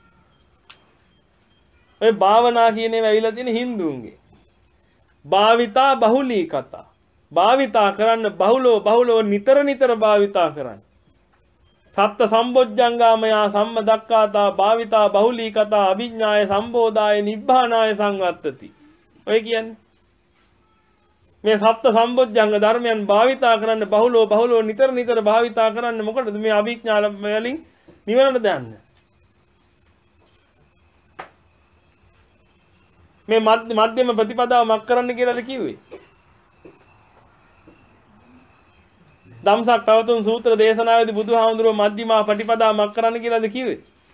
ඔය භාවනා කියන ඒවා ඇවිල්ලා තියෙන හින්දුන්ගේ. භාවිතා බහුලීකතා. භාවිතා කරන්න බහුලව බහුලව නිතර නිතර භාවිතා කරන්න. සත්ත සම්බොජ්ජංගාමයා සම්මදක්කාතා භාවිතා බහුලීකතා අභිඥාය සම්බෝධාය නිබ්බානාය සංවත්තති. ඔය කියන්නේ මේ සත්ත සම්බොජ්ජංග ධර්මයන් භාවිතා කරන්න බහුලව බහුලව නිතර නිතර භාවිතා කරන්න මොකටද මේ අභිඥා වලින් නිවනට දාන්න. මේ මධ්‍යම ප්‍රතිපදාව මක් කරන්න කියලාද කිව්වේ? ධම්සක් පැවතුම් සූත්‍ර දේශනාවේදී බුදුහාමුදුරුවෝ මධ්‍යමා ප්‍රතිපදාව මක් කරන්න කියලාද කිව්වේ?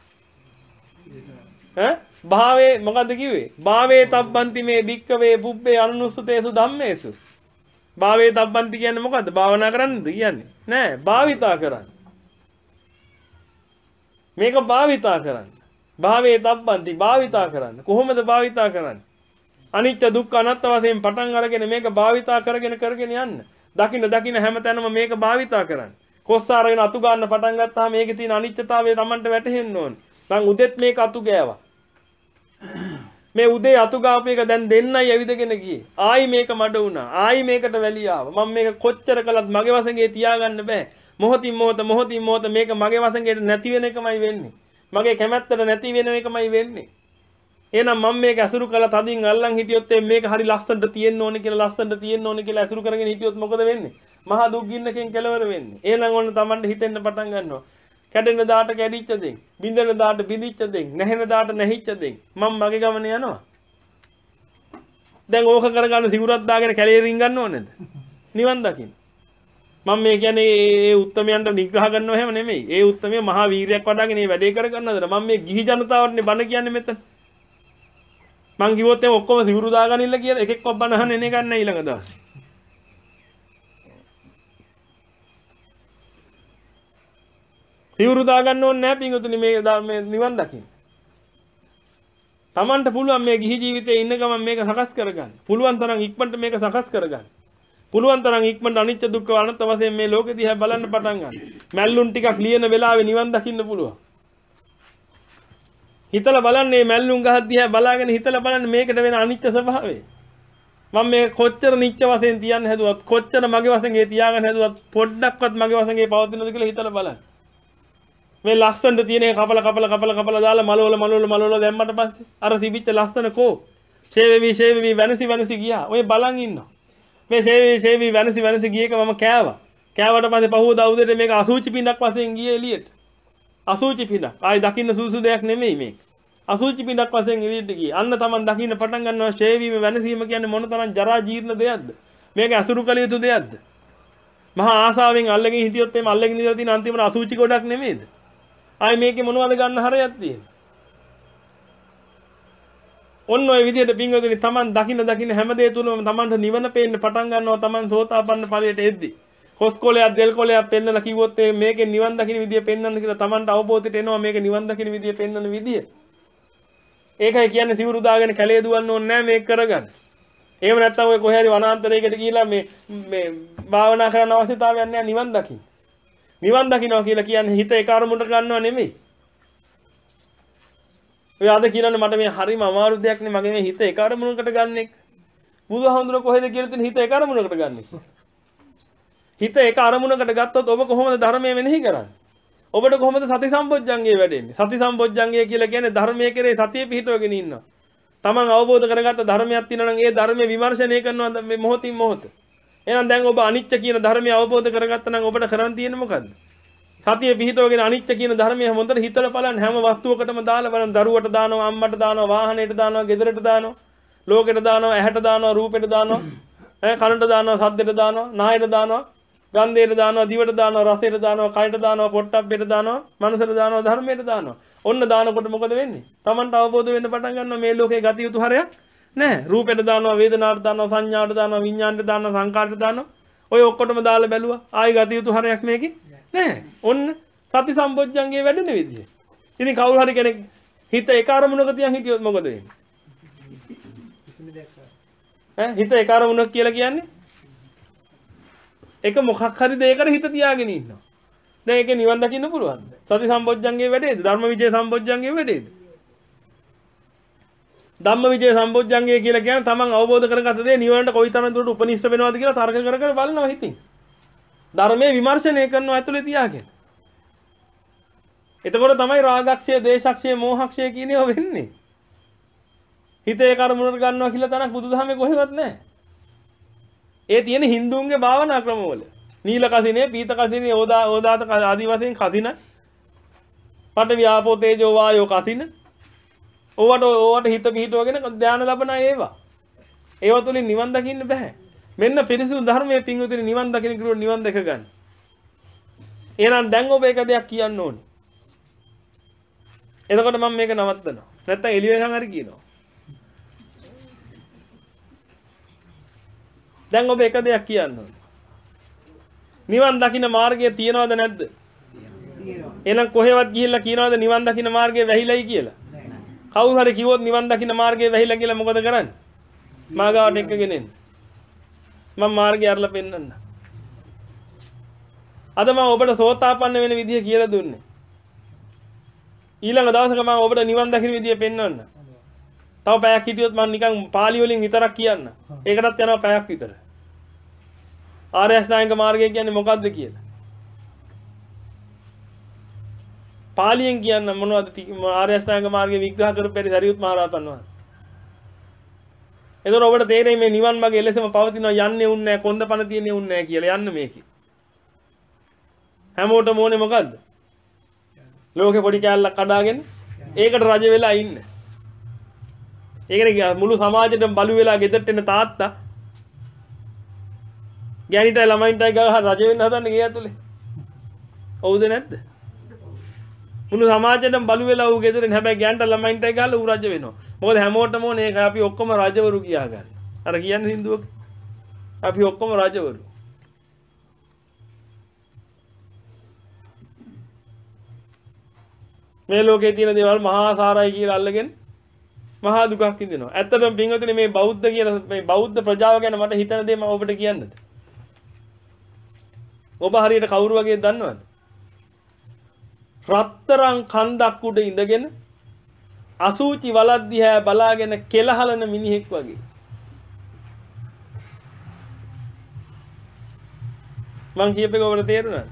ඈ භාවේ මොකද්ද කිව්වේ? භාවේ තබ්බන්ති මේ භික්කවේ පුබ්බේ අනුනුස්සතේසු ධම්මේසු. භාවේ තබ්බන්ති කියන්නේ මොකද්ද? භාවනා කරන්නද කියන්නේ? නෑ, භාවිතා කරන්න. මේක භාවිතා කරන්න. භාවේ තබ්බන්ති භාවිතා කරන්න. කොහොමද භාවිතා කරන්නේ? අනිච්ච දුක්ඛ අනාත්ම වශයෙන් පටන් අරගෙන මේක භාවිතා කරගෙන කරගෙන යන්න. දකින්න දකින්න හැමතැනම මේක භාවිතා කරන්න. කොස්ස අරගෙන අතු ගන්න පටන් ගත්තාම මේකේ තියෙන අනිත්‍යතාවය Tamanට වැටහෙන්න ඕන. මං උදෙත් මේක අතු ගෑවා. මේ උදේ අතු ගාපු එක දැන් දෙන්නයි ඇවිදගෙන ගියේ. ආයි මේක මඩ වුණා. ආයි මේකට වැලිය ආවා. මම මේක කොච්චර කළත් මගේ වසඟේ තියාගන්න බෑ. මොහොතින් මොහොත මොහොතින් මොහොත මේක මගේ වසඟේට නැති වෙන එකමයි වෙන්නේ. මගේ කැමැත්තට නැති වෙන එකමයි වෙන්නේ. එහෙනම් මම මේක අසුරු කළා තදින් අල්ලන් හිටියොත් මේක හරි ලස්සනට තියෙන්න ඕනේ කියලා ලස්සනට තියෙන්න ඕනේ කියලා අසුරු කරගෙන හිටියොත් මොකද වෙන්නේ? මහා දුක් ගින්නකින් කෙලවර වෙන්නේ. එහෙනම් ඔන්න Tamanට හිතෙන්න පටන් ගන්නවා. කැඩෙන දාට කැඩිච්ච දෙන්, බින්දෙන දාට බිඳිච්ච දෙන්, නැහෙන දාට නැහිච්ච දෙන්. මම මගේ ගමන යනවා. දැන් ඕක කරගන්න සිවුරක් දාගෙන කැලේ රින් ගන්න ඕනේද? නිවන් දකින්න. මම මේ කියන්නේ ඒ උත්තමයන්ට නිග්‍රහ කරනව හැම නෙමෙයි. ඒ උත්තමය මහා වීරයක් වඩාගෙන මේ වැඩේ කරගන්නද? මම මේ ගිහි ජනතාවටනේ බණ කියන්නේ මෙතන. මං කිව්වොත් එම ඔක්කොම සිවුරු දාගනින්න කියලා එකෙක්වත් බණ අහන්න එන්නේ නැහැ ඊළඟ දවසේ. සිවුරු දාගන්න ඕනේ නැහැ පින්වතුනි මේ මේ නිවන් දකින්න. Tamanට පුළුවන් මේ ගිහි ජීවිතේ ඉන්න ගමන් මේක සකස් කරගන්න. පුළුවන් තරම් ඉක්මනට මේක සකස් කරගන්න. පුළුවන් තරම් ඉක්මනට අනිත්‍ය දුක්ඛ අනාත්ම වශයෙන් මේ ලෝකෙ දිහා බලන්න පටන් ගන්න. මැල්ලුන් ටිකක් ලියන වෙලාවේ නිවන් දකින්න පුළුවන්. හිතලා බලන්න මේ මැල්ලුන් ගහ දිහා බලාගෙන හිතලා බලන්න මේකට වෙන අනිත්‍ය ස්වභාවය. මම මේක කොච්චර නිත්‍ය වශයෙන් තියන්න හැදුවත් කොච්චර මගේ වශයෙන් ඒ තියාගන්න හැදුවත් පොඩ්ඩක්වත් මගේ වශයෙන් ඒ පවතිනවද කියලා හිතලා බලන්න. මේ ලස්සනට තියෙන කපල කපල කපල කපල දාලා මලවල මලවල මලවල දැම්මට පස්සේ අර තිබිච්ච ලස්සන කෝ ෂේවෙවි ෂේවෙවි වෙනසි වෙනසි ගියා. ඔය බලන් ඉන්නවා. මේ ෂේවෙවි ෂේවෙවි වෙනසි වෙනසි ගියේක මම කෑවා. කෑවට පස්සේ පහුවදා උදේට මේක අසුචි පිටක් වශයෙන් ගියේ එළියට. අසුචි පිටක්. ආයි දකින්න සුසු දෙයක් නෙමෙයි මේක. අසුචි පිටක් වශයෙන් එළියට ගියේ. අන්න Taman දකින්න පටන් ගන්නවා ෂේවීම වෙනසීම කියන්නේ මොන තරම් ජරා ජීර්ණ දෙයක්ද? මේක අසුරු කළ යුතු දෙයක්ද? මහා ආසාවෙන් අල්ලගෙන හිටියොත් එimhe අල්ලගෙන ඉඳලා තියෙන අන්තිමට අසුචි ගොඩක් නෙමෙයිද? ආයි මේකේ මොනවද ගන්න හරයක් තියෙන්නේ? ඔන්න ඔය විදිහට පින්වතුනි Taman දකින්න දකින්න හැම දෙය තුලම Tamanට නිවන පේන්න පටන් ගන්නවා. Taman සෝතාපන්න ඵලයට එද්දි කොස් කොලයක් දෙල් කොලයක් පෙන්නලා කිව්වොත් මේකේ නිවන් දකින්න විදිය පෙන්වන්න කියලා Tamanට අවබෝධයට එනවා මේක නිවන් දකින්න විදිය පෙන්වන විදිය. ඒකයි කියන්නේ සිවුරු දාගෙන කැලේ දුවන්න ඕනේ නැහැ මේක කරගන්න. එහෙම නැත්නම් ඔය කොහේ හරි වනාන්තරයකට ගිහිලා මේ මේ භාවනා කරන්න අවශ්‍යතාවයක් නැහැ නිවන් දකින්න. නිවන් දකින්නවා කියලා කියන්නේ හිත ඒක අරමුණට ගන්නව නෙමෙයි. ඔය අද කියනනේ මට මේ හරිම අමාරු දෙයක් නේ මගේ මේ හිත ඒක අරමුණකට ගන්න එක. බුදුහාමුදුරුවෝ කොහෙද කියලා තියෙන හිත ඒක අරමුණකට ගන්න එක. හිත ඒක අරමුණකට ගත්තොත් ඔබ කොහොමද ධර්මය මෙනෙහි කරන්නේ? ඔබට කොහොමද සති සම්පොච්චංගේ වැඩෙන්නේ? සති සම්පොච්චංගය කියලා කියන්නේ ධර්මයේ කෙරේ සතිය පිහිටවගෙන ඉන්නවා. තමන් අවබෝධ කරගත්ත ධර්මයක් තියෙනවා නම් ඒ ධර්මයේ විමර්ශනය කරනවා මේ මොහොතින් මොහොත. එහෙනම් දැන් ඔබ අනිච්ච කියන ධර්මය අවබෝධ කරගත්තා නම් ඔබට කරන්න තියෙන්නේ මොකද්ද? සතිය පිහිටවගෙන අනිච්ච කියන ධර්මය හොඳට හිතලා බලන්න හැම වස්තුවකටම දාලා බලන්න දරුවට දානවා අම්මට දානවා වාහනයට දානවා ගෙදරට දානවා ලෝකෙට දානවා ඇහැට දානවා රූපෙට දානවා ඈ කනට දානවා සද්දෙට දානවා නායට දානවා ගන්ධයට දානවා දිවට දානවා රසයට දානවා කයට දානවා පොට්ටබ්බෙට දානවා මනසට දානවා ධර්මයට දානවා. ඔන්න දානකොට මොකද වෙන්නේ? Tamanට අවබෝධ වෙන්න පටන් ගන්නවා මේ ලෝකේ ගති යුතු හරයක් නැහැ. රූපෙට දානවා වේදනාවට දානවා සංඥාවට දානවා විඥාණයට දානවා සංකාරයට දානවා. ඔය ඔක්කොටම දාලා බැලුවා. ආයි ගති යුතු හරයක් මේකේ නැහැ. ඔන්න සති සම්පොච්චංගේ වැඩෙන විදිය. ඉතින් කවුරු හරි කෙනෙක් හිත එක අරමුණක තියන් හිටියොත් මොකද වෙන්නේ? ඈ හිත එක අරමුණක් කියලා කියන්නේ එක මොකක් හරි දෙයකට හිත තියාගෙන ඉන්නවා. දැන් ඒකේ නිවන් දකින්න පුළුවන්ද? සති සම්පොච්චංගේ වැඩේද? ධර්ම විජය සම්පොච්චංගේ වැඩේද? ධම්ම විජය සම්පොච්චංගේ කියලා කියන්නේ තමන් අවබෝධ කරගත්ත දේ නිවනට කොයිතරම් දුරට උපනිෂ්ඨ වෙනවද කියලා තර්ක කර කර බලනවා හිතින්. ධර්මයේ විමර්ශනය කරනවා ඇතුලේ තියාගෙන. එතකොට තමයි රාගක්ෂය, දේශක්ෂය, මෝහක්ෂය කියන ඒවා වෙන්නේ. හිතේ කර්මුණට ගන්නවා කියලා තරක් බුදුදහමේ කොහෙවත් නැහැ. ඒ තියෙන හින්දුන්ගේ භාවනා ක්‍රමවල. නීල කසිනේ, පීත කසිනේ, ඕදා ඕදාත ආදි වශයෙන් කසින. පඨවි ආපෝ තේජෝ වායෝ කසින. ඕවට ඕවට හිත පිහිටවගෙන ධානය ලබන ඒවා. ඒව තුලින් නිවන් දකින්න බෑ. මෙන්න පිරිසුදු ධර්මයේ පිංගුතුනි නිවන් දකින්න කිව්වොත් නිවන් දැක ගන්න. එහෙනම් දැන් ඔබ එක දෙයක් කියන්න ඕනේ. එතකොට මම මේක නවත්තනවා. නැත්තම් එළිය වෙනකන් හරි කියනවා. දැන් ඔබ එක දෙයක් කියන්න ඕනේ. නිවන් දකින්න මාර්ගය තියනවද නැද්ද? තියෙනවා. එහෙනම් කොහෙවත් ගිහිල්ලා කියනවද නිවන් දකින්න මාර්ගය වැහිලයි කියලා? කවුරු හරි කිව්වොත් නිවන් දකින්න මාර්ගය වැහිලා කියලා මොකද කරන්නේ? මාගාවට එක්කගෙන එන්න. මම මාර්ගය අරලා පෙන්නන්න. අද මම ඔබට සෝතාපන්න වෙන විදිය කියලා දුන්නේ. ඊළඟ දවසක මම ඔබට නිවන් දකින්න විදිය පෙන්වන්න. තව පැයක් හිටියොත් මම නිකන් පාලි වලින් විතරක් කියන්න. ඒකටත් යනවා පැයක් විතර. ආර්ය අෂ්ටාංගික මාර්ගය කියන්නේ මොකක්ද කියලා. පාලියෙන් කියන්න මොනවද ආර්ය අෂ්ටාංගික මාර්ගය විග්‍රහ කරපු පෙරි සරියුත් මහ රහතන් වහන්සේ. එතකොට ඔබට තේරෙයි මේ නිවන් මාර්ගය එලෙසම පවතිනවා යන්නේ උන්නේ නැහැ කොන්ද පණ තියන්නේ උන්නේ නැහැ කියලා යන්න මේකේ. හැමෝටම ඕනේ මොකද්ද? ලෝකේ පොඩි කෑල්ලක් කඩාගෙන ඒකට රජ වෙලා ඉන්න. ඒකනේ මුළු සමාජෙටම බලු වෙලා ගෙදරට එන තාත්තා ගෑනිටයි ළමයින්ටයි ගහ රජ වෙන්න හදන්නේ ගේ ඇතුලේ. හවුද නැද්ද? මුළු සමාජෙටම බලු වෙලා ඌ ගෙදරින් හැබැයි ගෑන්ට ළමයින්ටයි ගහලා ඌ රජ වෙනවා. මොකද හැමෝටම ඕනේ ඒක අපි ඔක්කොම රජවරු කියා ගන්න. අර කියන්නේ හින්දුවක අපි ඔක්කොම රජවරු. මේ ලෝකේ තියෙන දේවල් මහා සාරයි කියලා අල්ලගෙන මහා දුකක් විඳිනවා. ඇත්තටම පින්වතුනි මේ බෞද්ධ කියලා මේ බෞද්ධ ප්‍රජාව ගැන මට හිතන දේ මම ඔබට කියන්නද? ඔබ හරියට කවුරු වගේ දන්නවද? රත්තරන් කන්දක් උඩ ඉඳගෙන අසූචි වලක් දිහා බලාගෙන කෙලහලන මිනිහෙක් වගේ. මං කියපේක ඔබට තේරුණාද?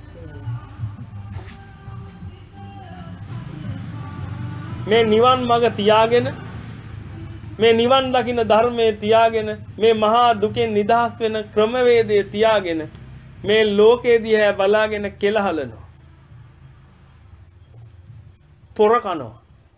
මේ නිවන් මඟ තියාගෙන මේ නිවන් දකින්න ධර්මයේ තියාගෙන මේ මහා දුකෙන් නිදහස් වෙන ක්‍රමවේදය තියාගෙන මේ ලෝකේ දිහා බලාගෙන කෙලහලනවා. පොර කනවා.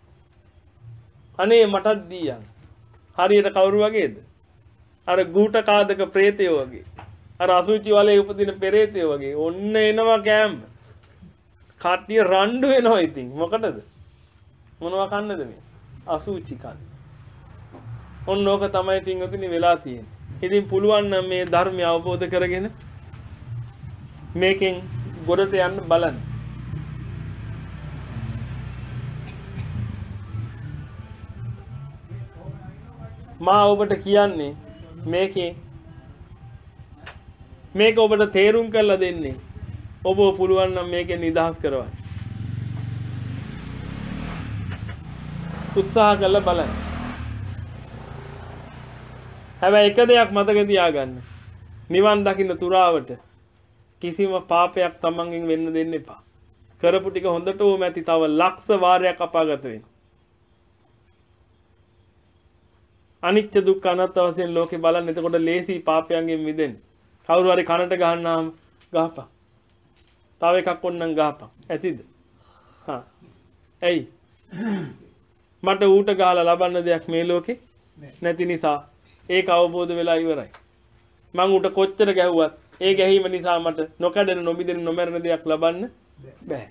අනේ මටත් දීයන්. හරියට කවුරු වගේද? අර ගූට කාදක ප්‍රේතයෝ වගේ. අර අසුචි වලේ උපදින පෙරේතයෝ වගේ. ඔන්න එනවා කෑම. කට්ටිය රණ්ඩු වෙනවා ඉතින්. මොකටද? මොනවා කන්නද මේ? අසුචි කන්න. ඔන්න ඕක තමයි පින්වතුනි වෙලා තියෙන්නේ. ඉතින් පුළුවන් නම් මේ ධර්මය අවබෝධ කරගෙන මේකෙන් ගොඩට යන්න බලන්න. මා ඔබට කියන්නේ මේකේ මේක ඔබට තේරුම් කරලා දෙන්නේ ඔබ පුළුවන් නම් මේකෙන් නිදහස් කරවන්න. උත්සාහ කරලා බලන්න. හැබැයි එක දෙයක් මතක තියාගන්න. නිවන් දකින්න තුරාවට කිසිම පාපයක් තමන්ගෙන් වෙන්න දෙන්න එපා. කරපු ටික හොඳට ඕම ඇති තව ලක්ෂ වාරයක් අපාගත වෙන්න. අනිත්‍ය දුක්ඛ අනාත්ම වශයෙන් ලෝකේ බලන්න. එතකොට ලේසි පාපයන්ගෙන් මිදෙන්න. කවුරු හරි කනට ගහන්නාම ගහපන්. තව එකක් ඔන්නම් ගහපන්. ඇතිද? හා. ඇයි? මට ඌට ගහලා ලබන්න දෙයක් මේ ලෝකේ නැති නිසා ඒක අවබෝධ වෙලා ඉවරයි. මං ඌට කොච්චර ගැහුවත් ඒ ගැහිම නිසා මට නොකඩන නොබිදෙන නොමරන දෙයක් ලබන්න බෑ.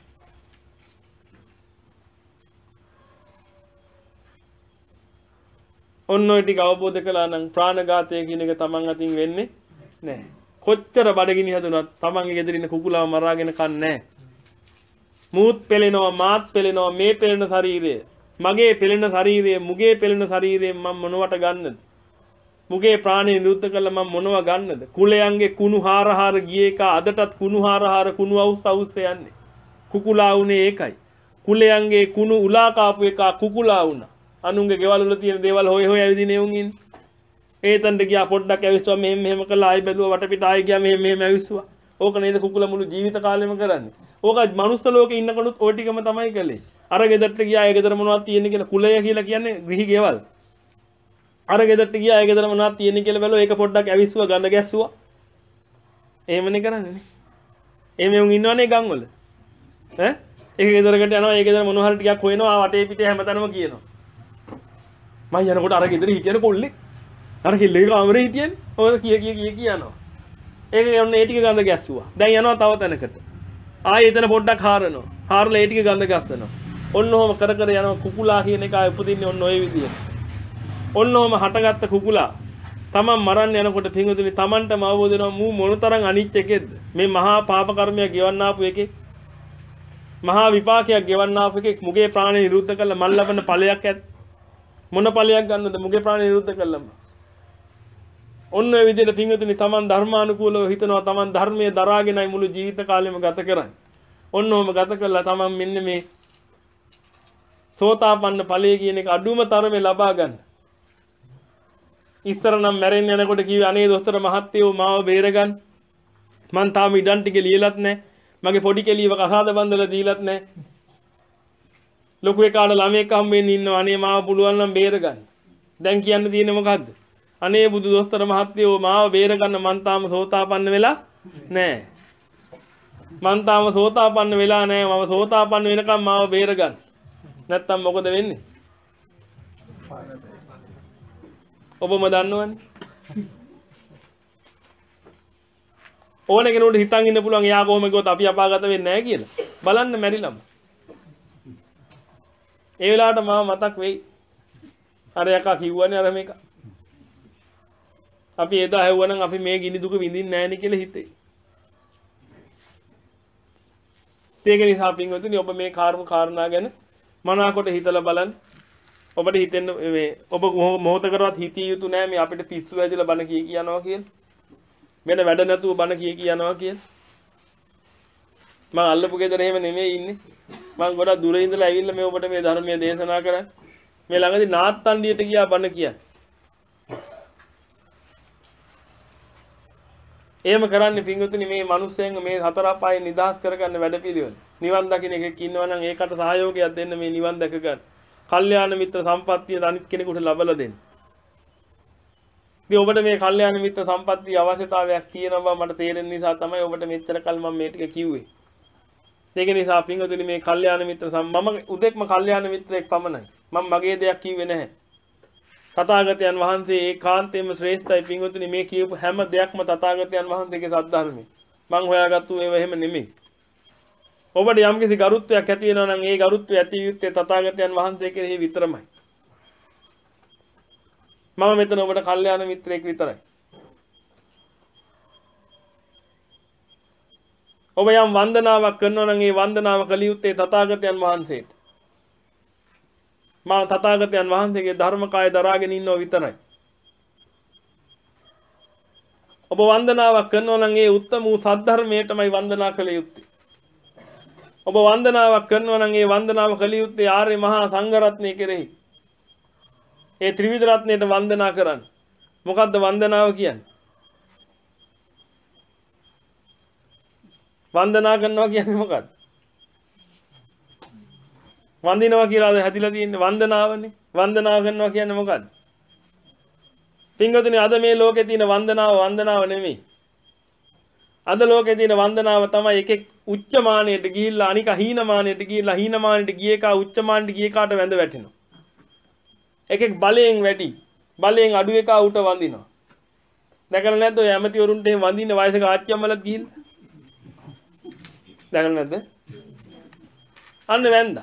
ඔන්න ඔය ටික අවබෝධ කළා නම් ප්‍රාණඝාතය කියන එක තමන් අතින් වෙන්නේ නැහැ. කොච්චර බඩගිනි හැදුනත් තමන්ගේ ගෙදර ඉන්න කුකුලාව මරාගෙන කන්නේ නැහැ. මූත් පෙලෙනවා මාත් පෙලෙනවා මේ පෙලෙන ශරීරය මගේ පෙලෙන ශරීරය මුගේ පෙලෙන ශරීරයෙන් මම මොනවට ගන්නද? මුගේ ප්‍රාණය නිරුද්ධ කළා මම මොනව ගන්නද? කුලයන්ගේ කුණු හාර හාර ගියේ එක අදටත් කුණු හාර හාර කුණු අවුස් අවුස් යන්නේ. කුකුලා උනේ ඒකයි. කුලයන්ගේ කුණු උලා කාපු එක කුකුලා වුණා. අනුන්ගේ ගෙවල් වල තියෙන දේවල් හොය හොය ඇවිදින එවුන් ඉන්නේ. ඒතන්ට ගියා පොඩ්ඩක් ඇවිස්සුවා මෙහෙම මෙහෙම කළා ආයි බැලුවා වටපිට ආයි ගියා මෙහෙම මෙහෙම ඇවිස්සුවා. ඕක නේද කුකුලා මුළු ජීවිත කාලෙම කරන්නේ. ඕක මනුස්ස ලෝකේ ඉන්නකොනුත් ওই ටිකම තමයි කළේ. අර ගෙදරට ගියා ඒ ගෙදර මොනවද තියෙන්නේ කියලා කුලය කියලා කියන්නේ ගෘහි ගෙවල්. අර ගෙදරට ගියා ඒ ගෙදර මොනවද තියෙන්නේ කියලා බැලුවා ඒක පොඩ්ඩක් ඇවිස්සුවා ගඳ ගැස්සුවා. එහෙමනේ කරන්නේ නේ. එහෙම උන් ඉන්නවනේ ගම් වල. ඈ ඒක ගෙදරකට යනවා ඒ ගෙදර මොනවා හරි ටිකක් හොයනවා වටේ පිටේ හැමතැනම කියනවා. මම යනකොට අර ගෙදර හිටියන කොල්ලෙක් අර කිල්ලේ කාමරේ හිටියනේ. ඔය කිය කිය කිය කියනවා. ඒක යන්න ඒ ටික ගඳ ගැස්සුවා. දැන් යනවා තව තැනකට. ආයෙ එතන පොඩ්ඩක් හාරනවා. හාරලා ඒ ටික ගඳ ගස්සනවා. ඔන්න ඔහම කර කර යනවා කුකුලා කියන එක ආයෙ උපදින්නේ ඔන්න ඔය විදියට. ඔන්න ඔහම හටගත්ත කුකුලා තමන් මරන්න යනකොට පිංගුතුනි තමන්ටම අවබෝධ වෙනවා මූ මොනතරම් අනිච්ච එකෙක්ද මේ මහා පාප කර්මයක් ගෙවන්න ආපු එකේ මහා විපාකයක් ගෙවන්න ආපු එකේ මුගේ ප්‍රාණය නිරුද්ධ කළා මල් ලබන ඵලයක් ඇත් මොන ඵලයක් ගන්නද මුගේ ප්‍රාණය නිරුද්ධ කළාම ඔන්න ඔය විදිහට පිංගුතුනි තමන් ධර්මානුකූලව හිතනවා තමන් ධර්මයේ දරාගෙනයි මුළු ජීවිත කාලෙම ගත කරන්නේ ඔන්න ඔහම ගත කළා තමන් මෙන්න මේ සෝතාපන්න ඵලයේ කියන එක අඩුම තරමේ ලබා ගන්න ඉස්සර නම් මැරෙන්න යනකොට කිව්වේ අනේ දොස්තර මහත්තයෝ මාව බේරගන්න මං තාම ඉඩම් ටික ලියලත් නැහැ මගේ පොඩි කෙලියව කසාද බන්දලා දීලත් නැහැ ලොකු එකාට ළමෙක් හම්බෙන්න ඉන්නවා අනේ මාව පුළුවන් නම් බේරගන්න දැන් කියන්න තියෙන්නේ මොකද්ද අනේ බුදු දොස්තර මහත්තයෝ මාව බේරගන්න මං තාම සෝතාපන්න වෙලා නැහැ මං තාම සෝතාපන්න වෙලා නැහැ මම සෝතාපන්න වෙනකම් මාව බේරගන්න නැත්තම් මොකද වෙන්නේ ඔබම දන්නවනේ ඕන කෙනෙකුට හිතන් ඉන්න පුළුවන් එයා කොහොම ගියොත් අපි අපාගත වෙන්නේ නැහැ කියලා බලන්න මැරිලම ඒ වෙලාවට මම මතක් වෙයි අර යකා කිව්වනේ අර මේක අපි එදා හැවුවනම් අපි මේ ගිනි දුක විඳින්නේ නැහැ නේ කියලා හිතේ ඒක නිසා පින්වතුනි ඔබ මේ කාර්ම කාරණා ගැන මනාකොට හිතලා බලන්න ඔබට හිතෙන්න මේ ඔබ මොහොතකටවත් හිතිය යුතු නෑ මේ අපිට පිස්සු වැදිලා බන කී කියනවා කියලා. වෙන වැඩ නැතුව බන කී කියනවා කියලා. මම අල්ලපු ගෙදර එහෙම නෙමෙයි ඉන්නේ. මම ගොඩක් දුර ඉඳලා ඇවිල්ලා මේ ඔබට මේ ධර්මයේ දේශනා කරන්නේ. මේ ළඟදී නාත්තන්ඩියට ගියා බන කියා. එහෙම කරන්නේ පින්වතුනි මේ මිනිස්සෙන් මේ හතර අපායේ නිදහස් කරගන්න වැඩපිළිවෙල. නිවන් දකින්න එකෙක් ඉන්නවා නම් ඒකට සහයෝගයක් දෙන්න මේ නිවන් දැක ගන්න. කල්යාණ මිත්‍ර සම්පත්තිය අනිත් කෙනෙකුට ලබලා දෙන්න. ඉතින් ඔබට මේ කල්යාණ මිත්‍ර සම්පත්තිය අවශ්‍යතාවයක් තියෙනවා මට තේරෙන නිසා තමයි ඔබට මෙච්චර කල් මම මේ ටික කිව්වේ. ඒක නිසා පින්වතුනි මේ කල්යාණ මිත්‍ර මම උදෙක්ම කල්යාණ මිත්‍රෙක් පමණයි. මම මගේ දෙයක් කිව්වේ නැහැ. තථාගතයන් වහන්සේ ඒකාන්තයෙන්ම ශ්‍රේෂ්ඨයි පින්වතුනි මේ කියපු හැම දෙයක්ම තථාගතයන් වහන්සේගේ සද්ධර්මයේ. මම හොයාගත්තු ඒවා එහෙම නෙමෙයි. ඔබට යම්කිසි ගරුත්වයක් ඇති වෙනවා නම් ඒ ගරුත්වය ඇති යුත්තේ තථාගතයන් වහන්සේ කෙරෙහි විතරමයි. මම මෙතන ඔබට කල්යාණ මිත්‍රයෙක් විතරයි. ඔබ යම් වන්දනාවක් කරනවා නම් ඒ වන්දනාව කළ යුත්තේ තථාගතයන් වහන්සේට. මම තථාගතයන් වහන්සේගේ ධර්මකාය දරාගෙන ඉන්නව විතරයි. ඔබ වන්දනාවක් කරනවා නම් ඒ උත්තම වූ සද්ධර්මයටමයි වන්දනා කළ යුත්තේ. ඔබ වන්දනාවක් කරනවා නම් ඒ වන්දනාව කළ යුත්තේ ආර්ය මහා සංඝරත්නය කෙරෙහි. ඒ ත්‍රිවිධ රත්නයට වන්දනා කරන්න. මොකද්ද වන්දනාව කියන්නේ? වන්දනා කරනවා කියන්නේ මොකක්ද? වන්දිනවා කියලා හැදිලා තියෙන්නේ වන්දනාවනේ. වන්දනාව කරනවා කියන්නේ මොකක්ද? පින්වතුනි අද මේ ලෝකේ තියෙන වන්දනාව වන්දනාව නෙමෙයි. අද ලෝකේ තියෙන වන්දනාව තමයි එකෙක් උච්ච මානයට ගිහිල්ලා අනික හීන මානයට ගිහිල්ලා හීන මානයට ගියේ කා උච්ච මානයට ගියේ කාට වැඳ වැටෙනවා. එකෙක් බලයෙන් වැඩි බලයෙන් අඩු එකා උට වඳිනවා. දැකලා නැද්ද ඔය ඇමතිවරුන්ට එහෙම වඳින්න වයසක ආච්චි අම්මලාත් ගිහිල්ලා? දැකලා නැද්ද? අන්න වැඳා.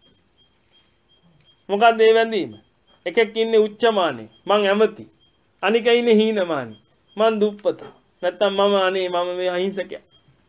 මොකක්ද මේ වැඳීම? එකෙක් ඉන්නේ උච්ච මානේ මං ඇමති. අනික ඉන්නේ හීන මානේ මං දුප්පත. නැත්තම් මම අනේ මම මේ අහිංසකයා.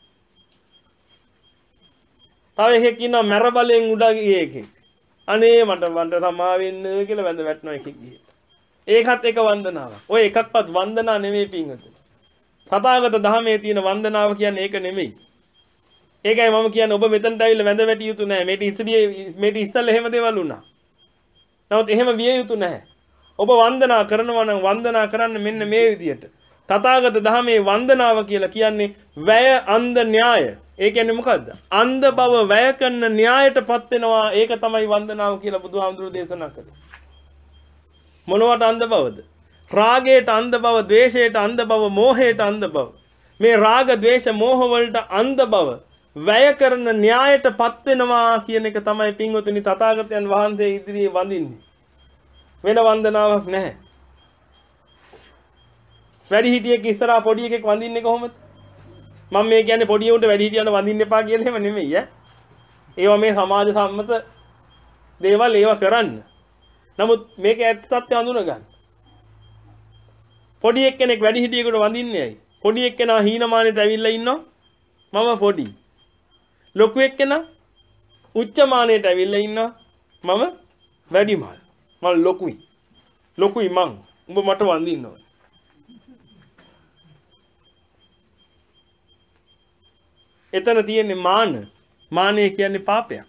තව එකෙක් ඉන්නවා මැර බලෙන් උඩ ගියේ එකෙක්. අනේ මට වන්ද සමා වෙන්න කියලා වැඳ වැටෙනවා එකෙක් ගිහින්. ඒකත් එක වන්දනාවක්. ඔය එකක්වත් වන්දනා නෙමෙයි පින්වතුනි. තථාගත ධර්මයේ තියෙන වන්දනාව කියන්නේ ඒක නෙමෙයි. ඒකයි මම කියන්නේ ඔබ මෙතනට ඇවිල්ලා වැඳ වැටිය යුතු නැහැ. මේට ඉස්සරියේ මේට ඉස්සල්ලා එහෙම දේවල් වුණා. නමුත් එහෙම විය යුතු නැහැ. ඔබ වන්දනා කරනවා නම් වන්දනා කරන්න මෙන්න මේ විදියට. තථාගත ධර්මයේ වන්දනාව කියලා කියන්නේ වැය අන්ධ න්‍යාය. ඒ කියන්නේ මොකද්ද? අන්ධ බව වැය කරන න්‍යායටපත් වෙනවා. ඒක තමයි වන්දනාව කියලා බුදුහාමුදුරුවෝ දේශනා කළේ. මොනවට අන්ධ බවද? රාගයට අන්ධ බව, ද්වේෂයට අන්ධ බව, මෝහයට අන්ධ බව. මේ රාග, ද්වේෂ, මෝහ වලට අන්ධ බව වැය කරන න්‍යායටපත් වෙනවා කියන එක තමයි පින්වතුනි තථාගතයන් වහන්සේ ඉදිරියේ වඳින්නේ. වෙන වන්දනාවක් නැහැ. වැඩිහිටියෙක් ඉස්සරහා පොඩි එකෙක් වඳින්නේ කොහොමද? මම මේ කියන්නේ පොඩි උන්ට වැඩිහිටියන්ට වඳින්න එපා කියලා එහෙම නෙමෙයි ඈ. ඒවා මේ සමාජ සම්මත දේවල් ඒවා කරන්න. නමුත් මේක ඇත්ත සත්‍ය හඳුන ගන්න. පොඩි එක්කෙනෙක් වැඩිහිටියෙකුට වඳින්නේ ඇයි? පොඩි එක්කෙනා හීනමානෙට ඇවිල්ලා ඉන්නවා. මම පොඩි. ලොකු එක්කෙනා උච්චමානෙට ඇවිල්ලා ඉන්නවා. මම වැඩිමල්. මම ලොකුයි. ලොකුයි මං. උඹ මට වඳින්න ඕනේ. එතන තියෙන්නේ මාන. මානය කියන්නේ පාපයක්.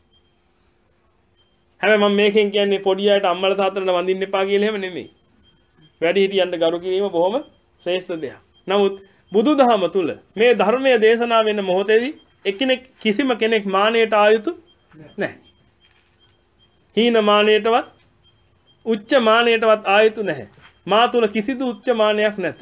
හැබැයි මම මේකෙන් කියන්නේ පොඩි අයට අම්මලා තාත්තලා වඳින්න එපා කියලා එහෙම නෙමෙයි. වැඩිහිටියන්ට ගරු කිරීම බොහොම ශ්‍රේෂ්ඨ දෙයක්. නමුත් බුදුදහම තුල මේ ධර්මයේ දේශනා වෙන මොහොතේදී එකිනෙක කිසිම කෙනෙක් මානයට ආයුතු නැහැ. හීන මානයටවත් උච්ච මානයටවත් ආයුතු නැහැ. මා තුල කිසිදු උච්ච මානයක් නැත.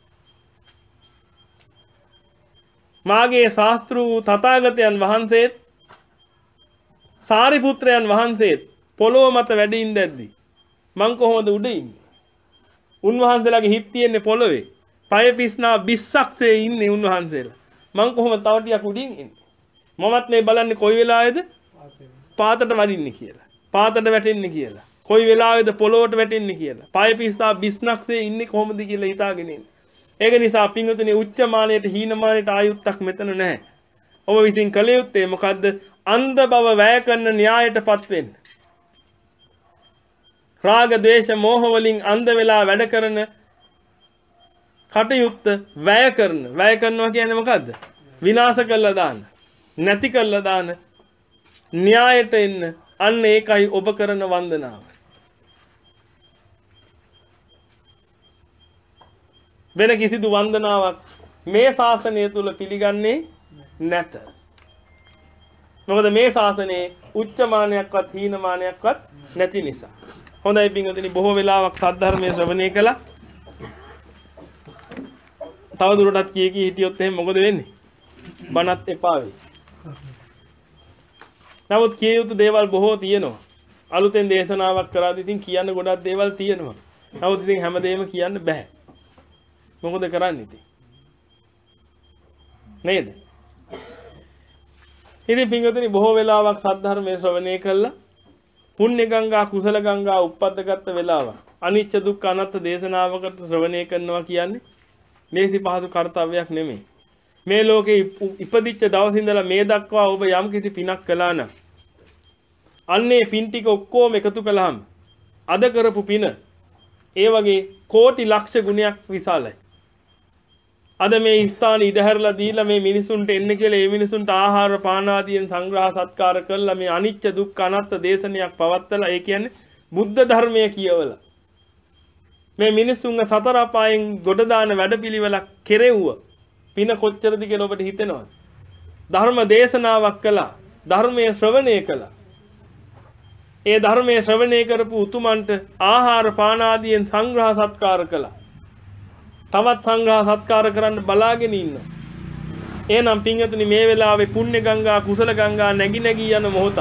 මාගේ ශාස්ත්‍ර වූ තථාගතයන් වහන්සේත් සාරිපුත්‍රයන් වහන්සේත් පොළොව මත වැඩ ඉඳද්දි මං කොහොමද උඩ ඉන්නේ? උන්වහන්සේලාගේ හිත තියෙන්නේ පොළොවේ. පය පිස්නා බිස්සක්සේ ඉන්නේ උන්වහන්සේලා. මං කොහොමද තව ටිකක් උඩින් ඉන්නේ? මමත් මේ බලන්නේ කොයි වෙලාවේද පාතට වදින්නේ කියලා. පාතට වැටෙන්නේ කියලා. කොයි වෙලාවේද පොළොවට වැටෙන්නේ කියලා. පය පිස්නා බිස්නක්සේ ඉන්නේ කොහොමද කියලා හිතාගෙන ඉන්නේ. ඒක නිසා පින්වතුනි උච්ච මානයට හීන මානයට ආයුත්තක් මෙතන නැහැ. ඔබ විසින් කළ යුත්තේ මොකද්ද? අන්ධ බව වැය කරන න්‍යායටපත් වෙන්න. රාග, ද්වේෂ, මෝහ වලින් අන්ධ වෙලා වැඩ කරන කටයුත්ත වැය කරන. වැය කරනවා කියන්නේ මොකද්ද? විනාශ කළා දාන්න. නැති කළා දාන්න. න්‍යායට එන්න. අන්න ඒකයි ඔබ කරන වන්දනාව. වෙන කිසිදු වන්දනාවක් මේ ශාසනය තුල පිළිගන්නේ නැත. මොකද මේ ශාසනයේ උච්චමානයක්වත් හීනමානයක්වත් නැති නිසා. හොඳයි පින්වතුනි බොහෝ වෙලාවක් සද්ධර්මයේ ශ්‍රවණය කළා. තව දුරටත් කී කී හිටියොත් එහෙනම් මොකද වෙන්නේ? බණත් එපා වෙයි. නමුත් කිය යුතු දේවල් බොහෝ තියෙනවා. අලුතෙන් දේශනාවක් කරාදී ඉතින් කියන්න ගොඩක් දේවල් තියෙනවා. නමුත් ඉතින් හැමදේම කියන්න බෑ. මොකද කරන්නේ ඉතින්? නේද? ඉතින් පින්වතුනි බොහෝ වෙලාවක් සද්ධර්මයේ ශ්‍රවණය කළා. පුණ්‍ය ගංගා කුසල ගංගා උප්පද්දගත් වෙලාවක්. අනිච්ච දුක්ඛ අනාත්ම දේශනාවකට ශ්‍රවණය කරනවා කියන්නේ මේසි පහසු කාර්යයක් නෙමෙයි. මේ ලෝකේ ඉපදිච්ච දවස් ඉඳලා මේ දක්වා ඔබ යම් කිසි පිනක් කළා නම් අන්නේ පින් ටික ඔක්කොම එකතු කළාම අද කරපු පින ඒ වගේ කෝටි ලක්ෂ ගුණයක් විශාලයි. අද මේ ස්ථාන ඉඩහැරලා දීලා මේ මිනිසුන්ට එන්න කියලා මේ මිනිසුන්ට ආහාර පාන ආදියෙන් සංග්‍රහ සත්කාර කළා මේ අනිච්ච දුක්ඛ අනාත්ම දේශනයක් පවත්තලා ඒ කියන්නේ බුද්ධ ධර්මය කියවලා මේ මිනිසුන්ගේ සතර අපායෙන් ගොඩ දාන වැඩපිළිවෙලක් කෙරෙව්වා පින කොච්චරද කියලා ඔබට හිතෙනවද ධර්ම දේශනාවක් කළා ධර්මයේ ශ්‍රවණය කළා ඒ ධර්මයේ ශ්‍රවණය කරපු උතුමන්ට ආහාර පාන ආදියෙන් සංග්‍රහ සත්කාර කළා තවත් සංග්‍රහ සත්කාර කරන්න බලාගෙන ඉන්නවා. එහෙනම් පින්වතුනි මේ වෙලාවේ පුණ්‍ය ගංගා කුසල ගංගා නැగి නැగి යන මොහොත.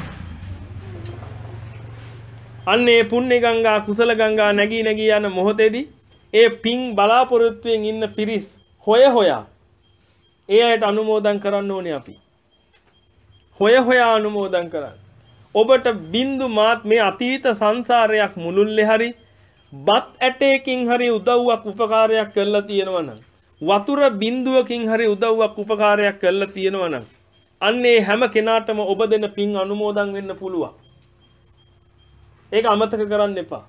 අන්නේ පුණ්‍ය ගංගා කුසල ගංගා නැగి නැగి යන මොහොතේදී ඒ පින් බලාපොරොත්තුෙන් ඉන්න පිරිස් හොය හොයා ඒ අයට අනුමෝදන් කරන්න ඕනේ අපි. හොය හොයා අනුමෝදන් කරන්න. ඔබට බින්දු මාත් මේ අතීත සංසාරයක් මුළුල්ලේ හරි බත් ඇටයකින් හරි උදව්වක් උපකාරයක් කරලා තියෙනවා නම් වතුර බින්දුවකින් හරි උදව්වක් උපකාරයක් කරලා තියෙනවා නම් අන්නේ හැම කෙනාටම ඔබ දෙන පින් අනුමෝදන් වෙන්න පුළුවන්. ඒක අමතක කරන්න එපා.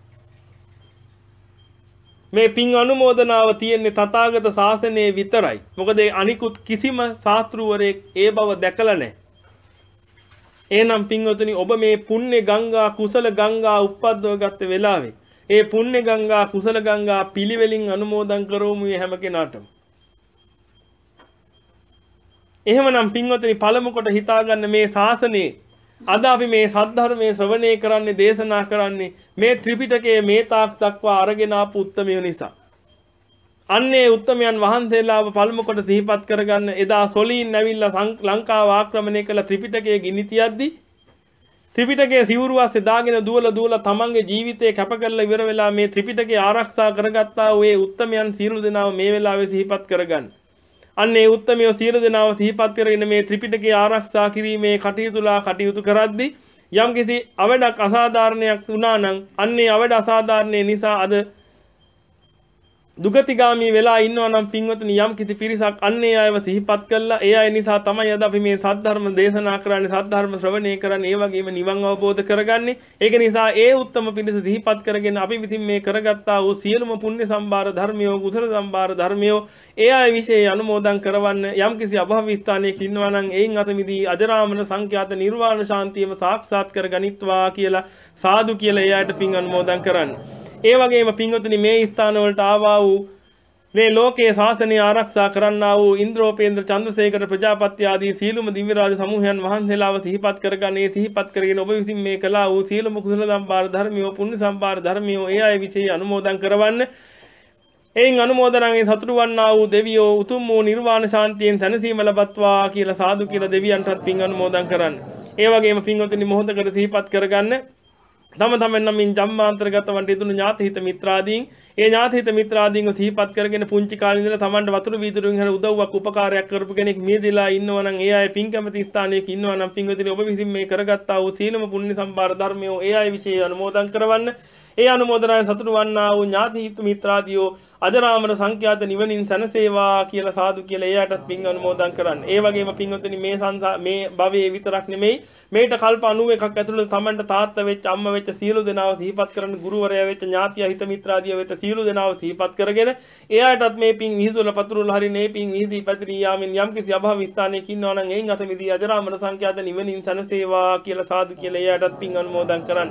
මේ පින් අනුමෝදනාව තියෙන්නේ තථාගත ශාසනයේ විතරයි. මොකද අනිකුත් කිසිම ශාස්ත්‍රූවරයෙක් ඒ බව දැකලා නැහැ. එහෙනම් පින්වතුනි ඔබ මේ පුණ්‍ය ගංගා කුසල ගංගා උප්පද්දව ගත්ත වෙලාවේ ඒ පුණ්‍ය ගංගා කුසල ගංගා පිළිවෙලින් අනුමෝදන් කරවමු මේ හැම කෙනාටම. එහෙමනම් පින්වතුනි පළමු කොට හිතාගන්න මේ ශාසනයේ අද අපි මේ සද්ධර්මයේ ශ්‍රවණය කරන්නේ දේශනා කරන්නේ මේ ත්‍රිපිටකයේ මේ තාක් දක්වා අරගෙන ආපු උත්තමයෝ නිසා. අන්නේ උත්තමයන් වහන්සේලාව පළමු කොට සිහිපත් කරගන්න එදා සොලීන් ඇවිල්ලා ලංකාව ආක්‍රමණය කළ ත්‍රිපිටකයේ ගිනි තියද්දී ත්‍රිපිටකයේ සිවුරු වාසේ දාගෙන දුවලා දුවලා තමන්ගේ ජීවිතේ කැප කරලා ඉවර වෙලා මේ ත්‍රිපිටකය ආරක්ෂා කරගත්තා වූ ඒ උත්තමයන් සියලු දෙනාව මේ වෙලාවේ සිහිපත් කරගන්න. අන්න ඒ උත්තමයෝ සියලු දෙනාව සිහිපත් කරගෙන මේ ත්‍රිපිටකය ආරක්ෂා කිරීමේ කටයුතුලා කටයුතු කරද්දී යම්කිසි අවඩක් අසාධාරණයක් වුණා නම් අන්නේ අවඩ අසාධාරණේ නිසා අද දුගතිගාමී වෙලා ඉන්නවා නම් පින්වතුනි යම් කිසි පිරිසක් අන්නේ අයව සිහිපත් කළා ඒ අය නිසා තමයි අද අපි මේ සද්ධර්ම දේශනා කරන්නේ සද්ධර්ම ශ්‍රවණය කරන්නේ ඒ වගේම නිවන් අවබෝධ කරගන්නේ ඒක නිසා ඒ උත්තම පිරිස සිහිපත් කරගෙන අපි විසින් මේ කරගත්තා වූ සියලුම පුණ්‍ය සම්භාර ධර්මියෝ කුසල සම්භාර ධර්මියෝ ඒ අය විශේෂ අනුමෝදන් කරවන්න යම් කිසි අභව ස්ථානයක ඉන්නවා නම් එයින් අත මිදී අජරාමර සංඛ්‍යාත නිර්වාණ ශාන්තියම සාක්ෂාත් කරගනිත්වා කියලා සාදු කියලා ඒ අයට පින් අනුමෝදන් කරන්න. ඒ වගේම පින්වතුනි මේ ස්ථාන වලට ආවා වූ මේ ලෝකයේ ශාසනය ආරක්ෂා කරන්නා වූ ඉන්ද්‍රෝපේන්ද්‍ර චන්ද්‍රසේකර ප්‍රජාපති ආදී සීලුම දිව්‍ය රාජ සමූහයන් වහන්සේලාව සිහිපත් කරගන්නේ සිහිපත් කරගෙන ඔබ විසින් මේ කළා වූ සීලම කුසල සම්භාර ධර්මියෝ පුණ්‍ය සම්භාර ධර්මියෝ ඒ අය විශේෂ අනුමෝදන් කරවන්න. එයින් අනුමෝදනාවෙන් සතුටු වන්නා වූ දෙවියෝ උතුම් වූ නිර්වාණ ශාන්තියෙන් සැනසීම ලබත්වා කියලා සාදු කියලා දෙවියන්ටත් පින් අනුමෝදන් කරන්න. ඒ වගේම පින්වතුනි මොහොතකට සිහිපත් කරගන්න තම තමන් නමින් ජම්මාන්තරගත වන්ට යෙදුණු ඥාතිහිත මිත්‍රාදීන් ඒ ඥාතිහිත මිත්‍රාදීන්ව සිහිපත් කරගෙන පුංචි කාලේ ඉඳලා තමන්ට වතුර වීදුරුවෙන් හරි උදව්වක් උපකාරයක් කරපු කෙනෙක් මියදලා ඉන්නවා නම් ඒ අය පින් කැමති ස්ථානයක ඉන්නවා නම් පින්වතුනි ඔබ විසින් මේ කරගත්තා වූ සීලම පුණ්‍ය සම්භාර ධර්මයෝ ඒ අය විශේෂ අනුමෝදන් කරවන්න. ඒ අනුමෝදනාවෙන් සතුටු වන්නා වූ ඥාතිහිත මිත්‍රාදියෝ අජරාමර සංඛ්‍යාත නිවනින් සැනසේවා කියලා සාදු කියලා එයාටත් පින් අනුමෝදන් කරන්න. ඒ වගේම පින්වතුනි මේ සංසා මේ භවයේ විතරක් නෙමෙයි මේට කල්ප නවය එකක් ඇතුළත තමන්ට තාත්තා වෙච්ච අම්මා වෙච්ච සියලු දෙනාව සිහිපත් කරන ගුරුවරයා වෙච්ච ඥාතිය හිත මිත්‍රාදිය වෙත සියලු දෙනාව සිහිපත් කරගෙන එයාටත් මේ පින් විහිදුවල පතුරුල හරි මේ පින් විහිදී පැතිරී යාමෙන් යම්කිසි අභව ස්ථානයක ඉන්නවා නම් එයින් අත මිදී අජරාමර සංඛ්‍යාත නිවනින් සැනසේවා කියලා සාදු කියලා එයාටත් පින් අනුමෝදන් කරන්න.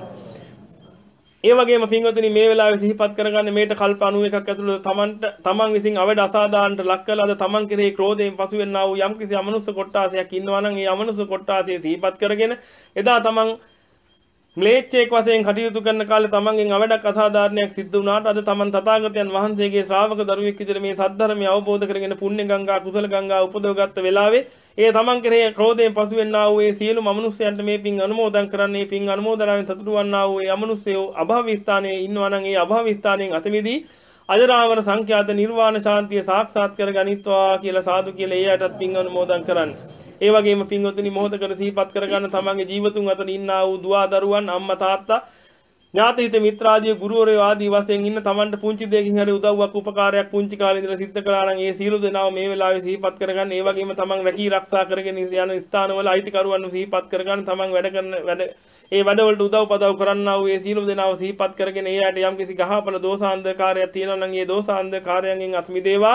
ඒ වගේම පින්වතුනි මේ වෙලාවේ සිහිපත් කරගන්න මේට කල්ප නවය එකක් ඇතුළත තමන්ට තමන් විසින් අවඩ අසාධාරණට ලක් කළා අද තමන් කෙරෙහි ක්‍රෝධයෙන් පසු වෙන්නා වූ යම්කිසි අමනුෂ්‍ය කොට්ටාසයක් ඉන්නවා නම් ඒ අමනුෂ්‍ය කොට්ටාසය සිහිපත් කරගෙන එදා තමන් ම්ලේච්ඡයෙක් වශයෙන් කටයුතු කරන කාලේ තමන්ගෙන් අවඩක් අසාධාරණයක් සිද්ධ වුණාට අද තමන් තථාගතයන් වහන්සේගේ ශ්‍රාවක දරුවෙක් විදිහට මේ සද්ධර්මය අවබෝධ කරගෙන පුණ්‍ය ගංගා කුසල ගංගා උපදවගත්ත වෙලාවේ ඒ තමන් කෙරෙහි ක්‍රෝධයෙන් පසු වෙන්නා වූ ඒ සියලු මනුෂ්‍යයන්ට මේ පින් අනුමෝදන් කරන්නේ පින් අනුමෝදනාවෙන් සතුටු වන්නා වූ ඒ අමනුෂ්‍යයෝ අභව ස්ථානයේ ඉන්නවා නම් ඒ අභව ස්ථානයෙන් අත මිදී අජරාමර සංඛ්‍යාත නිර්වාණ ශාන්තිය සාක්ෂාත් කරගනිත්වා කියලා සාදු කියලා එයාටත් පින් අනුමෝදන් කරන්න. ඒ වගේම පින්වතුනි මොහොතකට සිහිපත් කරගන්න තමන්ගේ ජීවිතුන් අතර ඉන්නා වූ දුවා දරුවන් අම්මා තාත්තා ඥාතිහිත මිත්‍රාදී ගුරුවරයෝ ආදී වශයෙන් ඉන්න තමන්ට පුංචි දෙයකින් හරි උදව්වක් උපකාරයක් පුංචි කාලේ ඉඳලා සිද්ධ කළා නම් ඒ සියලු දෙනාව මේ වෙලාවේ සිහිපත් කරගන්න. ඒ වගේම තමන් රැකී ආරක්ෂා කරගෙන යන ස්ථානවල අයිතිකරුවන්ව සිහිපත් කරගන්න. තමන් වැඩ කරන වැඩ ඒ වැඩවලට උදව් පදව් කරන්නා වූ ඒ සියලු දෙනාව සිහිපත් කරගෙන ඒ ඇයට යම්කිසි ගහපල දෝෂාන්ධකාරයක් තියෙනවා නම් ඒ දෝෂාන්ධකාරයන්ගෙන් අත් මිදේවා.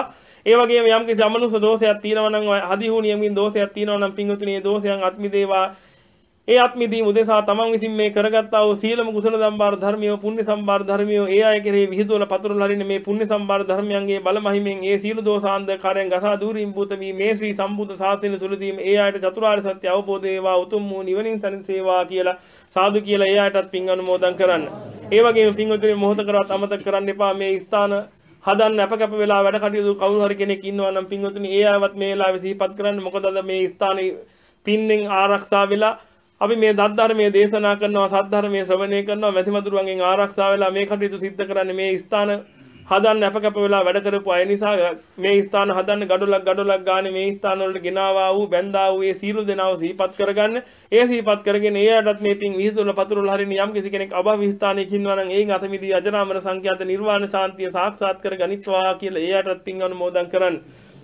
ඒ වගේම යම් කිසි අමනුෂ්‍ය දෝෂයක් තියෙනවා නම් හදිහුණියමින් දෝෂයක් තියෙනවා නම් පින්වතුනි ඒ දෝෂයන් අත්මිදේවා. ඒ ආත්මීදී උදෙසා තමන් විසින් මේ කරගත්තා වූ සීලම කුසල සම්බාර ධර්මියෝ පුණ්‍ය සම්බාර ධර්මියෝ ඒ අය කෙරෙහි විහිදුවල පතුරල හරින මේ පුණ්‍ය සම්බාර ධර්මයන්ගේ බල මහිමෙන් ඒ සීල දෝසාන්ධකාරයන් ගසා දූරින් භූත වී මේ ශ්‍රී සම්බුද්ධ ශාසනය තුලදීම ඒ අයට චතුරාර්ය සත්‍ය අවබෝධ වේවා උතුම් වූ නිවනින් සැනසේවා කියලා සාදු කියලා ඒ අයටත් පින් අනුමෝදන් කරන්න. ඒ වගේම පින්වතුනි මොහොත කරවත් අමතක කරන්න එපා මේ ස්ථාන හදන්න අපකප වෙලා වැඩ කටයුතු කවුරු හරි කෙනෙක් ඉන්නවා නම් පින්වතුනි ඒ අයවත් මේ වෙලාවේ සිහිපත් කරන්න. මොකද අද මේ ස්ථානේ පින්නෙන් ආරක්ෂා වෙලා අපි මේ දත් ධර්මයේ දේශනා කරනවා සත් ධර්මයේ ශ්‍රවණය කරනවා මැතිමතුරුන්ගෙන් ආරක්ෂා වෙලා මේ කටයුතු සිද්ධ කරන්නේ මේ ස්ථාන හදන්න අපකප වෙලා වැඩ කරපු අය නිසා මේ ස්ථාන හදන්න ගඩොලක් ගඩොලක් ගානේ මේ ස්ථාන වලට ගෙනාවා වූ බැඳා වූ ඒ සීල දෙනාව සිහිපත් කරගන්න. ඒ සිහිපත් කරගෙන එයාටත් මේ පින් විහිදුල පතුරුල හරින යම් කිසි කෙනෙක් අභව ස්ථානයක ඉන්නවා නම් ඒන් අතමිදී අජරාමර සංඛ්‍යාත නිර්වාණ ශාන්තිය සාක්ෂාත් කරගනිත්වා කියලා එයාටත් පින් අනුමෝදන් කරන්න.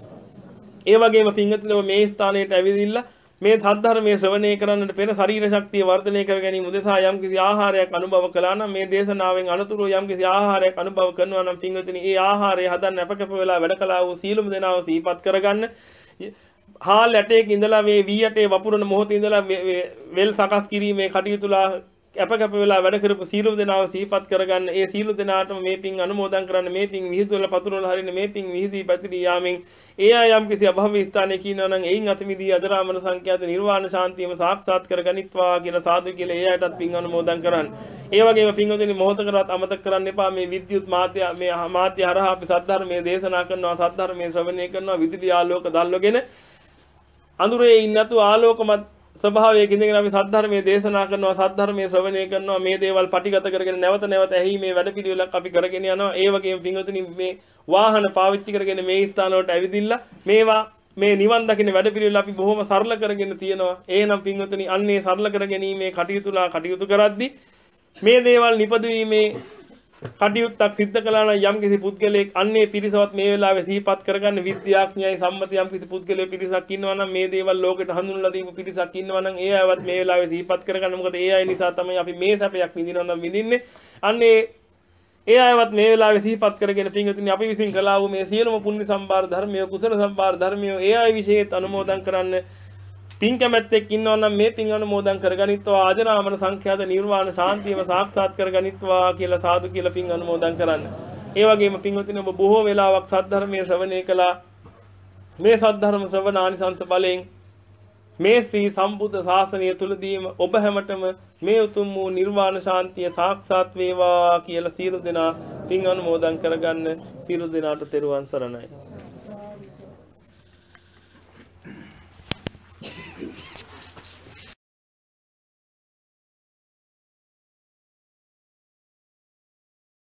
ඒ වගේම පින්වතුන්ව මේ ස්ථානයට ඇවිදින්න මේ ධර්මයේ ශ්‍රවණය කරන්නට පෙර ශරීර ශක්තිය වර්ධනය කර ගැනීම උදෙසා යම් කිසි ආහාරයක් අනුභව කළා නම් මේ දේශනාවෙන් අනතුරු යම් කිසි ආහාරයක් අනුභව කරනවා නම් පින්වතුනි ඒ ආහාරය හදන්න අපකප වෙලා වැඩ කළා වූ සීලම දෙනාව සිහිපත් කරගන්න. හාල් ඇටයක ඉඳලා මේ වී ඇටේ වපුරන මොහොතේ ඉඳලා වෙල් සකස් කිරීමේ කටයුතුලා අපකප වෙලා වැඩ කරපු සීලම දෙනාව සිහිපත් කරගන්න. ඒ සීල දෙනාටම මේ පින් අනුමෝදන් කරන්න. මේ පින් විහිදුවල පතුරවල හරින මේ පින් විහිදී පැතිරී යාමෙන් ඒ අය යම් කිසි අභව ස්ථානයක ඉන්නවා නම් එයින් අතමිදී අජරාමර සංඛ්‍යාත නිර්වාණ ශාන්තියම සාක්ෂාත් කරගනිත්වා කියලා සාදු කියලා ඒ අයටත් පින් අනුමෝදන් කරන්න. ඒ වගේම පින්වතුනි මොහොත කරවත් අමතක කරන්න එපා මේ විද්‍යුත් මාධ්‍ය මේ මාධ්‍ය හරහා අපි සද්ධර්මයේ දේශනා කරනවා සද්ධර්මයේ ශ්‍රවණය කරනවා විදුලි ආලෝක දැල්වගෙන අඳුරේ ඉන්නතු ආලෝකමත් ස්වභාවයක ඉඳගෙන අපි සද්ධර්මයේ දේශනා කරනවා සද්ධර්මයේ ශ්‍රවණය කරනවා මේ දේවල් පටිගත කරගෙන නැවත නැවත ඇහිීමේ වැඩපිළිවෙලක් අපි කරගෙන යනවා. ඒ වගේම පින්වතුනි මේ වාහන පාවිච්චි කරගෙන මේ ස්ථාන වලට ඇවිදින්න මේවා මේ නිවන් දකින්න වැඩපිළිවෙල අපි බොහොම සරල කරගෙන තියෙනවා. එහෙනම් පින්වතුනි අන්නේ සරල කර ගැනීමේ කටයුතුලා කටයුතු කරද්දී මේ දේවල් නිපදවීමේ කටයුත්තක් සිද්ධ කළා නම් යම් කිසි පුද්ගලයෙක් අන්නේ පිරිසවත් මේ වෙලාවේ සිහිපත් කරගන්න විද්‍යාඥයයි සම්මත යම් කිසි පුද්ගලයෙක් පිරිසක් ඉන්නවා නම් මේ දේවල් ලෝකෙට හඳුන්වලා දීපු පිරිසක් ඉන්නවා නම් ඒ අයවත් මේ වෙලාවේ සිහිපත් කරගන්න. මොකද ඒ අය නිසා තමයි අපි මේ සැපයක් විඳිනවා නම් විඳින්නේ. අන්නේ ඒ අයවත් මේ වෙලාවේ සිහිපත් කරගෙන පින්වතුනි අපි විසින් කළා වූ මේ සියලුම පුණ්‍ය සම්භාර ධර්මය කුසල සම්භාර ධර්මය ඒ අය විශේෂ අනුමෝදන් කරන්න. පින් කැමැත්තෙක් ඉන්නවා නම් මේ පින් අනුමෝදන් කරගනිත්වා ආජරාමර සංඛ්‍යාත නිර්වාණ ශාන්තියම සාක්ෂාත් කරගනිත්වා කියලා සාදු කියලා පින් අනුමෝදන් කරන්න. ඒ වගේම පින්වතුනි ඔබ බොහෝ වෙලාවක් සද්ධර්මයේ ශ්‍රවණය කළා. මේ සද්ධර්ම ශ්‍රවණානිසංස බලයෙන් මේ ශ්‍රී සම්බුද්ධ ශාසනය තුලදීම ඔබ හැමතෙම මේ උතුම් වූ නිර්වාණ ශාන්තිය සාක්ෂාත් වේවා කියලා සියලු දෙනා පින් අනුමෝදන් කරගන්න. සියලු දෙනාට තෙරුවන් සරණයි.